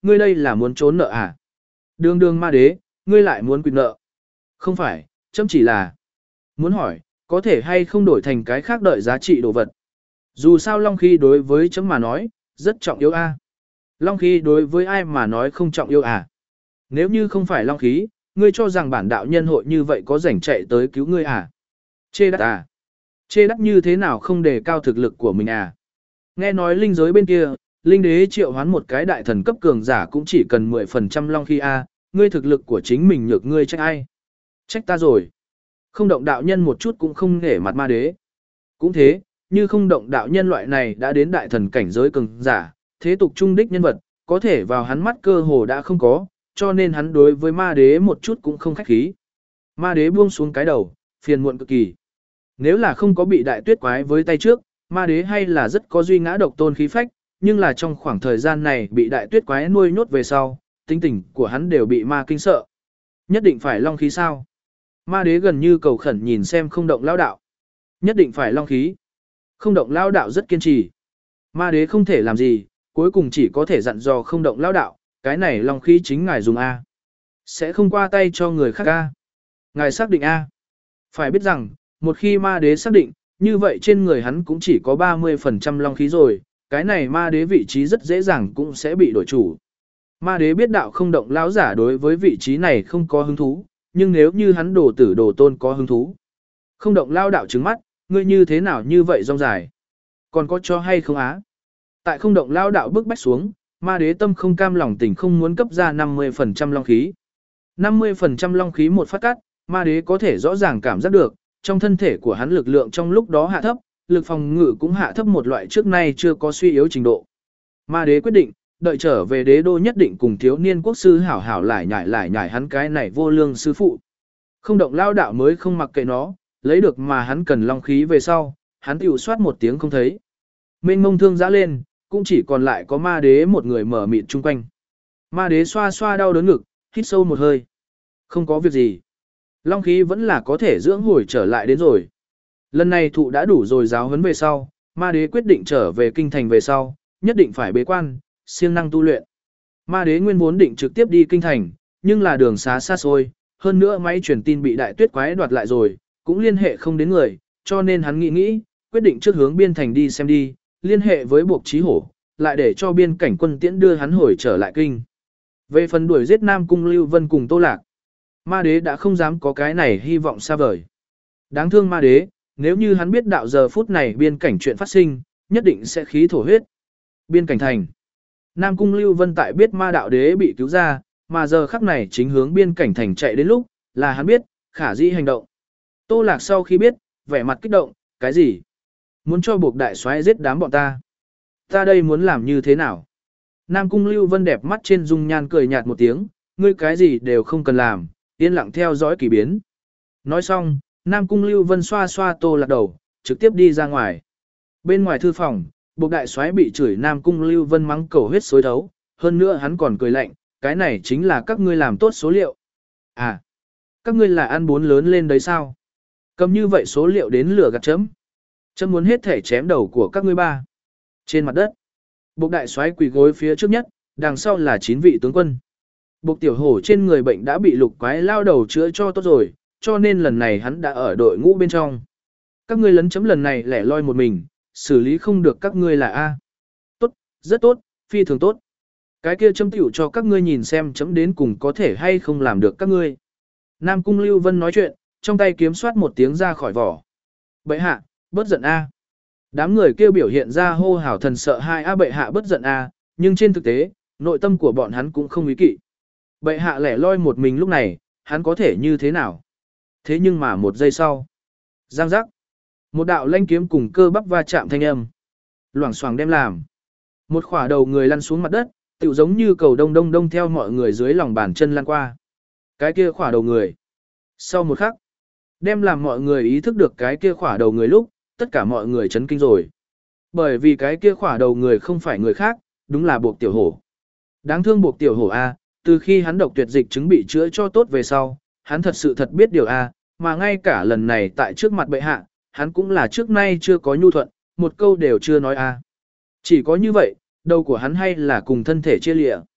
ngươi đây là muốn trốn nợ à? Đường đường ma đế, ngươi lại muốn quỵt nợ. Không phải, chấm chỉ là muốn hỏi, có thể hay không đổi thành cái khác đợi giá trị đồ vật. Dù sao long khí đối với chấm mà nói, rất trọng yếu a. Long khí đối với ai mà nói không trọng yếu à? Nếu như không phải long khí, ngươi cho rằng bản đạo nhân hội như vậy có rảnh chạy tới cứu ngươi à? Chê đắt à? Chê đắt như thế nào không đề cao thực lực của mình à? Nghe nói linh giới bên kia, linh đế triệu hoán một cái đại thần cấp cường giả cũng chỉ cần mười phần trăm long khí a, ngươi thực lực của chính mình nhược ngươi trách ai? Trách ta rồi. Không động đạo nhân một chút cũng không nể mặt ma đế. Cũng thế, như không động đạo nhân loại này đã đến đại thần cảnh giới cường giả, thế tục trung đích nhân vật, có thể vào hắn mắt cơ hồ đã không có, cho nên hắn đối với ma đế một chút cũng không khách khí. Ma đế buông xuống cái đầu, phiền muộn cực kỳ. Nếu là không có bị đại tuyết quái với tay trước, ma đế hay là rất có duy ngã độc tôn khí phách, nhưng là trong khoảng thời gian này bị đại tuyết quái nuôi nhốt về sau, tính tình của hắn đều bị ma kinh sợ. Nhất định phải long khí sao? Ma đế gần như cầu khẩn nhìn xem không động lao đạo. Nhất định phải long khí. Không động lao đạo rất kiên trì. Ma đế không thể làm gì, cuối cùng chỉ có thể dặn dò không động lao đạo, cái này long khí chính ngài dùng A. Sẽ không qua tay cho người khác A. Ngài xác định A. Phải biết rằng, một khi ma đế xác định, như vậy trên người hắn cũng chỉ có ba mươi phần trăm long khí rồi, cái này ma đế vị trí rất dễ dàng cũng sẽ bị đổi chủ. Ma đế biết đạo không động lão giả đối với vị trí này không có hứng thú, nhưng nếu như hắn đồ tử đồ tôn có hứng thú. Không động lao đạo trứng mắt, ngươi như thế nào như vậy rong dài. Còn có cho hay không á? Tại không động lao đạo bước bách xuống, ma đế tâm không cam lòng tình không muốn cấp ra năm mươi phần trăm long khí. năm mươi phần trăm long khí một phát cắt, ma đế có thể rõ ràng cảm giác được, trong thân thể của hắn lực lượng trong lúc đó hạ thấp, lực phòng ngự cũng hạ thấp một loại trước nay chưa có suy yếu trình độ. Ma đế quyết định, đợi trở về đế đô nhất định cùng thiếu niên quốc sư hảo hảo lại nhảy lại nhảy hắn cái này vô lương sư phụ. Không động lao đạo mới không mặc kệ nó, lấy được mà hắn cần long khí về sau, hắn tiểu soát một tiếng không thấy. Mênh mông thương dã lên, cũng chỉ còn lại có ma đế một người mở mịt chung quanh. Ma đế xoa xoa đau đớn ngực, hít sâu một hơi. Không có việc gì. Long khí vẫn là có thể dưỡng hồi trở lại đến rồi. Lần này thụ đã đủ rồi giáo huấn về sau, ma đế quyết định trở về kinh thành về sau, nhất định phải bế quan, siêng năng tu luyện. Ma đế nguyên vốn định trực tiếp đi kinh thành, nhưng là đường xá xa xôi, hơn nữa máy truyền tin bị đại tuyết quái đoạt lại rồi, cũng liên hệ không đến người, cho nên hắn nghĩ nghĩ, quyết định trước hướng biên thành đi xem đi, liên hệ với buộc trí hổ, lại để cho biên cảnh quân tiễn đưa hắn hồi trở lại kinh. Về phần đuổi giết Nam Cung Lưu Vân cùng Tô Lạc, ma đế đã không dám có cái này hy vọng xa vời. Đáng thương ma đế, nếu như hắn biết đạo giờ phút này biên cảnh chuyện phát sinh, nhất định sẽ khí thổ huyết. Biên cảnh thành. Nam Cung Lưu Vân tại biết ma đạo đế bị cứu ra, mà giờ khắc này chính hướng biên cảnh thành chạy đến lúc, là hắn biết, khả dĩ hành động. Tô Lạc sau khi biết, vẻ mặt kích động, cái gì? Muốn cho buộc đại soái giết đám bọn ta. Ta đây muốn làm như thế nào? Nam Cung Lưu Vân đẹp mắt trên dung nhan cười nhạt một tiếng, ngươi cái gì đều không cần làm, yên lặng theo dõi kỳ biến. Nói xong, Nam Cung Lưu Vân xoa xoa Tô Lạc đầu, trực tiếp đi ra ngoài. Bên ngoài thư phòng, buộc đại soái bị chửi Nam Cung Lưu Vân mắng cầu huyết xối thấu, hơn nữa hắn còn cười lạnh, cái này chính là các ngươi làm tốt số liệu. À, các ngươi là ăn bốn lớn lên đấy sao? Cầm như vậy số liệu đến lửa gạt chấm. Chấm muốn hết thể chém đầu của các ngươi ba. Trên mặt đất, buộc đại soái quỳ gối phía trước nhất, đằng sau là chín vị tướng quân. Buộc tiểu hổ trên người bệnh đã bị lục quái lao đầu chữa cho tốt rồi, cho nên lần này hắn đã ở đội ngũ bên trong. Các ngươi lấn chấm lần này lẻ loi một mình, xử lý không được các ngươi là A. Tốt, rất tốt, phi thường tốt. Cái kia chấm tiểu cho các ngươi nhìn xem chấm đến cùng có thể hay không làm được các ngươi. Nam Cung Lưu Vân nói chuyện, trong tay kiếm soát một tiếng ra khỏi vỏ. Bệ hạ, bớt giận A. Đám người kêu biểu hiện ra hô hào thần sợ hai A bệ hạ bớt giận A, nhưng trên thực tế, nội tâm của bọn hắn cũng không ý kỵ. Bệ hạ lẻ loi một mình lúc này, hắn có thể như thế nào? Thế nhưng mà một giây sau, giang giác, một đạo lanh kiếm cùng cơ bắp va chạm thanh âm, loảng xoảng đem làm. Một khỏa đầu người lăn xuống mặt đất, tựu giống như cầu đông đông đông theo mọi người dưới lòng bàn chân lăn qua. Cái kia khỏa đầu người. Sau một khắc, đem làm mọi người ý thức được cái kia khỏa đầu người lúc, tất cả mọi người chấn kinh rồi. Bởi vì cái kia khỏa đầu người không phải người khác, đúng là buộc tiểu hổ. Đáng thương buộc tiểu hổ A, từ khi hắn độc tuyệt dịch chứng bị chữa cho tốt về sau, hắn thật sự thật biết điều A, mà ngay cả lần này tại trước mặt bệ hạ, hắn cũng là trước nay chưa có nhu thuận, một câu đều chưa nói A. Chỉ có như vậy, đầu của hắn hay là cùng thân thể chia lịa.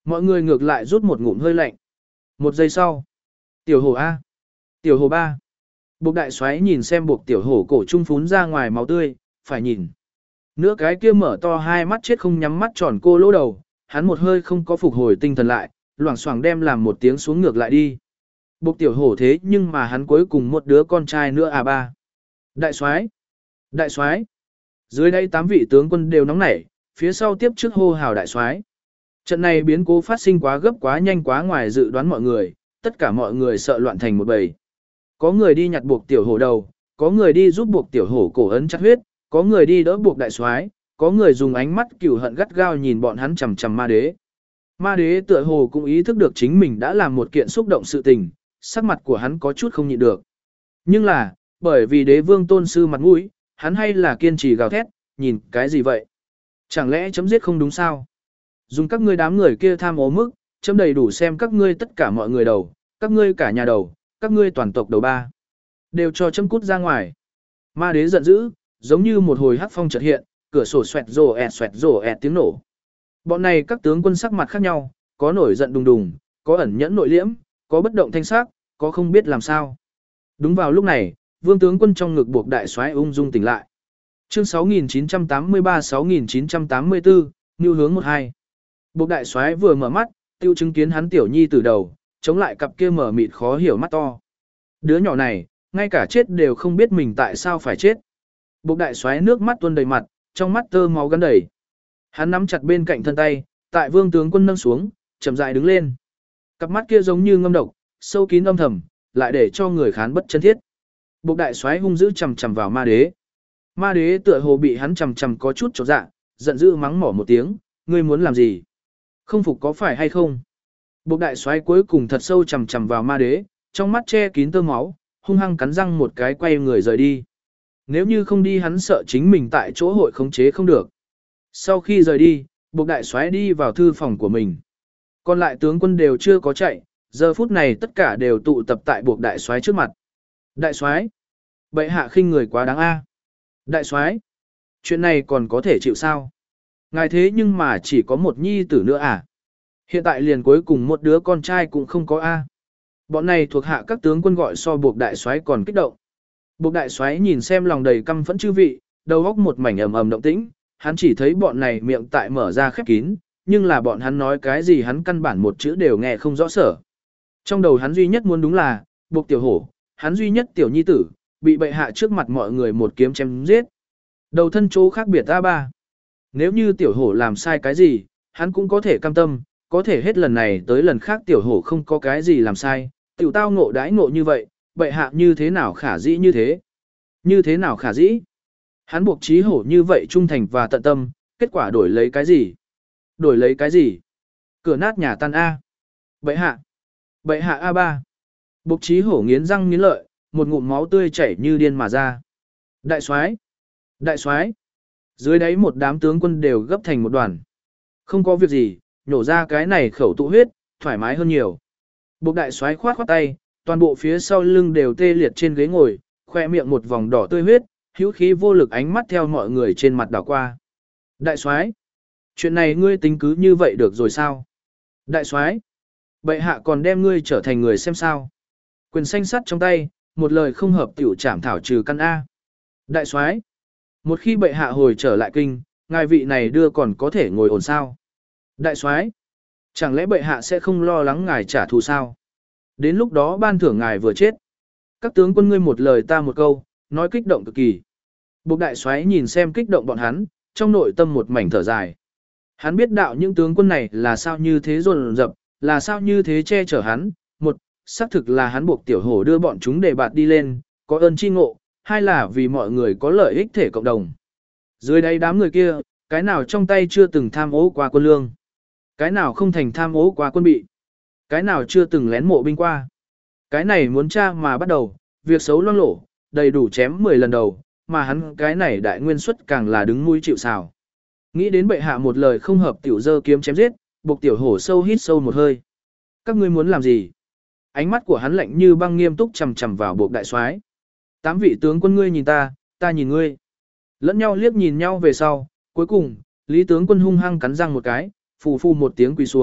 Mọi người ngược lại rút một ngụm hơi lạnh. Một giây sau. Tiểu hổ A. Tiểu hổ ba. Buộc đại xoáy nhìn xem buộc tiểu hổ cổ trung phún ra ngoài máu tươi, phải nhìn. Nữa cái kia mở to hai mắt chết không nhắm mắt tròn cô lỗ đầu, hắn một hơi không có phục hồi tinh thần lại, loảng xoảng đem làm một tiếng xuống ngược lại đi. Buộc tiểu hổ thế nhưng mà hắn cuối cùng một đứa con trai nữa à ba. Đại soái, đại soái. Dưới đây tám vị tướng quân đều nóng nảy, phía sau tiếp trước hô hào đại soái. Trận này biến cố phát sinh quá gấp quá nhanh quá ngoài dự đoán mọi người, tất cả mọi người sợ loạn thành một bầy. Có người đi nhặt buộc tiểu hổ đầu, có người đi giúp buộc tiểu hổ cổ ấn chặt huyết, có người đi đỡ buộc đại soái, có người dùng ánh mắt cừu hận gắt gao nhìn bọn hắn chằm chằm ma đế. Ma đế tựa hồ cũng ý thức được chính mình đã làm một kiện xúc động sự tình, sắc mặt của hắn có chút không nhịn được. Nhưng là, bởi vì đế vương tôn sư mặt mũi, hắn hay là kiên trì gào thét, nhìn cái gì vậy? Chẳng lẽ chấm giết không đúng sao? Dùng các ngươi đám người kia tham ô mức, chấm đầy đủ xem các ngươi tất cả mọi người đầu, các ngươi cả nhà đầu, các ngươi toàn tộc đầu ba. Đều cho chấm cút ra ngoài. Ma đế giận dữ, giống như một hồi hắc phong chợt hiện, cửa sổ xoẹt rồ ẹt xoẹt rồ ẹt tiếng nổ. Bọn này các tướng quân sắc mặt khác nhau, có nổi giận đùng đùng, có ẩn nhẫn nội liễm, có bất động thanh sắc, có không biết làm sao. Đúng vào lúc này, vương tướng quân trong ngực buộc đại soái ung dung tỉnh lại. Chương sáu nghìn chín trăm tám mươi ba sáu nghìn chín trăm tám mươi tư, Nưu hướng một hai. Buộc đại soái vừa mở mắt, tiêu chứng kiến hắn tiểu nhi từ đầu, chống lại cặp kia mở mịt khó hiểu mắt to. Đứa nhỏ này, ngay cả chết đều không biết mình tại sao phải chết. Buộc đại soái nước mắt tuôn đầy mặt, trong mắt tơ máu gắn đầy. Hắn nắm chặt bên cạnh thân tay, tại vương tướng quân nâng xuống, chậm rãi đứng lên. Cặp mắt kia giống như ngâm độc, sâu kín âm thầm, lại để cho người khán bất chân thiết. Buộc đại soái hung dữ chằm chằm vào ma đế. Ma đế tựa hồ bị hắn chằm chằm có chút chột dạ, giận dữ mắng mỏ một tiếng, ngươi muốn làm gì? Không phục có phải hay không? Buộc đại soái cuối cùng thật sâu chằm chằm vào ma đế, trong mắt che kín tơ máu, hung hăng cắn răng một cái quay người rời đi. Nếu như không đi hắn sợ chính mình tại chỗ hội khống chế không được. Sau khi rời đi, buộc đại soái đi vào thư phòng của mình. Còn lại tướng quân đều chưa có chạy, giờ phút này tất cả đều tụ tập tại buộc đại soái trước mặt. Đại soái, bệ hạ khinh người quá đáng a. Đại soái, chuyện này còn có thể chịu sao? Ngài thế nhưng mà chỉ có một nhi tử nữa à? Hiện tại liền cuối cùng một đứa con trai cũng không có a. Bọn này thuộc hạ các tướng quân gọi so buộc đại soái còn kích động. Buộc đại soái nhìn xem lòng đầy căm phẫn chư vị, đầu óc một mảnh ầm ầm động tĩnh, hắn chỉ thấy bọn này miệng tại mở ra khép kín, nhưng là bọn hắn nói cái gì hắn căn bản một chữ đều nghe không rõ sở. Trong đầu hắn duy nhất muốn đúng là, buộc tiểu hổ, hắn duy nhất tiểu nhi tử, bị bệ hạ trước mặt mọi người một kiếm chém giết. Đầu thân chỗ khác biệt a ba. Nếu như tiểu hổ làm sai cái gì, hắn cũng có thể cam tâm, có thể hết lần này tới lần khác tiểu hổ không có cái gì làm sai, tiểu tao ngộ đãi ngộ như vậy, bệ hạ như thế nào khả dĩ như thế? Như thế nào khả dĩ? Hắn buộc trí hổ như vậy trung thành và tận tâm, kết quả đổi lấy cái gì? Đổi lấy cái gì? Cửa nát nhà tan A. Bệ hạ. Bệ hạ a ba. Buộc trí hổ nghiến răng nghiến lợi, một ngụm máu tươi chảy như điên mà ra. Đại soái, đại soái. Dưới đáy một đám tướng quân đều gấp thành một đoàn. Không có việc gì, nhổ ra cái này khẩu tụ huyết, thoải mái hơn nhiều. Buộc đại soái khoát khoát tay, toàn bộ phía sau lưng đều tê liệt trên ghế ngồi, khoe miệng một vòng đỏ tươi huyết, hữu khí vô lực ánh mắt theo mọi người trên mặt đảo qua. Đại soái, chuyện này ngươi tính cứ như vậy được rồi sao? Đại soái, bệ hạ còn đem ngươi trở thành người xem sao? Quyền xanh sắt trong tay, một lời không hợp tiểu trảm thảo trừ căn A. Đại soái, một khi bệ hạ hồi trở lại kinh, ngài vị này đưa còn có thể ngồi ổn sao? Đại soái, chẳng lẽ bệ hạ sẽ không lo lắng ngài trả thù sao? Đến lúc đó ban thưởng ngài vừa chết. Các tướng quân ngươi một lời ta một câu, nói kích động cực kỳ. Buộc đại soái nhìn xem kích động bọn hắn, trong nội tâm một mảnh thở dài. Hắn biết đạo những tướng quân này là sao như thế dồn dập, là sao như thế che chở hắn. Một, xác thực là hắn buộc tiểu hổ đưa bọn chúng để bạt đi lên, có ơn chi ngộ. Hai là vì mọi người có lợi ích thể cộng đồng. Dưới đây đám người kia, cái nào trong tay chưa từng tham ô qua quân lương. Cái nào không thành tham ô qua quân bị. Cái nào chưa từng lén mộ binh qua. Cái này muốn tra mà bắt đầu, việc xấu loang lổ, đầy đủ chém mười lần đầu, mà hắn cái này đại nguyên suất càng là đứng mũi chịu sào. Nghĩ đến bệ hạ một lời không hợp tiểu dơ kiếm chém giết, buộc tiểu hổ sâu hít sâu một hơi. Các ngươi muốn làm gì? Ánh mắt của hắn lạnh như băng nghiêm túc chằm chằm vào buộc đại soái. Tám vị tướng quân ngươi nhìn ta, ta nhìn ngươi. Lẫn nhau liếc nhìn nhau về sau, cuối cùng, Lý tướng quân hung hăng cắn răng một cái, phù phù một tiếng quỳ xuống,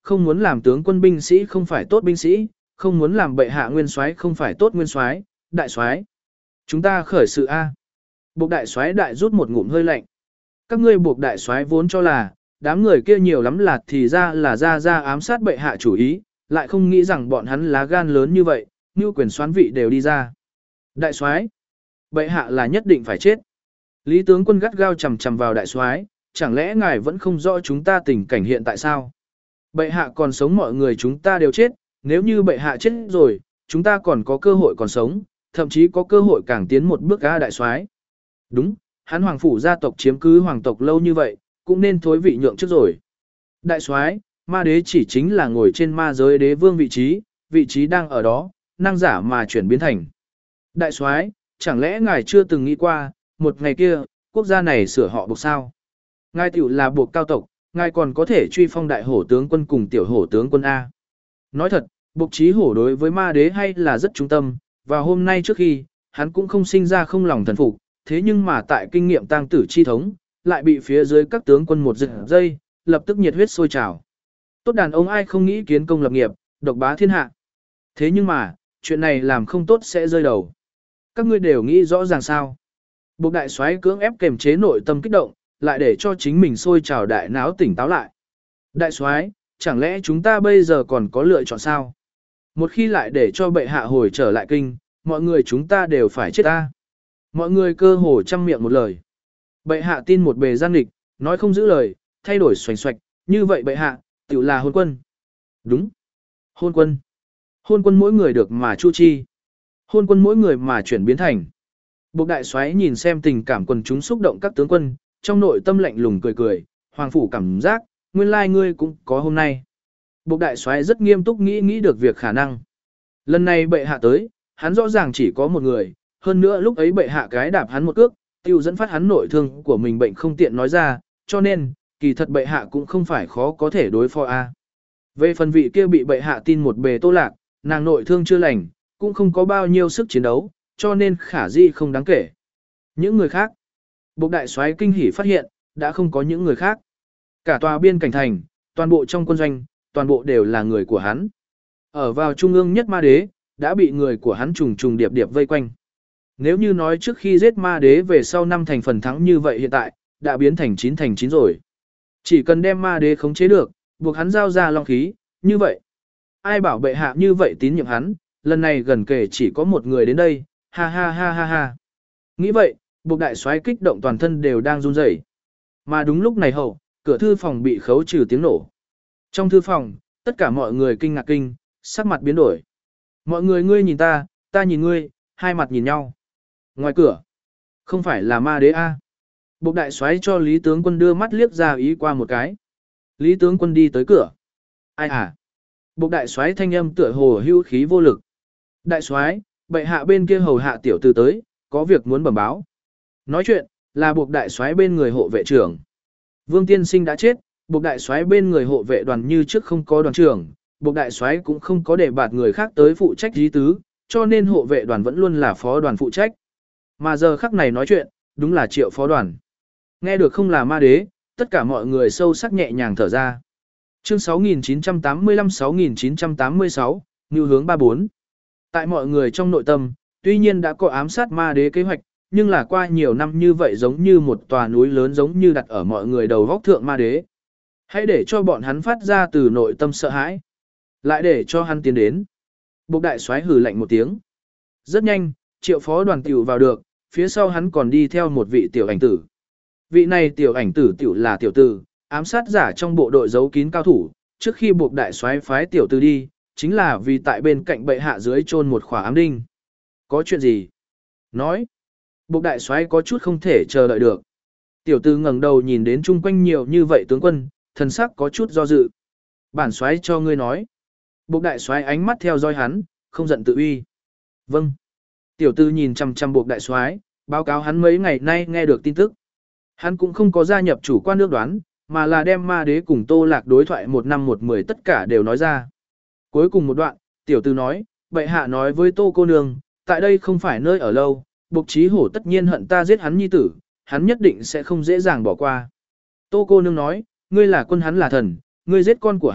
không muốn làm tướng quân binh sĩ không phải tốt binh sĩ, không muốn làm bệ hạ nguyên soái không phải tốt nguyên soái, đại soái. Chúng ta khởi sự a. Buộc đại soái đại rút một ngụm hơi lạnh. Các ngươi buộc đại soái vốn cho là, đám người kia nhiều lắm là thì ra là ra ra ám sát bệ hạ chủ ý, lại không nghĩ rằng bọn hắn lá gan lớn như vậy, như quyền xoán vị đều đi ra. Đại soái, bệ hạ là nhất định phải chết. Lý tướng quân gắt gao chằm chằm vào đại soái, chẳng lẽ ngài vẫn không rõ chúng ta tình cảnh hiện tại sao? Bệ hạ còn sống mọi người chúng ta đều chết, nếu như bệ hạ chết rồi, chúng ta còn có cơ hội còn sống, thậm chí có cơ hội càng tiến một bước ga đại soái. Đúng, hắn hoàng phủ gia tộc chiếm cứ hoàng tộc lâu như vậy, cũng nên thối vị nhượng trước rồi. Đại soái, ma đế chỉ chính là ngồi trên ma giới đế vương vị trí, vị trí đang ở đó, năng giả mà chuyển biến thành. Đại soái, chẳng lẽ ngài chưa từng nghĩ qua, một ngày kia, quốc gia này sửa họ buộc sao? Ngài tiểu là buộc cao tộc, ngài còn có thể truy phong đại hổ tướng quân cùng tiểu hổ tướng quân A. Nói thật, buộc trí hổ đối với ma đế hay là rất trung tâm, và hôm nay trước khi, hắn cũng không sinh ra không lòng thần phục, thế nhưng mà tại kinh nghiệm tang tử chi thống, lại bị phía dưới các tướng quân một giật dây, lập tức nhiệt huyết sôi trào. Tốt đàn ông ai không nghĩ kiến công lập nghiệp, độc bá thiên hạ. Thế nhưng mà, chuyện này làm không tốt sẽ rơi đầu. Các ngươi đều nghĩ rõ ràng sao. Buộc đại soái cưỡng ép kềm chế nội tâm kích động, lại để cho chính mình sôi trào đại não tỉnh táo lại. Đại soái, chẳng lẽ chúng ta bây giờ còn có lựa chọn sao? Một khi lại để cho bệ hạ hồi trở lại kinh, mọi người chúng ta đều phải chết ta. Mọi người cơ hồ trăm miệng một lời. Bệ hạ tin một bề gian nghịch, nói không giữ lời, thay đổi xoành xoạch, như vậy bệ hạ, tự là hôn quân. Đúng. Hôn quân. Hôn quân mỗi người được mà chu chi. Hôn quân mỗi người mà chuyển biến thành. Buộc đại soái nhìn xem tình cảm quần chúng xúc động các tướng quân, trong nội tâm lạnh lùng cười cười, hoàng phủ cảm giác, nguyên lai ngươi cũng có hôm nay. Buộc đại soái rất nghiêm túc nghĩ nghĩ được việc khả năng. Lần này bệ hạ tới, hắn rõ ràng chỉ có một người, hơn nữa lúc ấy bệ hạ cái đạp hắn một cước, tiêu dẫn phát hắn nội thương của mình bệnh không tiện nói ra, cho nên, kỳ thật bệ hạ cũng không phải khó có thể đối phó a. Về phần vị kia bị bệ hạ tin một bề Tô Lạc, nàng nội thương chưa lành, cũng không có bao nhiêu sức chiến đấu, cho nên khả di không đáng kể. Những người khác, Buộc đại soái kinh hỉ phát hiện, đã không có những người khác. Cả tòa biên cảnh thành, toàn bộ trong quân doanh, toàn bộ đều là người của hắn. Ở vào trung ương nhất ma đế, đã bị người của hắn trùng trùng điệp điệp vây quanh. Nếu như nói trước khi giết ma đế về sau năm thành phần thắng như vậy hiện tại, đã biến thành chín thành chín rồi. Chỉ cần đem ma đế khống chế được, buộc hắn giao ra long khí, như vậy. Ai bảo bệ hạ như vậy tín nhiệm hắn, lần này gần kể chỉ có một người đến đây, ha ha ha ha ha. Nghĩ vậy, buộc đại soái kích động toàn thân đều đang run rẩy. Mà đúng lúc này hậu, cửa thư phòng bị khấu trừ tiếng nổ. Trong thư phòng, tất cả mọi người kinh ngạc kinh, sắc mặt biến đổi. Mọi người ngươi nhìn ta, ta nhìn ngươi, hai mặt nhìn nhau. Ngoài cửa, không phải là ma đế a. Buộc đại soái cho Lý tướng quân đưa mắt liếc ra ý qua một cái. Lý tướng quân đi tới cửa. Ai à? Buộc đại soái thanh âm tựa hồ hưu khí vô lực. Đại soái, bệ hạ bên kia hầu hạ tiểu tử tới, có việc muốn bẩm báo. Nói chuyện, là buộc đại soái bên người hộ vệ trưởng. Vương tiên sinh đã chết, buộc đại soái bên người hộ vệ đoàn như trước không có đoàn trưởng, buộc đại soái cũng không có để bạt người khác tới phụ trách lý tứ, cho nên hộ vệ đoàn vẫn luôn là phó đoàn phụ trách. Mà giờ khắc này nói chuyện, đúng là Triệu phó đoàn. Nghe được không là ma đế, tất cả mọi người sâu sắc nhẹ nhàng thở ra. Chương sáu nghìn chín trăm tám mươi lăm sáu nghìn chín trăm tám mươi sáu, Ngưu hướng ba bốn. Tại mọi người trong nội tâm, tuy nhiên đã có ám sát ma đế kế hoạch, nhưng là qua nhiều năm như vậy giống như một tòa núi lớn giống như đặt ở mọi người đầu góc thượng ma đế. Hãy để cho bọn hắn phát ra từ nội tâm sợ hãi. Lại để cho hắn tiến đến. Buộc đại soái hừ lạnh một tiếng. Rất nhanh, Triệu phó đoàn tiểu vào được, phía sau hắn còn đi theo một vị tiểu ảnh tử. Vị này tiểu ảnh tử tiểu là tiểu tử, ám sát giả trong bộ đội giấu kín cao thủ, trước khi buộc đại soái phái tiểu tử đi, chính là vì tại bên cạnh bệ hạ dưới chôn một khỏa ám đinh. Có chuyện gì? Nói. Buộc đại soái có chút không thể chờ đợi được. Tiểu tử ngẩng đầu nhìn đến chung quanh nhiều như vậy tướng quân, thần sắc có chút do dự. Bản soái cho ngươi nói. Buộc đại soái ánh mắt theo dõi hắn, không giận tự uy. Vâng. Tiểu tử nhìn chăm chăm buộc đại soái, báo cáo hắn mấy ngày nay nghe được tin tức. Hắn cũng không có gia nhập chủ quan nước đoán, mà là đem ma đế cùng Tô Lạc đối thoại một năm một mười tất cả đều nói ra. Cuối cùng một đoạn, tiểu tử nói, bệ hạ nói với Tô cô nương, tại đây không phải nơi ở lâu, Bộc Chí Hổ tất nhiên hận ta giết hắn nhi tử, hắn nhất định sẽ không dễ dàng bỏ qua. Tô cô nương nói, ngươi là quân hắn là thần, ngươi giết con của hắn,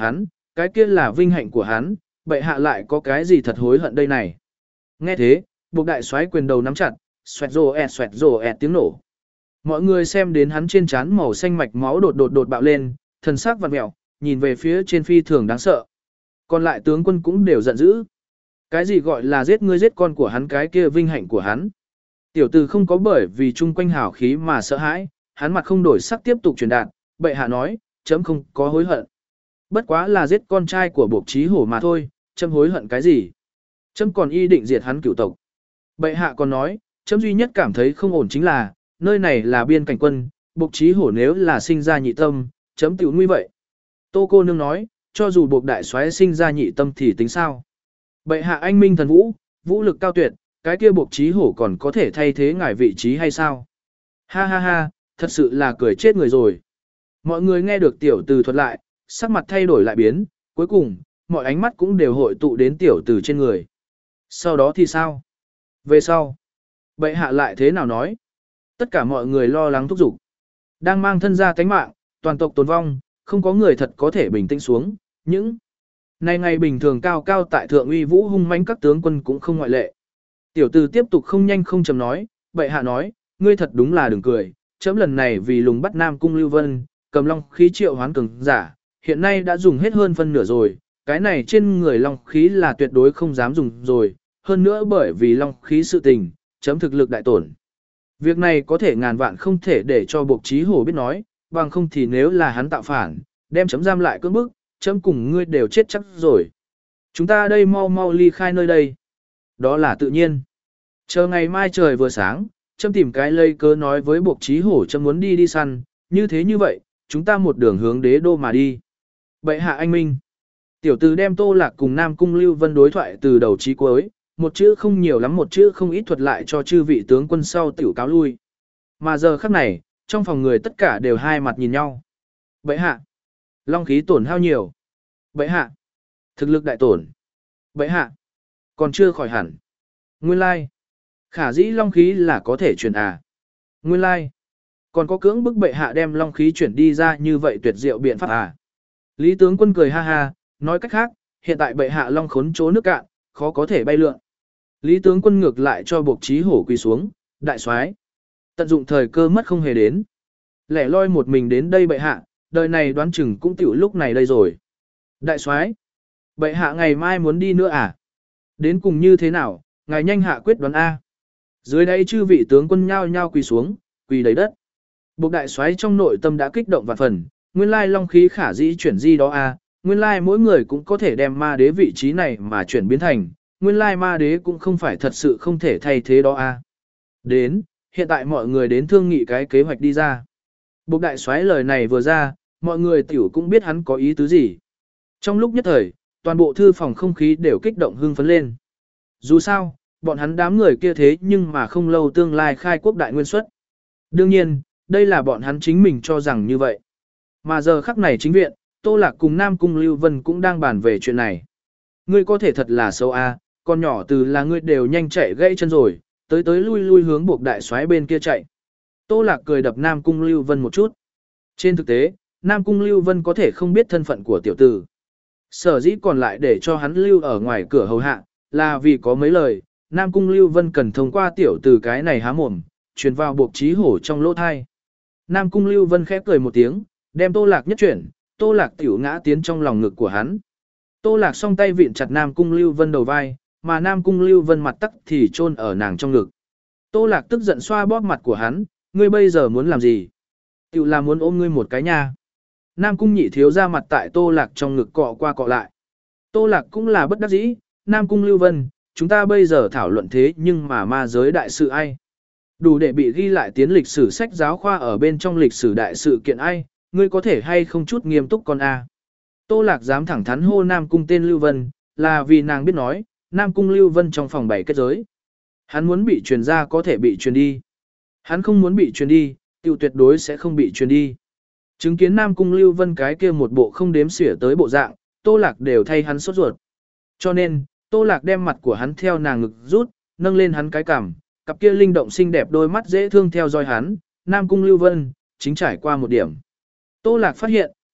cái kia là vinh hạnh của hắn, bệ hạ lại có cái gì thật hối hận đây này. Nghe thế, buộc đại soái quyền đầu nắm chặt, xoẹt rồ ẹt xoẹt rồ ẹt tiếng nổ. Mọi người xem đến hắn trên trán màu xanh mạch máu đột đột đột bạo lên, thần sắc vặn mẹo, nhìn về phía trên phi thường đáng sợ. Còn lại tướng quân cũng đều giận dữ. Cái gì gọi là giết ngươi giết con của hắn, cái kia vinh hạnh của hắn. Tiểu tử không có bởi vì chung quanh hào khí mà sợ hãi, hắn mặt không đổi sắc tiếp tục truyền đạt, bệ hạ nói, chấm không có hối hận. Bất quá là giết con trai của Bộc Chí Hổ mà thôi, chấm hối hận cái gì? Chấm còn y định diệt hắn cửu tộc. Bệ hạ còn nói, chấm duy nhất cảm thấy không ổn chính là, nơi này là biên cảnh quân, Bộc Chí Hổ nếu là sinh ra nhị tâm, chấm tiểu nguy vậy. Tô cô nương nói, cho dù Bộc đại soái sinh ra nhị tâm thì tính sao? Bệ hạ anh minh thần vũ, vũ lực cao tuyệt, cái kia Bộc Chí Hổ còn có thể thay thế ngài vị trí hay sao? Ha ha ha, thật sự là cười chết người rồi. Mọi người nghe được tiểu từ thuật lại, sắc mặt thay đổi lại biến, cuối cùng, mọi ánh mắt cũng đều hội tụ đến tiểu từ trên người. Sau đó thì sao? Về sau, bệ hạ lại thế nào nói? Tất cả mọi người lo lắng thúc giục. Đang mang thân ra tánh mạng, toàn tộc tồn vong, không có người thật có thể bình tĩnh xuống. Những này ngày bình thường cao cao tại thượng uy vũ hung mãnh các tướng quân cũng không ngoại lệ. Tiểu từ tiếp tục không nhanh không chậm nói, bệ hạ nói, ngươi thật đúng là đừng cười, chấm lần này vì lùng bắt Nam Cung Lưu Vân, cầm long khí triệu hoán cường giả, hiện nay đã dùng hết hơn phân nửa rồi, cái này trên người long khí là tuyệt đối không dám dùng rồi, hơn nữa bởi vì long khí sự tình, chấm thực lực đại tổn. Việc này có thể ngàn vạn không thể để cho Bộc Chí Hổ biết nói, bằng không thì nếu là hắn tạo phản, đem chấm giam lại cưỡng bức, chấm cùng ngươi đều chết chắc rồi. Chúng ta đây mau mau ly khai nơi đây. Đó là tự nhiên. Chờ ngày mai trời vừa sáng, chấm tìm cái lây cớ nói với Bộc Chí Hổ chấm muốn đi đi săn, như thế như vậy, chúng ta một đường hướng đế đô mà đi. Bệ hạ anh minh. Tiểu tử đem Tô Lạc cùng Nam Cung Lưu Vân đối thoại từ đầu chí cuối, một chữ không nhiều lắm một chữ không ít thuật lại cho chư vị tướng quân sau tiểu cáo lui. Mà giờ khắc này, trong phòng người tất cả đều hai mặt nhìn nhau. Bệ hạ. Long khí tổn hao nhiều. Bệ hạ. Thực lực đại tổn. Bệ hạ. Còn chưa khỏi hẳn. Nguyên lai. Khả dĩ long khí là có thể chuyển à. Nguyên lai. Còn có cưỡng bức bệ hạ đem long khí chuyển đi ra như vậy tuyệt diệu biện pháp à. Lý tướng quân cười ha ha, nói cách khác, hiện tại bệ hạ long khốn chỗ nước cạn, khó có thể bay lượn. Lý tướng quân ngược lại cho Bộc Chí Hổ quỳ xuống, đại soái, tận dụng thời cơ mất không hề đến. Lẻ loi một mình đến đây bệ hạ, đời này đoán chừng cũng tiểu lúc này đây rồi. Đại soái, bệ hạ ngày mai muốn đi nữa à? Đến cùng như thế nào, ngài nhanh hạ quyết đoán A. Dưới đây chư vị tướng quân nhao nhao quỳ xuống, quỳ đầy đất. Bộc đại soái trong nội tâm đã kích động vạn phần, nguyên lai long khí khả dĩ chuyển di đó A, nguyên lai mỗi người cũng có thể đem ma đế vị trí này mà chuyển biến thành, nguyên lai ma đế cũng không phải thật sự không thể thay thế đó A. Đến, hiện tại mọi người đến thương nghị cái kế hoạch đi ra. Bộc đại soái lời này vừa ra, mọi người tiểu cũng biết hắn có ý tứ gì. Trong lúc nhất thời, toàn bộ thư phòng không khí đều kích động hưng phấn lên. Dù sao, bọn hắn đám người kia thế nhưng mà không lâu tương lai khai quốc đại nguyên xuất. Đương nhiên, đây là bọn hắn chính mình cho rằng như vậy. Mà giờ khắc này chính viện, Tô Lạc cùng Nam Cung Lưu Vân cũng đang bàn về chuyện này. Ngươi có thể thật là xấu a, con nhỏ từ là ngươi đều nhanh chạy gãy chân rồi, tới tới lui lui hướng buộc đại soái bên kia chạy. Tô Lạc cười đập Nam Cung Lưu Vân một chút. Trên thực tế, Nam Cung Lưu Vân có thể không biết thân phận của tiểu tử. Sở dĩ còn lại để cho hắn lưu ở ngoài cửa hầu hạ, là vì có mấy lời, Nam Cung Lưu Vân cần thông qua tiểu tử cái này há mồm, truyền vào Bộc Chí Hổ trong lỗ thai. Nam Cung Lưu Vân khẽ cười một tiếng, đem Tô Lạc nhất chuyển, Tô Lạc tiểu ngã tiến trong lòng ngực của hắn. Tô Lạc song tay vịn chặt Nam Cung Lưu Vân đầu vai, mà Nam Cung Lưu Vân mặt tắc thì chôn ở nàng trong ngực. Tô Lạc tức giận xoa bóp mặt của hắn, ngươi bây giờ muốn làm gì? Tiểu là muốn ôm ngươi một cái nha. Nam Cung nhị thiếu ra mặt tại Tô Lạc trong ngực cọ qua cọ lại. Tô Lạc cũng là bất đắc dĩ, Nam Cung Lưu Vân, chúng ta bây giờ thảo luận thế nhưng mà ma giới đại sự ai? Đủ để bị ghi lại tiến lịch sử sách giáo khoa ở bên trong lịch sử đại sự kiện ai, ngươi có thể hay không chút nghiêm túc con a? Tô Lạc dám thẳng thắn hô Nam Cung tên Lưu Vân, là vì nàng biết nói, Nam Cung Lưu Vân trong phòng bảy kết giới. Hắn muốn bị truyền ra có thể bị truyền đi. Hắn không muốn bị truyền đi, tiêu tuyệt đối sẽ không bị truyền đi. Chứng kiến Nam Cung Lưu Vân cái kia một bộ không đếm xỉa tới bộ dạng, Tô Lạc đều thay hắn sốt ruột. Cho nên, Tô Lạc đem mặt của hắn theo nàng ngực rút, nâng lên hắn cái cằm, cặp kia linh động xinh đẹp đôi mắt dễ thương theo dõi hắn, Nam Cung Lưu Vân, chính trải qua một điểm. Tô Lạc phát hiện,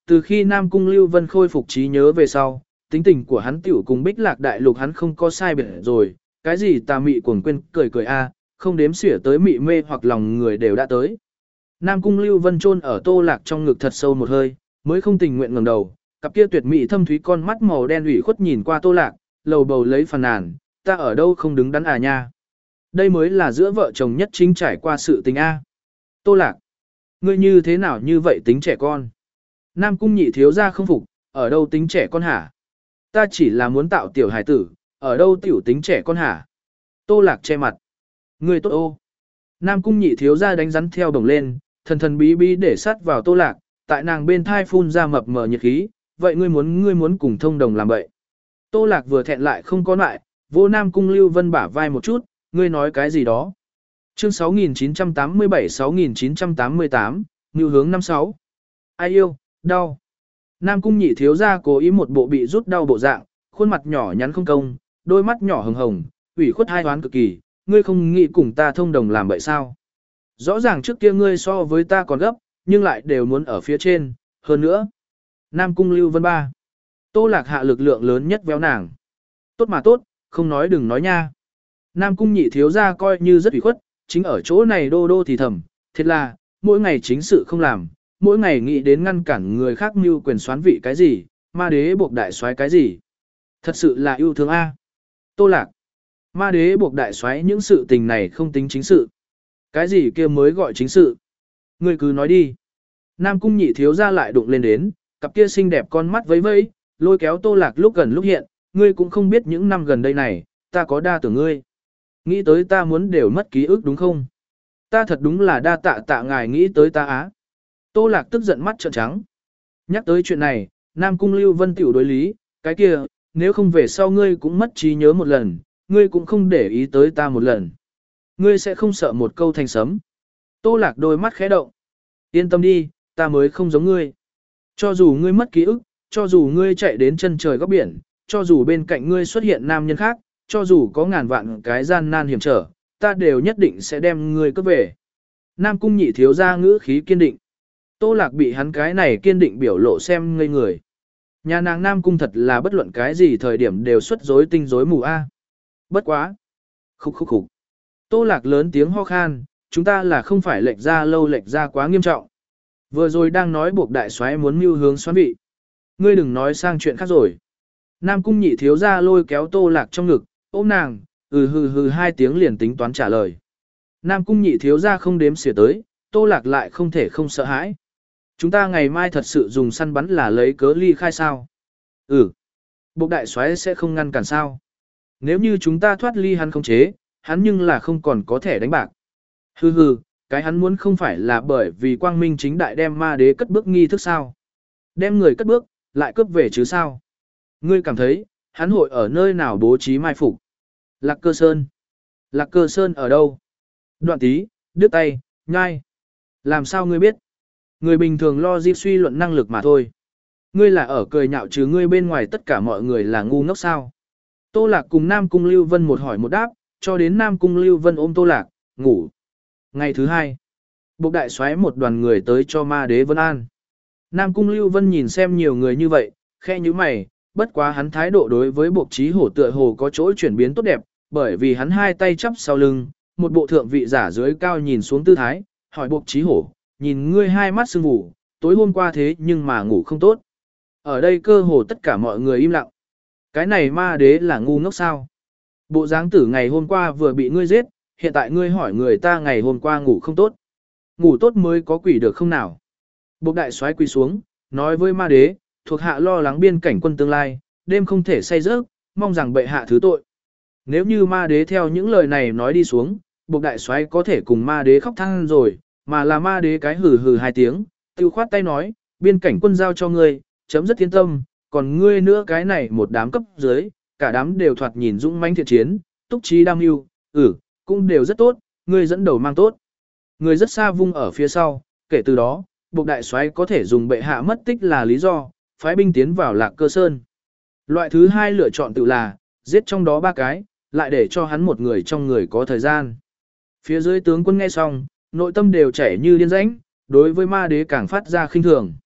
từ khi Nam Cung Lưu Vân khôi phục trí nhớ về sau, tính tình của hắn tiểu cùng Bích Lạc Đại Lục hắn không có sai biệt rồi, cái gì tà mị cuồng quên cười cười a, không đếm xỉa tới mị mê hoặc lòng người đều đã tới. Nam Cung Lưu Vân chôn ở Tô Lạc trong ngực thật sâu một hơi, mới không tình nguyện ngẩng đầu, cặp kia tuyệt mỹ thâm thúy con mắt màu đen ủy khuất nhìn qua Tô Lạc, lầu bầu lấy phàn nàn, ta ở đâu không đứng đắn à nha. Đây mới là giữa vợ chồng nhất chính trải qua sự tình a. Tô Lạc, ngươi như thế nào như vậy tính trẻ con? Nam Cung nhị thiếu gia không phục, ở đâu tính trẻ con hả? Ta chỉ là muốn tạo tiểu hài tử, ở đâu tiểu tính trẻ con hả? Tô Lạc che mặt. Ngươi tốt ô. Nam Cung nhị thiếu gia đánh rắn theo đồng lên, thần thần bí bí để sát vào Tô Lạc, tại nàng bên thai phun ra mập mờ nhiệt khí, vậy ngươi muốn ngươi muốn cùng thông đồng làm vậy. Tô Lạc vừa thẹn lại không có lại, vô Nam Cung Lưu Vân bả vai một chút, ngươi nói cái gì đó. Chương sáu nghìn chín trăm tám mươi bảy sáu nghìn chín trăm tám mươi tám, Ngưu hướng năm sáu. Ai yêu, đau. Nam Cung nhị thiếu gia cố ý một bộ bị rút đau bộ dạng, khuôn mặt nhỏ nhắn không công, đôi mắt nhỏ hồng hồng, ủy khuất hai toán cực kỳ, ngươi không nghĩ cùng ta thông đồng làm vậy sao? Rõ ràng trước kia ngươi so với ta còn gấp, nhưng lại đều muốn ở phía trên, hơn nữa. Nam Cung Lưu Vân ba. Tô Lạc hạ lực lượng lớn nhất véo nàng. Tốt mà tốt, không nói đừng nói nha. Nam Cung nhị thiếu gia coi như rất ủy khuất, chính ở chỗ này đô đô thì thầm, thiệt là, mỗi ngày chính sự không làm, mỗi ngày nghĩ đến ngăn cản người khác mưu quyền xoán vị cái gì, ma đế buộc đại soái cái gì. Thật sự là yêu thương a. Tô Lạc. Ma đế buộc đại soái những sự tình này không tính chính sự. Cái gì kia mới gọi chính sự? Ngươi cứ nói đi. Nam Cung nhị thiếu gia lại đụng lên đến, cặp kia xinh đẹp con mắt vẫy vẫy, lôi kéo Tô Lạc lúc gần lúc hiện, ngươi cũng không biết những năm gần đây này, ta có đa tưởng ngươi. Nghĩ tới ta muốn đều mất ký ức đúng không? Ta thật đúng là đa tạ tạ ngài nghĩ tới ta á. Tô Lạc tức giận mắt trợn trắng. Nhắc tới chuyện này, Nam Cung Lưu Vân tiểu đối lý, cái kia, nếu không về sau ngươi cũng mất trí nhớ một lần, ngươi cũng không để ý tới ta một lần. Ngươi sẽ không sợ một câu thành sấm. Tô Lạc đôi mắt khẽ động. Yên tâm đi, ta mới không giống ngươi. Cho dù ngươi mất ký ức, cho dù ngươi chạy đến chân trời góc biển, cho dù bên cạnh ngươi xuất hiện nam nhân khác, cho dù có ngàn vạn cái gian nan hiểm trở, ta đều nhất định sẽ đem ngươi cướp về. Nam Cung nhị thiếu gia ngữ khí kiên định. Tô Lạc bị hắn cái này kiên định biểu lộ xem ngây người. Nhà nàng Nam Cung thật là bất luận cái gì thời điểm đều xuất rối tinh rối mù a. Bất quá. Khúc khúc khúc. Tô Lạc lớn tiếng ho khan, chúng ta là không phải lệch ra lâu lệch ra quá nghiêm trọng. Vừa rồi đang nói buộc đại soái muốn mưu hướng xoán vị. Ngươi đừng nói sang chuyện khác rồi. Nam Cung nhị thiếu gia lôi kéo Tô Lạc trong ngực, ôm nàng, ừ hừ hừ hai tiếng liền tính toán trả lời. Nam Cung nhị thiếu gia không đếm xỉa tới, Tô Lạc lại không thể không sợ hãi. Chúng ta ngày mai thật sự dùng săn bắn là lấy cớ ly khai sao? Ừ. Buộc đại soái sẽ không ngăn cản sao? Nếu như chúng ta thoát ly hắn không chế, hắn nhưng là không còn có thể đánh bạc. Hừ hừ, cái hắn muốn không phải là bởi vì quang minh chính đại đem ma đế cất bước nghi thức sao? Đem người cất bước, lại cướp về chứ sao? Ngươi cảm thấy, hắn hội ở nơi nào bố trí mai phục? Lạc Cơ Sơn. Lạc Cơ Sơn ở đâu? Đoạn tí, đứt tay, nhai. Làm sao ngươi biết? Người bình thường lo di suy luận năng lực mà thôi. Ngươi là ở cười nhạo chứ ngươi bên ngoài tất cả mọi người là ngu ngốc sao? Tô Lạc cùng Nam Cung Lưu Vân một hỏi một đáp, cho đến Nam Cung Lưu Vân ôm Tô Lạc, ngủ. Ngày thứ hai, Bộc đại soái một đoàn người tới cho ma đế Vân An. Nam Cung Lưu Vân nhìn xem nhiều người như vậy, khe như mày, bất quá hắn thái độ đối với Bộc Chí Hổ tựa hồ có chỗ chuyển biến tốt đẹp, bởi vì hắn hai tay chắp sau lưng, một bộ thượng vị giả dưới cao nhìn xuống tư thái, hỏi Bộc Chí Hổ, nhìn ngươi hai mắt sưng vù, tối hôm qua thế nhưng mà ngủ không tốt. Ở đây cơ hồ tất cả mọi người im lặng. Cái này ma đế là ngu ngốc sao? Bộ dáng tử ngày hôm qua vừa bị ngươi giết, hiện tại ngươi hỏi người ta ngày hôm qua ngủ không tốt. Ngủ tốt mới có quỷ được không nào? Bộc đại soái quỳ xuống, nói với ma đế, thuộc hạ lo lắng biên cảnh quân tương lai, đêm không thể say giấc, mong rằng bệ hạ thứ tội. Nếu như ma đế theo những lời này nói đi xuống, Bộc đại soái có thể cùng ma đế khóc than rồi, mà là ma đế cái hừ hừ hai tiếng, tiêu khoát tay nói, biên cảnh quân giao cho ngươi, chấm rất yên tâm, còn ngươi nữa cái này một đám cấp dưới, cả đám đều thoạt nhìn dũng mãnh thiện chiến, túc trí đam mưu, ừ, cũng đều rất tốt, ngươi dẫn đầu mang tốt. Người rất xa vung ở phía sau, kể từ đó, Bộc đại soái có thể dùng bệ hạ mất tích là lý do, phái binh tiến vào Lạc Cơ Sơn. Loại thứ hai lựa chọn tự là, giết trong đó ba cái, lại để cho hắn một người trong người có thời gian. Phía dưới tướng quân nghe xong, nội tâm đều chảy như điên rãnh, đối với ma đế càng phát ra khinh thường.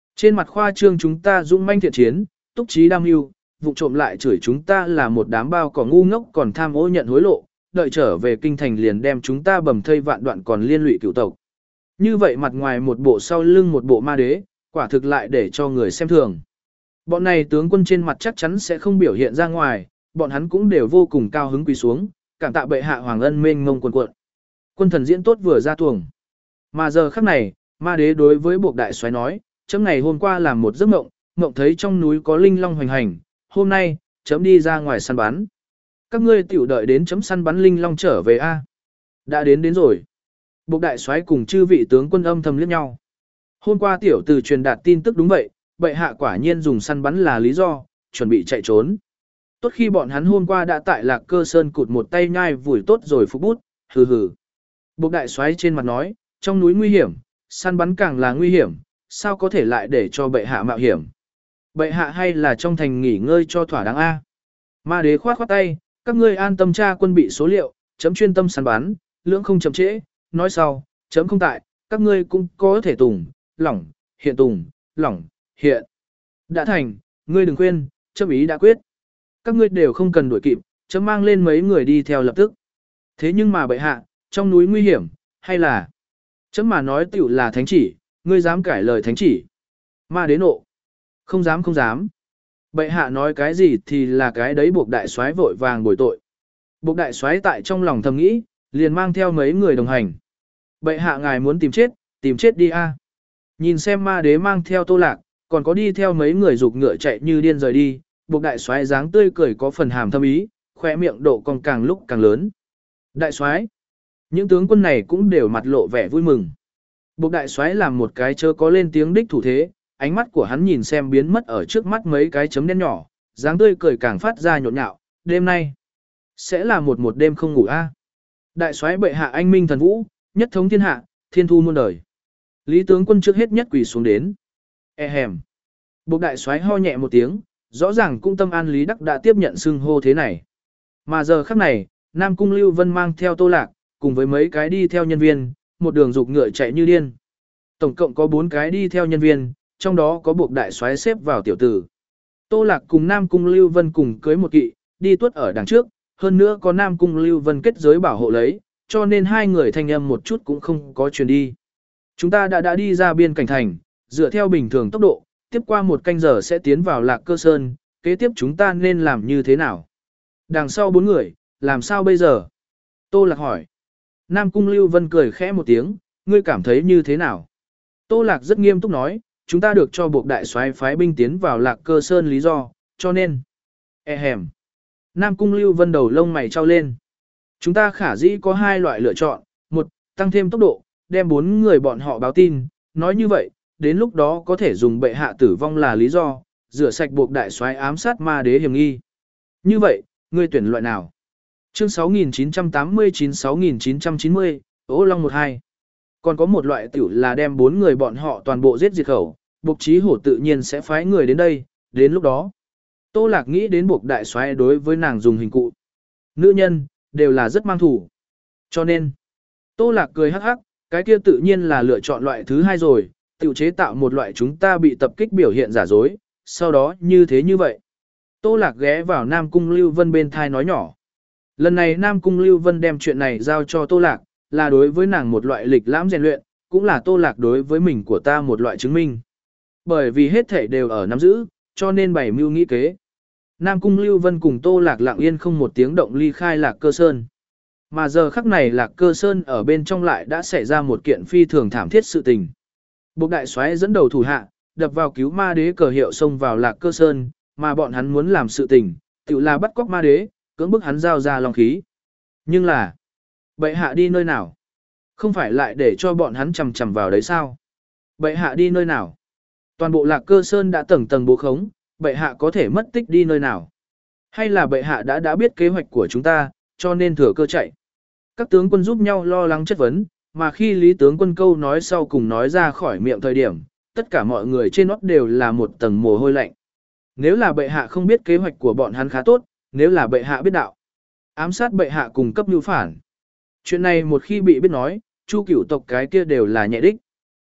Trên mặt khoa trương chúng ta dũng manh thiện chiến, túc trí đam mưu, vụ trộm lại chửi chúng ta là một đám bao cỏ ngu ngốc còn tham ô nhận hối lộ, đợi trở về kinh thành liền đem chúng ta bầm thây vạn đoạn còn liên lụy cửu tộc. Như vậy mặt ngoài một bộ sau lưng một bộ ma đế, quả thực lại để cho người xem thường. Bọn này tướng quân trên mặt chắc chắn sẽ không biểu hiện ra ngoài, bọn hắn cũng đều vô cùng cao hứng quỳ xuống, cảm tạ bệ hạ hoàng ân mênh mông quần cuộn. Quân thần diễn tốt vừa ra tuồng. Mà giờ khắc này, ma đế đối với buộc đại soái nói, chấm ngày hôm qua làm một giấc mộng, mộng thấy trong núi có linh long hoành hành, hôm nay, chấm đi ra ngoài săn bắn. Các ngươi tiểu đợi đến chấm săn bắn linh long trở về a. Đã đến đến rồi. Buộc đại soái cùng chư vị tướng quân âm thầm liếc nhau. Hôm qua tiểu từ truyền đạt tin tức đúng vậy, bệ hạ quả nhiên dùng săn bắn là lý do, chuẩn bị chạy trốn. Tốt khi bọn hắn hôm qua đã tại Lạc Cơ Sơn cụt một tay nhai vùi tốt rồi phục bút, hừ hừ. Buộc đại soái trên mặt nói, trong núi nguy hiểm, săn bắn càng là nguy hiểm, sao có thể lại để cho bệ hạ mạo hiểm. Bệ hạ hay là trong thành nghỉ ngơi cho thỏa đáng a. Ma đế khoát khoát tay, các ngươi an tâm tra quân bị số liệu, chấm chuyên tâm săn bắn, lưỡng không chậm trễ, nói sau, chấm không tại, các ngươi cũng có thể tùng, lỏng, hiện tùng, lỏng, hiện. Đã thành, ngươi đừng khuyên, chấm ý đã quyết. Các ngươi đều không cần đuổi kịp, chấm mang lên mấy người đi theo lập tức. Thế nhưng mà bệ hạ, trong núi nguy hiểm, hay là chấm mà nói tiểu là thánh chỉ, ngươi dám cải lời thánh chỉ. Ma đế nộ. Không dám không dám. Bệ hạ nói cái gì thì là cái đấy, buộc đại soái vội vàng bồi tội. Buộc đại soái tại trong lòng thầm nghĩ, liền mang theo mấy người đồng hành. Bệ hạ ngài muốn tìm chết, tìm chết đi a. Nhìn xem ma đế mang theo Tô Lạc, còn có đi theo mấy người giục ngựa chạy như điên rời đi, buộc đại soái dáng tươi cười có phần hàm thâm ý, khỏe miệng độ còn càng lúc càng lớn. Đại soái, những tướng quân này cũng đều mặt lộ vẻ vui mừng. Buộc đại soái làm một cái chớ có lên tiếng đích thủ thế, ánh mắt của hắn nhìn xem biến mất ở trước mắt mấy cái chấm đen nhỏ, dáng tươi cười càng phát ra nhộn nhạo, đêm nay sẽ là một một đêm không ngủ a. Đại soái bệ hạ anh minh thần vũ, nhất thống thiên hạ, thiên thu muôn đời. Lý tướng quân trước hết nhất quỳ xuống đến. E hèm. Buộc đại soái ho nhẹ một tiếng, rõ ràng cung tâm an Lý Đắc đã tiếp nhận xưng hô thế này. Mà giờ khắc này, Nam Cung Lưu Vân mang theo Tô Lạc, cùng với mấy cái đi theo nhân viên, một đường dục ngựa chạy như điên. Tổng cộng có bốn cái đi theo nhân viên, trong đó có buộc đại soái xếp vào tiểu tử. Tô Lạc cùng Nam Cung Lưu Vân cùng cưới một kỵ, đi tuốt ở đằng trước, hơn nữa có Nam Cung Lưu Vân kết giới bảo hộ lấy, cho nên hai người thanh âm một chút cũng không có truyền đi. Chúng ta đã đã đi ra biên cảnh thành, dựa theo bình thường tốc độ, tiếp qua một canh giờ sẽ tiến vào Lạc Cơ Sơn, kế tiếp chúng ta nên làm như thế nào? Đằng sau bốn người, làm sao bây giờ? Tô Lạc hỏi. Nam Cung Lưu Vân cười khẽ một tiếng, ngươi cảm thấy như thế nào? Tô Lạc rất nghiêm túc nói, chúng ta được cho buộc đại soái phái binh tiến vào Lạc Cơ Sơn lý do, cho nên. E hèm. Nam Cung Lưu Vân đầu lông mày trao lên. Chúng ta khả dĩ có hai loại lựa chọn, một, tăng thêm tốc độ, đem bốn người bọn họ báo tin, nói như vậy, đến lúc đó có thể dùng bệ hạ tử vong là lý do, rửa sạch buộc đại soái ám sát ma đế hiểm nghi. Như vậy, ngươi tuyển loại nào? Chương sáu nghìn chín trăm tám mươi chín sáu nghìn chín trăm chín mươi, Ô Long một hai. Còn có một loại tiểu là đem bốn người bọn họ toàn bộ giết diệt khẩu, buộc chí hổ tự nhiên sẽ phái người đến đây, đến lúc đó. Tô Lạc nghĩ đến buộc đại soái đối với nàng dùng hình cụ. Nữ nhân, đều là rất mang thủ. Cho nên, Tô Lạc cười hắc hắc, cái kia tự nhiên là lựa chọn loại thứ hai rồi, tiểu chế tạo một loại chúng ta bị tập kích biểu hiện giả dối, sau đó như thế như vậy. Tô Lạc ghé vào Nam Cung Lưu Vân bên thai nói nhỏ. Lần này Nam Cung Lưu Vân đem chuyện này giao cho Tô Lạc, là đối với nàng một loại lịch lãm rèn luyện, cũng là Tô Lạc đối với mình của ta một loại chứng minh. Bởi vì hết thể đều ở nắm giữ, cho nên bày mưu nghĩ kế. Nam Cung Lưu Vân cùng Tô Lạc lặng yên không một tiếng động ly khai Lạc Cơ Sơn. Mà giờ khắc này Lạc Cơ Sơn ở bên trong lại đã xảy ra một kiện phi thường thảm thiết sự tình. Buộc đại soái dẫn đầu thủ hạ, đập vào cứu ma đế cờ hiệu xông vào Lạc Cơ Sơn, mà bọn hắn muốn làm sự tình, tự là bắt cóc ma đế, cưỡng bức hắn giao ra long khí. Nhưng là, bệ hạ đi nơi nào? Không phải lại để cho bọn hắn chầm chầm vào đấy sao? Bệ hạ đi nơi nào? Toàn bộ Lạc Cơ Sơn đã tầng tầng bố khống, bệ hạ có thể mất tích đi nơi nào? Hay là bệ hạ đã đã biết kế hoạch của chúng ta, cho nên thừa cơ chạy? Các tướng quân giúp nhau lo lắng chất vấn, mà khi Lý tướng quân câu nói sau cùng nói ra khỏi miệng thời điểm, tất cả mọi người trên nót đều là một tầng mồ hôi lạnh. Nếu là bệ hạ không biết kế hoạch của bọn hắn khá tốt, nếu là bệ hạ biết đạo, ám sát bệ hạ cùng cấp nhu phản. Chuyện này một khi bị biết nói, Chu cửu tộc cái kia đều là nhẹ đích.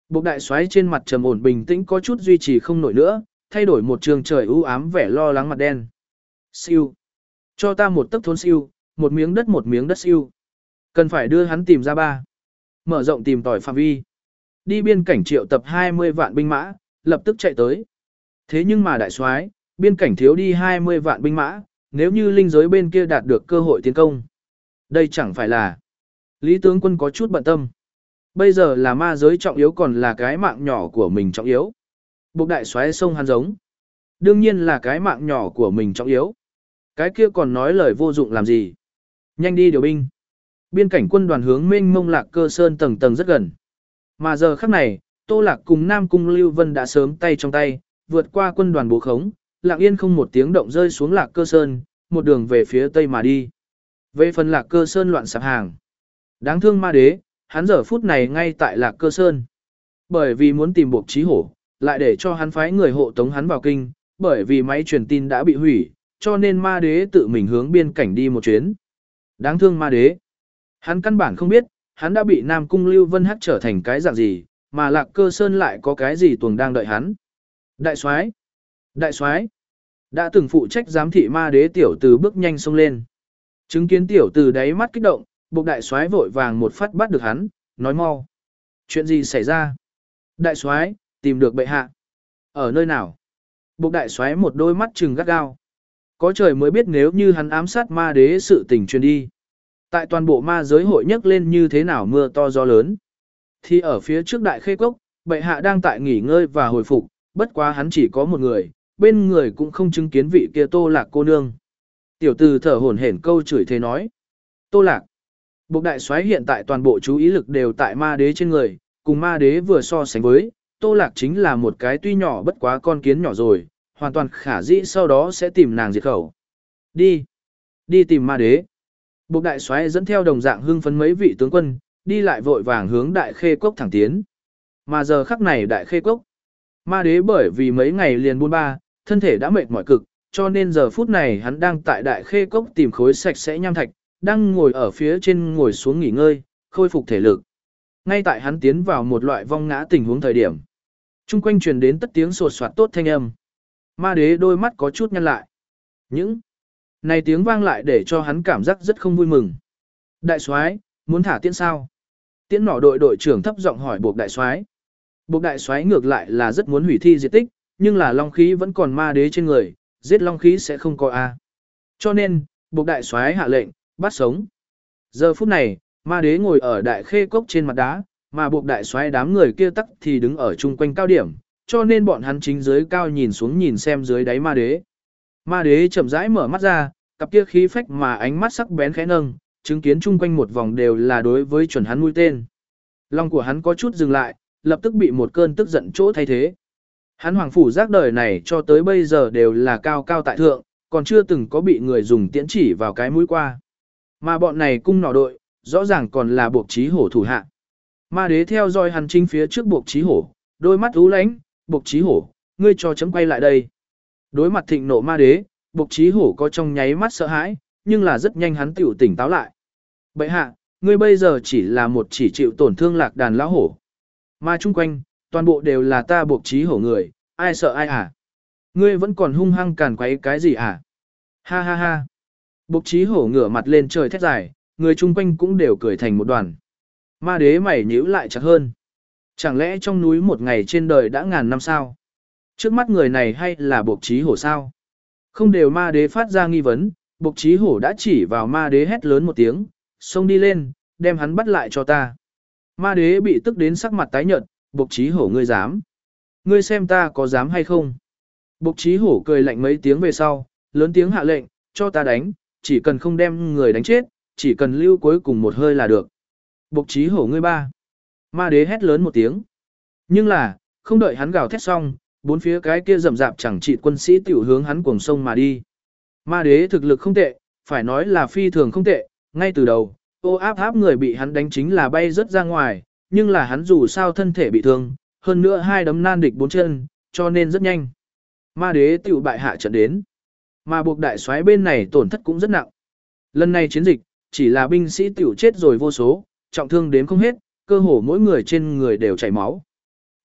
Bộc đại soái trên mặt trầm ổn bình tĩnh có chút duy trì không nổi nữa, thay đổi một trường trời u ám vẻ lo lắng mặt đen. Siêu. Cho ta một tấc thốn siêu, một miếng đất một miếng đất siêu. Cần phải đưa hắn tìm ra ba. Mở rộng tìm tòi phạm vi. Đi biên cảnh triệu tập hai mươi vạn binh mã, lập tức chạy tới. Thế nhưng mà đại soái, biên cảnh thiếu đi hai mươi vạn binh mã, nếu như linh giới bên kia đạt được cơ hội tiến công. Đây chẳng phải là. Lý tướng quân có chút bận tâm. Bây giờ là ma giới trọng yếu còn là cái mạng nhỏ của mình trọng yếu. Bộc đại soái sông hắn giống. Đương nhiên là cái mạng nhỏ của mình trọng yếu. Cái kia còn nói lời vô dụng làm gì. Nhanh đi điều binh. Biên cảnh quân đoàn hướng mênh mông Lạc Cơ Sơn tầng tầng rất gần. Mà giờ khắc này, Tô Lạc cùng Nam Cung Lưu Vân đã sớm tay trong tay, vượt qua quân đoàn bố khống, lặng yên không một tiếng động rơi xuống Lạc Cơ Sơn, một đường về phía tây mà đi. Về phần Lạc Cơ Sơn loạn sạp hàng. Đáng thương ma đế, hắn giờ phút này ngay tại Lạc Cơ Sơn. Bởi vì muốn tìm Bộc Chí Hổ, lại để cho hắn phái người hộ tống hắn vào kinh, bởi vì máy truyền tin đã bị hủy, cho nên ma đế tự mình hướng biên cảnh đi một chuyến. Đáng thương ma đế. Hắn căn bản không biết, hắn đã bị Nam Cung Lưu Vân hắc trở thành cái dạng gì, mà Lạc Cơ Sơn lại có cái gì tuồng đang đợi hắn. Đại soái, đại soái, đã từng phụ trách giám thị ma đế tiểu từ bước nhanh xông lên. Chứng kiến tiểu từ đáy mắt kích động, Bộc đại soái vội vàng một phát bắt được hắn, nói mau. Chuyện gì xảy ra? Đại soái, tìm được bệ hạ. Ở nơi nào? Bộc đại soái một đôi mắt trừng gắt gao. Có trời mới biết nếu như hắn ám sát ma đế sự tình truyền đi. Tại toàn bộ ma giới hội nhấc lên như thế nào mưa to gió lớn. Thì ở phía trước đại khê cốc, bệ hạ đang tại nghỉ ngơi và hồi phục, bất quá hắn chỉ có một người, bên người cũng không chứng kiến vị kia Tô Lạc cô nương. Tiểu tử thở hổn hển câu chửi thế nói. Tô Lạc. Bộc đại soái hiện tại toàn bộ chú ý lực đều tại ma đế trên người, cùng ma đế vừa so sánh với, Tô Lạc chính là một cái tuy nhỏ bất quá con kiến nhỏ rồi, hoàn toàn khả dĩ sau đó sẽ tìm nàng diệt khẩu. Đi. Đi tìm ma đế. Bộc đại soái dẫn theo đồng dạng hưng phấn mấy vị tướng quân, đi lại vội vàng hướng đại khê cốc thẳng tiến. Mà giờ khắc này đại khê cốc, ma đế bởi vì mấy ngày liền buôn ba, thân thể đã mệt mỏi cực, cho nên giờ phút này hắn đang tại đại khê cốc tìm khối sạch sẽ nham thạch, đang ngồi ở phía trên ngồi xuống nghỉ ngơi, khôi phục thể lực. Ngay tại hắn tiến vào một loại vong ngã tình huống thời điểm, chung quanh truyền đến tất tiếng sột soạt tốt thanh âm. Ma đế đôi mắt có chút nhăn lại. Những này tiếng vang lại để cho hắn cảm giác rất không vui mừng. Đại soái, muốn thả tiễn sao? Tiễn nỏ đội đội trưởng thấp giọng hỏi Bộc đại soái. Bộc đại soái ngược lại là rất muốn hủy thi diệt tích, nhưng là long khí vẫn còn ma đế trên người, giết long khí sẽ không có a. Cho nên, Bộc đại soái hạ lệnh, bắt sống. Giờ phút này, ma đế ngồi ở đại khê cốc trên mặt đá, mà Bộc đại soái đám người kia tắc thì đứng ở chung quanh cao điểm, cho nên bọn hắn chính dưới cao nhìn xuống nhìn xem dưới đáy ma đế. Ma đế chậm rãi mở mắt ra, cặp kia khí phách mà ánh mắt sắc bén khẽ nâng, chứng kiến chung quanh một vòng đều là đối với chuẩn hắn mũi tên. Lòng của hắn có chút dừng lại, lập tức bị một cơn tức giận chỗ thay thế. Hắn hoàng phủ giác đời này cho tới bây giờ đều là cao cao tại thượng, còn chưa từng có bị người dùng tiễn chỉ vào cái mũi qua. Mà bọn này cung nỏ đội, rõ ràng còn là Bộc Chí Hổ thủ hạ. Ma đế theo dõi hắn chính phía trước Bộc Chí Hổ, đôi mắt u lánh, Bộc Chí Hổ, ngươi cho chấm quay lại đây. Đối mặt thịnh nộ ma đế, Bộc Chí Hổ có trong nháy mắt sợ hãi, nhưng là rất nhanh hắn tiểu tỉnh táo lại. Bệ hạ, ngươi bây giờ chỉ là một chỉ chịu tổn thương lạc đàn lão hổ. Mà chung quanh, toàn bộ đều là ta Bộc Chí Hổ người, ai sợ ai à? Ngươi vẫn còn hung hăng càn quấy cái gì à? Ha ha ha. Bộc Chí Hổ ngửa mặt lên trời thét dài, người chung quanh cũng đều cười thành một đoàn. Ma đế mày nhíu lại chặt hơn. Chẳng lẽ trong núi một ngày trên đời đã ngàn năm sao? Trước mắt người này hay là Bộc Chí Hổ sao? Không đều ma đế phát ra nghi vấn, Bộc Chí Hổ đã chỉ vào ma đế hét lớn một tiếng, xông đi lên, đem hắn bắt lại cho ta. Ma đế bị tức đến sắc mặt tái nhợt, Bộc Chí Hổ ngươi dám? Ngươi xem ta có dám hay không? Bộc Chí Hổ cười lạnh mấy tiếng về sau, lớn tiếng hạ lệnh, cho ta đánh, chỉ cần không đem người đánh chết, chỉ cần lưu cuối cùng một hơi là được. Bộc Chí Hổ ngươi ba. Ma đế hét lớn một tiếng. Nhưng là, không đợi hắn gào thét xong, bốn phía cái kia rầm rạp chẳng trị quân sĩ tiểu hướng hắn cuồng sông mà đi. Ma đế thực lực không tệ, phải nói là phi thường không tệ, ngay từ đầu, ô áp áp người bị hắn đánh chính là bay rất ra ngoài, nhưng là hắn dù sao thân thể bị thương, hơn nữa hai đấm nan địch bốn chân, cho nên rất nhanh. Ma đế tiểu bại hạ trận đến. Mà Bộc đại soái bên này tổn thất cũng rất nặng. Lần này chiến dịch, chỉ là binh sĩ tiểu chết rồi vô số, trọng thương đến không hết, cơ hồ mỗi người trên người đều chảy máu.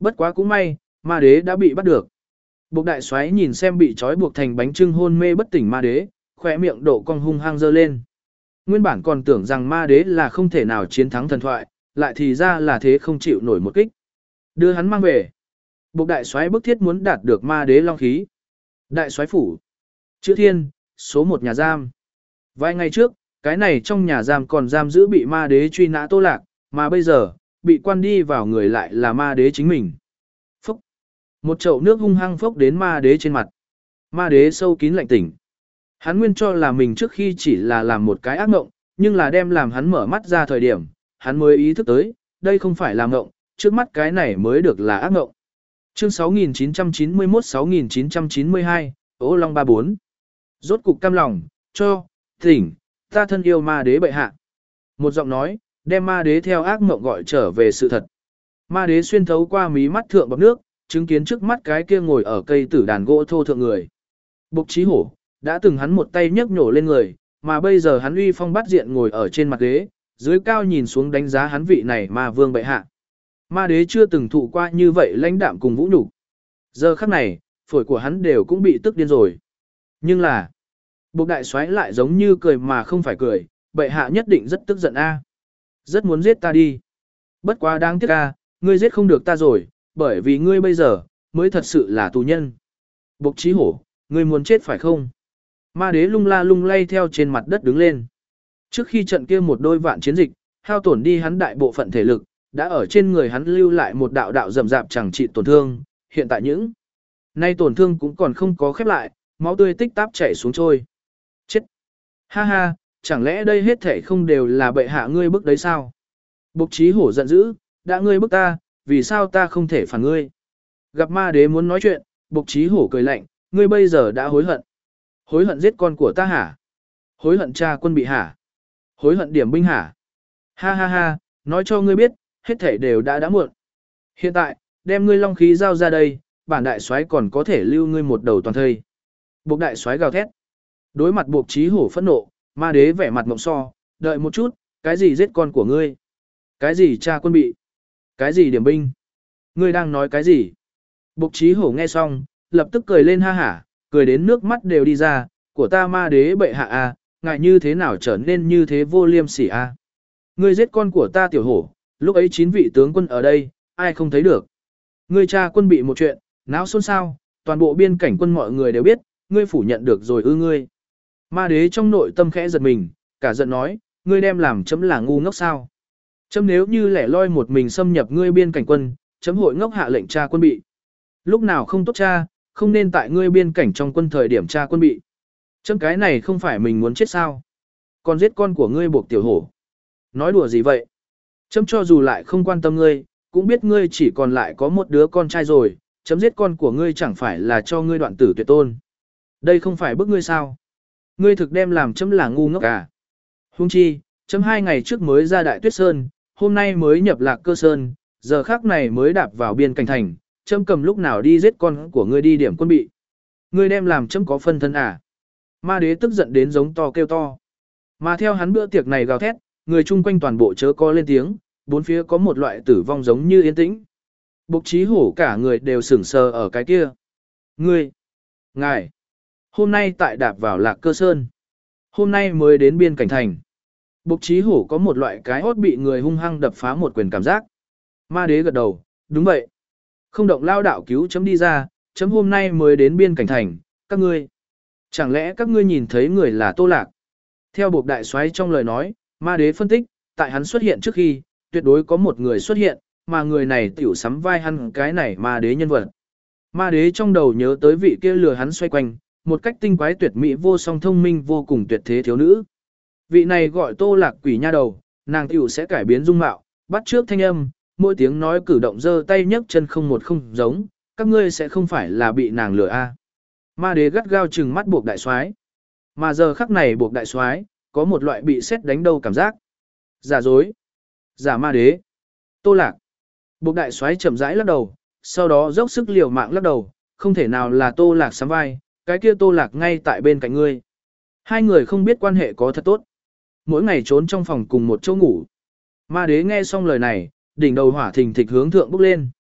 Bất quá cũng may, ma đế đã bị bắt được. Bộc đại xoáy nhìn xem bị trói buộc thành bánh trưng hôn mê bất tỉnh ma đế, khỏe miệng độ cong hung hăng dơ lên. Nguyên bản còn tưởng rằng ma đế là không thể nào chiến thắng thần thoại, lại thì ra là thế không chịu nổi một kích. Đưa hắn mang về. Bộc đại soái bức thiết muốn đạt được ma đế long khí. Đại soái phủ. Chữ Thiên, số một nhà giam. Vài ngày trước, cái này trong nhà giam còn giam giữ bị ma đế truy nã Tô Lạc, mà bây giờ, bị quan đi vào người lại là ma đế chính mình. Phúc. Một chậu nước hung hăng phốc đến ma đế trên mặt. Ma đế sâu kín lạnh tỉnh. Hắn nguyên cho là mình trước khi chỉ là làm một cái ác mộng, nhưng là đem làm hắn mở mắt ra thời điểm, hắn mới ý thức tới, đây không phải là mộng, trước mắt cái này mới được là ác mộng. Chương sáu nghìn chín trăm chín mươi mốt sáu nghìn chín trăm chín mươi hai, Ô Long ba bốn. Rốt cục cam lòng, cho, thỉnh, ta thân yêu ma đế bệ hạ. Một giọng nói, đem ma đế theo ác mộng gọi trở về sự thật. Ma đế xuyên thấu qua mí mắt thượng bọc nước, chứng kiến trước mắt cái kia ngồi ở cây tử đàn gỗ thô thượng người. Bộc Chí Hổ, đã từng hắn một tay nhấc nhổ lên người, mà bây giờ hắn uy phong bắt diện ngồi ở trên mặt ghế, dưới cao nhìn xuống đánh giá hắn vị này ma vương bệ hạ. Ma đế chưa từng thụ qua như vậy lãnh đạm cùng vũ nhục. Giờ khắc này, phổi của hắn đều cũng bị tức điên rồi. Nhưng là, Bộc đại soái lại giống như cười mà không phải cười, bệ hạ nhất định rất tức giận a, rất muốn giết ta đi. Bất quá đáng tiếc a, ngươi giết không được ta rồi, bởi vì ngươi bây giờ mới thật sự là tù nhân. Bộc Chí Hổ, ngươi muốn chết phải không? Ma đế lung la lung lay theo trên mặt đất đứng lên. Trước khi trận kia một đôi vạn chiến dịch, hao tổn đi hắn đại bộ phận thể lực, đã ở trên người hắn lưu lại một đạo đạo rầm rạp chẳng trị tổn thương, hiện tại những nay tổn thương cũng còn không có khép lại, máu tươi tích táp chảy xuống trôi. Chết! Ha ha, chẳng lẽ đây hết thể không đều là bệ hạ ngươi bức đấy sao? Bộc Chí Hổ giận dữ, đã ngươi bức ta, vì sao ta không thể phản ngươi? Gặp ma đế muốn nói chuyện, Bộc Chí Hổ cười lạnh, ngươi bây giờ đã hối hận. Hối hận giết con của ta hả? Hối hận cha quân bị hả? Hối hận điểm binh hả? Ha ha ha, nói cho ngươi biết, hết thể đều đã đã muộn. Hiện tại, đem ngươi long khí giao ra đây, bản đại soái còn có thể lưu ngươi một đầu toàn thây. Bộc đại soái gào thét. Đối mặt Bộc Chí Hổ phẫn nộ, ma đế vẻ mặt mộng so, đợi một chút, cái gì giết con của ngươi? Cái gì cha quân bị? Cái gì điểm binh? Ngươi đang nói cái gì? Bộc Chí Hổ nghe xong, lập tức cười lên ha hả, cười đến nước mắt đều đi ra, của ta ma đế bệ hạ a, ngài như thế nào trở nên như thế vô liêm sỉ a? Ngươi giết con của ta tiểu hổ, lúc ấy chín vị tướng quân ở đây, ai không thấy được? Ngươi cha quân bị một chuyện, náo xôn xao, toàn bộ biên cảnh quân mọi người đều biết, ngươi phủ nhận được rồi ư ngươi. Ma đế trong nội tâm khẽ giật mình, cả giận nói, ngươi đem làm chấm là ngu ngốc sao? Chấm nếu như lẻ loi một mình xâm nhập ngươi biên cảnh quân, chấm hội ngốc hạ lệnh cha quân bị. Lúc nào không tốt cha, không nên tại ngươi biên cảnh trong quân thời điểm cha quân bị. Chấm cái này không phải mình muốn chết sao? Còn giết con của ngươi buộc tiểu hổ. Nói đùa gì vậy? Chấm cho dù lại không quan tâm ngươi, cũng biết ngươi chỉ còn lại có một đứa con trai rồi, chấm giết con của ngươi chẳng phải là cho ngươi đoạn tử tuyệt tôn. Đây không phải bức ngươi sao? Ngươi thực đem làm chấm là ngu ngốc à? Huống chi, chấm hai ngày trước mới ra Đại Tuyết Sơn, hôm nay mới nhập Lạc Cơ Sơn, giờ khác này mới đạp vào biên cảnh thành, chấm cầm lúc nào đi giết con của ngươi đi điểm quân bị. Ngươi đem làm chấm có phân thân à? Ma đế tức giận đến giống to kêu to. Mà theo hắn bữa tiệc này gào thét, người chung quanh toàn bộ chớ có lên tiếng, bốn phía có một loại tử vong giống như yên tĩnh. Bộc Chí Hổ cả người đều sững sờ ở cái kia. Ngươi, ngài, hôm nay tại đạp vào Lạc Cơ Sơn, hôm nay mới đến biên cảnh thành. Bộc Chí Hổ có một loại cái hốt bị người hung hăng đập phá một quyền cảm giác. Ma đế gật đầu, đúng vậy. Không động lao đạo cứu chấm đi ra, chấm hôm nay mới đến biên cảnh thành, các ngươi. Chẳng lẽ các ngươi nhìn thấy người là Tô Lạc? Theo Bộc đại soái trong lời nói, ma đế phân tích, tại hắn xuất hiện trước khi, tuyệt đối có một người xuất hiện, mà người này tiểu sắm vai hắn cái này ma đế nhân vật. Ma đế trong đầu nhớ tới vị kia lừa hắn xoay quanh, một cách tinh quái tuyệt mỹ vô song thông minh vô cùng tuyệt thế thiếu nữ. Vị này gọi Tô Lạc quỷ nha đầu, nàng tiểu sẽ cải biến dung mạo, bắt trước thanh âm, mỗi tiếng nói cử động giơ tay nhấc chân không một không giống, các ngươi sẽ không phải là bị nàng lừa a? Ma đế gắt gao trừng mắt Bộc đại soái. Mà giờ khắc này Bộc đại soái có một loại bị sét đánh đâu cảm giác. Giả dối, giả ma đế. Tô Lạc. Bộc đại soái chậm rãi lắc đầu, sau đó dốc sức liều mạng lắc đầu, không thể nào là Tô Lạc sắm vai, cái kia Tô Lạc ngay tại bên cạnh ngươi. Hai người không biết quan hệ có thật tốt. Mỗi ngày trốn trong phòng cùng một chỗ ngủ. Ma đế nghe xong lời này, đỉnh đầu hỏa thình thịch hướng thượng bốc lên.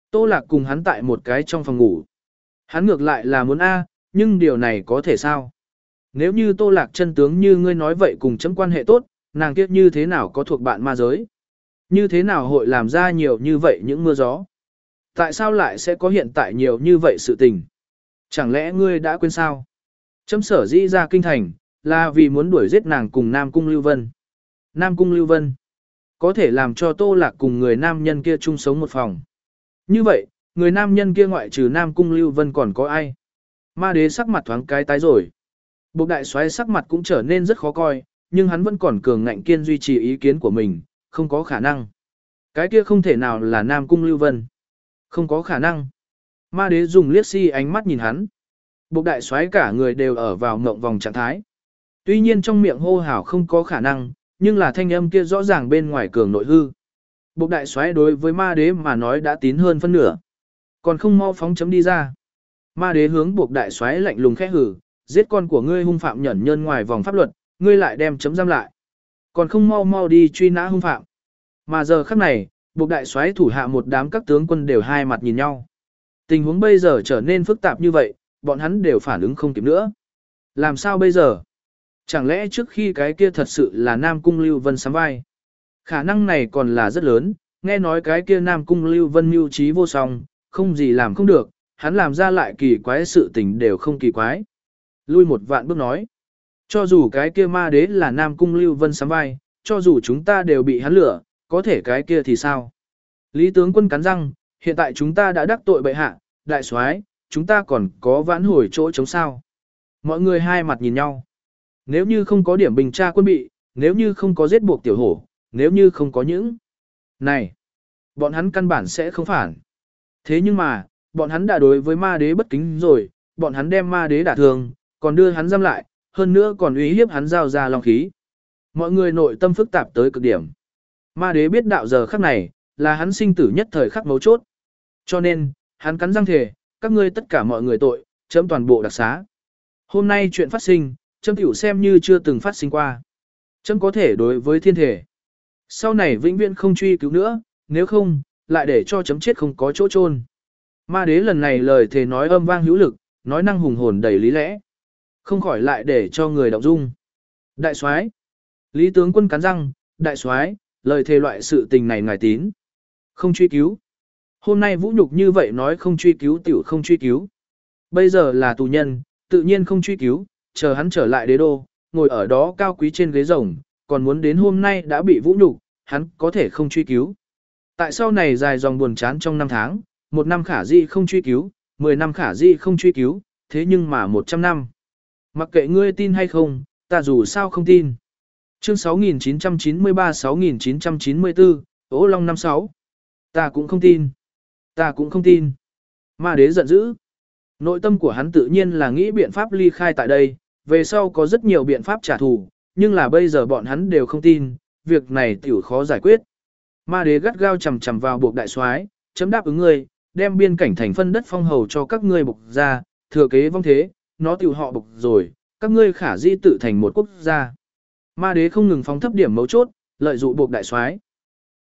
Tô Lạc cùng hắn tại một cái trong phòng ngủ. Hắn ngược lại là muốn A, nhưng điều này có thể sao? Nếu như Tô Lạc chân tướng như ngươi nói vậy cùng chấm quan hệ tốt, nàng kiếp như thế nào có thuộc bạn ma giới? Như thế nào hội làm ra nhiều như vậy những mưa gió? Tại sao lại sẽ có hiện tại nhiều như vậy sự tình? Chẳng lẽ ngươi đã quên sao? Chấm sở dĩ ra kinh thành, là vì muốn đuổi giết nàng cùng Nam Cung Lưu Vân. Nam Cung Lưu Vân có thể làm cho Tô Lạc cùng người nam nhân kia chung sống một phòng. Như vậy, người nam nhân kia ngoại trừ Nam Cung Lưu Vân còn có ai? Ma đế sắc mặt thoáng cái tái rồi. Bộc đại soái sắc mặt cũng trở nên rất khó coi, nhưng hắn vẫn còn cường ngạnh kiên duy trì ý kiến của mình, không có khả năng. Cái kia không thể nào là Nam Cung Lưu Vân. Không có khả năng. Ma đế dùng liếc si ánh mắt nhìn hắn. Bộc đại soái cả người đều ở vào mộng vòng trạng thái. Tuy nhiên trong miệng hô hào không có khả năng, nhưng là thanh âm kia rõ ràng bên ngoài cường nội hư. Bộc đại soái đối với ma đế mà nói đã tín hơn phân nửa. Còn không mau phóng chấm đi ra. Ma đế hướng Bộc đại soái lạnh lùng khẽ hừ, giết con của ngươi hung phạm nhẫn nhân ngoài vòng pháp luật, ngươi lại đem chấm giam lại. Còn không mau mau đi truy nã hung phạm. Mà giờ khắc này, Bộc đại soái thủ hạ một đám các tướng quân đều hai mặt nhìn nhau. Tình huống bây giờ trở nên phức tạp như vậy, bọn hắn đều phản ứng không kịp nữa. Làm sao bây giờ? Chẳng lẽ trước khi cái kia thật sự là Nam Cung Lưu Vân sắm vai? Khả năng này còn là rất lớn, nghe nói cái kia Nam Cung Lưu Vân mưu trí vô song, không gì làm không được, hắn làm ra lại kỳ quái sự tình đều không kỳ quái. Lui một vạn bước nói, cho dù cái kia ma đế là Nam Cung Lưu Vân sắm vai, cho dù chúng ta đều bị hắn lửa, có thể cái kia thì sao? Lý tướng quân cắn răng, hiện tại chúng ta đã đắc tội bệ hạ, đại soái, chúng ta còn có vãn hồi chỗ chống sao? Mọi người hai mặt nhìn nhau. Nếu như không có điểm bình tra quân bị, nếu như không có giết buộc tiểu hổ, nếu như không có những này, bọn hắn căn bản sẽ không phản. Thế nhưng mà, bọn hắn đã đối với ma đế bất kính rồi, bọn hắn đem ma đế đả thương, còn đưa hắn giam lại, hơn nữa còn uy hiếp hắn giao ra long khí. Mọi người nội tâm phức tạp tới cực điểm. Ma đế biết đạo giờ khắc này, là hắn sinh tử nhất thời khắc mấu chốt. Cho nên, hắn cắn răng thề, các ngươi tất cả mọi người tội, chấm toàn bộ đặc xá. Hôm nay chuyện phát sinh, chấm tiểu xem như chưa từng phát sinh qua. Chấm có thể đối với thiên thể. Sau này vĩnh viễn không truy cứu nữa, nếu không, lại để cho chấm chết không có chỗ chôn. Ma đế lần này lời thề nói âm vang hữu lực, nói năng hùng hồn đầy lý lẽ. Không khỏi lại để cho người động dung. Đại soái, Lý tướng quân cắn răng, đại soái, lời thề loại sự tình này ngài tín. Không truy cứu. Hôm nay vũ nhục như vậy nói không truy cứu tiểu không truy cứu. Bây giờ là tù nhân, tự nhiên không truy cứu, chờ hắn trở lại đế đô, ngồi ở đó cao quý trên ghế rồng, còn muốn đến hôm nay đã bị vũ nhục, hắn có thể không truy cứu. Tại sau này dài dòng buồn chán trong năm tháng, một năm khả di không truy cứu, mười năm khả di không truy cứu, thế nhưng mà một trăm năm. Mặc kệ ngươi tin hay không, ta dù sao không tin. Chương sáu nghìn chín trăm chín mươi ba sáu nghìn chín trăm chín mươi tư, Ô Long năm sáu. Ta cũng không tin. Ta cũng không tin. Ma đế giận dữ. Nội tâm của hắn tự nhiên là nghĩ biện pháp ly khai tại đây, về sau có rất nhiều biện pháp trả thù, nhưng là bây giờ bọn hắn đều không tin, việc này tiểu khó giải quyết. Ma đế gắt gao chầm chầm vào buộc đại soái, chấm đáp ứng ngươi, đem biên cảnh thành phân đất phong hầu cho các ngươi buộc ra, thừa kế vong thế, nó tiểu họ buộc rồi, các ngươi khả di tự thành một quốc gia. Ma đế không ngừng phóng thấp điểm mấu chốt, lợi dụng buộc đại soái.